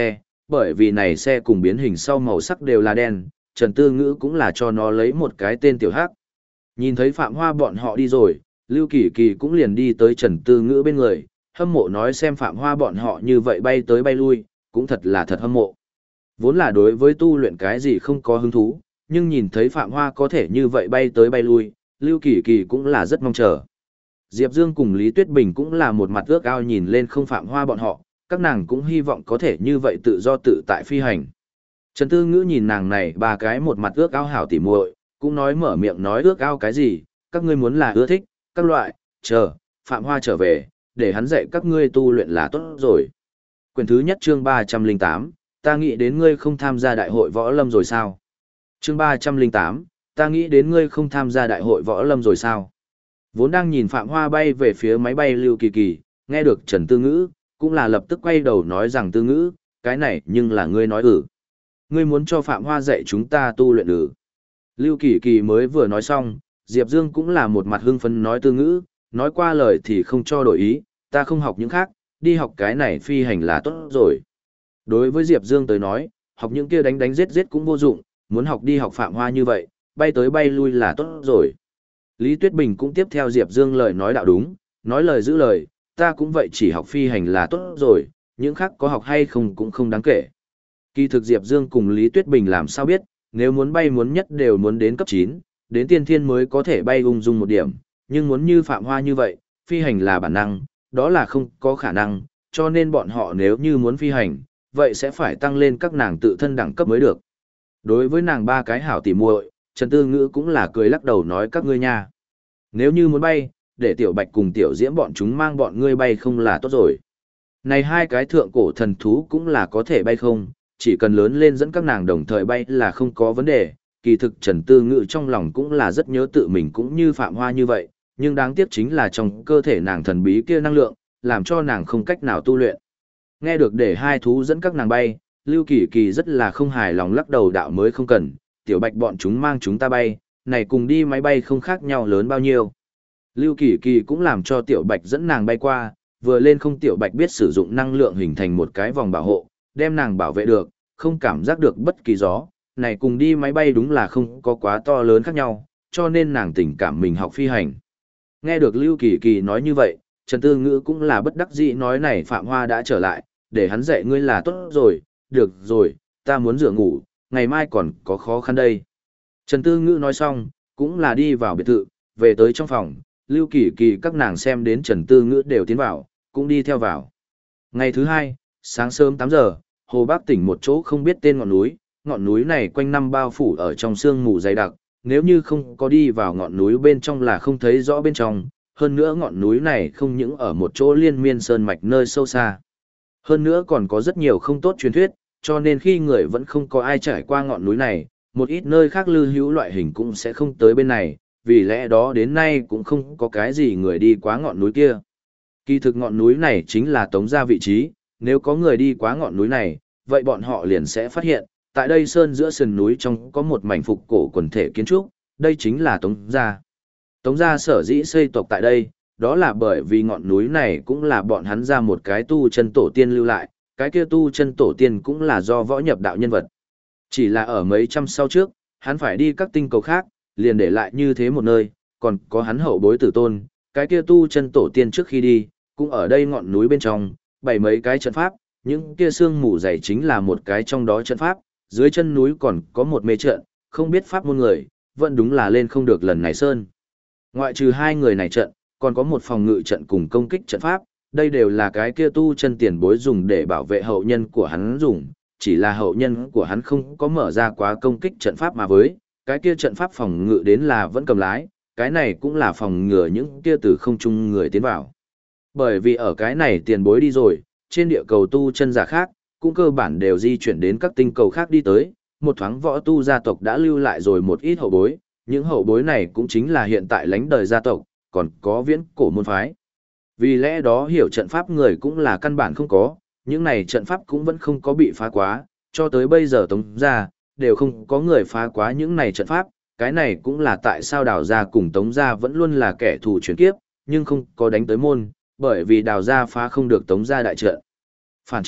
Speaker 1: bởi vì này xe cùng biến hình sau màu sắc đều là đen, Trần Tư Ngữ cũng là cho nó lấy một cái tên tiểu hắc. Nhìn thấy Phạm Hoa bọn họ đi rồi, Lưu Kỳ Kỳ cũng liền đi tới Trần Tư Ngữ bên người, hâm mộ nói xem Phạm Hoa bọn họ như vậy bay tới bay lui, cũng thật là thật hâm mộ. Vốn là đối với tu luyện cái gì không có hứng thú, nhưng nhìn thấy Phạm Hoa có thể như vậy bay tới bay lui, Lưu Kỳ Kỳ cũng là rất mong chờ. Diệp Dương cùng Lý Tuyết Bình cũng là một mặt ước ao nhìn lên không Phạm Hoa bọn họ, các nàng cũng hy vọng có thể như vậy tự do tự tại phi hành. Trần Tư Ngữ nhìn nàng này ba cái một mặt ước ao hảo tỉ muội, cũng nói mở miệng nói ước ao cái gì, các ngươi muốn là ưa thích, các loại, chờ, Phạm Hoa trở về, để hắn dạy các ngươi tu luyện là tốt rồi. Quyển thứ nhất chương 308, ta nghĩ đến ngươi không tham gia đại hội võ lâm rồi sao? Chương 308, ta nghĩ đến ngươi không tham gia đại hội võ lâm rồi sao? Vốn đang nhìn Phạm Hoa bay về phía máy bay Lưu Kỳ Kỳ, nghe được Trần Tư Ngữ, cũng là lập tức quay đầu nói rằng Tư Ngữ, cái này nhưng là ngươi nói Ngươi muốn cho Phạm Hoa dạy chúng ta tu luyện Lưu Kỳ Kỳ mới vừa nói xong, Diệp Dương cũng là một mặt hưng phấn nói Tư Ngữ, nói qua lời thì không cho đổi ý, ta không học những khác, đi học cái này phi hành là tốt rồi. Đối với Diệp Dương tới nói, học những kia đánh đánh giết giết cũng vô dụng, muốn học đi học Phạm Hoa như vậy, bay tới bay lui là tốt rồi. Lý Tuyết Bình cũng tiếp theo Diệp Dương lời nói đạo đúng, nói lời giữ lời, ta cũng vậy chỉ học phi hành là tốt rồi, những khác có học hay không cũng không đáng kể. Kỳ thực Diệp Dương cùng Lý Tuyết Bình làm sao biết, nếu muốn bay muốn nhất đều muốn đến cấp 9, đến tiên thiên mới có thể bay ung dung một điểm, nhưng muốn như Phạm Hoa như vậy, phi hành là bản năng, đó là không có khả năng, cho nên bọn họ nếu như muốn phi hành, vậy sẽ phải tăng lên các nàng tự thân đẳng cấp mới được. Đối với nàng ba cái hảo tỉ muội, Trần Tư Ngữ cũng là cười lắc đầu nói các ngươi nha. Nếu như muốn bay, để Tiểu Bạch cùng Tiểu Diễm bọn chúng mang bọn ngươi bay không là tốt rồi. Này hai cái thượng cổ thần thú cũng là có thể bay không, chỉ cần lớn lên dẫn các nàng đồng thời bay là không có vấn đề. Kỳ thực Trần Tư Ngữ trong lòng cũng là rất nhớ tự mình cũng như Phạm Hoa như vậy, nhưng đáng tiếc chính là trong cơ thể nàng thần bí kia năng lượng, làm cho nàng không cách nào tu luyện. Nghe được để hai thú dẫn các nàng bay, Lưu Kỳ Kỳ rất là không hài lòng lắc đầu đạo mới không cần, Tiểu Bạch bọn chúng mang chúng ta bay, này cùng đi máy bay không khác nhau lớn bao nhiêu. Lưu Kỳ Kỳ cũng làm cho Tiểu Bạch dẫn nàng bay qua, vừa lên không Tiểu Bạch biết sử dụng năng lượng hình thành một cái vòng bảo hộ, đem nàng bảo vệ được, không cảm giác được bất kỳ gió, này cùng đi máy bay đúng là không có quá to lớn khác nhau, cho nên nàng tình cảm mình học phi hành. Nghe được Lưu Kỳ Kỳ nói như vậy, Trần Tư Ngữ cũng là bất đắc dĩ nói này Phạm Hoa đã trở lại, để hắn dạy ngươi là tốt rồi, được rồi, ta muốn rửa ngủ, ngày mai còn có khó khăn đây. Trần Tư Ngữ nói xong, cũng là đi vào biệt thự, về tới trong phòng, Lưu Kỳ Kỳ các nàng xem đến Trần Tư Ngữ đều tiến vào, cũng đi theo vào. Ngày thứ hai, sáng sớm 8 giờ, Hồ Bắc tỉnh một chỗ không biết tên ngọn núi này quanh năm bao phủ ở trong sương mù dày đặc, nếu như không có đi vào ngọn núi bên trong là không thấy rõ bên trong, hơn nữa ngọn núi này không những ở một chỗ liên miên sơn mạch nơi sâu xa. Hơn nữa còn có rất nhiều không tốt truyền thuyết, cho nên khi người vẫn không có ai trải qua ngọn núi này, một ít nơi khác lưu hữu loại hình cũng sẽ không tới bên này, vì lẽ đó đến nay cũng không có cái gì người đi quá ngọn núi kia. Kỳ thực ngọn núi này chính là Tống gia vị trí, nếu có người đi quá ngọn núi này, vậy bọn họ liền sẽ phát hiện, tại đây sơn giữa sườn núi trong có một mảnh phục cổ quần thể kiến trúc, đây chính là Tống gia. Tống gia sở dĩ xây tộc tại đây, đó là bởi vì ngọn núi này cũng là bọn hắn ra một cái tu chân tổ tiên lưu lại, cái kia tu chân tổ tiên cũng là do võ nhập đạo nhân vật. Chỉ là ở mấy trăm sau trước, hắn phải đi các tinh cầu khác, liền để lại như thế một nơi, còn có hắn hậu bối tử tôn, cái kia tu chân tổ tiên trước khi đi, cũng ở đây ngọn núi bên trong, bày mấy cái trận pháp, những kia sương mù dày chính là một cái trong đó trận pháp, dưới chân núi còn có một mê trận, không biết pháp môn người, vẫn đúng là lên không được lần này sơn. Ngoại trừ hai người này trận, còn có một phòng ngự trận cùng công kích trận pháp, đây đều là cái kia tu chân tiền bối dùng để bảo vệ hậu nhân của hắn dùng, chỉ là hậu nhân của hắn không có mở ra quá công kích trận pháp mà với, cái kia trận pháp phòng ngự đến là vẫn cầm lái, cái này cũng là phòng ngừa những kia từ không trung người tiến vào. Bởi vì ở cái này tiền bối đi rồi, trên địa cầu tu chân giả khác, cũng cơ bản đều di chuyển đến các tinh cầu khác đi tới, một thoáng võ tu gia tộc đã lưu lại rồi một ít hậu bối, những hậu bối này cũng chính là hiện tại lãnh đời gia tộc, còn có viễn cổ môn phái. Vì lẽ đó hiểu trận pháp người cũng là căn bản không có, những này trận pháp cũng vẫn không có bị phá quá, cho tới bây giờ Tống gia đều không có người phá quá những này trận pháp, cái này cũng là tại sao Đào gia cùng Tống gia vẫn luôn là kẻ thù chuyển kiếp, nhưng không có đánh tới môn, bởi vì Đào gia phá không được Tống gia đại trận. Phản chi,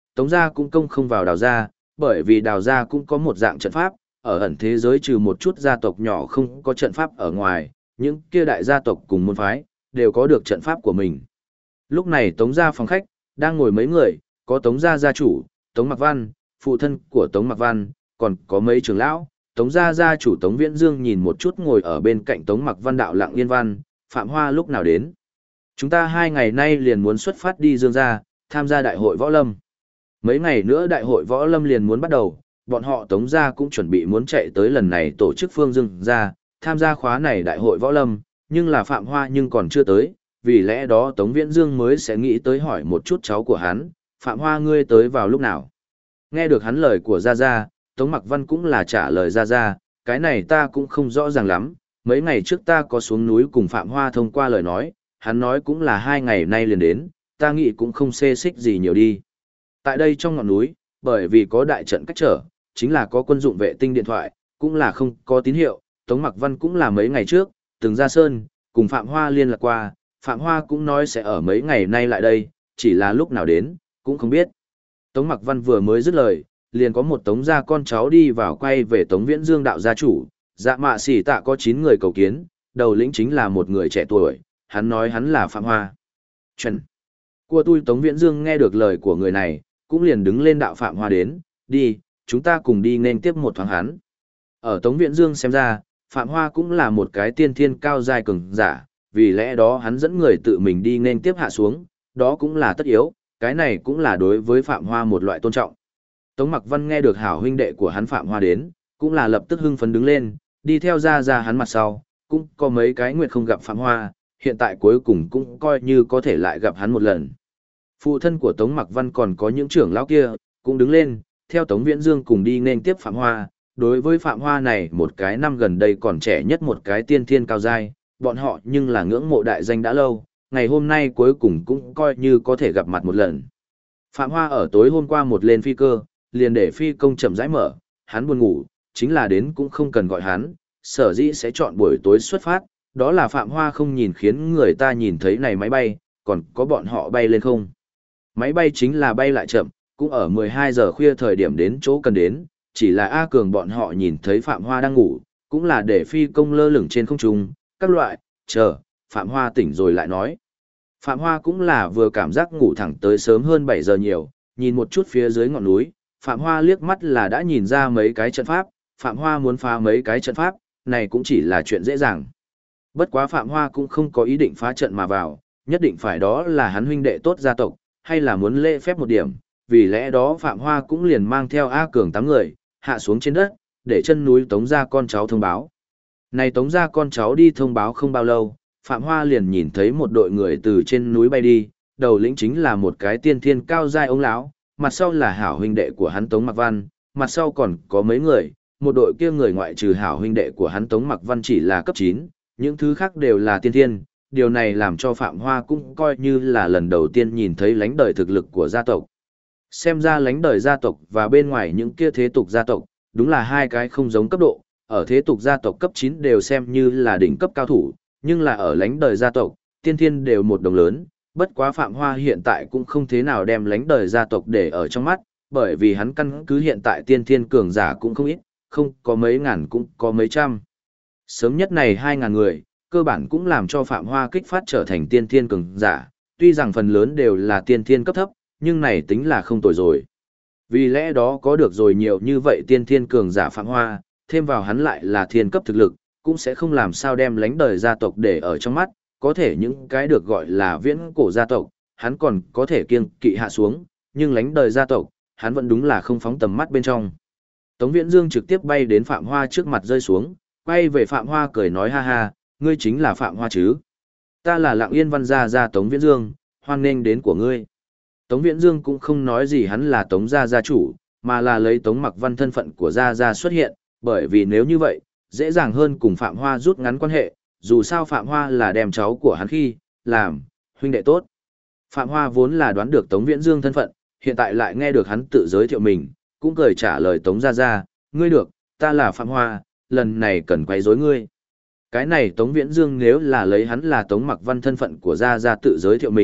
Speaker 1: Tống gia cũng công không vào Đào gia, bởi vì Đào gia cũng có một dạng trận pháp, ở ẩn thế giới trừ một chút gia tộc nhỏ không có trận pháp ở ngoài, những kia đại gia tộc cùng môn phái, đều có được trận pháp của mình. Lúc này Tống gia phòng khách, đang ngồi mấy người, có Tống gia gia chủ, Tống Mặc Văn, phụ thân của Tống Mặc Văn, còn có mấy trưởng lão. Tống gia gia chủ Tống Viễn Dương nhìn một chút ngồi ở bên cạnh Tống Mặc Văn đạo Lặng Yên Văn, Phạm Hoa lúc nào đến. Chúng ta 2 ngày nay liền muốn xuất phát đi Dương gia, tham gia đại hội võ lâm. Mấy ngày nữa đại hội võ lâm liền muốn bắt đầu, bọn họ Tống gia cũng chuẩn bị muốn chạy tới lần này tổ chức Phương Dương gia, tham gia khóa này đại hội võ lâm, nhưng là Phạm Hoa nhưng còn chưa tới, vì lẽ đó Tống Viễn Dương mới sẽ nghĩ tới hỏi một chút cháu của hắn, Phạm Hoa ngươi tới vào lúc nào. Nghe được hắn lời của Gia Gia, Tống Mặc Văn cũng là trả lời Gia Gia, cái này ta cũng không rõ ràng lắm, mấy ngày trước ta có xuống núi cùng Phạm Hoa thông qua lời nói, hắn nói cũng là 2 ngày nay liền đến, ta nghĩ cũng không xê xích gì nhiều đi. Tại đây trong ngọn núi, bởi vì có đại trận cách trở, chính là có quân dụng vệ tinh điện thoại, cũng là không có tín hiệu, Tống Mặc Văn cũng là mấy ngày trước, từng ra sơn, cùng Phạm Hoa liên lạc qua, Phạm Hoa cũng nói sẽ ở mấy ngày nay lại đây, chỉ là lúc nào đến, cũng không biết. Tống Mặc Văn vừa mới dứt lời, liền có một Tống gia con cháu đi vào quay về Tống Viễn Dương đạo gia chủ, dạ mạ xỉ tạ có 9 người cầu kiến, đầu lĩnh chính là một người trẻ tuổi, hắn nói hắn là Phạm Hoa. Chuẩn. Của tôi Tống Viễn Dương nghe được lời của người này, cũng liền đứng lên đạo Phạm Hoa đến, đi, chúng ta cùng đi nên tiếp một thoáng hắn. Ở Tống Viễn Dương xem ra, Phạm Hoa cũng là một cái tiên thiên cao giai cường giả, vì lẽ đó hắn dẫn người tự mình đi nên tiếp hạ xuống, đó cũng là tất yếu, cái này cũng là đối với Phạm Hoa một loại tôn trọng. Tống Mặc Văn nghe được hảo huynh đệ của hắn Phạm Hoa đến, cũng là lập tức hưng phấn đứng lên, đi theo ra hắn mặt sau, cũng có mấy cái nguyện không gặp Phạm Hoa, hiện tại cuối cùng cũng coi như có thể lại gặp hắn một lần. Phụ thân của Tống Mặc Văn còn có những trưởng lão kia, cũng đứng lên, theo Tống Viễn Dương cùng đi nên tiếp Phạm Hoa. Đối với Phạm Hoa này một cái năm gần đây còn trẻ nhất một cái tiên thiên cao giai, bọn họ nhưng là ngưỡng mộ đại danh đã lâu, ngày hôm nay cuối cùng cũng coi như có thể gặp mặt một lần. Phạm Hoa ở tối hôm qua một lên phi cơ, liền để phi công chậm rãi mở, hắn buồn ngủ, chính là đến cũng không cần gọi hắn, sở dĩ sẽ chọn buổi tối xuất phát, đó là Phạm Hoa không nhìn khiến người ta nhìn thấy này máy bay, còn có bọn họ bay lên không. Máy bay chính là bay lại chậm, cũng ở 12 giờ khuya thời điểm đến chỗ cần đến, chỉ là A Cường bọn họ nhìn thấy Phạm Hoa đang ngủ, cũng là để phi công lơ lửng trên không trung, các loại, chờ, Phạm Hoa tỉnh rồi lại nói. Phạm Hoa cũng là vừa cảm giác ngủ thẳng tới sớm hơn 7 giờ nhiều, nhìn một chút phía dưới ngọn núi, Phạm Hoa liếc mắt là đã nhìn ra mấy cái trận pháp, Phạm Hoa muốn phá mấy cái trận pháp, này cũng chỉ là chuyện dễ dàng. Bất quá Phạm Hoa cũng không có ý định phá trận mà vào, nhất định phải đó là hắn huynh đệ tốt gia tộc, hay là muốn lễ phép một điểm, vì lẽ đó Phạm Hoa cũng liền mang theo A Cường 8 người, hạ xuống trên đất, để chân núi Tống gia con cháu thông báo. Này Tống gia con cháu đi thông báo không bao lâu, Phạm Hoa liền nhìn thấy một đội người từ trên núi bay đi, đầu lĩnh chính là một cái tiên thiên cao giai ông lão, mặt sau là hảo huynh đệ của hắn Tống Mặc Văn, mặt sau còn có mấy người, một đội kia người ngoại trừ hảo huynh đệ của hắn Tống Mặc Văn chỉ là cấp 9, những thứ khác đều là tiên thiên, điều này làm cho Phạm Hoa cũng coi như là lần đầu tiên nhìn thấy lãnh đời thực lực của gia tộc. Xem ra lãnh đời gia tộc và bên ngoài những kia thế tục gia tộc, đúng là hai cái không giống cấp độ, ở thế tục gia tộc cấp 9 đều xem như là đỉnh cấp cao thủ, nhưng là ở lãnh đời gia tộc, tiên thiên đều một đồng lớn, bất quá Phạm Hoa hiện tại cũng không thế nào đem lãnh đời gia tộc để ở trong mắt, bởi vì hắn căn cứ hiện tại tiên thiên cường giả cũng không ít, không có mấy ngàn cũng có mấy trăm. Sớm nhất này 2.000 người, cơ bản cũng làm cho Phạm Hoa kích phát trở thành tiên thiên cường giả, tuy rằng phần lớn đều là tiên thiên cấp thấp, nhưng này tính là không tồi rồi. Vì lẽ đó có được rồi nhiều như vậy tiên thiên cường giả Phạm Hoa, thêm vào hắn lại là thiên cấp thực lực, cũng sẽ không làm sao đem lãnh đời gia tộc để ở trong mắt, có thể những cái được gọi là viễn cổ gia tộc, hắn còn có thể kiêng kỵ hạ xuống, nhưng lãnh đời gia tộc, hắn vẫn đúng là không phóng tầm mắt bên trong. Tống Viễn Dương trực tiếp bay đến Phạm Hoa trước mặt rơi xuống, quay về Phạm Hoa cười nói ha ha, ngươi chính là Phạm Hoa chứ? Ta là Lặng Yên Văn gia Tống Viễn Dương, hoan nghênh đến của ngươi. Tống Viễn Dương cũng không nói gì hắn là Tống gia chủ, mà là lấy Tống Mặc Văn thân phận của gia xuất hiện, bởi vì nếu như vậy, dễ dàng hơn cùng Phạm Hoa rút ngắn quan hệ, dù sao Phạm Hoa là đem cháu của hắn khi, làm, huynh đệ tốt. Phạm Hoa vốn là đoán được Tống Viễn Dương thân phận, hiện tại lại nghe được hắn tự giới thiệu mình, cũng cười trả lời Tống gia, ngươi được, ta là Phạm Hoa, lần này cần quấy rối ngươi. Cái này Tống Viễn Dương nếu là lấy hắn là Tống Mặc Văn thân phận của gia tự giới thiệu mình,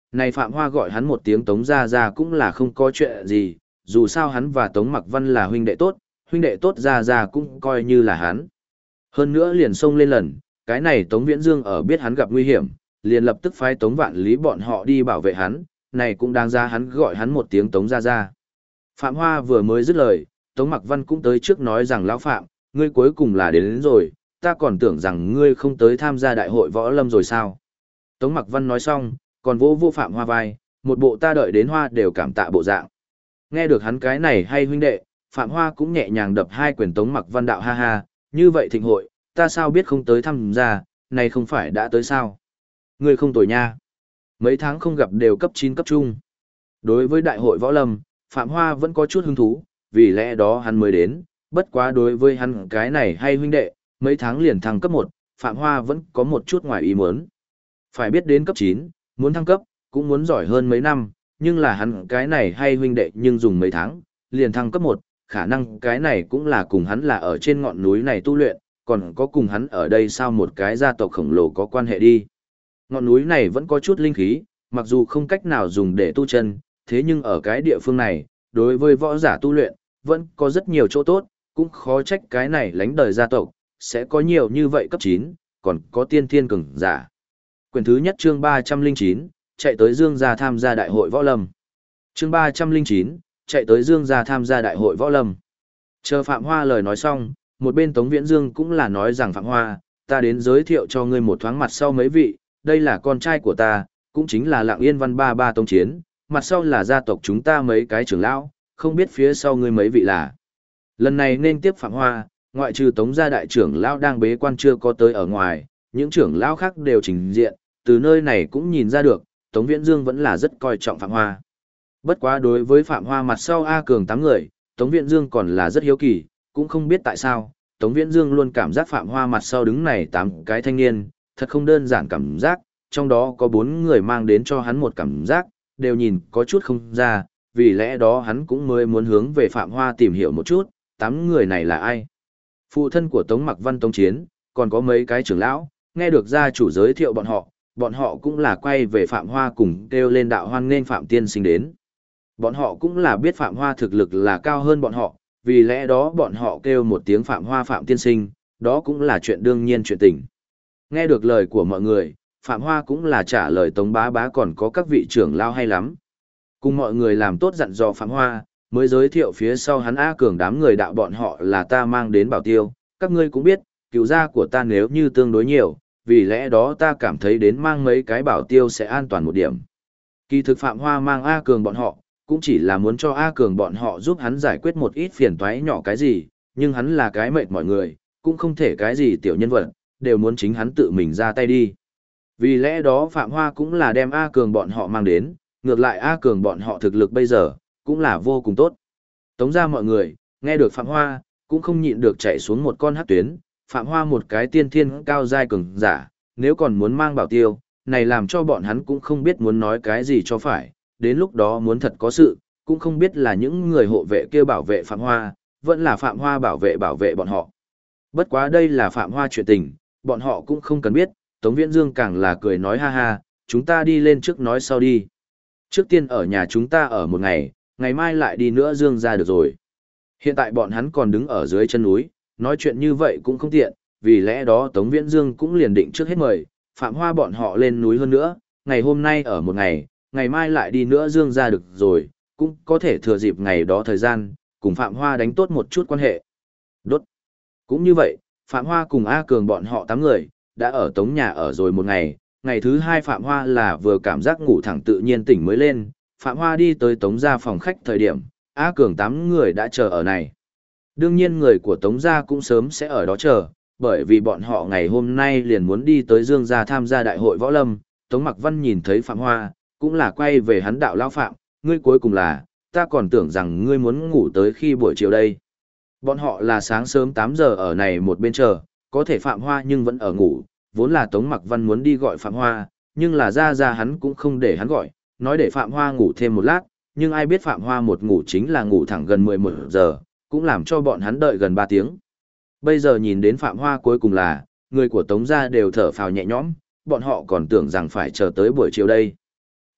Speaker 1: Này Phạm Hoa gọi hắn một tiếng Tống gia gia cũng là không có chuyện gì, dù sao hắn và Tống Mặc Văn là huynh đệ tốt gia gia cũng coi như là hắn. Hơn nữa liền xông lên lần, cái này Tống Viễn Dương ở biết hắn gặp nguy hiểm, liền lập tức phái Tống Vạn Lý bọn họ đi bảo vệ hắn, này cũng đáng ra hắn gọi hắn một tiếng Tống gia gia. Phạm Hoa vừa mới dứt lời, Tống Mặc Văn cũng tới trước nói rằng lão Phạm, ngươi cuối cùng là đến rồi, ta còn tưởng rằng ngươi không tới tham gia đại hội võ lâm rồi sao. Tống Mặc Văn nói xong, còn vỗ vô Phạm Hoa vai, một bộ ta đợi đến hoa đều cảm tạ bộ dạng. Nghe được hắn cái này hay huynh đệ, Phạm Hoa cũng nhẹ nhàng đập hai quyền Tống Mặc Văn đạo ha ha, như vậy thịnh hội, ta sao biết không tới tham gia, này không phải đã tới sao. Ngươi không tồi nha. Mấy tháng không gặp đều cấp 9 cấp trung. Đối với đại hội võ lâm, Phạm Hoa vẫn có chút hứng thú, vì lẽ đó hắn mới đến, bất quá đối với hắn cái này hay huynh đệ, mấy tháng liền thăng cấp 1, Phạm Hoa vẫn có một chút ngoài ý muốn. Phải biết đến cấp 9, muốn thăng cấp, cũng muốn giỏi hơn mấy năm, nhưng là hắn cái này hay huynh đệ nhưng dùng mấy tháng, liền thăng cấp 1, khả năng cái này cũng là cùng hắn là ở trên ngọn núi này tu luyện, còn có cùng hắn ở đây sao một cái gia tộc khổng lồ có quan hệ đi. Ngọn núi này vẫn có chút linh khí, mặc dù không cách nào dùng để tu chân, thế nhưng ở cái địa phương này, đối với võ giả tu luyện, vẫn có rất nhiều chỗ tốt, cũng khó trách cái này lánh đời gia tộc, sẽ có nhiều như vậy cấp 9, còn có tiên thiên cường giả. Quyển thứ nhất chương 309, chạy tới Dương gia tham gia đại hội võ lâm. Chương 309, chạy tới Dương gia tham gia đại hội võ lâm. Chờ Phạm Hoa lời nói xong, một bên Tống Viễn Dương cũng là nói rằng Phạm Hoa, ta đến giới thiệu cho ngươi một thoáng mặt sau mấy vị, đây là con trai của ta, cũng chính là Lạng Yên Văn Ba Ba Tống Chiến, mặt sau là gia tộc chúng ta mấy cái trưởng lão, không biết phía sau ngươi mấy vị là. Lần này nên tiếp Phạm Hoa, ngoại trừ Tống gia đại trưởng lão đang bế quan chưa có tới ở ngoài, những trưởng lão khác đều trình diện, từ nơi này cũng nhìn ra được, Tống Viễn Dương vẫn là rất coi trọng Phạm Hoa. Bất quá đối với Phạm Hoa mặt sau A Cường 8 người, Tống Viễn Dương còn là rất hiếu kỳ, cũng không biết tại sao, Tống Viễn Dương luôn cảm giác Phạm Hoa mặt sau đứng này 8 cái thanh niên, thật không đơn giản cảm giác, trong đó có 4 người mang đến cho hắn một cảm giác, đều nhìn có chút không ra, vì lẽ đó hắn cũng mới muốn hướng về Phạm Hoa tìm hiểu một chút, 8 người này là ai. Phụ thân của Tống Mặc Văn Tống Chiến, còn có mấy cái trưởng lão, nghe được gia chủ giới thiệu bọn họ cũng là quay về Phạm Hoa cùng kêu lên đạo hoan nghênh Phạm Tiên Sinh đến. Bọn họ cũng là biết Phạm Hoa thực lực là cao hơn bọn họ, vì lẽ đó bọn họ kêu một tiếng Phạm Hoa Phạm Tiên Sinh, đó cũng là chuyện đương nhiên chuyện tình. Nghe được lời của mọi người, Phạm Hoa cũng là trả lời Tống Bá Bá còn có các vị trưởng lao hay lắm. Cùng mọi người làm tốt dặn dò Phạm Hoa, mới giới thiệu phía sau hắn A Cường đám người đạo bọn họ là ta mang đến bảo tiêu, các ngươi cũng biết, cựu gia của ta nếu như tương đối nhiều, vì lẽ đó ta cảm thấy đến mang mấy cái bảo tiêu sẽ an toàn một điểm. Kỳ thực Phạm Hoa mang A Cường bọn họ, cũng chỉ là muốn cho A Cường bọn họ giúp hắn giải quyết một ít phiền toái nhỏ cái gì, nhưng hắn là cái mệt mọi người, cũng không thể cái gì tiểu nhân vật, đều muốn chính hắn tự mình ra tay đi. Vì lẽ đó Phạm Hoa cũng là đem A Cường bọn họ mang đến, ngược lại A Cường bọn họ thực lực bây giờ, cũng là vô cùng tốt. Tống ra mọi người, nghe được Phạm Hoa, cũng không nhịn được chạy xuống một con hắc tuyến, Phạm Hoa một cái tiên thiên cao giai cường giả, nếu còn muốn mang bảo tiêu, này làm cho bọn hắn cũng không biết muốn nói cái gì cho phải, đến lúc đó muốn thật có sự, cũng không biết là những người hộ vệ kia bảo vệ Phạm Hoa, vẫn là Phạm Hoa bảo vệ bọn họ. Bất quá đây là Phạm Hoa chuyện tình, bọn họ cũng không cần biết, Tống Viễn Dương càng là cười nói ha ha, chúng ta đi lên trước nói sau đi. Trước tiên ở nhà chúng ta ở một ngày, ngày mai lại đi nữa Dương ra được rồi. Hiện tại bọn hắn còn đứng ở dưới chân núi, nói chuyện như vậy cũng không tiện, vì lẽ đó Tống Viễn Dương cũng liền định trước hết mời, Phạm Hoa bọn họ lên núi hơn nữa, ngày hôm nay ở một ngày, ngày mai lại đi nữa Dương ra được rồi, cũng có thể thừa dịp ngày đó thời gian, cùng Phạm Hoa đánh tốt một chút quan hệ. Đốt. Cũng như vậy, Phạm Hoa cùng A Cường bọn họ 8 người, đã ở Tống nhà ở rồi một ngày, ngày thứ 2 Phạm Hoa là vừa cảm giác ngủ thẳng tự nhiên tỉnh mới lên, Phạm Hoa đi tới Tống gia phòng khách thời điểm, A Cường 8 người đã chờ ở này. Đương nhiên người của Tống gia cũng sớm sẽ ở đó chờ, bởi vì bọn họ ngày hôm nay liền muốn đi tới Dương gia tham gia đại hội võ lâm, Tống Mặc Văn nhìn thấy Phạm Hoa, cũng là quay về hắn đạo lão Phạm, ngươi cuối cùng là, ta còn tưởng rằng ngươi muốn ngủ tới khi buổi chiều đây. Bọn họ là sáng sớm 8 giờ ở này một bên chờ, có thể Phạm Hoa nhưng vẫn ở ngủ, vốn là Tống Mặc Văn muốn đi gọi Phạm Hoa, nhưng là ra hắn cũng không để hắn gọi, nói để Phạm Hoa ngủ thêm một lát, nhưng ai biết Phạm Hoa một ngủ chính là ngủ thẳng gần 11 giờ, cũng làm cho bọn hắn đợi gần 3 tiếng. Bây giờ nhìn đến Phạm Hoa cuối cùng là, người của Tống gia đều thở phào nhẹ nhõm, bọn họ còn tưởng rằng phải chờ tới buổi chiều đây.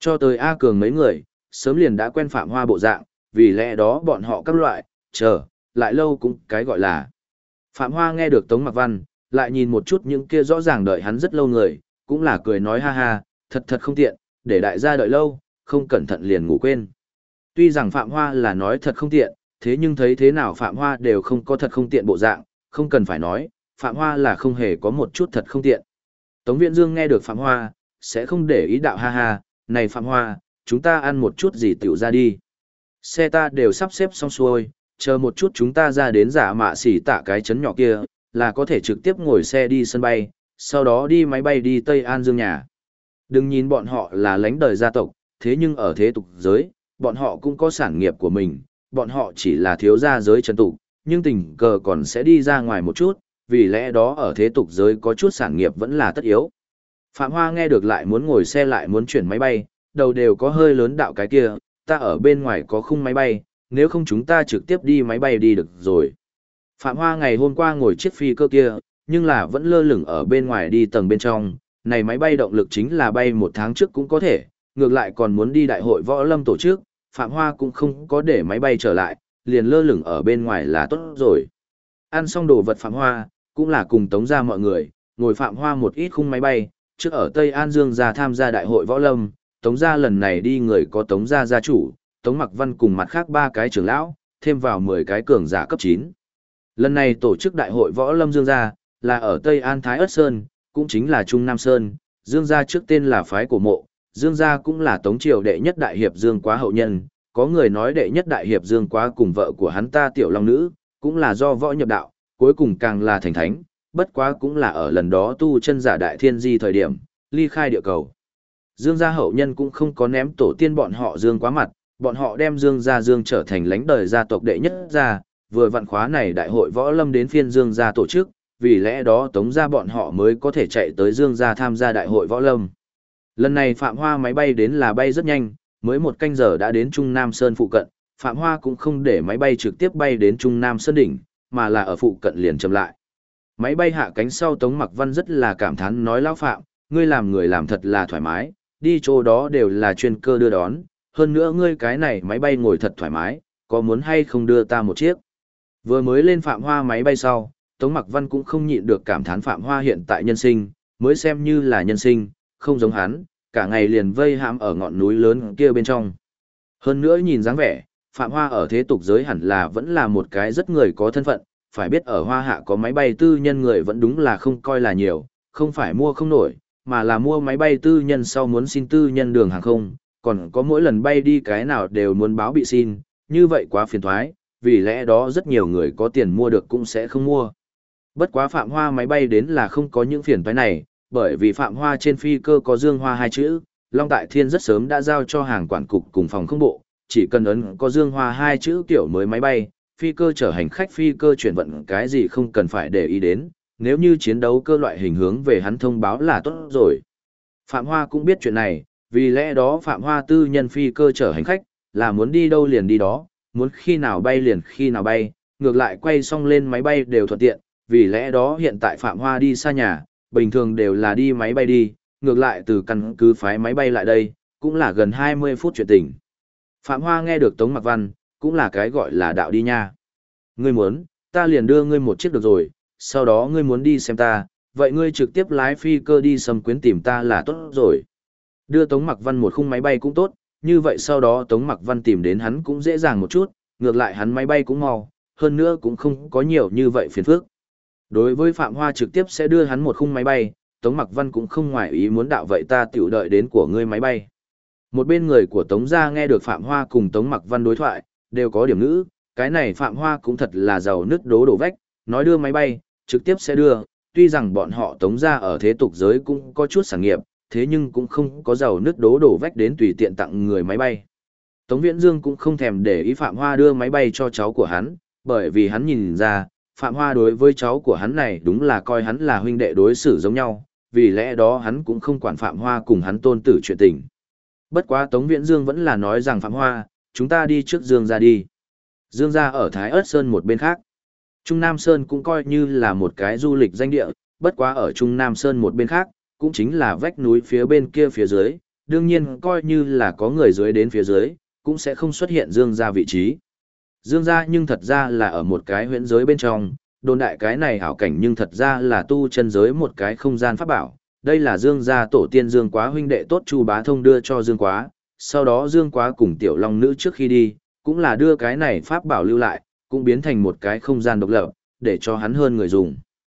Speaker 1: Cho tới A Cường mấy người, sớm liền đã quen Phạm Hoa bộ dạng, vì lẽ đó bọn họ các loại, chờ, lại lâu cũng cái gọi là. Phạm Hoa nghe được Tống Mặc Văn, lại nhìn một chút những kia rõ ràng đợi hắn rất lâu người, cũng là cười nói ha ha, thật thật không tiện, để đại gia đợi lâu, không cẩn thận liền ngủ quên. Tuy rằng Phạm Hoa là nói thật không tiện, thế nhưng thấy thế nào Phạm Hoa đều không có thật không tiện bộ dạng, không cần phải nói, Phạm Hoa là không hề có một chút thật không tiện. Tống Viễn Dương nghe được Phạm Hoa, sẽ không để ý đạo ha ha, này Phạm Hoa, chúng ta ăn một chút gì tiểu ra đi. Xe ta đều sắp xếp xong xuôi, chờ một chút chúng ta ra đến giả mạ xỉ tạ cái chấn nhỏ kia, là có thể trực tiếp ngồi xe đi sân bay, sau đó đi máy bay đi Tây An Dương nhà. Đừng nhìn bọn họ là lãnh đời gia tộc, thế nhưng ở thế tục giới, bọn họ cũng có sản nghiệp của mình, bọn họ chỉ là thiếu gia giới trần tục, nhưng tình cờ còn sẽ đi ra ngoài một chút, vì lẽ đó ở thế tục giới có chút sản nghiệp vẫn là tất yếu. Phạm Hoa nghe được lại muốn ngồi xe lại muốn chuyển máy bay, đầu đều có hơi lớn đạo cái kia, ta ở bên ngoài có khung máy bay, nếu không chúng ta trực tiếp đi máy bay đi được rồi. Phạm Hoa ngày hôm qua ngồi chiếc phi cơ kia, nhưng là vẫn lơ lửng ở bên ngoài đi tầng bên trong, này máy bay động lực chính là bay 1 tháng trước cũng có thể, ngược lại còn muốn đi đại hội võ lâm tổ chức, Phạm Hoa cũng không có để máy bay trở lại, liền lơ lửng ở bên ngoài là tốt rồi. Ăn xong đồ vật Phạm Hoa, cũng là cùng Tống gia mọi người, ngồi Phạm Hoa một ít khung máy bay, trước ở Tây An Dương ra tham gia đại hội võ lâm, Tống gia lần này đi người có Tống gia gia chủ, Tống Mặc Văn cùng mặt khác 3 cái trưởng lão, thêm vào 10 cái cường giả cấp 9. Lần này tổ chức đại hội võ lâm Dương gia, là ở Tây An Thái Ất Sơn, cũng chính là Trung Nam Sơn, Dương gia trước tên là phái cổ mộ, Dương gia cũng là Tống triều đệ nhất đại hiệp Dương Quá hậu nhân, có người nói đệ nhất đại hiệp Dương Quá cùng vợ của hắn ta Tiểu Long Nữ, cũng là do võ nhập đạo, cuối cùng càng là thành thánh, bất quá cũng là ở lần đó tu chân giả đại thiên di thời điểm, ly khai địa cầu. Dương gia hậu nhân cũng không có ném tổ tiên bọn họ Dương Quá mặt, bọn họ đem Dương gia Dương trở thành lãnh đời gia tộc đệ nhất gia, vừa vặn khóa này đại hội võ lâm đến phiên Dương gia tổ chức, vì lẽ đó Tống gia bọn họ mới có thể chạy tới Dương gia tham gia đại hội võ lâm. Lần này Phạm Hoa máy bay đến là bay rất nhanh, mới 1 canh giờ đã đến Trung Nam Sơn phụ cận, Phạm Hoa cũng không để máy bay trực tiếp bay đến Trung Nam Sơn đỉnh, mà là ở phụ cận liền chậm lại. Máy bay hạ cánh sau Tống Mặc Văn rất là cảm thán nói lão Phạm, ngươi làm người làm thật là thoải mái, đi chỗ đó đều là chuyên cơ đưa đón, hơn nữa ngươi cái này máy bay ngồi thật thoải mái, có muốn hay không đưa ta một chiếc. Vừa mới lên Phạm Hoa máy bay sau, Tống Mặc Văn cũng không nhịn được cảm thán Phạm Hoa hiện tại nhân sinh, mới xem như là nhân sinh, không giống hắn, cả ngày liền vây hãm ở ngọn núi lớn kia bên trong. Hơn nữa nhìn dáng vẻ, Phạm Hoa ở thế tục giới hẳn là vẫn là một cái rất người có thân phận, phải biết ở Hoa Hạ có máy bay tư nhân người vẫn đúng là không coi là nhiều, không phải mua không nổi, mà là mua máy bay tư nhân sau muốn xin tư nhân đường hàng không, còn có mỗi lần bay đi cái nào đều muốn báo bị xin, như vậy quá phiền thoái, vì lẽ đó rất nhiều người có tiền mua được cũng sẽ không mua. Bất quá Phạm Hoa máy bay đến là không có những phiền toái này, bởi vì Phạm Hoa trên phi cơ có Dương Hoa 2 chữ, Long Tại Thiên rất sớm đã giao cho hàng quản cục cùng phòng không bộ, chỉ cần ấn có Dương Hoa 2 chữ kiểu mới máy bay, phi cơ chở hành khách phi cơ chuyển vận cái gì không cần phải để ý đến, nếu như chiến đấu cơ loại hình hướng về hắn thông báo là tốt rồi. Phạm Hoa cũng biết chuyện này, vì lẽ đó Phạm Hoa tư nhân phi cơ chở hành khách, là muốn đi đâu liền đi đó, muốn khi nào bay liền khi nào bay, ngược lại quay xong lên máy bay đều thuận tiện, vì lẽ đó hiện tại Phạm Hoa đi xa nhà, bình thường đều là đi máy bay đi, ngược lại từ căn cứ phái máy bay lại đây, cũng là gần 20 phút chuyện tình. Phạm Hoa nghe được Tống Mặc Văn, cũng là cái gọi là đạo đi nha. Ngươi muốn, ta liền đưa ngươi một chiếc được rồi, sau đó ngươi muốn đi xem ta, vậy ngươi trực tiếp lái phi cơ đi Sâm Quyến tìm ta là tốt rồi. Đưa Tống Mặc Văn một khung máy bay cũng tốt, như vậy sau đó Tống Mặc Văn tìm đến hắn cũng dễ dàng một chút, ngược lại hắn máy bay cũng mau, hơn nữa cũng không có nhiều như vậy phiền phức. Đối với Phạm Hoa trực tiếp sẽ đưa hắn một khung máy bay, Tống Mặc Văn cũng không ngoài ý muốn đạo vậy ta tiểu đợi đến của ngươi máy bay. Một bên người của Tống gia nghe được Phạm Hoa cùng Tống Mặc Văn đối thoại, đều có điểm ngữ, cái này Phạm Hoa cũng thật là giàu nứt đố đổ vách, nói đưa máy bay, trực tiếp sẽ đưa, tuy rằng bọn họ Tống gia ở thế tục giới cũng có chút sản nghiệp, thế nhưng cũng không có giàu nứt đố đổ vách đến tùy tiện tặng người máy bay. Tống Viễn Dương cũng không thèm để ý Phạm Hoa đưa máy bay cho cháu của hắn, bởi vì hắn nhìn ra, Phạm Hoa đối với cháu của hắn này đúng là coi hắn là huynh đệ đối xử giống nhau, vì lẽ đó hắn cũng không quản Phạm Hoa cùng hắn tôn tử chuyện tình. Bất quá Tống Viễn Dương vẫn là nói rằng Phạm Hoa, chúng ta đi trước Dương gia đi. Dương gia ở Thái Ất Sơn một bên khác. Trung Nam Sơn cũng coi như là một cái du lịch danh địa, bất quá ở Trung Nam Sơn một bên khác, cũng chính là vách núi phía bên kia phía dưới, đương nhiên coi như là có người dưới đến phía dưới, cũng sẽ không xuất hiện Dương gia vị trí. Dương gia nhưng thật ra là ở một cái huyễn giới bên trong, đồn đại cái này hảo cảnh nhưng thật ra là tu chân giới một cái không gian pháp bảo. Đây là Dương gia tổ tiên Dương Quá huynh đệ tốt Chu Bá Thông đưa cho Dương Quá, sau đó Dương Quá cùng Tiểu Long Nữ trước khi đi, cũng là đưa cái này pháp bảo lưu lại, cũng biến thành một cái không gian độc lập, để cho hắn hơn người dùng.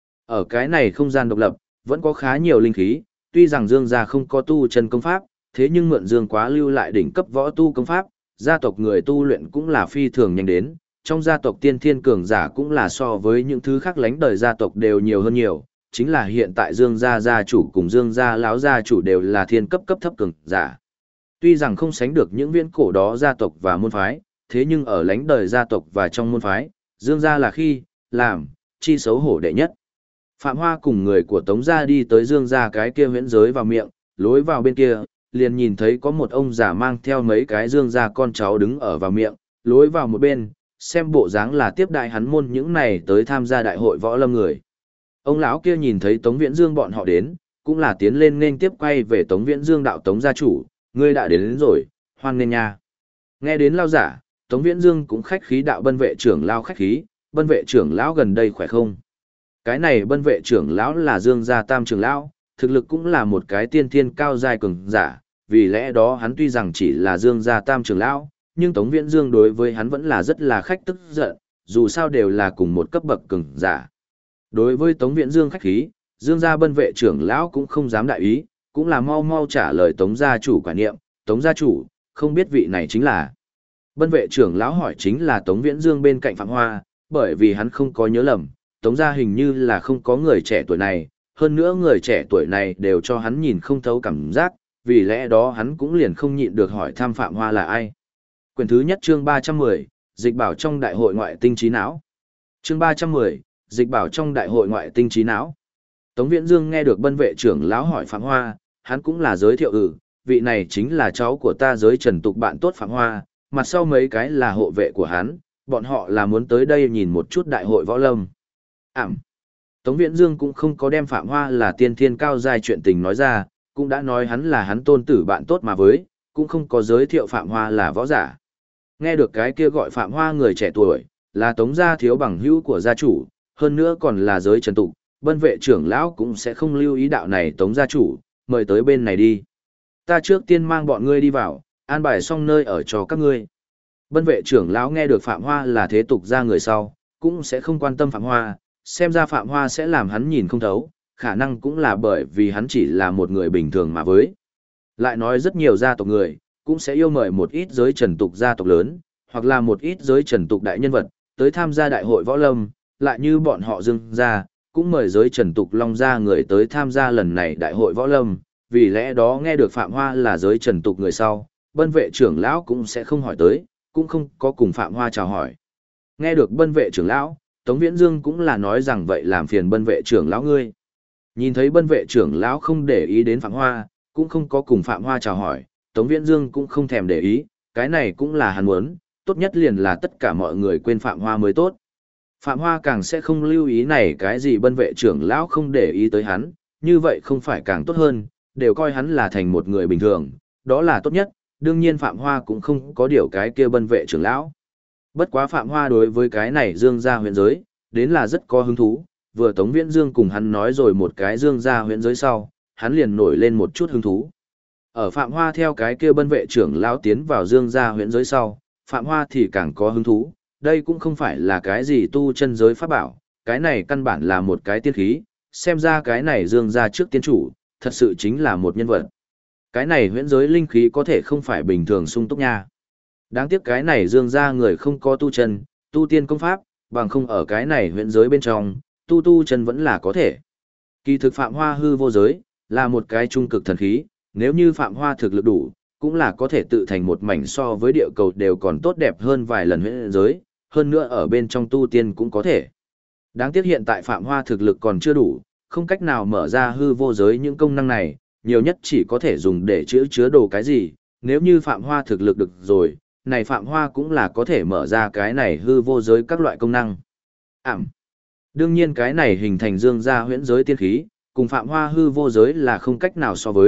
Speaker 1: Ở cái này không gian độc lập, vẫn có khá nhiều linh khí, tuy rằng Dương gia không có tu chân công pháp, thế nhưng mượn Dương Quá lưu lại đỉnh cấp võ tu công pháp, gia tộc người tu luyện cũng là phi thường nhanh đến, trong gia tộc tiên thiên cường giả cũng là so với những thứ khác lánh đời gia tộc đều nhiều hơn nhiều, chính là hiện tại Dương gia gia chủ cùng Dương gia lão gia chủ đều là thiên cấp cấp thấp cường giả. Tuy rằng không sánh được những viễn cổ đó gia tộc và môn phái, thế nhưng ở lánh đời gia tộc và trong môn phái, Dương gia là khi, làm, chi xấu hổ đệ nhất. Phạm Hoa cùng người của Tống gia đi tới Dương gia cái kia huyễn giới vào miệng, lối vào bên kia, liền nhìn thấy có một ông già mang theo mấy cái Dương gia con cháu đứng ở vào miệng, lối vào một bên, xem bộ dáng là tiếp đại hắn môn những này tới tham gia đại hội võ lâm người. Ông lão kia nhìn thấy Tống Viễn Dương bọn họ đến, cũng là tiến lên nên tiếp quay về Tống Viễn Dương đạo Tống gia chủ, ngươi đã đến rồi, hoan nghênh nha. Nghe đến lao giả, Tống Viễn Dương cũng khách khí đạo Bân vệ trưởng lao khách khí, Bân vệ trưởng lão gần đây khỏe không? Cái này Bân vệ trưởng lão là Dương gia tam trưởng lão, thực lực cũng là một cái tiên thiên cao giai cường giả, vì lẽ đó hắn tuy rằng chỉ là Dương gia tam trưởng lão, nhưng Tống Viễn Dương đối với hắn vẫn là rất là khách tức giận, dù sao đều là cùng một cấp bậc cường giả. Đối với Tống Viễn Dương khách khí, Dương gia Bân vệ trưởng lão cũng không dám đại ý, cũng là mau mau trả lời Tống gia chủ quả niệm, Tống gia chủ, không biết vị này chính là. Bân vệ trưởng lão hỏi chính là Tống Viễn Dương bên cạnh Phạm Hoa, bởi vì hắn không có nhớ lầm, Tống gia hình như là không có người trẻ tuổi này, hơn nữa người trẻ tuổi này đều cho hắn nhìn không thấu cảm giác, vì lẽ đó hắn cũng liền không nhịn được hỏi thăm Phạm Hoa là ai. Quyển thứ nhất chương 310, dịch bảo trong đại hội ngoại tinh trí não. Chương 310, dịch bảo trong đại hội ngoại tinh trí não. Tống Viễn Dương nghe được Bân vệ trưởng lão hỏi Phạm Hoa, hắn cũng là giới thiệu vị này chính là cháu của ta giới trần tục bạn tốt Phạm Hoa, mặt sau mấy cái là hộ vệ của hắn, bọn họ là muốn tới đây nhìn một chút đại hội võ lâm. Tống Viễn Dương cũng không có đem Phạm Hoa là tiên thiên cao giai chuyện tình nói ra, cũng đã nói hắn là hắn tôn tử bạn tốt mà với, cũng không có giới thiệu Phạm Hoa là võ giả. Nghe được cái kia gọi Phạm Hoa người trẻ tuổi, là Tống gia thiếu bằng hữu của gia chủ, hơn nữa còn là giới trần tục, Bân vệ trưởng lão cũng sẽ không lưu ý đạo này Tống gia chủ, mời tới bên này đi. Ta trước tiên mang bọn ngươi đi vào, an bài xong nơi ở cho các ngươi. Bân vệ trưởng lão nghe được Phạm Hoa là thế tục gia người sau, cũng sẽ không quan tâm Phạm Hoa, xem ra Phạm Hoa sẽ làm hắn nhìn không thấu, khả năng cũng là bởi vì hắn chỉ là một người bình thường mà với. Lại nói rất nhiều gia tộc người, cũng sẽ yêu mời một ít giới trần tục gia tộc lớn, hoặc là một ít giới trần tục đại nhân vật, tới tham gia đại hội võ lâm, lại như bọn họ Dương gia, cũng mời giới trần tục Long gia người tới tham gia lần này đại hội võ lâm, vì lẽ đó nghe được Phạm Hoa là giới trần tục người sau, Bân vệ trưởng lão cũng sẽ không hỏi tới, cũng không có cùng Phạm Hoa chào hỏi. Nghe được Bân vệ trưởng lão, Tống Viễn Dương cũng là nói rằng vậy làm phiền Bân vệ trưởng lão ngươi. Nhìn thấy Bân vệ trưởng lão không để ý đến Phạm Hoa, cũng không có cùng Phạm Hoa chào hỏi, Tống Viễn Dương cũng không thèm để ý, cái này cũng là hắn muốn, tốt nhất liền là tất cả mọi người quên Phạm Hoa mới tốt. Phạm Hoa càng sẽ không lưu ý này cái gì Bân vệ trưởng lão không để ý tới hắn, như vậy không phải càng tốt hơn, đều coi hắn là thành một người bình thường, đó là tốt nhất, đương nhiên Phạm Hoa cũng không có điều cái kia Bân vệ trưởng lão. Bất quá Phạm Hoa đối với cái này Dương gia huyện giới, đến là rất có hứng thú, vừa Tống Viễn Dương cùng hắn nói rồi một cái Dương gia huyện giới sau, hắn liền nổi lên một chút hứng thú. Ở Phạm Hoa theo cái kia Bân vệ trưởng lão tiến vào Dương gia huyện giới sau, Phạm Hoa thì càng có hứng thú, đây cũng không phải là cái gì tu chân giới pháp bảo, cái này căn bản là một cái tiên khí, xem ra cái này Dương gia trước tiên chủ, thật sự chính là một nhân vật. Cái này huyễn giới linh khí có thể không phải bình thường sung túc nha. Đáng tiếc cái này Dương gia người không có tu chân, tu tiên công pháp, bằng không ở cái này huyễn giới bên trong, tu chân vẫn là có thể. Kỳ thực Phạm Hoa hư vô giới, là một cái trung cực thần khí, nếu như Phạm Hoa thực lực đủ, cũng là có thể tự thành một mảnh so với địa cầu đều còn tốt đẹp hơn vài lần huyễn giới, hơn nữa ở bên trong tu tiên cũng có thể. Đáng tiếc hiện tại Phạm Hoa thực lực còn chưa đủ, không cách nào mở ra hư vô giới những công năng này, nhiều nhất chỉ có thể dùng để chứa đồ cái gì, nếu như Phạm Hoa thực lực được rồi, này Phạm Hoa cũng là có thể mở ra cái này hư vô giới các loại công năng. Đương nhiên cái này hình thành Dương gia huyễn giới tiên khí, cùng Phạm Hoa hư vô giới là không cách nào so với,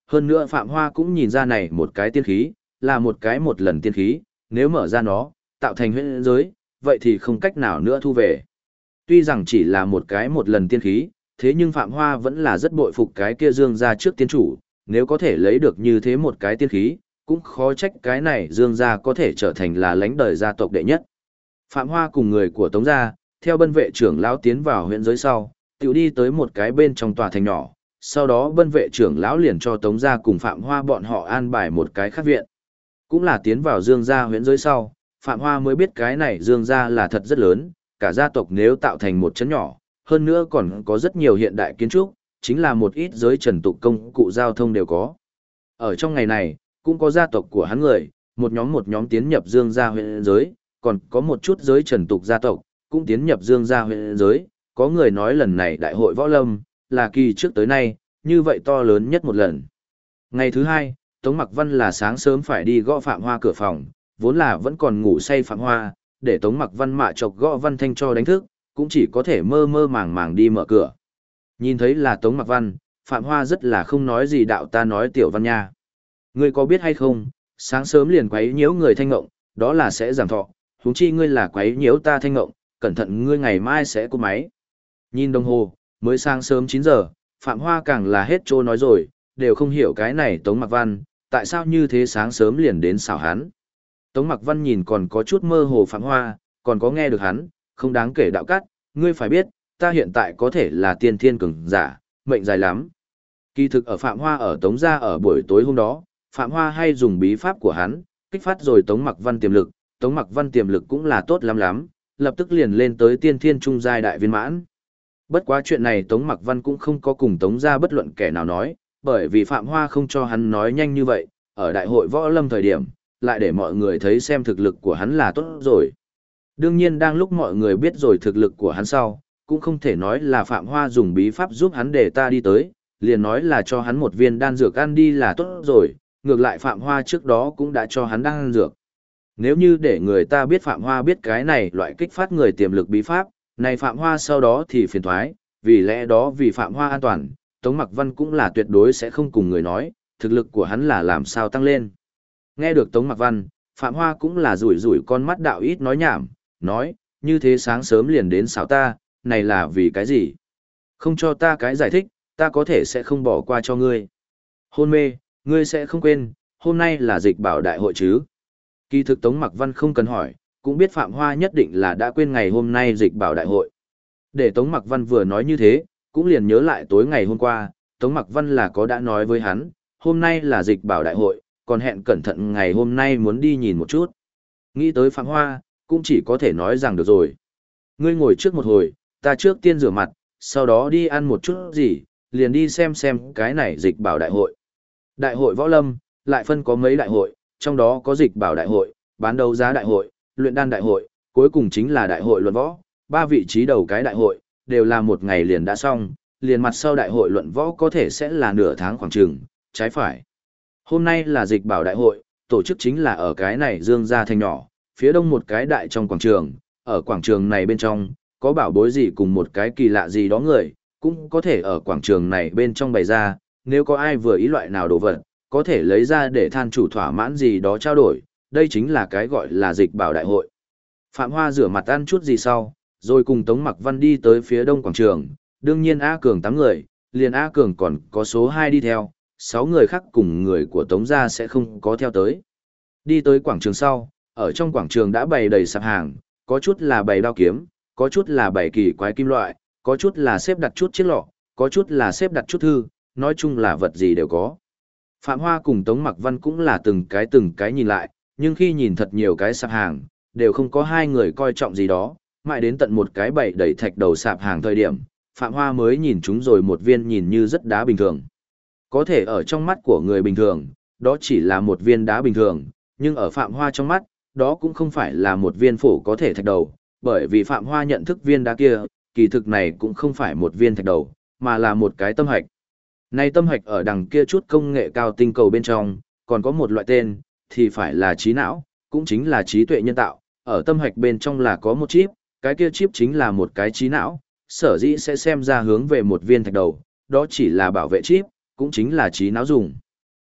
Speaker 1: Hơn nữa Phạm Hoa cũng nhìn ra này một cái tiên khí, là một cái một lần tiên khí, nếu mở ra nó, tạo thành huyễn giới, vậy thì không cách nào nữa thu về. Tuy rằng chỉ là một cái một lần tiên khí, thế nhưng Phạm Hoa vẫn là rất bội phục cái kia Dương gia trước tiên chủ, nếu có thể lấy được như thế một cái tiên khí, cũng khó trách cái này Dương gia có thể trở thành là lãnh đời gia tộc đệ nhất. Phạm Hoa cùng người của Tống gia, theo bân vệ trưởng lão tiến vào huyện giới sau, tiểu đi tới một cái bên trong tòa thành nhỏ, sau đó bân vệ trưởng lão liền cho Tống gia cùng Phạm Hoa bọn họ an bài một cái khác viện. Cũng là tiến vào Dương gia huyện giới sau, Phạm Hoa mới biết cái này Dương gia là thật rất lớn, cả gia tộc nếu tạo thành một trấn nhỏ, hơn nữa còn có rất nhiều hiện đại kiến trúc, chính là một ít giới trần tục công cụ giao thông đều có. Ở trong ngày này, cũng có gia tộc của hắn người, một nhóm tiến nhập Dương gia huyện giới, còn có một chút giới trần tục gia tộc, cũng tiến nhập Dương gia huyện giới, có người nói lần này đại hội võ lâm, là kỳ trước tới nay, như vậy to lớn nhất một lần. Ngày thứ hai, Tống Mặc Văn là sáng sớm phải đi gõ Phạm Hoa cửa phòng, vốn là vẫn còn ngủ say Phạm Hoa, để Tống Mặc Văn mạ chọc gõ Văn Thanh cho đánh thức, cũng chỉ có thể mơ mơ màng màng đi mở cửa. Nhìn thấy là Tống Mặc Văn, Phạm Hoa rất là không nói gì đạo ta nói tiểu Văn nha. Ngươi có biết hay không, sáng sớm liền quấy nhiễu người thanh ngộng, đó là sẽ giảm thọ, huống chi ngươi là quấy nhiễu ta thanh ngộng, cẩn thận ngươi ngày mai sẽ cúp máy. Nhìn đồng hồ, mới sáng sớm 9 giờ, Phạm Hoa càng là hết trô nói rồi, đều không hiểu cái này Tống Mặc Văn, tại sao như thế sáng sớm liền đến xảo hắn. Tống Mặc Văn nhìn còn có chút mơ hồ Phạm Hoa, còn có nghe được hắn, không đáng kể đạo cắt, ngươi phải biết, ta hiện tại có thể là tiên thiên cường giả, mệnh dài lắm. Kỳ thực ở Phạm Hoa ở Tống gia ở buổi tối hôm đó, Phạm Hoa hay dùng bí pháp của hắn, kích phát rồi Tống Mặc Văn tiềm lực, Tống Mặc Văn tiềm lực cũng là tốt lắm lắm, lập tức liền lên tới tiên thiên trung giai đại viên mãn. Bất quá chuyện này Tống Mặc Văn cũng không có cùng Tống gia bất luận kẻ nào nói, bởi vì Phạm Hoa không cho hắn nói nhanh như vậy, ở đại hội võ lâm thời điểm, lại để mọi người thấy xem thực lực của hắn là tốt rồi. Đương nhiên đang lúc mọi người biết rồi thực lực của hắn sau, cũng không thể nói là Phạm Hoa dùng bí pháp giúp hắn để ta đi tới, liền nói là cho hắn một viên đan dược ăn đi là tốt rồi, ngược lại Phạm Hoa trước đó cũng đã cho hắn đan dược. Nếu như để người ta biết Phạm Hoa biết cái này loại kích phát người tiềm lực bí pháp, này Phạm Hoa sau đó thì phiền thoái, vì lẽ đó vì Phạm Hoa an toàn, Tống Mặc Văn cũng là tuyệt đối sẽ không cùng người nói, thực lực của hắn là làm sao tăng lên. Nghe được Tống Mặc Văn, Phạm Hoa cũng là rủi rủi con mắt đạo ít nói nhảm, nói, như thế sáng sớm liền đến xảo ta, này là vì cái gì? Không cho ta cái giải thích, ta có thể sẽ không bỏ qua cho ngươi. Hôn mê, ngươi sẽ không quên, hôm nay là dịch bảo đại hội chứ? Kỳ thực Tống Mặc Văn không cần hỏi, cũng biết Phạm Hoa nhất định là đã quên ngày hôm nay dịch bảo đại hội. Để Tống Mặc Văn vừa nói như thế, cũng liền nhớ lại tối ngày hôm qua, Tống Mặc Văn là có đã nói với hắn, hôm nay là dịch bảo đại hội, còn hẹn cẩn thận ngày hôm nay muốn đi nhìn một chút. Nghĩ tới Phạm Hoa, cũng chỉ có thể nói rằng được rồi. Ngươi ngồi trước một hồi, ta trước tiên rửa mặt, sau đó đi ăn một chút gì, liền đi xem cái này dịch bảo đại hội. Đại hội võ lâm, lại phân có mấy đại hội, trong đó có dịch bảo đại hội, bán đấu giá đại hội, luyện đan đại hội, cuối cùng chính là đại hội luận võ, ba vị trí đầu cái đại hội, đều là một ngày liền đã xong, liền mặt sau đại hội luận võ có thể sẽ là nửa tháng khoảng chừng, trái phải. Hôm nay là dịch bảo đại hội, tổ chức chính là ở cái này Dương gia thành nhỏ, phía đông một cái đại trong quảng trường, ở quảng trường này bên trong, có bảo bối gì cùng một cái kỳ lạ gì đó người, cũng có thể ở quảng trường này bên trong bày ra, nếu có ai vừa ý loại nào đồ vật, có thể lấy ra để than chủ thỏa mãn gì đó trao đổi, đây chính là cái gọi là dịch bảo đại hội. Phạm Hoa rửa mặt ăn chút gì sau, rồi cùng Tống Mặc Văn đi tới phía đông quảng trường, đương nhiên A Cường 8 người, liền A Cường còn có số 2 đi theo, 6 người khác cùng người của Tống gia sẽ không có theo tới. Đi tới quảng trường sau, ở trong quảng trường đã bày đầy sạp hàng, có chút là bày đao kiếm, có chút là bày kỳ quái kim loại, có chút là xếp đặt chút chiếc lọ, có chút là xếp đặt chút thư, nói chung là vật gì đều có. Phạm Hoa cùng Tống Mặc Văn cũng là từng cái nhìn lại, nhưng khi nhìn thật nhiều cái sạp hàng, đều không có hai người coi trọng gì đó, mãi đến tận một cái bày đầy thạch đầu sạp hàng thời điểm, Phạm Hoa mới nhìn chúng rồi một viên nhìn như rất đá bình thường. Có thể ở trong mắt của người bình thường, đó chỉ là một viên đá bình thường, nhưng ở Phạm Hoa trong mắt, đó cũng không phải là một viên phổ có thể thạch đầu, bởi vì Phạm Hoa nhận thức viên đá kia, kỳ thực này cũng không phải một viên thạch đầu, mà là một cái tâm hạch. Này tâm hạch ở đằng kia chút công nghệ cao tinh cầu bên trong, còn có một loại tên, thì phải là trí não, cũng chính là trí tuệ nhân tạo, ở tâm hạch bên trong là có một chip, cái kia chip chính là một cái trí não, sở dĩ sẽ xem ra hướng về một viên thạch đầu, đó chỉ là bảo vệ chip, cũng chính là trí não dùng.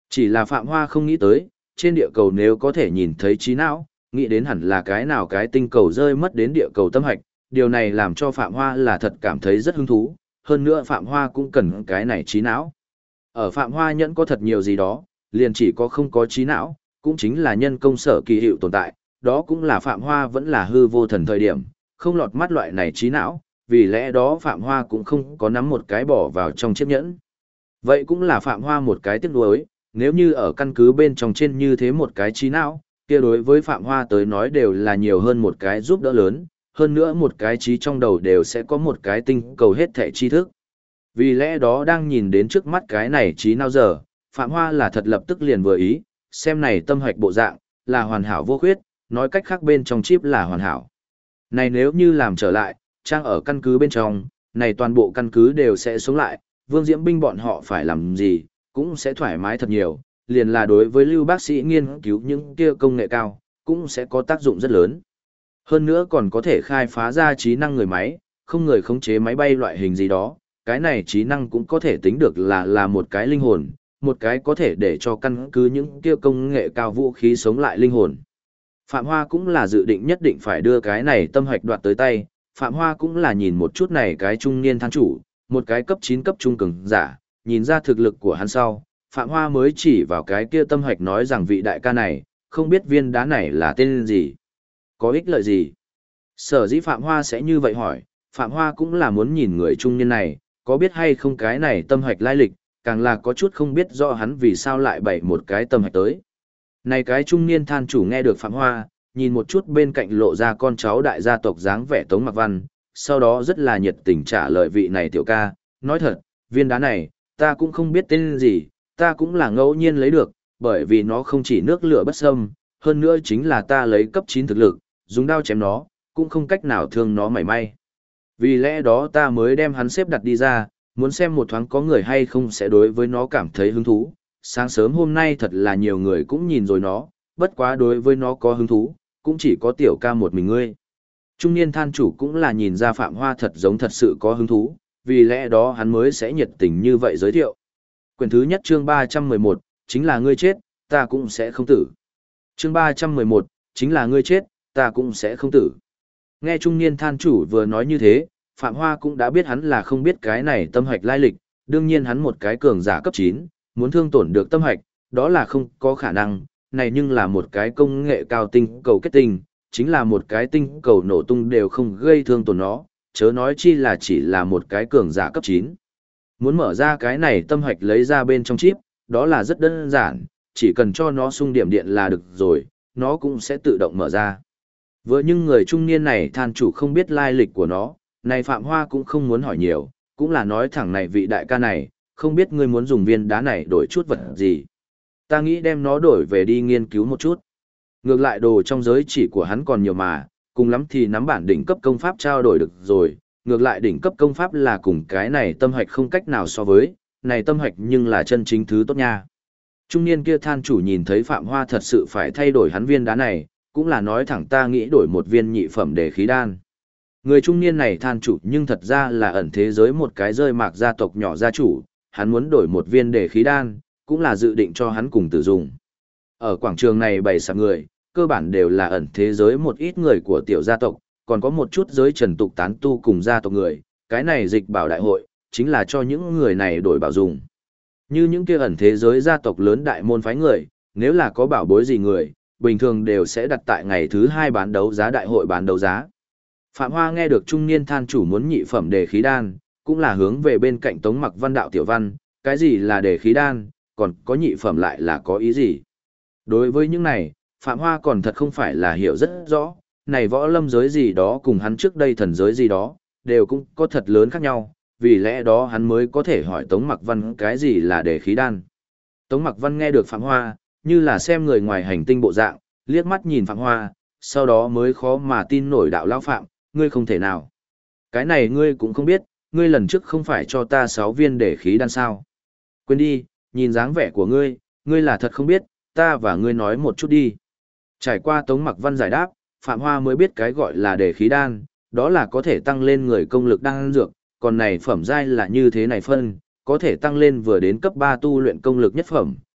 Speaker 1: Chỉ là Phạm Hoa không nghĩ tới, trên địa cầu nếu có thể nhìn thấy trí não, nghĩ đến hẳn là cái nào cái tinh cầu rơi mất đến địa cầu tâm hạch, điều này làm cho Phạm Hoa là thật cảm thấy rất hứng thú, hơn nữa Phạm Hoa cũng cần cái này trí não. Ở Phạm Hoa nhẫn có thật nhiều gì đó, liền chỉ có không có trí não, cũng chính là nhân công sở kỳ hiệu tồn tại, đó cũng là Phạm Hoa vẫn là hư vô thần thời điểm, không lọt mắt loại này trí não, vì lẽ đó Phạm Hoa cũng không có nắm một cái bỏ vào trong chiếc nhẫn. Vậy cũng là Phạm Hoa một cái tiếc nuối, nếu như ở căn cứ bên trong trên như thế một cái trí não, kia đối với Phạm Hoa tới nói đều là nhiều hơn một cái giúp đỡ lớn, hơn nữa một cái trí trong đầu đều sẽ có một cái tinh cầu hết thảy tri thức. Vì lẽ đó đang nhìn đến trước mắt cái này trí não giờ, Phạm Hoa là thật lập tức liền vừa ý, xem này tâm hoạch bộ dạng, là hoàn hảo vô khuyết, nói cách khác bên trong chip là hoàn hảo. Này nếu như làm trở lại, trang ở căn cứ bên trong, này toàn bộ căn cứ đều sẽ sống lại, Vương Diễm binh bọn họ phải làm gì, cũng sẽ thoải mái thật nhiều, liền là đối với lưu bác sĩ nghiên cứu những kia công nghệ cao, cũng sẽ có tác dụng rất lớn. Hơn nữa còn có thể khai phá ra trí năng người máy, không người khống chế máy bay loại hình gì đó, cái này trí năng cũng có thể tính được là một cái linh hồn, một cái có thể để cho căn cứ những kia công nghệ cao vũ khí sống lại linh hồn. Phạm Hoa cũng là dự định nhất định phải đưa cái này tâm hoạch đoạt tới tay, Phạm Hoa cũng là nhìn một chút này cái trung niên than chủ, một cái cấp 9 cấp trung cường giả, nhìn ra thực lực của hắn sau, Phạm Hoa mới chỉ vào cái kia tâm hoạch nói rằng vị đại ca này, không biết viên đá này là tên gì, có ích lợi gì. Sở dĩ Phạm Hoa sẽ như vậy hỏi, Phạm Hoa cũng là muốn nhìn người trung niên này, có biết hay không cái này tâm hoạch lai lịch, càng là có chút không biết rõ hắn vì sao lại bày một cái tâm hoạch tới. Này cái trung niên than chủ nghe được Phạm Hoa, nhìn một chút bên cạnh lộ ra con cháu đại gia tộc dáng vẻ Tống Mặc Văn, sau đó rất là nhiệt tình trả lời vị này tiểu ca, nói thật, viên đá này, ta cũng không biết tên gì, ta cũng là ngẫu nhiên lấy được, bởi vì nó không chỉ nước lửa bất xâm, hơn nữa chính là ta lấy cấp 9 thực lực, dùng đao chém nó, cũng không cách nào thương nó mảy may. Vì lẽ đó ta mới đem hắn xếp đặt đi ra, muốn xem một thoáng có người hay không sẽ đối với nó cảm thấy hứng thú. Sáng sớm hôm nay thật là nhiều người cũng nhìn rồi nó, bất quá đối với nó có hứng thú, cũng chỉ có tiểu ca một mình ngươi. Trung niên than chủ cũng là nhìn ra Phạm Hoa thật giống thật sự có hứng thú, vì lẽ đó hắn mới sẽ nhiệt tình như vậy giới thiệu. Quyển thứ nhất chương 311, chính là ngươi chết, ta cũng sẽ không tử. Chương 311, chính là ngươi chết, ta cũng sẽ không tử. Nghe trung niên than chủ vừa nói như thế, Phạm Hoa cũng đã biết hắn là không biết cái này tâm hoạch lai lịch, đương nhiên hắn một cái cường giả cấp 9, muốn thương tổn được tâm hoạch, đó là không có khả năng, này nhưng là một cái công nghệ cao tinh cầu kết tinh, chính là một cái tinh cầu nổ tung đều không gây thương tổn nó, chớ nói chi là chỉ là một cái cường giả cấp 9. Muốn mở ra cái này tâm hoạch lấy ra bên trong chip, đó là rất đơn giản, chỉ cần cho nó xung điểm điện là được rồi, nó cũng sẽ tự động mở ra. Vừa nhưng người trung niên này than chủ không biết lai lịch của nó, này Phạm Hoa cũng không muốn hỏi nhiều, cũng là nói thẳng này vị đại ca này, không biết ngươi muốn dùng viên đá này đổi chút vật gì. Ta nghĩ đem nó đổi về đi nghiên cứu một chút. Ngược lại đồ trong giới chỉ của hắn còn nhiều mà, cùng lắm thì nắm bản đỉnh cấp công pháp trao đổi được rồi, ngược lại đỉnh cấp công pháp là cùng cái này tâm hoạch không cách nào so với, này tâm hoạch nhưng là chân chính thứ tốt nha. Trung niên kia than chủ nhìn thấy Phạm Hoa thật sự phải thay đổi hắn viên đá này, cũng là nói thẳng ta nghĩ đổi một viên nhị phẩm để khí đan. Người trung niên này than chủ nhưng thật ra là ẩn thế giới một cái rơi mạc gia tộc nhỏ gia chủ, hắn muốn đổi một viên để khí đan, cũng là dự định cho hắn cùng tử dùng. Ở quảng trường này bày sạp người, cơ bản đều là ẩn thế giới một ít người của tiểu gia tộc, còn có một chút giới trần tục tán tu cùng gia tộc người, cái này dịch bảo đại hội, chính là cho những người này đổi bảo dùng. Như những kia ẩn thế giới gia tộc lớn đại môn phái người, nếu là có bảo bối gì người, bình thường đều sẽ đặt tại ngày thứ 2 bán đấu giá đại hội bán đấu giá. Phạm Hoa nghe được trung niên than chủ muốn nhị phẩm đề khí đan, cũng là hướng về bên cạnh Tống Mặc Văn đạo tiểu văn, cái gì là đề khí đan, còn có nhị phẩm lại là có ý gì. Đối với những này, Phạm Hoa còn thật không phải là hiểu rất rõ, này võ lâm giới gì đó cùng hắn trước đây thần giới gì đó, đều cũng có thật lớn khác nhau, vì lẽ đó hắn mới có thể hỏi Tống Mặc Văn cái gì là đề khí đan. Tống Mặc Văn nghe được Phạm Hoa, như là xem người ngoài hành tinh bộ dạng, liếc mắt nhìn Phạm Hoa, sau đó mới khó mà tin nổi đạo lão Phạm, ngươi không thể nào. Cái này ngươi cũng không biết, ngươi lần trước không phải cho ta 6 viên đề khí đan sao. Quên đi, nhìn dáng vẻ của ngươi là thật không biết, ta và ngươi nói một chút đi. Trải qua Tống Mặc Văn giải đáp, Phạm Hoa mới biết cái gọi là đề khí đan, đó là có thể tăng lên người công lực đan dược, còn này phẩm giai là như thế này phân, có thể tăng lên vừa đến cấp 3 tu luyện công lực nhất phẩm,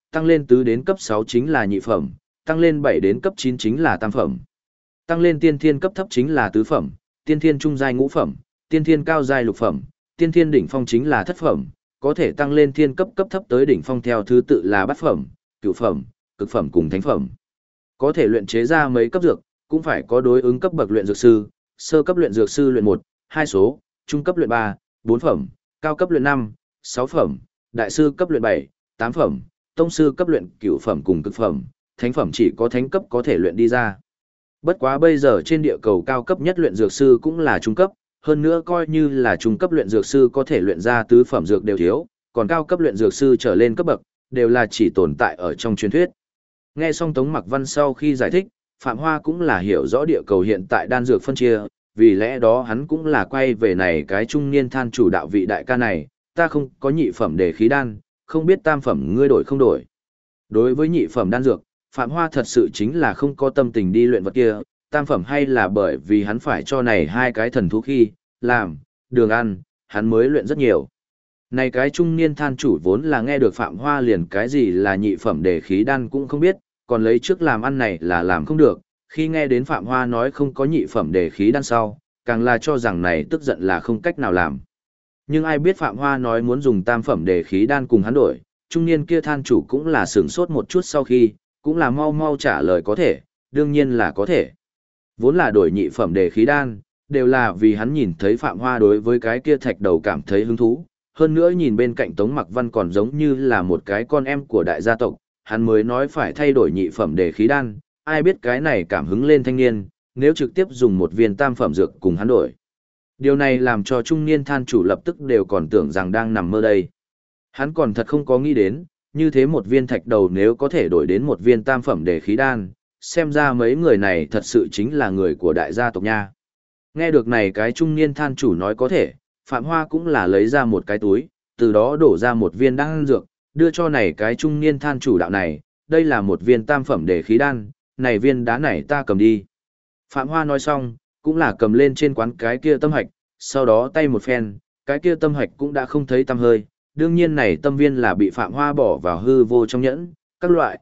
Speaker 1: tăng lên tứ đến cấp 6 chính là nhị phẩm, tăng lên 7 đến cấp 9 chính là tam phẩm. Tăng lên tiên thiên cấp thấp chính là tứ phẩm, tiên thiên trung giai ngũ phẩm, tiên thiên cao giai lục phẩm, tiên thiên đỉnh phong chính là thất phẩm, có thể tăng lên thiên cấp cấp thấp tới đỉnh phong theo thứ tự là bát phẩm, cửu phẩm, cực phẩm cùng thánh phẩm. Có thể luyện chế ra mấy cấp dược, cũng phải có đối ứng cấp bậc luyện dược sư, sơ cấp luyện dược sư luyện 1, 2 số, trung cấp luyện 3, 4 phẩm, cao cấp luyện 5, 6 phẩm, đại sư cấp luyện 7, 8 phẩm, tông sư cấp luyện cửu phẩm cùng cực phẩm, thánh phẩm chỉ có thánh cấp có thể luyện đi ra. Bất quá bây giờ trên địa cầu cao cấp nhất luyện dược sư cũng là trung cấp, hơn nữa coi như là trung cấp luyện dược sư có thể luyện ra tứ phẩm dược đều thiếu, còn cao cấp luyện dược sư trở lên cấp bậc, đều là chỉ tồn tại ở trong truyền thuyết. Nghe xong Tống Mặc Văn sau khi giải thích, Phạm Hoa cũng là hiểu rõ địa cầu hiện tại đan dược phân chia, vì lẽ đó hắn cũng là quay về này cái trung niên than chủ đạo vị đại ca này, ta không có nhị phẩm để khí đan, không biết tam phẩm ngươi đổi không đổi. Đối với nhị phẩm đan dược, Phạm Hoa thật sự chính là không có tâm tình đi luyện vật kia, tam phẩm hay là bởi vì hắn phải cho này hai cái thần thú khi, làm, đường ăn, hắn mới luyện rất nhiều. Này cái trung niên than chủ vốn là nghe được Phạm Hoa liền cái gì là nhị phẩm để khí đan cũng không biết, còn lấy trước làm ăn này là làm không được, khi nghe đến Phạm Hoa nói không có nhị phẩm để khí đan sau, càng là cho rằng này tức giận là không cách nào làm. Nhưng ai biết Phạm Hoa nói muốn dùng tam phẩm để khí đan cùng hắn đổi, trung niên kia than chủ cũng là sửng sốt một chút sau khi, cũng là mau mau trả lời có thể, đương nhiên là có thể. Vốn là đổi nhị phẩm để khí đan, đều là vì hắn nhìn thấy Phạm Hoa đối với cái kia thạch đầu cảm thấy hứng thú, hơn nữa nhìn bên cạnh Tống Mặc Văn còn giống như là một cái con em của đại gia tộc, hắn mới nói phải thay đổi nhị phẩm để khí đan, ai biết cái này cảm hứng lên thanh niên, nếu trực tiếp dùng một viên tam phẩm dược cùng hắn đổi. Điều này làm cho trung niên than chủ lập tức đều còn tưởng rằng đang nằm mơ đây. Hắn còn thật không có nghĩ đến, như thế một viên thạch đầu nếu có thể đổi đến một viên tam phẩm để khí đan, xem ra mấy người này thật sự chính là người của đại gia tộc nha. Nghe được này cái trung niên than chủ nói có thể, Phạm Hoa cũng là lấy ra một cái túi, từ đó đổ ra một viên đan dược, đưa cho này cái trung niên than chủ đạo này, đây là một viên tam phẩm để khí đan, này viên đá này ta cầm đi. Phạm Hoa nói xong, cũng là cầm lên trên quán cái kia tâm hạch, sau đó tay một phen, cái kia tâm hạch cũng đã không thấy tăm hơi, đương nhiên này tâm viên là bị Phạm Hoa bỏ vào hư vô trong nhẫn, các loại,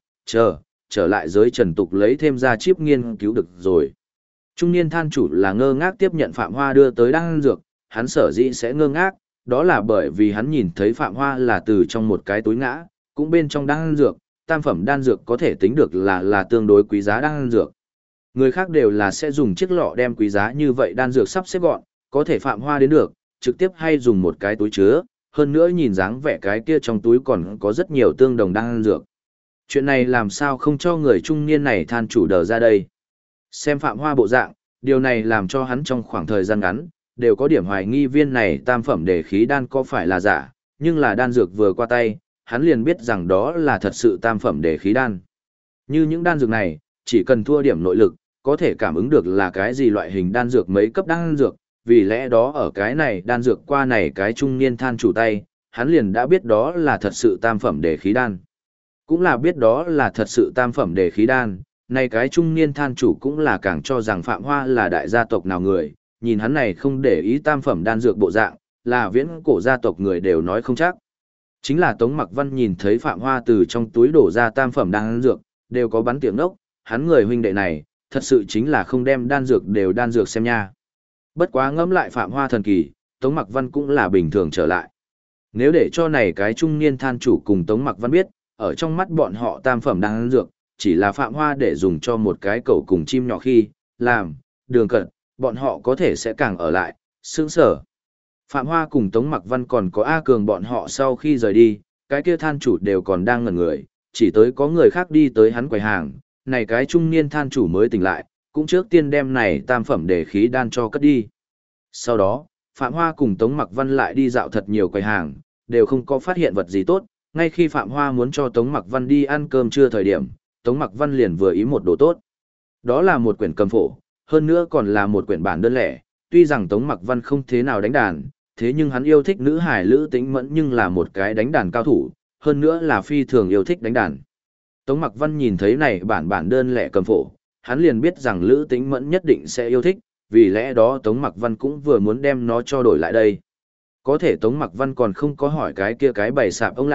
Speaker 1: trở lại giới trần tục lấy thêm ra chip nghiên cứu được rồi. Trung niên than chủ là ngơ ngác tiếp nhận Phạm Hoa đưa tới đan dược, hắn sở dĩ sẽ ngơ ngác, đó là bởi vì hắn nhìn thấy Phạm Hoa là từ trong một cái túi ngã, cũng bên trong đan dược, tam phẩm đan dược có thể tính được là tương đối quý giá đan dược. Người khác đều là sẽ dùng chiếc lọ đem quý giá như vậy đan dược sắp xếp gọn, có thể Phạm Hoa đến được, trực tiếp hay dùng một cái túi chứa, hơn nữa nhìn dáng vẻ cái kia trong túi còn có rất nhiều tương đồng đan dược. Chuyện này làm sao không cho người trung niên này than chủ đờ ra đây. Xem Phạm Hoa bộ dạng, điều này làm cho hắn trong khoảng thời gian ngắn, đều có điểm hoài nghi viên này tam phẩm để khí đan có phải là giả, nhưng là đan dược vừa qua tay, hắn liền biết rằng đó là thật sự tam phẩm để khí đan. Như những đan dược này, chỉ cần thua điểm nội lực, có thể cảm ứng được là cái gì loại hình đan dược mấy cấp đan dược, vì lẽ đó ở cái này đan dược qua này cái trung niên than chủ tay, hắn liền đã biết đó là thật sự tam phẩm để khí đan. Cũng là biết đó là thật sự tam phẩm để khí đan, này cái trung niên than chủ cũng là càng cho rằng Phạm Hoa là đại gia tộc nào người, nhìn hắn này không để ý tam phẩm đan dược bộ dạng, là viễn cổ gia tộc người đều nói không chắc. Chính là Tống Mặc Văn nhìn thấy Phạm Hoa từ trong túi đổ ra tam phẩm đan dược, đều có bắn tiếng ngốc, hắn người huynh đệ này, thật sự chính là không đem đan dược đều đan dược xem nha. Bất quá ngẫm lại Phạm Hoa thần kỳ, Tống Mặc Văn cũng là bình thường trở lại. Nếu để cho này cái trung niên than chủ cùng Tống Mặc Văn biết, ở trong mắt bọn họ tam phẩm đan dược, chỉ là Phạm Hoa để dùng cho một cái cẩu cùng chim nhỏ khi, làm, đường cận, bọn họ có thể sẽ càng ở lại, sướng sở. Phạm Hoa cùng Tống Mặc Văn còn có A Cường bọn họ sau khi rời đi, cái kia than chủ đều còn đang ngẩn người, chỉ tới có người khác đi tới hắn quầy hàng, này cái trung niên than chủ mới tỉnh lại, cũng trước tiên đem này tam phẩm để khí đan cho cất đi. Sau đó, Phạm Hoa cùng Tống Mặc Văn lại đi dạo thật nhiều quầy hàng, đều không có phát hiện vật gì tốt, ngay khi Phạm Hoa muốn cho Tống Mặc Văn đi ăn cơm trưa thời điểm, Tống Mặc Văn liền vừa ý một đồ tốt. Đó là một quyển cầm phổ, hơn nữa còn là một quyển bản đơn lẻ, tuy rằng Tống Mặc Văn không thế nào đánh đàn, thế nhưng hắn yêu thích nữ hài Lữ Tĩnh Mẫn nhưng là một cái đánh đàn cao thủ, hơn nữa là phi thường yêu thích đánh đàn. Tống Mặc Văn nhìn thấy này bản đơn lẻ cầm phổ, hắn liền biết rằng Lữ Tĩnh Mẫn nhất định sẽ yêu thích, vì lẽ đó Tống Mặc Văn cũng vừa muốn đem nó cho đổi lại đây. Có thể Tống Mặc Văn còn không có hỏi cái kia cái bày sạp ông lão,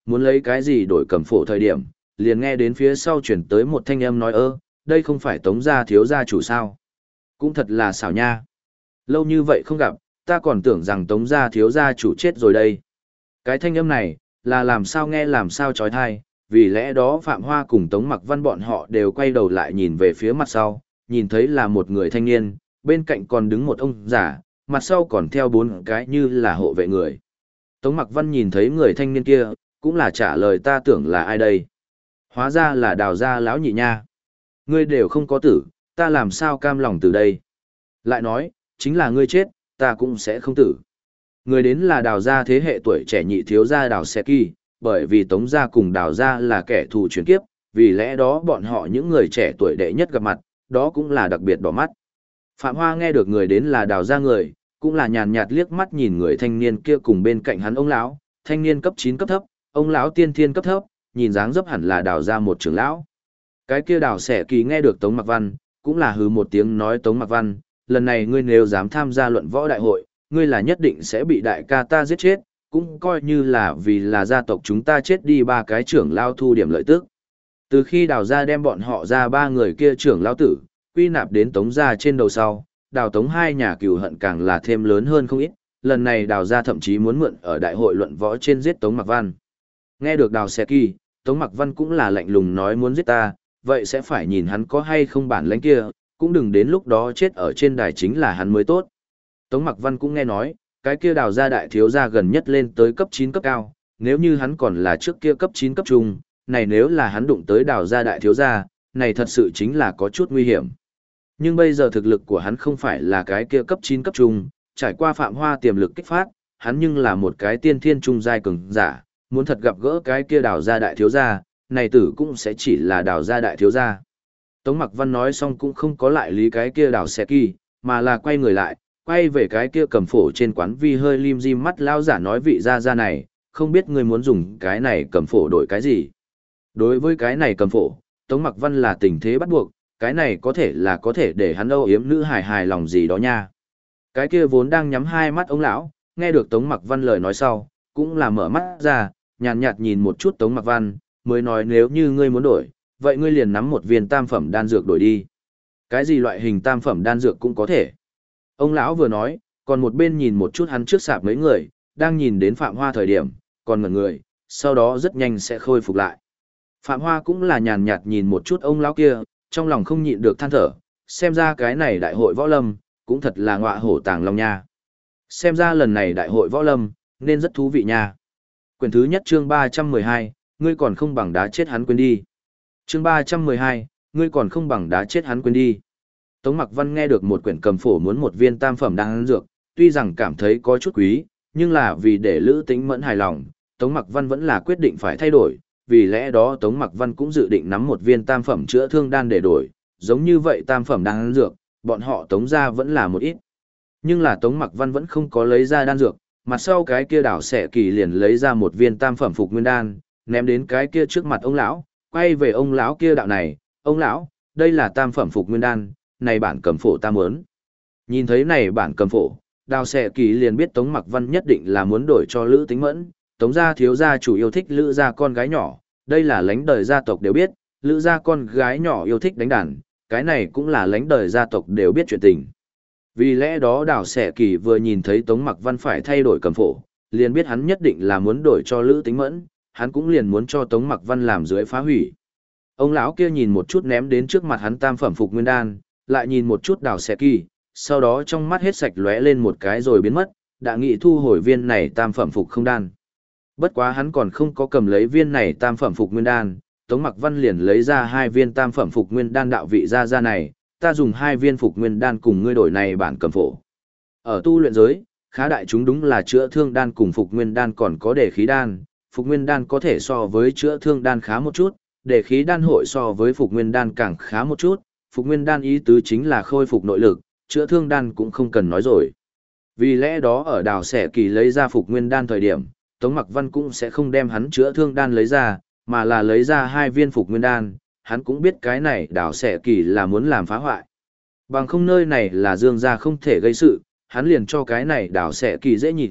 Speaker 1: muốn lấy cái gì đổi cầm phổ thời điểm, liền nghe đến phía sau chuyển tới một thanh âm nói đây không phải Tống gia thiếu gia chủ sao. Cũng thật là xảo nha. Lâu như vậy không gặp, ta còn tưởng rằng Tống gia thiếu gia chủ chết rồi đây. Cái thanh âm này, là làm sao nghe làm sao trói thai, vì lẽ đó Phạm Hoa cùng Tống Mặc Văn bọn họ đều quay đầu lại nhìn về phía mặt sau, nhìn thấy là một người thanh niên, bên cạnh còn đứng một ông già, mặt sau còn theo 4 cái như là hộ vệ người. Tống Mặc Văn nhìn thấy người thanh niên kia, cũng là trả lời ta tưởng là ai đây. Hóa ra là Đào gia lão nhị nha. Ngươi đều không có tử, ta làm sao cam lòng từ đây. Lại nói, chính là ngươi chết, ta cũng sẽ không tử. Người đến là Đào gia thế hệ tuổi trẻ nhị thiếu gia Đào Xe Kỳ, bởi vì Tống gia cùng Đào gia là kẻ thù chuyển kiếp, vì lẽ đó bọn họ những người trẻ tuổi đệ nhất gặp mặt, đó cũng là đặc biệt đỏ mắt. Phạm Hoa nghe được người đến là Đào gia người, cũng là nhàn nhạt liếc mắt nhìn người thanh niên kia cùng bên cạnh hắn ông lão, thanh niên cấp 9 cấp thấp, ông lão tiên thiên cấp thấp, nhìn dáng dấp hẳn là Đào gia một trưởng lão. Cái kia Đào Xẻ Kỳ nghe được Tống Mặc Văn, cũng là hừ một tiếng nói Tống Mặc Văn, lần này ngươi nếu dám tham gia luận võ đại hội, ngươi là nhất định sẽ bị đại ca ta giết chết, cũng coi như là vì là gia tộc chúng ta chết đi 3 cái trưởng lao thu điểm lợi tức. Từ khi Đào gia đem bọn họ ra 3 người kia trưởng lao tử, quy nạp đến Tống gia trên đầu sau, Đào Tống hai nhà cừu hận càng là thêm lớn hơn không ít, lần này Đào gia thậm chí muốn mượn ở đại hội luận võ trên giết Tống Mặc Văn. Nghe được Đào Xe Kỳ, Tống Mặc Văn cũng là lạnh lùng nói muốn giết ta, vậy sẽ phải nhìn hắn có hay không bản lĩnh kia, cũng đừng đến lúc đó chết ở trên đài chính là hắn mới tốt. Tống Mặc Văn cũng nghe nói, cái kia Đào gia đại thiếu gia gần nhất lên tới cấp 9 cấp cao, nếu như hắn còn là trước kia cấp 9 cấp trung, này nếu là hắn đụng tới Đào gia đại thiếu gia, này thật sự chính là có chút nguy hiểm. Nhưng bây giờ thực lực của hắn không phải là cái kia cấp 9 cấp trung, trải qua Phạm Hoa tiềm lực kích phát, hắn nhưng là một cái tiên thiên trung giai cường giả, muốn thật gặp gỡ cái kia Đào gia đại thiếu gia, này tử cũng sẽ chỉ là Đào gia đại thiếu gia. Tống Mặc Văn nói xong cũng không có lại lý cái kia Đào Xe Kỳ, mà là quay người lại, quay về cái kia cầm phổ trên quán vi hơi lim dim mắt lao giả nói vị gia này, không biết ngươi muốn dùng cái này cầm phổ đổi cái gì. Đối với cái này cầm phổ, Tống Mặc Văn là tình thế bắt buộc, cái này có thể để hắn âu yếm nữ hài lòng gì đó nha. Cái kia vốn đang nhắm hai mắt ông lão, nghe được Tống Mặc Văn lời nói sau, cũng là mở mắt ra, nhàn nhạt nhìn một chút Tống Mặc Văn, mới nói nếu như ngươi muốn đổi, vậy ngươi liền nắm một viên tam phẩm đan dược đổi đi. Cái gì loại hình tam phẩm đan dược cũng có thể. Ông lão vừa nói, còn một bên nhìn một chút hắn trước sạp mấy người, đang nhìn đến Phạm Hoa thời điểm, còn ngẩn người, sau đó rất nhanh sẽ khôi phục lại. Phạm Hoa cũng là nhàn nhạt nhìn một chút ông lão kia, trong lòng không nhịn được than thở, xem ra cái này đại hội võ lâm, cũng thật là ngọa hổ tàng long nha. Xem ra lần này đại hội võ lâm, nên rất thú vị nha. Quyển thứ nhất chương 312, ngươi còn không bằng đá chết hắn quên đi. Chương 312, ngươi còn không bằng đá chết hắn quên đi. Tống Mặc Văn nghe được một quyển cầm phổ muốn một viên tam phẩm đan dược, tuy rằng cảm thấy có chút quý, nhưng là vì để Lữ Tĩnh Mẫn hài lòng, Tống Mặc Văn vẫn là quyết định phải thay đổi, vì lẽ đó Tống Mặc Văn cũng dự định nắm một viên tam phẩm chữa thương đan để đổi, giống như vậy tam phẩm đan dược, bọn họ Tống ra vẫn là một ít. Nhưng là Tống Mặc Văn vẫn không có lấy ra đan dược, mặt sau cái kia Đào Xẻ Kỳ liền lấy ra một viên tam phẩm phục nguyên đan, ném đến cái kia trước mặt ông lão, quay về ông lão kia đạo này, ông lão, đây là tam phẩm phục nguyên đan, này bản cầm phổ ta muốn. Nhìn thấy này bản cầm phổ, Đào Xẻ Kỳ liền biết Tống Mặc Văn nhất định là muốn đổi cho Lữ Tĩnh Mẫn, Tống gia thiếu gia chủ yêu thích Lữ gia con gái nhỏ, đây là lãnh đời gia tộc đều biết, Lữ gia con gái nhỏ yêu thích đánh đàn, cái này cũng là lãnh đời gia tộc đều biết chuyện tình. Vì lẽ đó Đào Xẻ Kỳ vừa nhìn thấy Tống Mặc Văn phải thay đổi cầm phổ, liền biết hắn nhất định là muốn đổi cho Lữ Tĩnh Mẫn, hắn cũng liền muốn cho Tống Mặc Văn làm dưới phá hủy. Ông lão kia nhìn một chút ném đến trước mặt hắn tam phẩm phục nguyên đan, lại nhìn một chút Đào Xẻ Kỳ, sau đó trong mắt hết sạch lóe lên một cái rồi biến mất, đã nghĩ thu hồi viên này tam phẩm phục không đan. Bất quá hắn còn không có cầm lấy viên này tam phẩm phục nguyên đan, Tống Mặc Văn liền lấy ra 2 viên tam phẩm phục nguyên đan đạo vị ra này, ta dùng 2 viên phục nguyên đan cùng ngươi đổi này bản cầm phổ. Ở tu luyện giới, khá đại chúng đúng là chữa thương đan cùng phục nguyên đan còn có đề khí đan, phục nguyên đan có thể so với chữa thương đan khá một chút, đề khí đan hội so với phục nguyên đan càng khá một chút, phục nguyên đan ý tứ chính là khôi phục nội lực, chữa thương đan cũng không cần nói rồi. Vì lẽ đó ở Đào Xẻ Kỳ lấy ra phục nguyên đan thời điểm, Tống Mặc Văn cũng sẽ không đem hắn chữa thương đan lấy ra, mà là lấy ra 2 viên phục nguyên đan, hắn cũng biết cái này Đào Xẻ Kỳ là muốn làm phá hoại. Bằng không nơi này là Dương gia không thể gây sự, hắn liền cho cái này Đào Xẻ Kỳ dễ nhìn,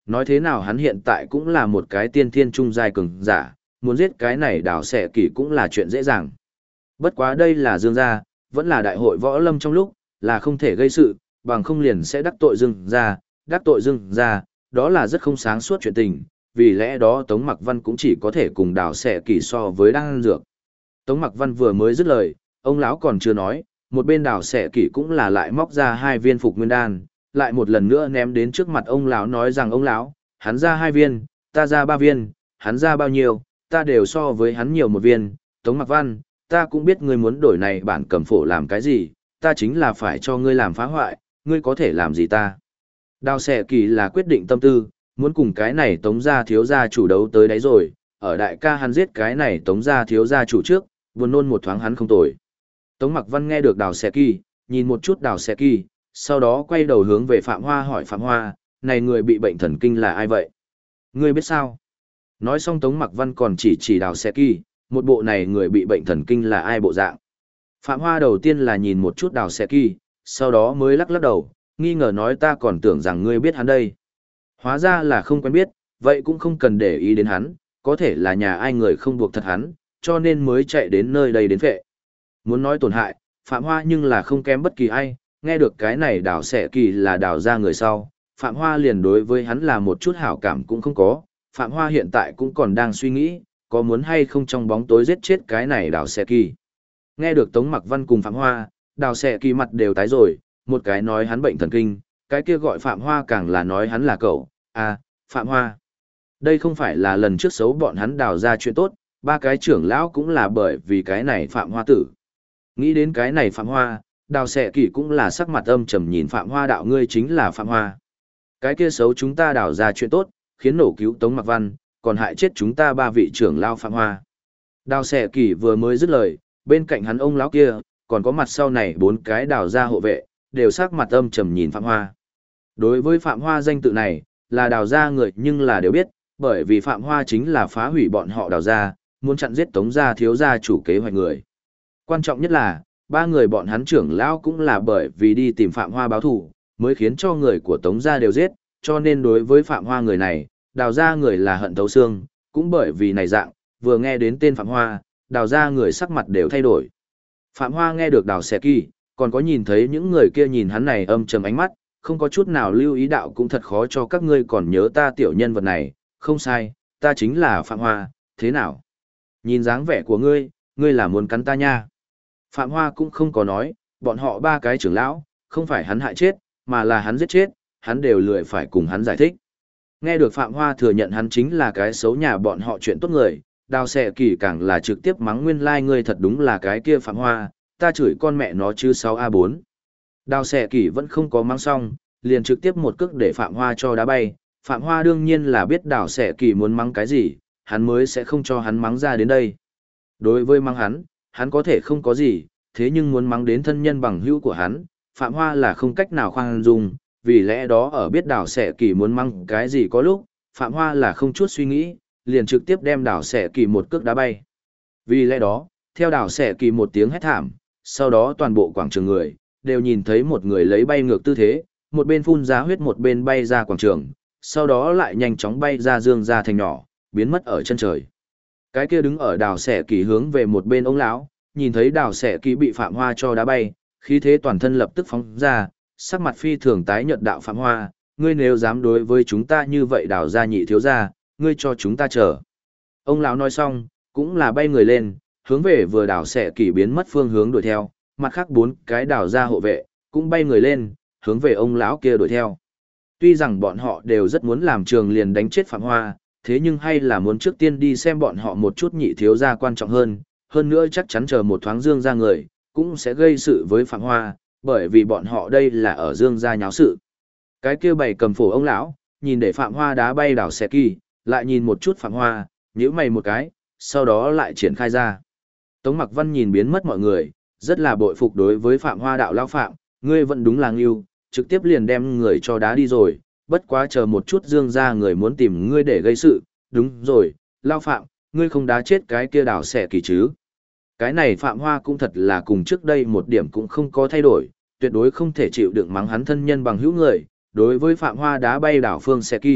Speaker 1: Nói thế nào hắn hiện tại cũng là một cái tiên thiên trung giai cường giả, muốn giết cái này đào xẻ kỳ cũng là chuyện dễ dàng. Bất quá đây là Dương gia, vẫn là đại hội võ lâm trong lúc, là không thể gây sự, bằng không liền sẽ đắc tội Dương gia, đắc tội Dương gia, đó là rất không sáng suốt chuyện tình, vì lẽ đó Tống Mặc Văn cũng chỉ có thể cùng đào xẻ kỳ so với đan dược. Tống Mặc Văn vừa mới dứt lời, ông lão còn chưa nói, một bên đào xẻ kỳ cũng là lại móc ra 2 viên phục nguyên đan, lại một lần nữa ném đến trước mặt ông lão nói rằng ông lão, hắn ra 2 viên, ta ra 3 viên, hắn ra bao nhiêu, ta đều so với hắn nhiều 1 viên, Tống Mặc Văn, ta cũng biết ngươi muốn đổi này bản cầm phổ làm cái gì, ta chính là phải cho ngươi làm phá hoại, ngươi có thể làm gì ta. Đào xẻ kỳ là quyết định tâm tư, muốn cùng cái này Tống gia thiếu gia chủ đấu tới đấy rồi, ở đại ca hắn giết cái này Tống gia thiếu gia chủ trước, buồn nôn một thoáng hắn không tồi. Tống Mặc Văn nghe được đào xẻ kỳ, nhìn một chút đào xẻ kỳ, sau đó quay đầu hướng về Phạm Hoa hỏi Phạm Hoa, này người bị bệnh thần kinh là ai vậy? Ngươi biết sao? Nói xong Tống Mặc Văn còn chỉ đào xẻ kỳ, một bộ này người bị bệnh thần kinh là ai bộ dạng. Phạm Hoa đầu tiên là nhìn một chút đào xẻ kỳ, sau đó mới lắc lắc đầu, nghi ngờ nói ta còn tưởng rằng ngươi biết hắn đây. Hóa ra là không quen biết, vậy cũng không cần để ý đến hắn, có thể là nhà ai người không buộc thật hắn, cho nên mới chạy đến nơi đây đến vệ. Muốn nói tổn hại, Phạm Hoa nhưng là không kém bất kỳ ai, nghe được cái này đào xẻ kỳ là đào ra người sau, Phạm Hoa liền đối với hắn là một chút hảo cảm cũng không có, Phạm Hoa hiện tại cũng còn đang suy nghĩ, có muốn hay không trong bóng tối giết chết cái này đào xẻ kỳ. Nghe được Tống Mặc Văn cùng Phạm Hoa, đào xẻ kỳ mặt đều tái rồi, một cái nói hắn bệnh thần kinh, cái kia gọi Phạm Hoa càng là nói hắn là cậu, Phạm Hoa. Đây không phải là lần trước xấu bọn hắn đào ra chuyện tốt, 3 cái trưởng lão cũng là bởi vì cái này Phạm Hoa tử. Nghĩ đến cái này Phạm Hoa, đào xẻ kỳ cũng là sắc mặt âm trầm nhìn Phạm Hoa đạo ngươi chính là Phạm Hoa. Cái kia xấu chúng ta đào ra chuyện tốt, khiến nổ cứu Tống Mặc Văn, còn hại chết chúng ta 3 vị trưởng lão Phạm Hoa. Đào xẻ kỳ vừa mới dứt lời, bên cạnh hắn ông lão kia, còn có mặt sau này 4 cái đào ra hộ vệ, đều sắc mặt âm trầm nhìn Phạm Hoa. Đối với Phạm Hoa danh tự này, là đào ra người nhưng là đều biết, bởi vì Phạm Hoa chính là phá hủy bọn họ đào ra, muốn chặn giết Tống gia thiếu gia chủ kế hoạch người. Quan trọng nhất là, 3 người bọn hắn trưởng lão cũng là bởi vì đi tìm Phạm Hoa báo thù, mới khiến cho người của Tống gia đều giết, cho nên đối với Phạm Hoa người này, đào ra người là hận thấu xương, cũng bởi vì này dạng, vừa nghe đến tên Phạm Hoa, đào ra người sắc mặt đều thay đổi. Phạm Hoa nghe được đào xẻ kỳ, còn có nhìn thấy những người kia nhìn hắn này âm trầm ánh mắt, không có chút nào lưu ý đạo cũng thật khó cho các ngươi còn nhớ ta tiểu nhân vật này, không sai, ta chính là Phạm Hoa, thế nào? Nhìn dáng vẻ của ngươi, ngươi là muốn cắn ta nha. Phạm Hoa cũng không có nói, bọn họ 3 cái trưởng lão, không phải hắn hại chết, mà là hắn giết chết, hắn đều lười phải cùng hắn giải thích. Nghe được Phạm Hoa thừa nhận hắn chính là cái xấu nhà bọn họ chuyện tốt người, đào xẻ kỳ càng là trực tiếp mắng nguyên lai ngươi thật đúng là cái kia Phạm Hoa, ta chửi con mẹ nó chứ 6A4. Đào xẻ kỳ vẫn không có mắng xong, liền trực tiếp một cước để Phạm Hoa cho đá bay. Phạm Hoa đương nhiên là biết đào xẻ kỳ muốn mắng cái gì, hắn mới sẽ không cho hắn mắng ra đến đây. Đối với mắng hắn có thể không có gì, thế nhưng muốn mắng đến thân nhân bằng hữu của hắn, Phạm Hoa là không cách nào khoan dung, vì lẽ đó ở biết đào xẻ kỳ muốn mắng cái gì có lúc, Phạm Hoa là không chút suy nghĩ, liền trực tiếp đem đào xẻ kỳ một cước đá bay. Vì lẽ đó, theo đào xẻ kỳ một tiếng hét thảm, sau đó toàn bộ quảng trường người, đều nhìn thấy một người lấy bay ngược tư thế, một bên phun ra huyết một bên bay ra quảng trường, sau đó lại nhanh chóng bay ra dương ra thành nhỏ, biến mất ở chân trời. Cái kia đứng ở đào xẻ kỳ hướng về một bên ông lão, nhìn thấy đào xẻ kỳ bị Phạm Hoa cho đá bay, khí thế toàn thân lập tức phóng ra, sắc mặt phi thường tái nhợt đạo Phạm Hoa, ngươi nếu dám đối với chúng ta như vậy đào gia nhị thiếu gia, ngươi cho chúng ta chờ. Ông lão nói xong, cũng là bay người lên, hướng về vừa đào xẻ kỳ biến mất phương hướng đuổi theo, mặt khác 4 cái đào gia hộ vệ, cũng bay người lên, hướng về ông lão kia đuổi theo. Tuy rằng bọn họ đều rất muốn làm trường liền đánh chết Phạm Hoa, thế nhưng hay là muốn trước tiên đi xem bọn họ một chút nhị thiếu gia quan trọng hơn nữa chắc chắn chờ một thoáng dương ra người, cũng sẽ gây sự với Phạm Hoa, bởi vì bọn họ đây là ở dương gia nháo sự. Cái kia bày cầm phổ ông lão, nhìn để Phạm Hoa đá bay đảo xe kỳ, lại nhìn một chút Phạm Hoa, nhíu mày một cái, sau đó lại triển khai ra. Tống Mặc Văn nhìn biến mất mọi người, rất là bội phục đối với Phạm Hoa đạo lão Phạm, ngươi vẫn đúng là ngưu, trực tiếp liền đem người cho đá đi rồi, bất quá chờ một chút dương ra người muốn tìm ngươi để gây sự, đúng rồi, lão Phạm, ngươi không đá chết cái kia đảo xẻ kỳ chứ. Cái này Phạm Hoa cũng thật là cùng trước đây một điểm cũng không có thay đổi, tuyệt đối không thể chịu đựng mắng hắn thân nhân bằng hữu người, đối với Phạm Hoa đá bay đảo phương xẻ kỳ,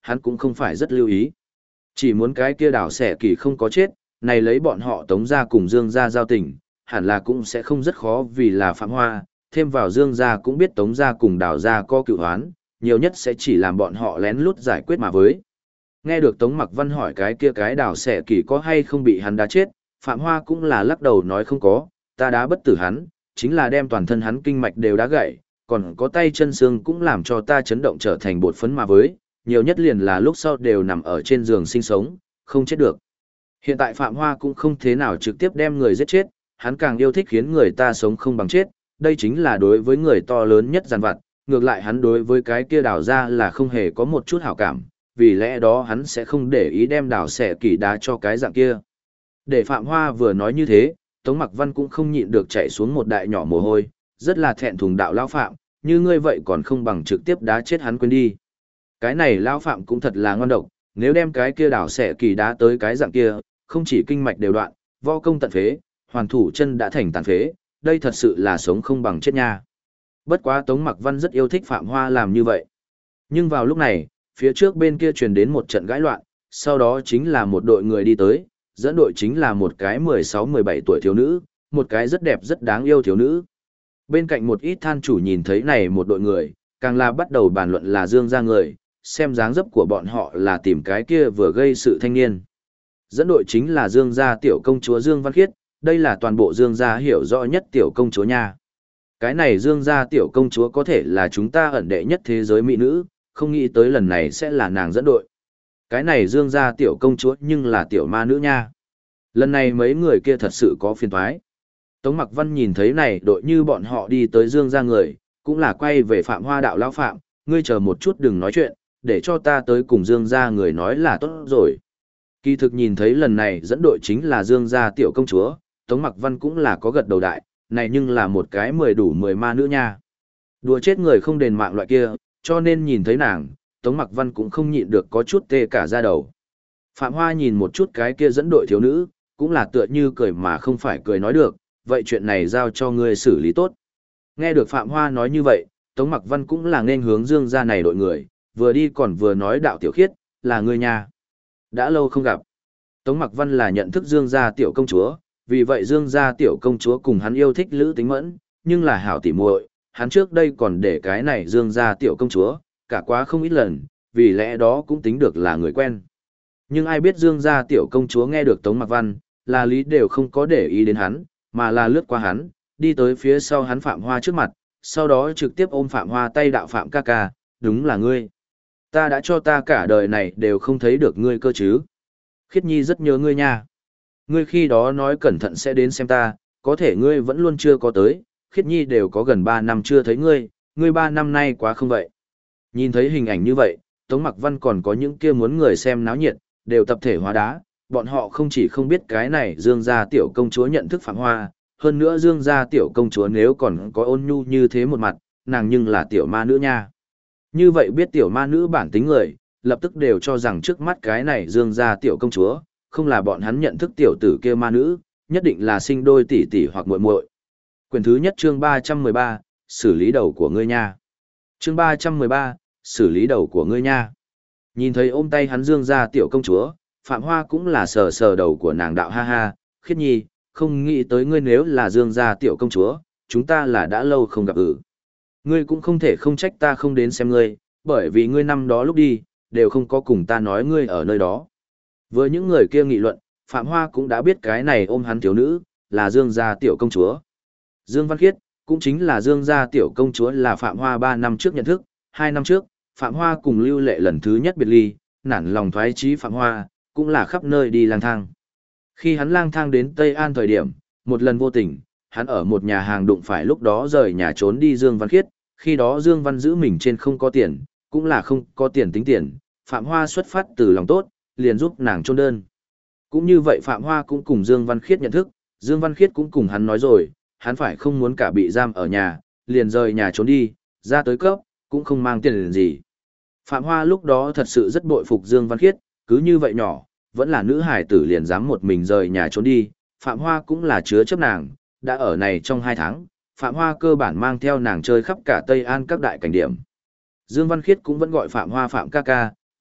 Speaker 1: hắn cũng không phải rất lưu ý. Chỉ muốn cái kia đào xẻ kỳ không có chết, này lấy bọn họ Tống gia cùng Dương gia giao tình, hẳn là cũng sẽ không rất khó vì là Phạm Hoa, thêm vào Dương gia cũng biết Tống gia cùng Đào gia có cựu hoán, nhiều nhất sẽ chỉ làm bọn họ lén lút giải quyết mà với. Nghe được Tống Mặc Văn hỏi cái kia cái đào xẻ kỳ có hay không bị hắn đá chết, Phạm Hoa cũng là lắc đầu nói không có, ta đá bất tử hắn, chính là đem toàn thân hắn kinh mạch đều đá gãy, còn có tay chân xương cũng làm cho ta chấn động trở thành bột phấn mà với, nhiều nhất liền là lúc sau đều nằm ở trên giường sinh sống, không chết được. Hiện tại Phạm Hoa cũng không thế nào trực tiếp đem người giết chết, hắn càng yêu thích khiến người ta sống không bằng chết, đây chính là đối với người to lớn nhất giàn vặt, ngược lại hắn đối với cái kia đào ra là không hề có một chút hảo cảm, vì lẽ đó hắn sẽ không để ý đem đào xẻ kỳ đá cho cái dạng kia. Để Phạm Hoa vừa nói như thế, Tống Mặc Văn cũng không nhịn được chạy xuống một đại nhỏ mồ hôi, rất là thẹn thùng đạo lão Phạm, như ngươi vậy còn không bằng trực tiếp đá chết hắn quên đi. Cái này lão Phạm cũng thật là ngon độc, nếu đem cái kia đào xẻ kỳ đá tới cái dạng kia, không chỉ kinh mạch đều đoạn, võ công tận phế, hoàn thủ chân đã thành tàn phế, đây thật sự là sống không bằng chết nha. Bất quá Tống Mặc Văn rất yêu thích Phạm Hoa làm như vậy. Nhưng vào lúc này, phía trước bên kia truyền đến một trận gãi loạn, sau đó chính là một đội người đi tới, dẫn đội chính là một cái 16-17 tuổi thiếu nữ, một cái rất đẹp rất đáng yêu thiếu nữ. Bên cạnh một ít than chủ nhìn thấy này một đội người, càng là bắt đầu bàn luận là Dương gia người, xem dáng dấp của bọn họ là tìm cái kia vừa gây sự thanh niên. Dẫn đội chính là Dương gia tiểu công chúa Dương Văn Khiết, đây là toàn bộ Dương gia hiểu rõ nhất tiểu công chúa nha. Cái này Dương gia tiểu công chúa có thể là chúng ta ẩn đệ nhất thế giới mỹ nữ, không nghĩ tới lần này sẽ là nàng dẫn đội. Cái này Dương gia tiểu công chúa nhưng là tiểu ma nữ nha. Lần này mấy người kia thật sự có phiền toái. Tống Mặc Văn nhìn thấy này đội như bọn họ đi tới Dương gia người, cũng là quay về Phạm Hoa đạo lão Phạm, ngươi chờ một chút đừng nói chuyện, để cho ta tới cùng Dương gia người nói là tốt rồi. Kỳ thực nhìn thấy lần này dẫn đội chính là Dương gia tiểu công chúa, Tống Mặc Văn cũng là có gật đầu đại, này nhưng là một cái 10 đủ 10 ma nữ nha. Đùa chết người không đền mạng loại kia, cho nên nhìn thấy nàng, Tống Mặc Văn cũng không nhịn được có chút tê cả da đầu. Phạm Hoa nhìn một chút cái kia dẫn đội thiếu nữ, cũng là tựa như cười mà không phải cười nói được, vậy chuyện này giao cho ngươi xử lý tốt. Nghe được Phạm Hoa nói như vậy, Tống Mặc Văn cũng là nên hướng Dương gia này đội người, vừa đi còn vừa nói đạo tiểu khiết, là ngươi nha. Đã lâu không gặp. Tống Mặc Văn là nhận thức Dương gia tiểu công chúa, vì vậy Dương gia tiểu công chúa cùng hắn yêu thích Lữ Tính Mẫn, nhưng là hảo tỉ muội, hắn trước đây còn để cái này Dương gia tiểu công chúa, cả quá không ít lần, vì lẽ đó cũng tính được là người quen. Nhưng ai biết Dương gia tiểu công chúa nghe được Tống Mặc Văn, là lý đều không có để ý đến hắn, mà là lướt qua hắn, đi tới phía sau hắn Phạm Hoa trước mặt, sau đó trực tiếp ôm Phạm Hoa tay đạo Phạm ca ca, đúng là ngươi. Ta đã cho ta cả đời này đều không thấy được ngươi cơ chứ. Khiết Nhi rất nhớ ngươi nha. Ngươi khi đó nói cẩn thận sẽ đến xem ta, có thể ngươi vẫn luôn chưa có tới, Khiết Nhi đều có gần 3 năm chưa thấy ngươi 3 năm nay quá không vậy. Nhìn thấy hình ảnh như vậy, Tống Mặc Văn còn có những kia muốn người xem náo nhiệt, đều tập thể hóa đá, bọn họ không chỉ không biết cái này Dương gia tiểu công chúa nhận thức Phạm Hoa, hơn nữa Dương gia tiểu công chúa nếu còn có ôn nhu như thế một mặt, nàng nhưng là tiểu ma nữ nha. Như vậy biết tiểu ma nữ bản tính người, lập tức đều cho rằng trước mắt cái này Dương gia tiểu công chúa, không là bọn hắn nhận thức tiểu tử kia ma nữ, nhất định là sinh đôi tỷ tỷ hoặc muội muội. Quyển thứ nhất chương 313, xử lý đầu của ngươi nha. Chương 313, xử lý đầu của ngươi nha. Nhìn thấy ôm tay hắn Dương gia tiểu công chúa, Phạm Hoa cũng là sờ sờ đầu của nàng đạo ha ha, Khiết Nhi, không nghĩ tới ngươi nếu là Dương gia tiểu công chúa, chúng ta là đã lâu không gặp Ngươi cũng không thể không trách ta không đến xem ngươi, bởi vì ngươi năm đó lúc đi, đều không có cùng ta nói ngươi ở nơi đó. Với những người kia nghị luận, Phạm Hoa cũng đã biết cái này ôm hắn thiếu nữ, là Dương gia tiểu công chúa. Dương Văn Khiết, cũng chính là Dương gia tiểu công chúa là Phạm Hoa 3 năm trước nhận thức, 2 năm trước, Phạm Hoa cùng Lưu Lệ lần thứ nhất biệt ly, nản lòng thoái chí Phạm Hoa, cũng là khắp nơi đi lang thang. Khi hắn lang thang đến Tây An thời điểm, một lần vô tình, hắn ở một nhà hàng đụng phải lúc đó rời nhà trốn đi Dương Văn Khiết, khi đó Dương Văn giữ mình trên không có tiền, cũng là không có tiền tính tiền, Phạm Hoa xuất phát từ lòng tốt, liền giúp nàng chôn đơn. Cũng như vậy Phạm Hoa cũng cùng Dương Văn Khiết nhận thức, Dương Văn Khiết cũng cùng hắn nói rồi, hắn phải không muốn cả bị giam ở nhà, liền rời nhà trốn đi, ra tới cấp, cũng không mang tiền gì. Phạm Hoa lúc đó thật sự rất bội phục Dương Văn Khiết, cứ như vậy nhỏ, vẫn là nữ hài tử liền dám một mình rời nhà trốn đi, Phạm Hoa cũng là chứa chấp nàng, đã ở này trong 2 tháng, Phạm Hoa cơ bản mang theo nàng chơi khắp cả Tây An các đại cảnh điểm. Dương Văn Khiết cũng vẫn gọi Phạm Hoa Phạm ca ca,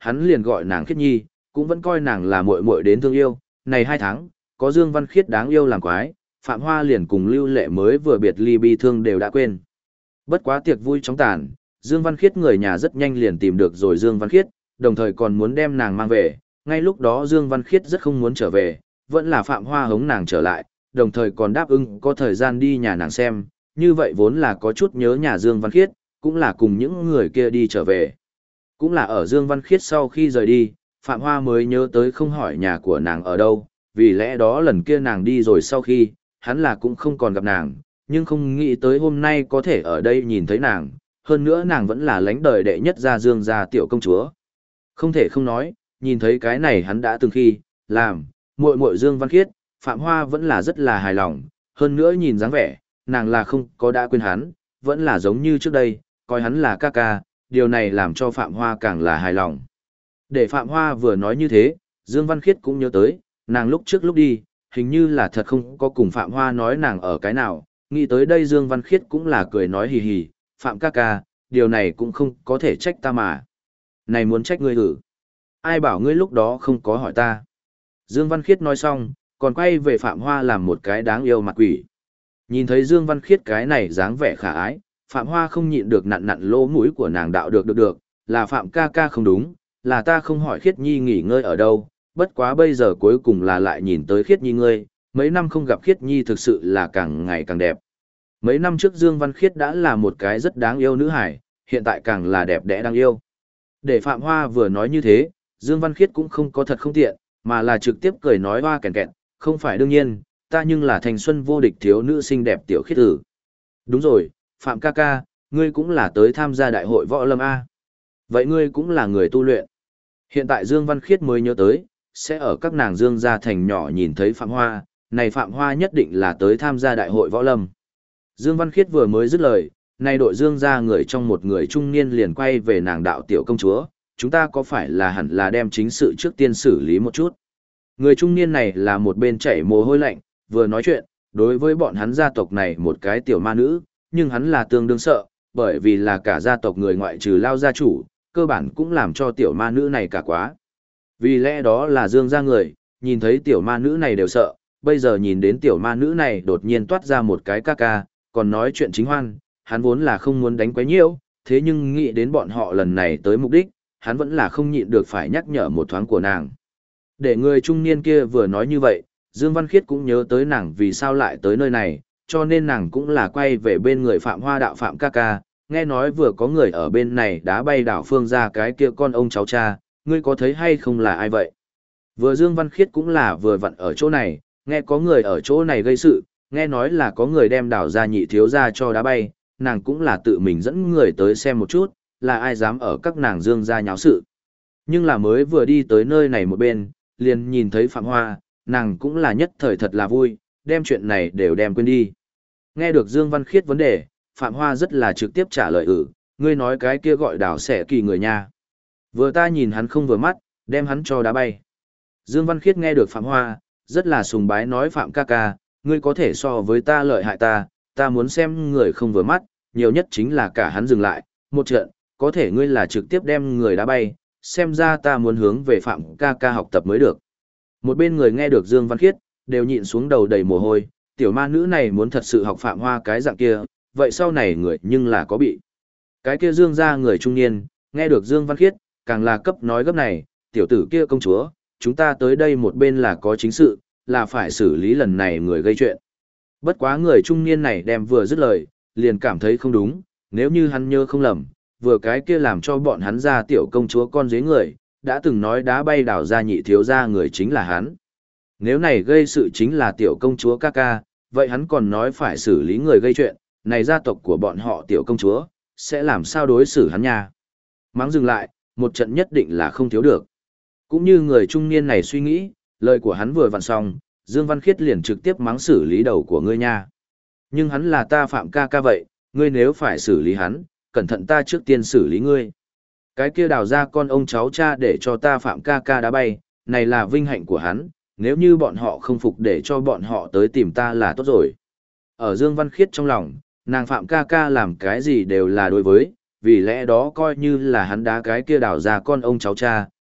Speaker 1: hắn liền gọi nàng Khiết Nhi, cũng vẫn coi nàng là muội muội đến thương yêu. Này 2 tháng, có Dương Văn Khiết đáng yêu làm quái, Phạm Hoa liền cùng Lưu Lệ mới vừa biệt ly bi thương đều đã quên. Bất quá tiệc vui chóng tàn, Dương Văn Khiết người nhà rất nhanh liền tìm được rồi Dương Văn Khiết, đồng thời còn muốn đem nàng mang về. Ngay lúc đó Dương Văn Khiết rất không muốn trở về, vẫn là Phạm Hoa hống nàng trở lại, đồng thời còn đáp ứng có thời gian đi nhà nàng xem, như vậy vốn là có chút nhớ nhà Dương Văn Khiết, cũng là cùng những người kia đi trở về. Cũng là ở Dương Văn Khiết sau khi rời đi, Phạm Hoa mới nhớ tới không hỏi nhà của nàng ở đâu, vì lẽ đó lần kia nàng đi rồi sau khi, hắn là cũng không còn gặp nàng, nhưng không nghĩ tới hôm nay có thể ở đây nhìn thấy nàng, hơn nữa nàng vẫn là lãnh đời đệ nhất gia Dương gia tiểu công chúa. Không thể không nói, nhìn thấy cái này hắn đã từng khi, làm, muội muội Dương Văn Khiết, Phạm Hoa vẫn là rất là hài lòng, hơn nữa nhìn dáng vẻ, nàng là không có đã quên hắn, vẫn là giống như trước đây, coi hắn là ca ca, điều này làm cho Phạm Hoa càng là hài lòng. Để Phạm Hoa vừa nói như thế, Dương Văn Khiết cũng nhớ tới, nàng lúc trước lúc đi, hình như là thật không có cùng Phạm Hoa nói nàng ở cái nào, nghĩ tới đây Dương Văn Khiết cũng là cười nói hì hì, Phạm ca ca, điều này cũng không có thể trách ta mà. Này muốn trách ngươi hử? Ai bảo ngươi lúc đó không có hỏi ta? Dương Văn Khiết nói xong, còn quay về Phạm Hoa làm một cái đáng yêu mặt quỷ. Nhìn thấy Dương Văn Khiết cái này dáng vẻ khả ái, Phạm Hoa không nhịn được nặn nặn lỗ mũi của nàng đạo được, là Phạm ca ca không đúng, là ta không hỏi Khiết Nhi nghỉ ngơi ở đâu, bất quá bây giờ cuối cùng là lại nhìn tới Khiết Nhi ngươi, mấy năm không gặp Khiết Nhi thực sự là càng ngày càng đẹp. Mấy năm trước Dương Văn Khiết đã là một cái rất đáng yêu nữ hải, hiện tại càng là đẹp đẽ đáng yêu. Để Phạm Hoa vừa nói như thế, Dương Văn Khiết cũng không có thật không tiện, mà là trực tiếp cười nói hoa kèn kẹn, không phải đương nhiên, ta nhưng là thành xuân vô địch thiếu nữ xinh đẹp tiểu khiết tử. Đúng rồi, Phạm ca ca, ngươi cũng là tới tham gia đại hội võ lâm A. Vậy ngươi cũng là người tu luyện. Hiện tại Dương Văn Khiết mới nhớ tới, sẽ ở các nàng Dương gia thành nhỏ nhìn thấy Phạm Hoa, này Phạm Hoa nhất định là tới tham gia đại hội võ lâm. Dương Văn Khiết vừa mới dứt lời, này đội Dương gia người trong một người trung niên liền quay về nàng đạo tiểu công chúa, chúng ta có phải là hẳn là đem chính sự trước tiên xử lý một chút. Người trung niên này là một bên chảy mồ hôi lạnh, vừa nói chuyện, đối với bọn hắn gia tộc này một cái tiểu ma nữ, nhưng hắn là tương đương sợ, bởi vì là cả gia tộc người ngoại trừ Lao gia chủ, cơ bản cũng làm cho tiểu ma nữ này cả quá. Vì lẽ đó là Dương gia người, nhìn thấy tiểu ma nữ này đều sợ, bây giờ nhìn đến tiểu ma nữ này đột nhiên toát ra một cái ca ca, còn nói chuyện chính hoan, hắn vốn là không muốn đánh quấy nhiễu, thế nhưng nghĩ đến bọn họ lần này tới mục đích, hắn vẫn là không nhịn được phải nhắc nhở một thoáng của nàng. Để người trung niên kia vừa nói như vậy, Dương Văn Khiết cũng nhớ tới nàng vì sao lại tới nơi này, cho nên nàng cũng là quay về bên người Phạm Hoa đạo Phạm ca ca, nghe nói vừa có người ở bên này đá bay đảo phương ra cái kia con ông cháu cha, ngươi có thấy hay không là ai vậy? Vừa Dương Văn Khiết cũng là vừa vặn ở chỗ này, nghe có người ở chỗ này gây sự, nghe nói là có người đem đảo ra nhị thiếu ra cho đá bay, nàng cũng là tự mình dẫn người tới xem một chút, là ai dám ở các nàng Dương gia nháo sự. Nhưng là mới vừa đi tới nơi này một bên, liền nhìn thấy Phạm Hoa, nàng cũng là nhất thời thật là vui, đem chuyện này đều đem quên đi. Nghe được Dương Văn Khiết vấn đề, Phạm Hoa rất là trực tiếp trả lời ngươi nói cái kia gọi đảo xẻ kỳ người nha. Vừa ta nhìn hắn không vừa mắt, đem hắn cho đá bay. Dương Văn Khiết nghe được Phạm Hoa, rất là sùng bái nói Phạm ca ca, ngươi có thể so với ta lợi hại ta muốn xem người không vừa mắt, nhiều nhất chính là cả hắn dừng lại, một trận, có thể ngươi là trực tiếp đem người đá bay, xem ra ta muốn hướng về Phạm ca ca học tập mới được. Một bên người nghe được Dương Văn Khiết, đều nhịn xuống đầu đầy mồ hôi, tiểu ma nữ này muốn thật sự học Phạm Hoa cái dạng kia, vậy sau này người nhưng là có bị. Cái kia Dương gia người trung niên, nghe được Dương Văn Khiết, càng là cấp nói gấp này, tiểu tử kia công chúa, chúng ta tới đây một bên là có chính sự, là phải xử lý lần này người gây chuyện. Bất quá người trung niên này đem vừa dứt lời, liền cảm thấy không đúng, nếu như hắn nhớ không lầm, vừa cái kia làm cho bọn hắn ra tiểu công chúa con dế người, đã từng nói đá bay đảo ra nhị thiếu ra người chính là hắn. Nếu này gây sự chính là tiểu công chúa ca ca, vậy hắn còn nói phải xử lý người gây chuyện, này gia tộc của bọn họ tiểu công chúa, sẽ làm sao đối xử hắn nha. Mắng dừng lại, một trận nhất định là không thiếu được. Cũng như người trung niên này suy nghĩ, lời của hắn vừa vặn xong, Dương Văn Khiết liền trực tiếp mắng xử lý đầu của ngươi nha. Nhưng hắn là ta Phạm ca ca vậy, ngươi nếu phải xử lý hắn, cẩn thận ta trước tiên xử lý ngươi. Cái kia đào ra con ông cháu cha để cho ta Phạm ca ca đá bay, này là vinh hạnh của hắn, nếu như bọn họ không phục để cho bọn họ tới tìm ta là tốt rồi. Ở Dương Văn Khiết trong lòng, nàng Phạm ca ca làm cái gì đều là đối với, vì lẽ đó coi như là hắn đá cái kia đào ra con ông cháu cha,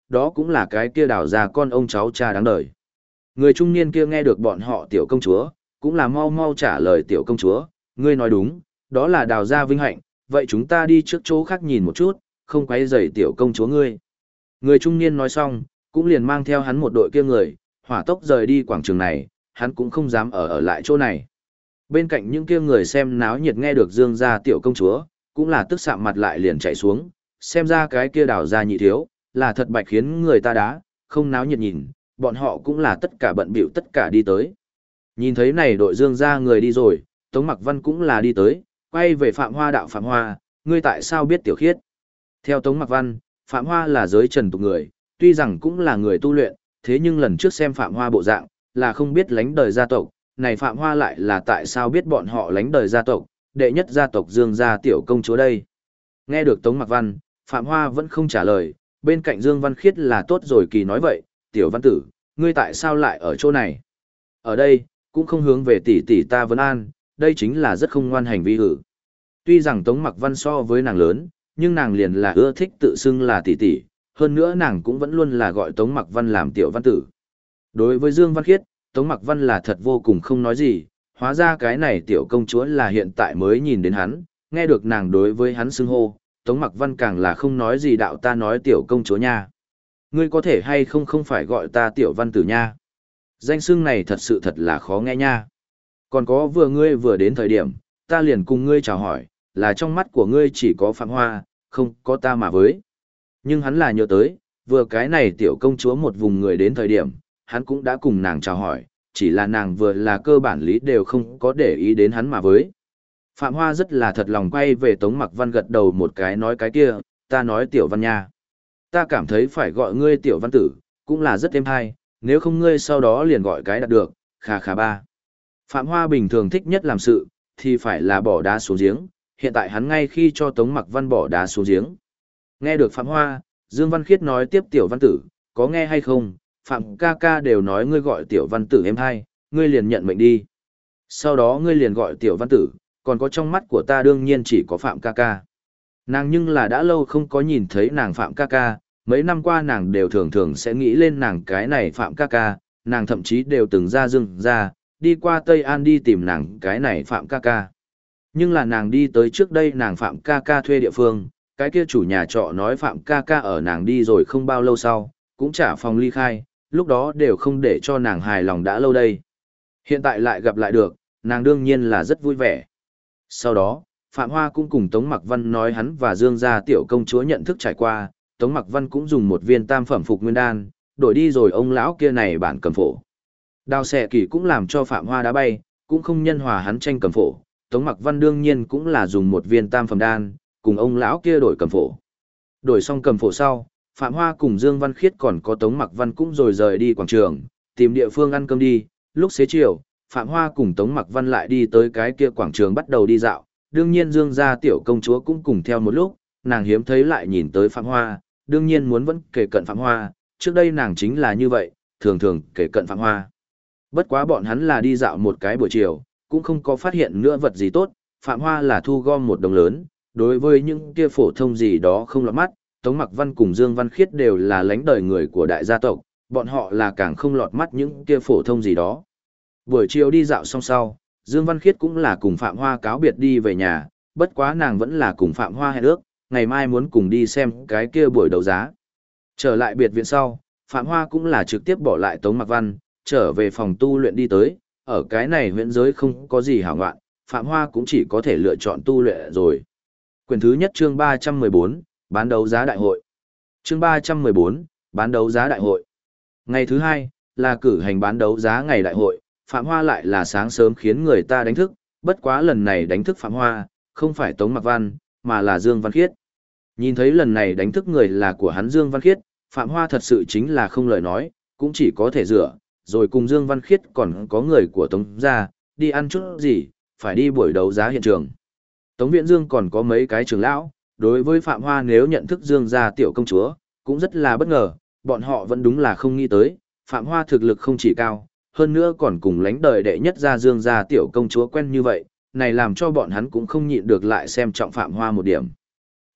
Speaker 1: đó cũng là cái kia đào ra con ông cháu cha đáng đời. Người trung niên kia nghe được bọn họ tiểu công chúa, cũng là mau mau trả lời tiểu công chúa, ngươi nói đúng, đó là đào gia vinh hạnh, vậy chúng ta đi trước chỗ khác nhìn một chút, không quấy rầy tiểu công chúa ngươi. Người trung niên nói xong, cũng liền mang theo hắn một đội kia người, hỏa tốc rời đi quảng trường này, hắn cũng không dám ở lại chỗ này. Bên cạnh những kia người xem náo nhiệt nghe được Dương gia tiểu công chúa, cũng là tức sạm mặt lại liền chạy xuống, xem ra cái kia đào gia nhị thiếu, là thật bạch khiến người ta đá, không náo nhiệt nhìn, bọn họ cũng là tất cả bận bịu tất cả đi tới. Nhìn thấy này đội Dương gia người đi rồi, Tống Mặc Văn cũng là đi tới, quay về Phạm Hoa đạo Phạm Hoa, ngươi tại sao biết tiểu khiết? Theo Tống Mặc Văn, Phạm Hoa là giới trần tục người, tuy rằng cũng là người tu luyện, thế nhưng lần trước xem Phạm Hoa bộ dạng, là không biết lánh đời gia tộc, này Phạm Hoa lại là tại sao biết bọn họ lánh đời gia tộc, đệ nhất gia tộc Dương gia tiểu công chúa đây. Nghe được Tống Mặc Văn, Phạm Hoa vẫn không trả lời, bên cạnh Dương Văn Khiết là tốt rồi kỳ nói vậy, tiểu văn tử, ngươi tại sao lại ở chỗ này? Ở đây, cũng không hướng về tỷ tỷ ta vấn an, đây chính là rất không ngoan hành vi hử. Tuy rằng Tống Mặc Văn so với nàng lớn, nhưng nàng liền là ưa thích tự xưng là tỷ tỷ, hơn nữa nàng cũng vẫn luôn là gọi Tống Mặc Văn làm tiểu văn tử. Đối với Dương Văn Khiết, Tống Mặc Văn là thật vô cùng không nói gì, hóa ra cái này tiểu công chúa là hiện tại mới nhìn đến hắn, nghe được nàng đối với hắn xưng hô, Tống Mặc Văn càng là không nói gì đạo ta nói tiểu công chúa nha. Ngươi có thể hay không không phải gọi ta tiểu văn tử nha. Danh xưng này thật sự thật là khó nghe nha. Còn có vừa ngươi vừa đến thời điểm, ta liền cùng ngươi chào hỏi, là trong mắt của ngươi chỉ có Phạm Hoa, không có ta mà với. Nhưng hắn là nhớ tới, vừa cái này tiểu công chúa một vùng người đến thời điểm, hắn cũng đã cùng nàng chào hỏi, chỉ là nàng vừa là cơ bản lý đều không có để ý đến hắn mà với. Phạm Hoa rất là thật lòng quay về Tống Mặc Văn gật đầu một cái nói cái kia, ta nói tiểu văn nha. Ta cảm thấy phải gọi ngươi tiểu văn tử, cũng là rất êm hay, nếu không ngươi sau đó liền gọi cái đạt được, khà khà ba. Phạm Hoa bình thường thích nhất làm sự, thì phải là bỏ đá xuống giếng, hiện tại hắn ngay khi cho Tống Mặc Văn bỏ đá xuống giếng. Nghe được Phạm Hoa, Dương Văn Khiết nói tiếp tiểu văn tử, có nghe hay không, Phạm ca ca đều nói ngươi gọi tiểu văn tử êm hay, ngươi liền nhận mệnh đi. Sau đó ngươi liền gọi tiểu văn tử, còn có trong mắt của ta đương nhiên chỉ có Phạm ca ca. Nàng nhưng là đã lâu không có nhìn thấy nàng Phạm ca ca, mấy năm qua nàng đều thường thường sẽ nghĩ lên nàng cái này Phạm ca ca, nàng thậm chí đều từng ra Dương ra, đi qua Tây An đi tìm nàng cái này Phạm ca ca. Nhưng là nàng đi tới trước đây nàng Phạm ca ca thuê địa phương, cái kia chủ nhà trọ nói Phạm ca ca ở nàng đi rồi không bao lâu sau, cũng trả phòng ly khai, lúc đó đều không để cho nàng hài lòng đã lâu đây. Hiện tại lại gặp lại được, nàng đương nhiên là rất vui vẻ. Sau đó, Phạm Hoa cũng cùng Tống Mặc Văn nói hắn và Dương gia tiểu công chúa nhận thức trải qua, Tống Mặc Văn cũng dùng một viên tam phẩm phục nguyên đan, đổi đi rồi ông lão kia này bản cầm phổ. Đào Xẻ Kỳ cũng làm cho Phạm Hoa đá bay, cũng không nhân hòa hắn tranh cầm phổ, Tống Mặc Văn đương nhiên cũng là dùng một viên tam phẩm đan, cùng ông lão kia đổi cầm phổ. Đổi xong cầm phổ sau, Phạm Hoa cùng Dương Văn Khiết còn có Tống Mặc Văn cũng rồi rời đi quảng trường, tìm địa phương ăn cơm đi, lúc xế chiều, Phạm Hoa cùng Tống Mặc Văn lại đi tới cái kia quảng trường bắt đầu đi dạo, đương nhiên Dương gia tiểu công chúa cũng cùng theo một lúc, nàng hiếm thấy lại nhìn tới Phạm Hoa, đương nhiên muốn vẫn kể cận Phạm Hoa, trước đây nàng chính là như vậy, thường thường kể cận Phạm Hoa. Bất quá bọn hắn là đi dạo một cái buổi chiều, cũng không có phát hiện nữa vật gì tốt, Phạm Hoa là thu gom một đồng lớn, đối với những kia phổ thông gì đó không lọt mắt, Tống Mặc Văn cùng Dương Văn Khiết đều là lãnh đời người của đại gia tộc, bọn họ là càng không lọt mắt những kia phổ thông gì đó. Buổi chiều đi dạo xong sau, Dương Văn Khiết cũng là cùng Phạm Hoa cáo biệt đi về nhà, bất quá nàng vẫn là cùng Phạm Hoa hẹn ước, ngày mai muốn cùng đi xem cái kia buổi đấu giá. Trở lại biệt viện sau, Phạm Hoa cũng là trực tiếp bỏ lại Tống Mặc Văn, trở về phòng tu luyện đi tới, ở cái này huyễn giới không có gì hảo ngoạn, Phạm Hoa cũng chỉ có thể lựa chọn tu luyện rồi. Quyển thứ nhất chương 314, bán đấu giá đại hội. Chương 314, bán đấu giá đại hội. Ngày thứ hai, là cử hành bán đấu giá ngày đại hội, Phạm Hoa lại là sáng sớm khiến người ta đánh thức, bất quá lần này đánh thức Phạm Hoa, không phải Tống Mặc Văn, mà là Dương Văn Khiết. Nhìn thấy lần này đánh thức người là của hắn Dương Văn Khiết, Phạm Hoa thật sự chính là không lời nói, cũng chỉ có thể rửa, rồi cùng Dương Văn Khiết còn có người của Tống gia, đi ăn chút gì, phải đi buổi đấu giá hiện trường. Tống Viễn Dương còn có mấy cái trưởng lão, đối với Phạm Hoa nếu nhận thức Dương gia tiểu công chúa, cũng rất là bất ngờ, bọn họ vẫn đúng là không nghĩ tới, Phạm Hoa thực lực không chỉ cao, hơn nữa còn cùng lãnh đời đệ nhất gia Dương gia tiểu công chúa quen như vậy, này làm cho bọn hắn cũng không nhịn được lại xem trọng Phạm Hoa một điểm.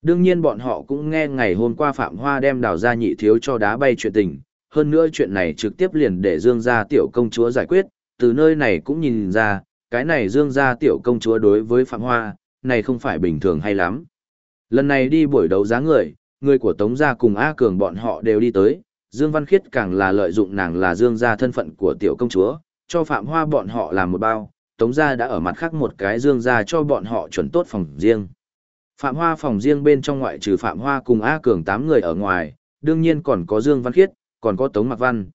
Speaker 1: Đương nhiên bọn họ cũng nghe ngày hôm qua Phạm Hoa đem Đào gia nhị thiếu cho đá bay chuyện tình, hơn nữa chuyện này trực tiếp liền để Dương gia tiểu công chúa giải quyết, từ nơi này cũng nhìn ra, cái này Dương gia tiểu công chúa đối với Phạm Hoa, này không phải bình thường hay lắm. Lần này đi buổi đấu giá người của Tống gia cùng A Cường bọn họ đều đi tới, Dương Văn Khiết càng là lợi dụng nàng là Dương gia thân phận của tiểu công chúa, cho Phạm Hoa bọn họ làm một bao, Tống gia đã ở mặt khác một cái Dương gia cho bọn họ chuẩn tốt phòng riêng. Phạm Hoa phòng riêng bên trong ngoại trừ Phạm Hoa cùng A Cường 8 người ở ngoài, đương nhiên còn có Dương Văn Khiết, còn có Tống Mặc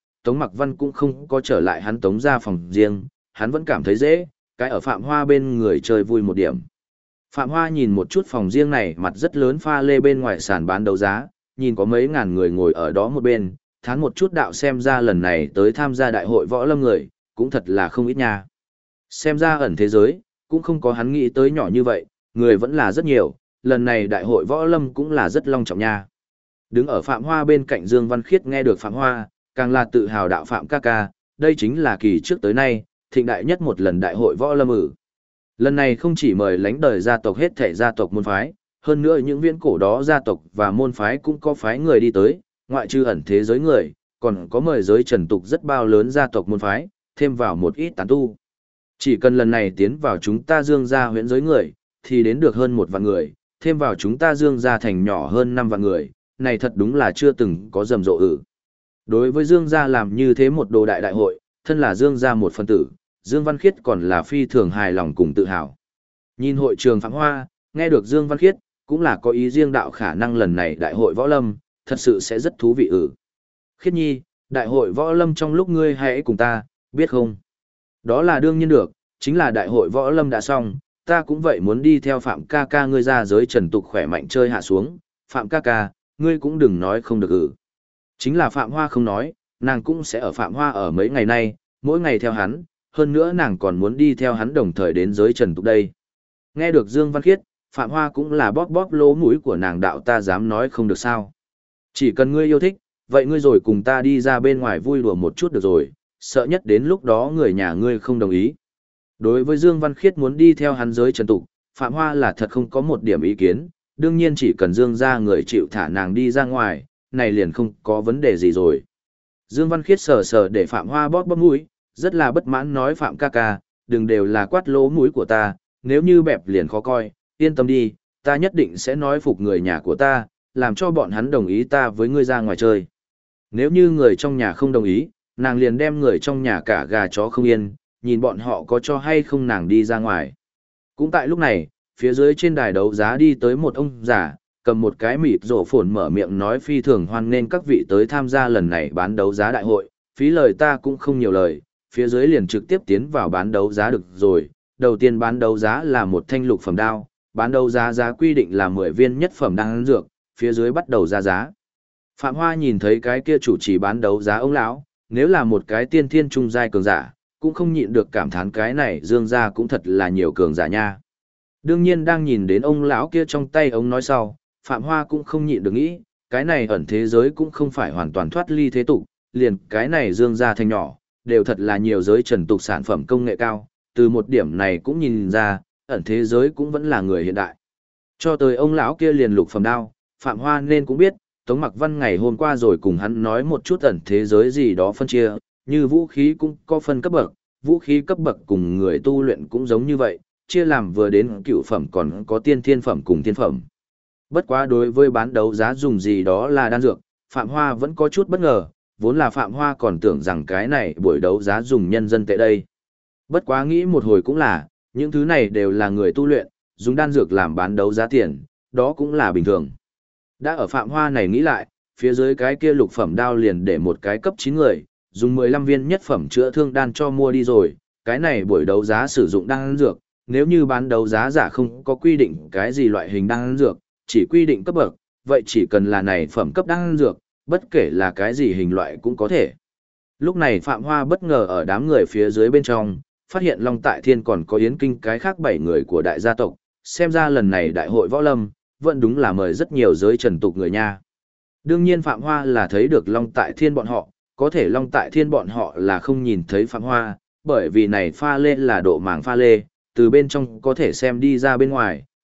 Speaker 1: Văn cũng không có trở lại hắn Tống gia phòng riêng, hắn vẫn cảm thấy dễ, cái ở Phạm Hoa bên người chơi vui một điểm. Phạm Hoa nhìn một chút phòng riêng này mặt rất lớn pha lê bên ngoài sàn bán đấu giá, nhìn có mấy ngàn người ngồi ở đó một bên, thán một chút đạo xem ra lần này tới tham gia đại hội võ lâm người, cũng thật là không ít nha. Xem ra ẩn thế giới, cũng không có hắn nghĩ tới nhỏ như vậy, người vẫn là rất nhiều, lần này đại hội võ lâm cũng là rất long trọng nha. Đứng ở Phạm Hoa bên cạnh Dương Văn Khiết nghe được Phạm Hoa, càng là tự hào đạo Phạm ca ca, đây chính là kỳ trước tới nay, thịnh đại nhất một lần đại hội võ lâm ử. Lần này không chỉ mời lãnh đời gia tộc hết thảy gia tộc môn phái, hơn nữa những viễn cổ đó gia tộc và môn phái cũng có phái người đi tới, ngoại trừ ẩn thế giới người, còn có mời giới trần tục rất bao lớn gia tộc môn phái, thêm vào một ít tán tu. Chỉ cần lần này tiến vào chúng ta Dương gia huyễn giới người, thì đến được hơn 1 vạn người, thêm vào chúng ta Dương gia thành nhỏ hơn 5 vạn người, này thật đúng là chưa từng có rầm rộ ử. Đối với Dương gia làm như thế một đồ đại đại hội, thân là Dương gia một phân tử, Dương Văn Khiết còn là phi thường hài lòng cùng tự hào. Nhìn hội trường Phạm Hoa, nghe được Dương Văn Khiết, cũng là có ý riêng đạo khả năng lần này đại hội võ lâm, thật sự sẽ rất thú vị ử. Khiết nhi, đại hội võ lâm trong lúc ngươi hãy cùng ta, biết không? Đó là đương nhiên được, chính là đại hội võ lâm đã xong, ta cũng vậy muốn đi theo Phạm ca ca ngươi ra giới trần tục khỏe mạnh chơi hạ xuống, Phạm ca ca, ngươi cũng đừng nói không được ử. Chính là Phạm Hoa không nói, nàng cũng sẽ ở Phạm Hoa ở mấy ngày nay, mỗi ngày theo hắn, hơn nữa nàng còn muốn đi theo hắn đồng thời đến giới trần tục đây. Nghe được Dương Văn Khiết, Phạm Hoa cũng là bóp bóp lỗ mũi của nàng đạo ta dám nói không được sao. Chỉ cần ngươi yêu thích, vậy ngươi rồi cùng ta đi ra bên ngoài vui đùa một chút được rồi, sợ nhất đến lúc đó người nhà ngươi không đồng ý. Đối với Dương Văn Khiết muốn đi theo hắn giới trần tục, Phạm Hoa là thật không có một điểm ý kiến, đương nhiên chỉ cần Dương ra người chịu thả nàng đi ra ngoài, này liền không có vấn đề gì rồi. Dương Văn Khiết sờ sờ để Phạm Hoa bóp bóp mũi, rất là bất mãn nói Phạm ca ca, đừng đều là quát lỗ mũi của ta, nếu như bẹp liền khó coi, yên tâm đi, ta nhất định sẽ nói phục người nhà của ta, làm cho bọn hắn đồng ý ta với ngươi ra ngoài chơi. Nếu như người trong nhà không đồng ý, nàng liền đem người trong nhà cả gà chó không yên, nhìn bọn họ có cho hay không nàng đi ra ngoài. Cũng tại lúc này, phía dưới trên đài đấu giá đi tới một ông già, cầm một cái mịt rổ phồn mở miệng nói phi thường hoan nghênh các vị tới tham gia lần này bán đấu giá đại hội, phí lời ta cũng không nhiều lời, phía dưới liền trực tiếp tiến vào bán đấu giá được rồi. Đầu tiên bán đấu giá là một thanh lục phẩm đao, bán đấu giá giá quy định là 10 viên nhất phẩm đan dược, phía dưới bắt đầu ra giá. Phạm Hoa nhìn thấy cái kia chủ trì bán đấu giá ông lão, nếu là một cái tiên thiên trung giai cường giả, cũng không nhịn được cảm thán cái này Dương gia cũng thật là nhiều cường giả nha. Đương nhiên đang nhìn đến ông lão kia trong tay ông nói sau, Phạm Hoa cũng không nhịn được nghĩ, cái này ẩn thế giới cũng không phải hoàn toàn thoát ly thế tục, liền cái này Dương gia thành nhỏ, đều thật là nhiều giới trần tục sản phẩm công nghệ cao, từ một điểm này cũng nhìn ra, ẩn thế giới cũng vẫn là người hiện đại. Cho tới ông lão kia liền lục phẩm đao, Phạm Hoa nên cũng biết, Tống Mặc Văn ngày hôm qua rồi cùng hắn nói một chút ẩn thế giới gì đó phân chia, như vũ khí cũng có phân cấp bậc, vũ khí cấp bậc cùng người tu luyện cũng giống như vậy, chia làm vừa đến cựu phẩm còn có tiên thiên phẩm cùng thiên phẩm. Bất quá đối với bán đấu giá dùng gì đó là đan dược, Phạm Hoa vẫn có chút bất ngờ, vốn là Phạm Hoa còn tưởng rằng cái này buổi đấu giá dùng nhân dân tệ đây. Bất quá nghĩ một hồi cũng là, những thứ này đều là người tu luyện, dùng đan dược làm bán đấu giá tiền, đó cũng là bình thường. Đã ở Phạm Hoa này nghĩ lại, phía dưới cái kia lục phẩm đao liền để một cái cấp 9 người, dùng 15 viên nhất phẩm chữa thương đan cho mua đi rồi, cái này buổi đấu giá sử dụng đan dược, nếu như bán đấu giá giả không có quy định cái gì loại hình đan dược, chỉ quy định cấp bậc, vậy chỉ cần là này phẩm cấp đan dược, bất kể là cái gì hình loại cũng có thể. Lúc này Phạm Hoa bất ngờ ở đám người phía dưới bên trong, phát hiện Long Tại Thiên còn có Yến Kinh cái khác 7 người của đại gia tộc, xem ra lần này đại hội võ lâm, vẫn đúng là mời rất nhiều giới trần tục người nha. Đương nhiên Phạm Hoa là thấy được Long Tại Thiên bọn họ, có thể Long Tại Thiên bọn họ là không nhìn thấy Phạm Hoa, bởi vì này pha lê là độ màng pha lê, từ bên trong có thể xem đi ra bên ngoài,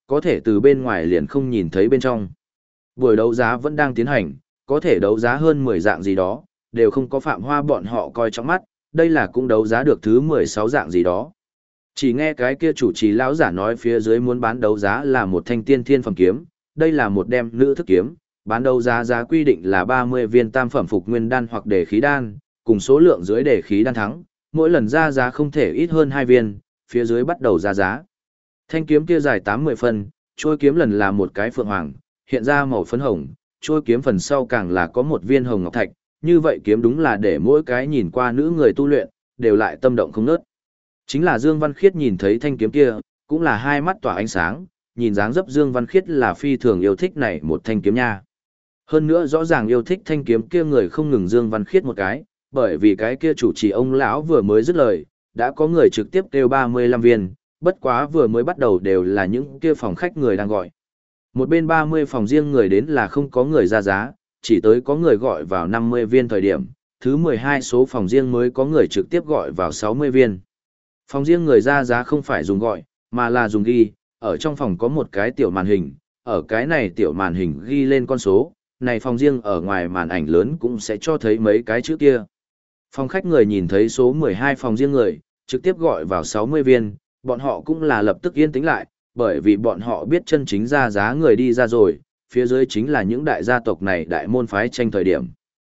Speaker 1: có thể từ bên ngoài liền không nhìn thấy bên trong. Buổi đấu giá vẫn đang tiến hành, có thể đấu giá hơn 10 dạng gì đó, đều không có Phạm Hoa bọn họ coi trong mắt, đây là cũng đấu giá được thứ 16 dạng gì đó. Chỉ nghe cái kia chủ trì lão giả nói phía dưới muốn bán đấu giá là một thanh tiên thiên phẩm kiếm, đây là một đem nữ thức kiếm, bán đấu giá giá quy định là 30 viên tam phẩm phục nguyên đan hoặc đề khí đan, cùng số lượng dưới đề khí đan thắng, mỗi lần ra giá không thể ít hơn 2 viên, phía dưới bắt đầu ra giá. Thanh kiếm kia dài 80 phân, trôi kiếm lần là một cái phượng hoàng, hiện ra màu phấn hồng, trôi kiếm phần sau càng là có một viên hồng ngọc thạch, như vậy kiếm đúng là để mỗi cái nhìn qua nữ người tu luyện, đều lại tâm động không ngớt. Chính là Dương Văn Khiết nhìn thấy thanh kiếm kia, cũng là hai mắt tỏa ánh sáng, nhìn dáng dấp Dương Văn Khiết là phi thường yêu thích này một thanh kiếm nha. Hơn nữa rõ ràng yêu thích thanh kiếm kia người không ngừng Dương Văn Khiết một cái, bởi vì cái kia chủ trì ông lão vừa mới dứt lời, đã có người trực tiếp kêu 35 viên, bất quá vừa mới bắt đầu đều là những kia phòng khách người đang gọi. Một bên 30 phòng riêng người đến là không có người ra giá, chỉ tới có người gọi vào 50 viên thời điểm, thứ 12 số phòng riêng mới có người trực tiếp gọi vào 60 viên. Phòng riêng người ra giá không phải dùng gọi, mà là dùng ghi, ở trong phòng có một cái tiểu màn hình, ở cái này tiểu màn hình ghi lên con số, này phòng riêng ở ngoài màn ảnh lớn cũng sẽ cho thấy mấy cái chữ kia. Phòng khách người nhìn thấy số 12 phòng riêng người, trực tiếp gọi vào 60 viên, bọn họ cũng là lập tức yên tĩnh lại, bởi vì bọn họ biết chân chính ra giá người đi ra rồi, phía dưới chính là những đại gia tộc này đại môn phái tranh thời điểm.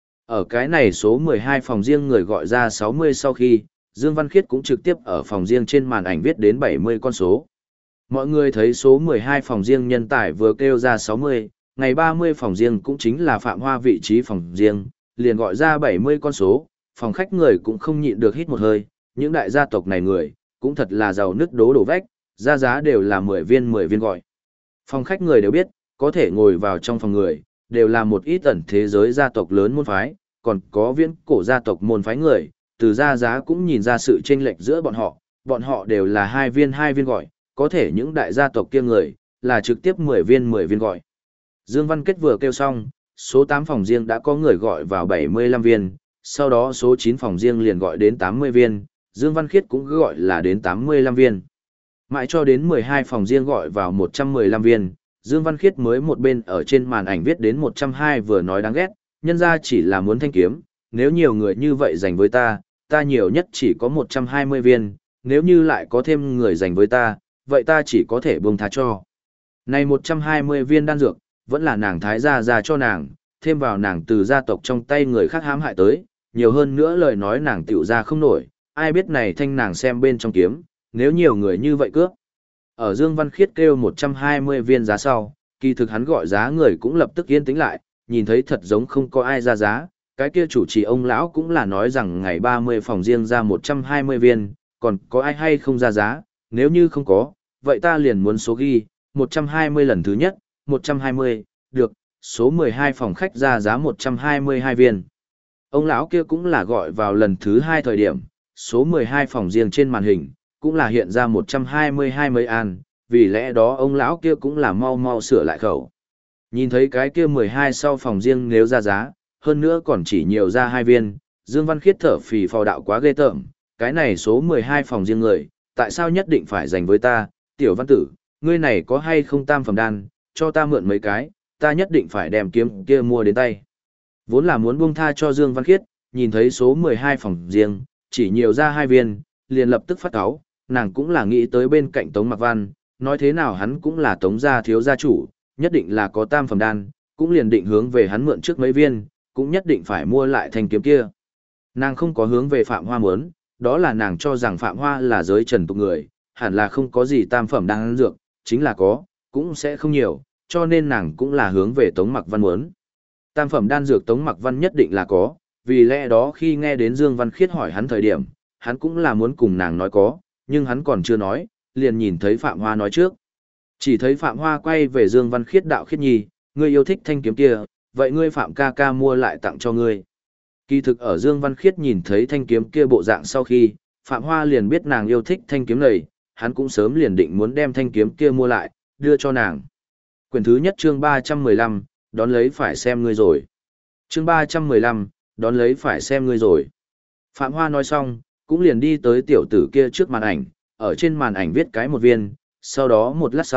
Speaker 1: Ở cái này số 12 phòng riêng người gọi ra 60 sau khi, Dương Văn Khiết cũng trực tiếp ở phòng riêng trên màn ảnh viết đến 70 con số. Mọi người thấy số 12 phòng riêng nhân tài vừa kêu ra 60, ngày 30 phòng riêng cũng chính là Phạm Hoa vị trí phòng riêng, liền gọi ra 70 con số, phòng khách người cũng không nhịn được hít một hơi, những đại gia tộc này người, cũng thật là giàu nứt đổ vách, ra giá đều là 10 viên gọi. Phòng khách người đều biết, có thể ngồi vào trong phòng người, đều là một ít ẩn thế giới gia tộc lớn môn phái, còn có viễn cổ gia tộc môn phái người, từ ra giá cũng nhìn ra sự chênh lệch giữa bọn họ đều là 2 viên gọi, có thể những đại gia tộc kia người, là trực tiếp 10 viên gọi. Dương Văn Kết vừa kêu xong, số 8 phòng riêng đã có người gọi vào 75 viên, sau đó số 9 phòng riêng liền gọi đến 80 viên, Dương Văn Khiết cũng gọi là đến 85 viên. Mãi cho đến 12 phòng riêng gọi vào 115 viên, Dương Văn Khiết mới một bên ở trên màn ảnh viết đến 120 vừa nói đáng ghét, nhân ra chỉ là muốn thanh kiếm, nếu nhiều người như vậy dành với ta nhiều nhất chỉ có 120 viên, nếu như lại có thêm người dành với ta, vậy ta chỉ có thể buông tha cho. Này 120 viên đan dược, vẫn là nàng thái gia ra cho nàng, thêm vào nàng từ gia tộc trong tay người khác hãm hại tới, nhiều hơn nữa lời nói nàng tiểu ra không nổi, ai biết này thanh nàng xem bên trong kiếm, nếu nhiều người như vậy cướp. Ở Dương Văn Khiết kêu 120 viên giá sau, kỳ thực hắn gọi giá người cũng lập tức yên tĩnh lại, nhìn thấy thật giống không có ai ra giá, cái kia chủ trì ông lão cũng là nói rằng ngày 30 phòng riêng ra 120 viên, còn có ai hay không ra giá, nếu như không có, vậy ta liền muốn số ghi, 120 lần thứ nhất, 120, được, số 12 phòng khách ra giá 122 viên. Ông lão kia cũng là gọi vào lần thứ 2 thời điểm, số 12 phòng riêng trên màn hình, cũng là hiện ra 122 mấy an, vì lẽ đó ông lão kia cũng là mau sửa lại khẩu. Nhìn thấy cái kia 12 sau phòng riêng nếu ra giá, hơn nữa còn chỉ nhiều ra 2 viên, Dương Văn Khiết thở phì phò đạo quá ghê tởm, cái này số 12 phòng riêng người, tại sao nhất định phải dành với ta, tiểu văn tử, ngươi này có hay không tam phẩm đan, cho ta mượn mấy cái, ta nhất định phải đem kiếm kia mua đến tay. Vốn là muốn buông tha cho Dương Văn Khiết, nhìn thấy số 12 phòng riêng, chỉ nhiều ra 2 viên, liền lập tức phát cáu, nàng cũng là nghĩ tới bên cạnh Tống Mặc Văn, nói thế nào hắn cũng là Tống gia thiếu gia chủ, nhất định là có tam phẩm đan, cũng liền định hướng về hắn mượn trước mấy viên, cũng nhất định phải mua lại thanh kiếm kia. Nàng không có hướng về Phạm Hoa muốn, đó là nàng cho rằng Phạm Hoa là giới trần tục người, hẳn là không có gì tam phẩm đan dược, chính là có, cũng sẽ không nhiều, cho nên nàng cũng là hướng về Tống Mặc Văn muốn. Tam phẩm đan dược Tống Mặc Văn nhất định là có, vì lẽ đó khi nghe đến Dương Văn Khiết hỏi hắn thời điểm, hắn cũng là muốn cùng nàng nói có, nhưng hắn còn chưa nói, liền nhìn thấy Phạm Hoa nói trước. Chỉ thấy Phạm Hoa quay về Dương Văn Khiết đạo Khiết Nhi, ngươi yêu thích thanh kiếm kia, vậy ngươi Phạm ca ca mua lại tặng cho ngươi. Kỳ thực ở Dương Văn Khiết nhìn thấy thanh kiếm kia bộ dạng sau khi, Phạm Hoa liền biết nàng yêu thích thanh kiếm này, hắn cũng sớm liền định muốn đem thanh kiếm kia mua lại, đưa cho nàng. Quyển thứ nhất chương 315, đón lấy phải xem ngươi rồi. Chương 315, đón lấy phải xem ngươi rồi. Phạm Hoa nói xong, cũng liền đi tới tiểu tử kia trước màn ảnh, ở trên màn ảnh viết cái một viên, sau đó một lát sau,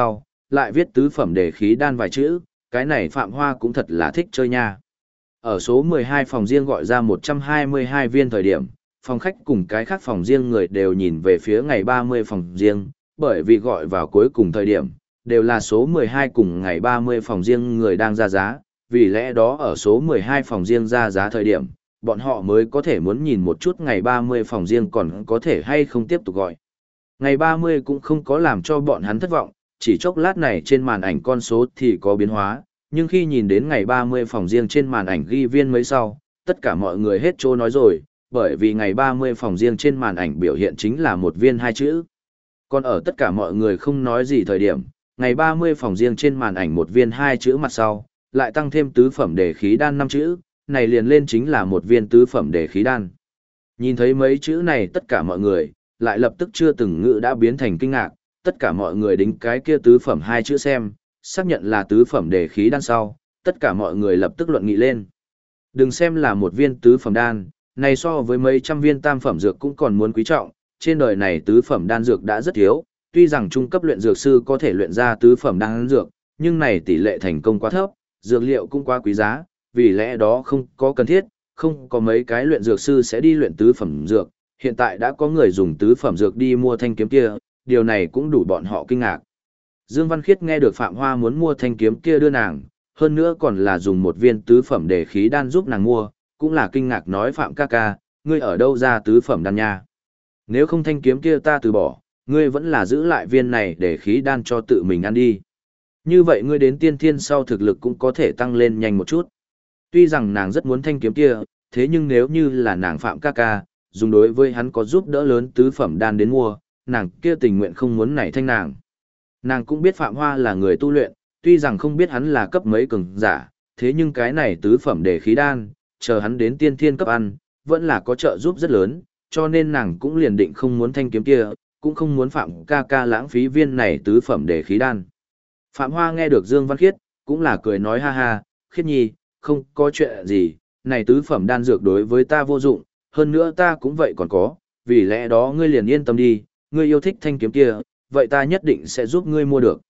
Speaker 1: lại viết tứ phẩm đề khí đan vài chữ, cái này Phạm Hoa cũng thật là thích chơi nha. Ở số 12 phòng riêng gọi ra 122 viên thời điểm, phòng khách cùng cái khác phòng riêng người đều nhìn về phía ngày 30 phòng riêng, bởi vì gọi vào cuối cùng thời điểm, đều là số 12 cùng ngày 30 phòng riêng người đang ra giá, vì lẽ đó ở số 12 phòng riêng ra giá thời điểm, bọn họ mới có thể muốn nhìn một chút ngày 30 phòng riêng còn có thể hay không tiếp tục gọi. Ngày 30 cũng không có làm cho bọn hắn thất vọng, chỉ chốc lát này trên màn ảnh con số thì có biến hóa, nhưng khi nhìn đến ngày 30 phòng riêng trên màn ảnh ghi viên mấy sau, tất cả mọi người hết trô nói rồi, bởi vì ngày 30 phòng riêng trên màn ảnh biểu hiện chính là một viên hai chữ. Còn ở tất cả mọi người không nói gì thời điểm, ngày 30 phòng riêng trên màn ảnh một viên hai chữ mặt sau, lại tăng thêm tứ phẩm đề khí đan 5 chữ, này liền lên chính là một viên tứ phẩm đề khí đan. Nhìn thấy mấy chữ này tất cả mọi người, lại lập tức chưa từng ngữ đã biến thành kinh ngạc, tất cả mọi người đính cái kia tứ phẩm hai chữ xem, xác nhận là tứ phẩm đề khí đan sau, tất cả mọi người lập tức luận nghị lên. Đừng xem là một viên tứ phẩm đan, này so với mấy trăm viên tam phẩm dược cũng còn muốn quý trọng, trên đời này tứ phẩm đan dược đã rất thiếu, tuy rằng trung cấp luyện dược sư có thể luyện ra tứ phẩm đan dược, nhưng này tỷ lệ thành công quá thấp, dược liệu cũng quá quý giá, vì lẽ đó không có cần thiết, không có mấy cái luyện dược sư sẽ đi luyện tứ phẩm dược, hiện tại đã có người dùng tứ phẩm dược đi mua thanh kiếm kia, điều này cũng đủ bọn họ kinh ngạc. Dương Văn Khiết nghe được Phạm Hoa muốn mua thanh kiếm kia đưa nàng, hơn nữa còn là dùng một viên tứ phẩm để khí đan giúp nàng mua, cũng là kinh ngạc nói Phạm ca ca, ngươi ở đâu ra tứ phẩm đan nha? Nếu không thanh kiếm kia ta từ bỏ, ngươi vẫn là giữ lại viên này để khí đan cho tự mình ăn đi. Như vậy ngươi đến tiên thiên sau thực lực cũng có thể tăng lên nhanh một chút. Tuy rằng nàng rất muốn thanh kiếm kia, thế nhưng nếu như là nàng Phạm ca ca, dùng đối với hắn có giúp đỡ lớn tứ phẩm đan đến mua, nàng kia tình nguyện không muốn nảy thanh nàng. Nàng cũng biết Phạm Hoa là người tu luyện, tuy rằng không biết hắn là cấp mấy cường giả, thế nhưng cái này tứ phẩm để khí đan, chờ hắn đến tiên thiên cấp ăn, vẫn là có trợ giúp rất lớn, cho nên nàng cũng liền định không muốn thanh kiếm kia, cũng không muốn Phạm ca ca lãng phí viên này tứ phẩm để khí đan. Phạm Hoa nghe được Dương Văn Khiết, cũng là cười nói ha ha, Khiết nhi, không có chuyện gì, này tứ phẩm đan dược đối với ta vô dụng, hơn nữa ta cũng vậy còn có, vì lẽ đó ngươi liền yên tâm đi, ngươi yêu thích thanh kiếm kia, vậy ta nhất định sẽ giúp ngươi mua được.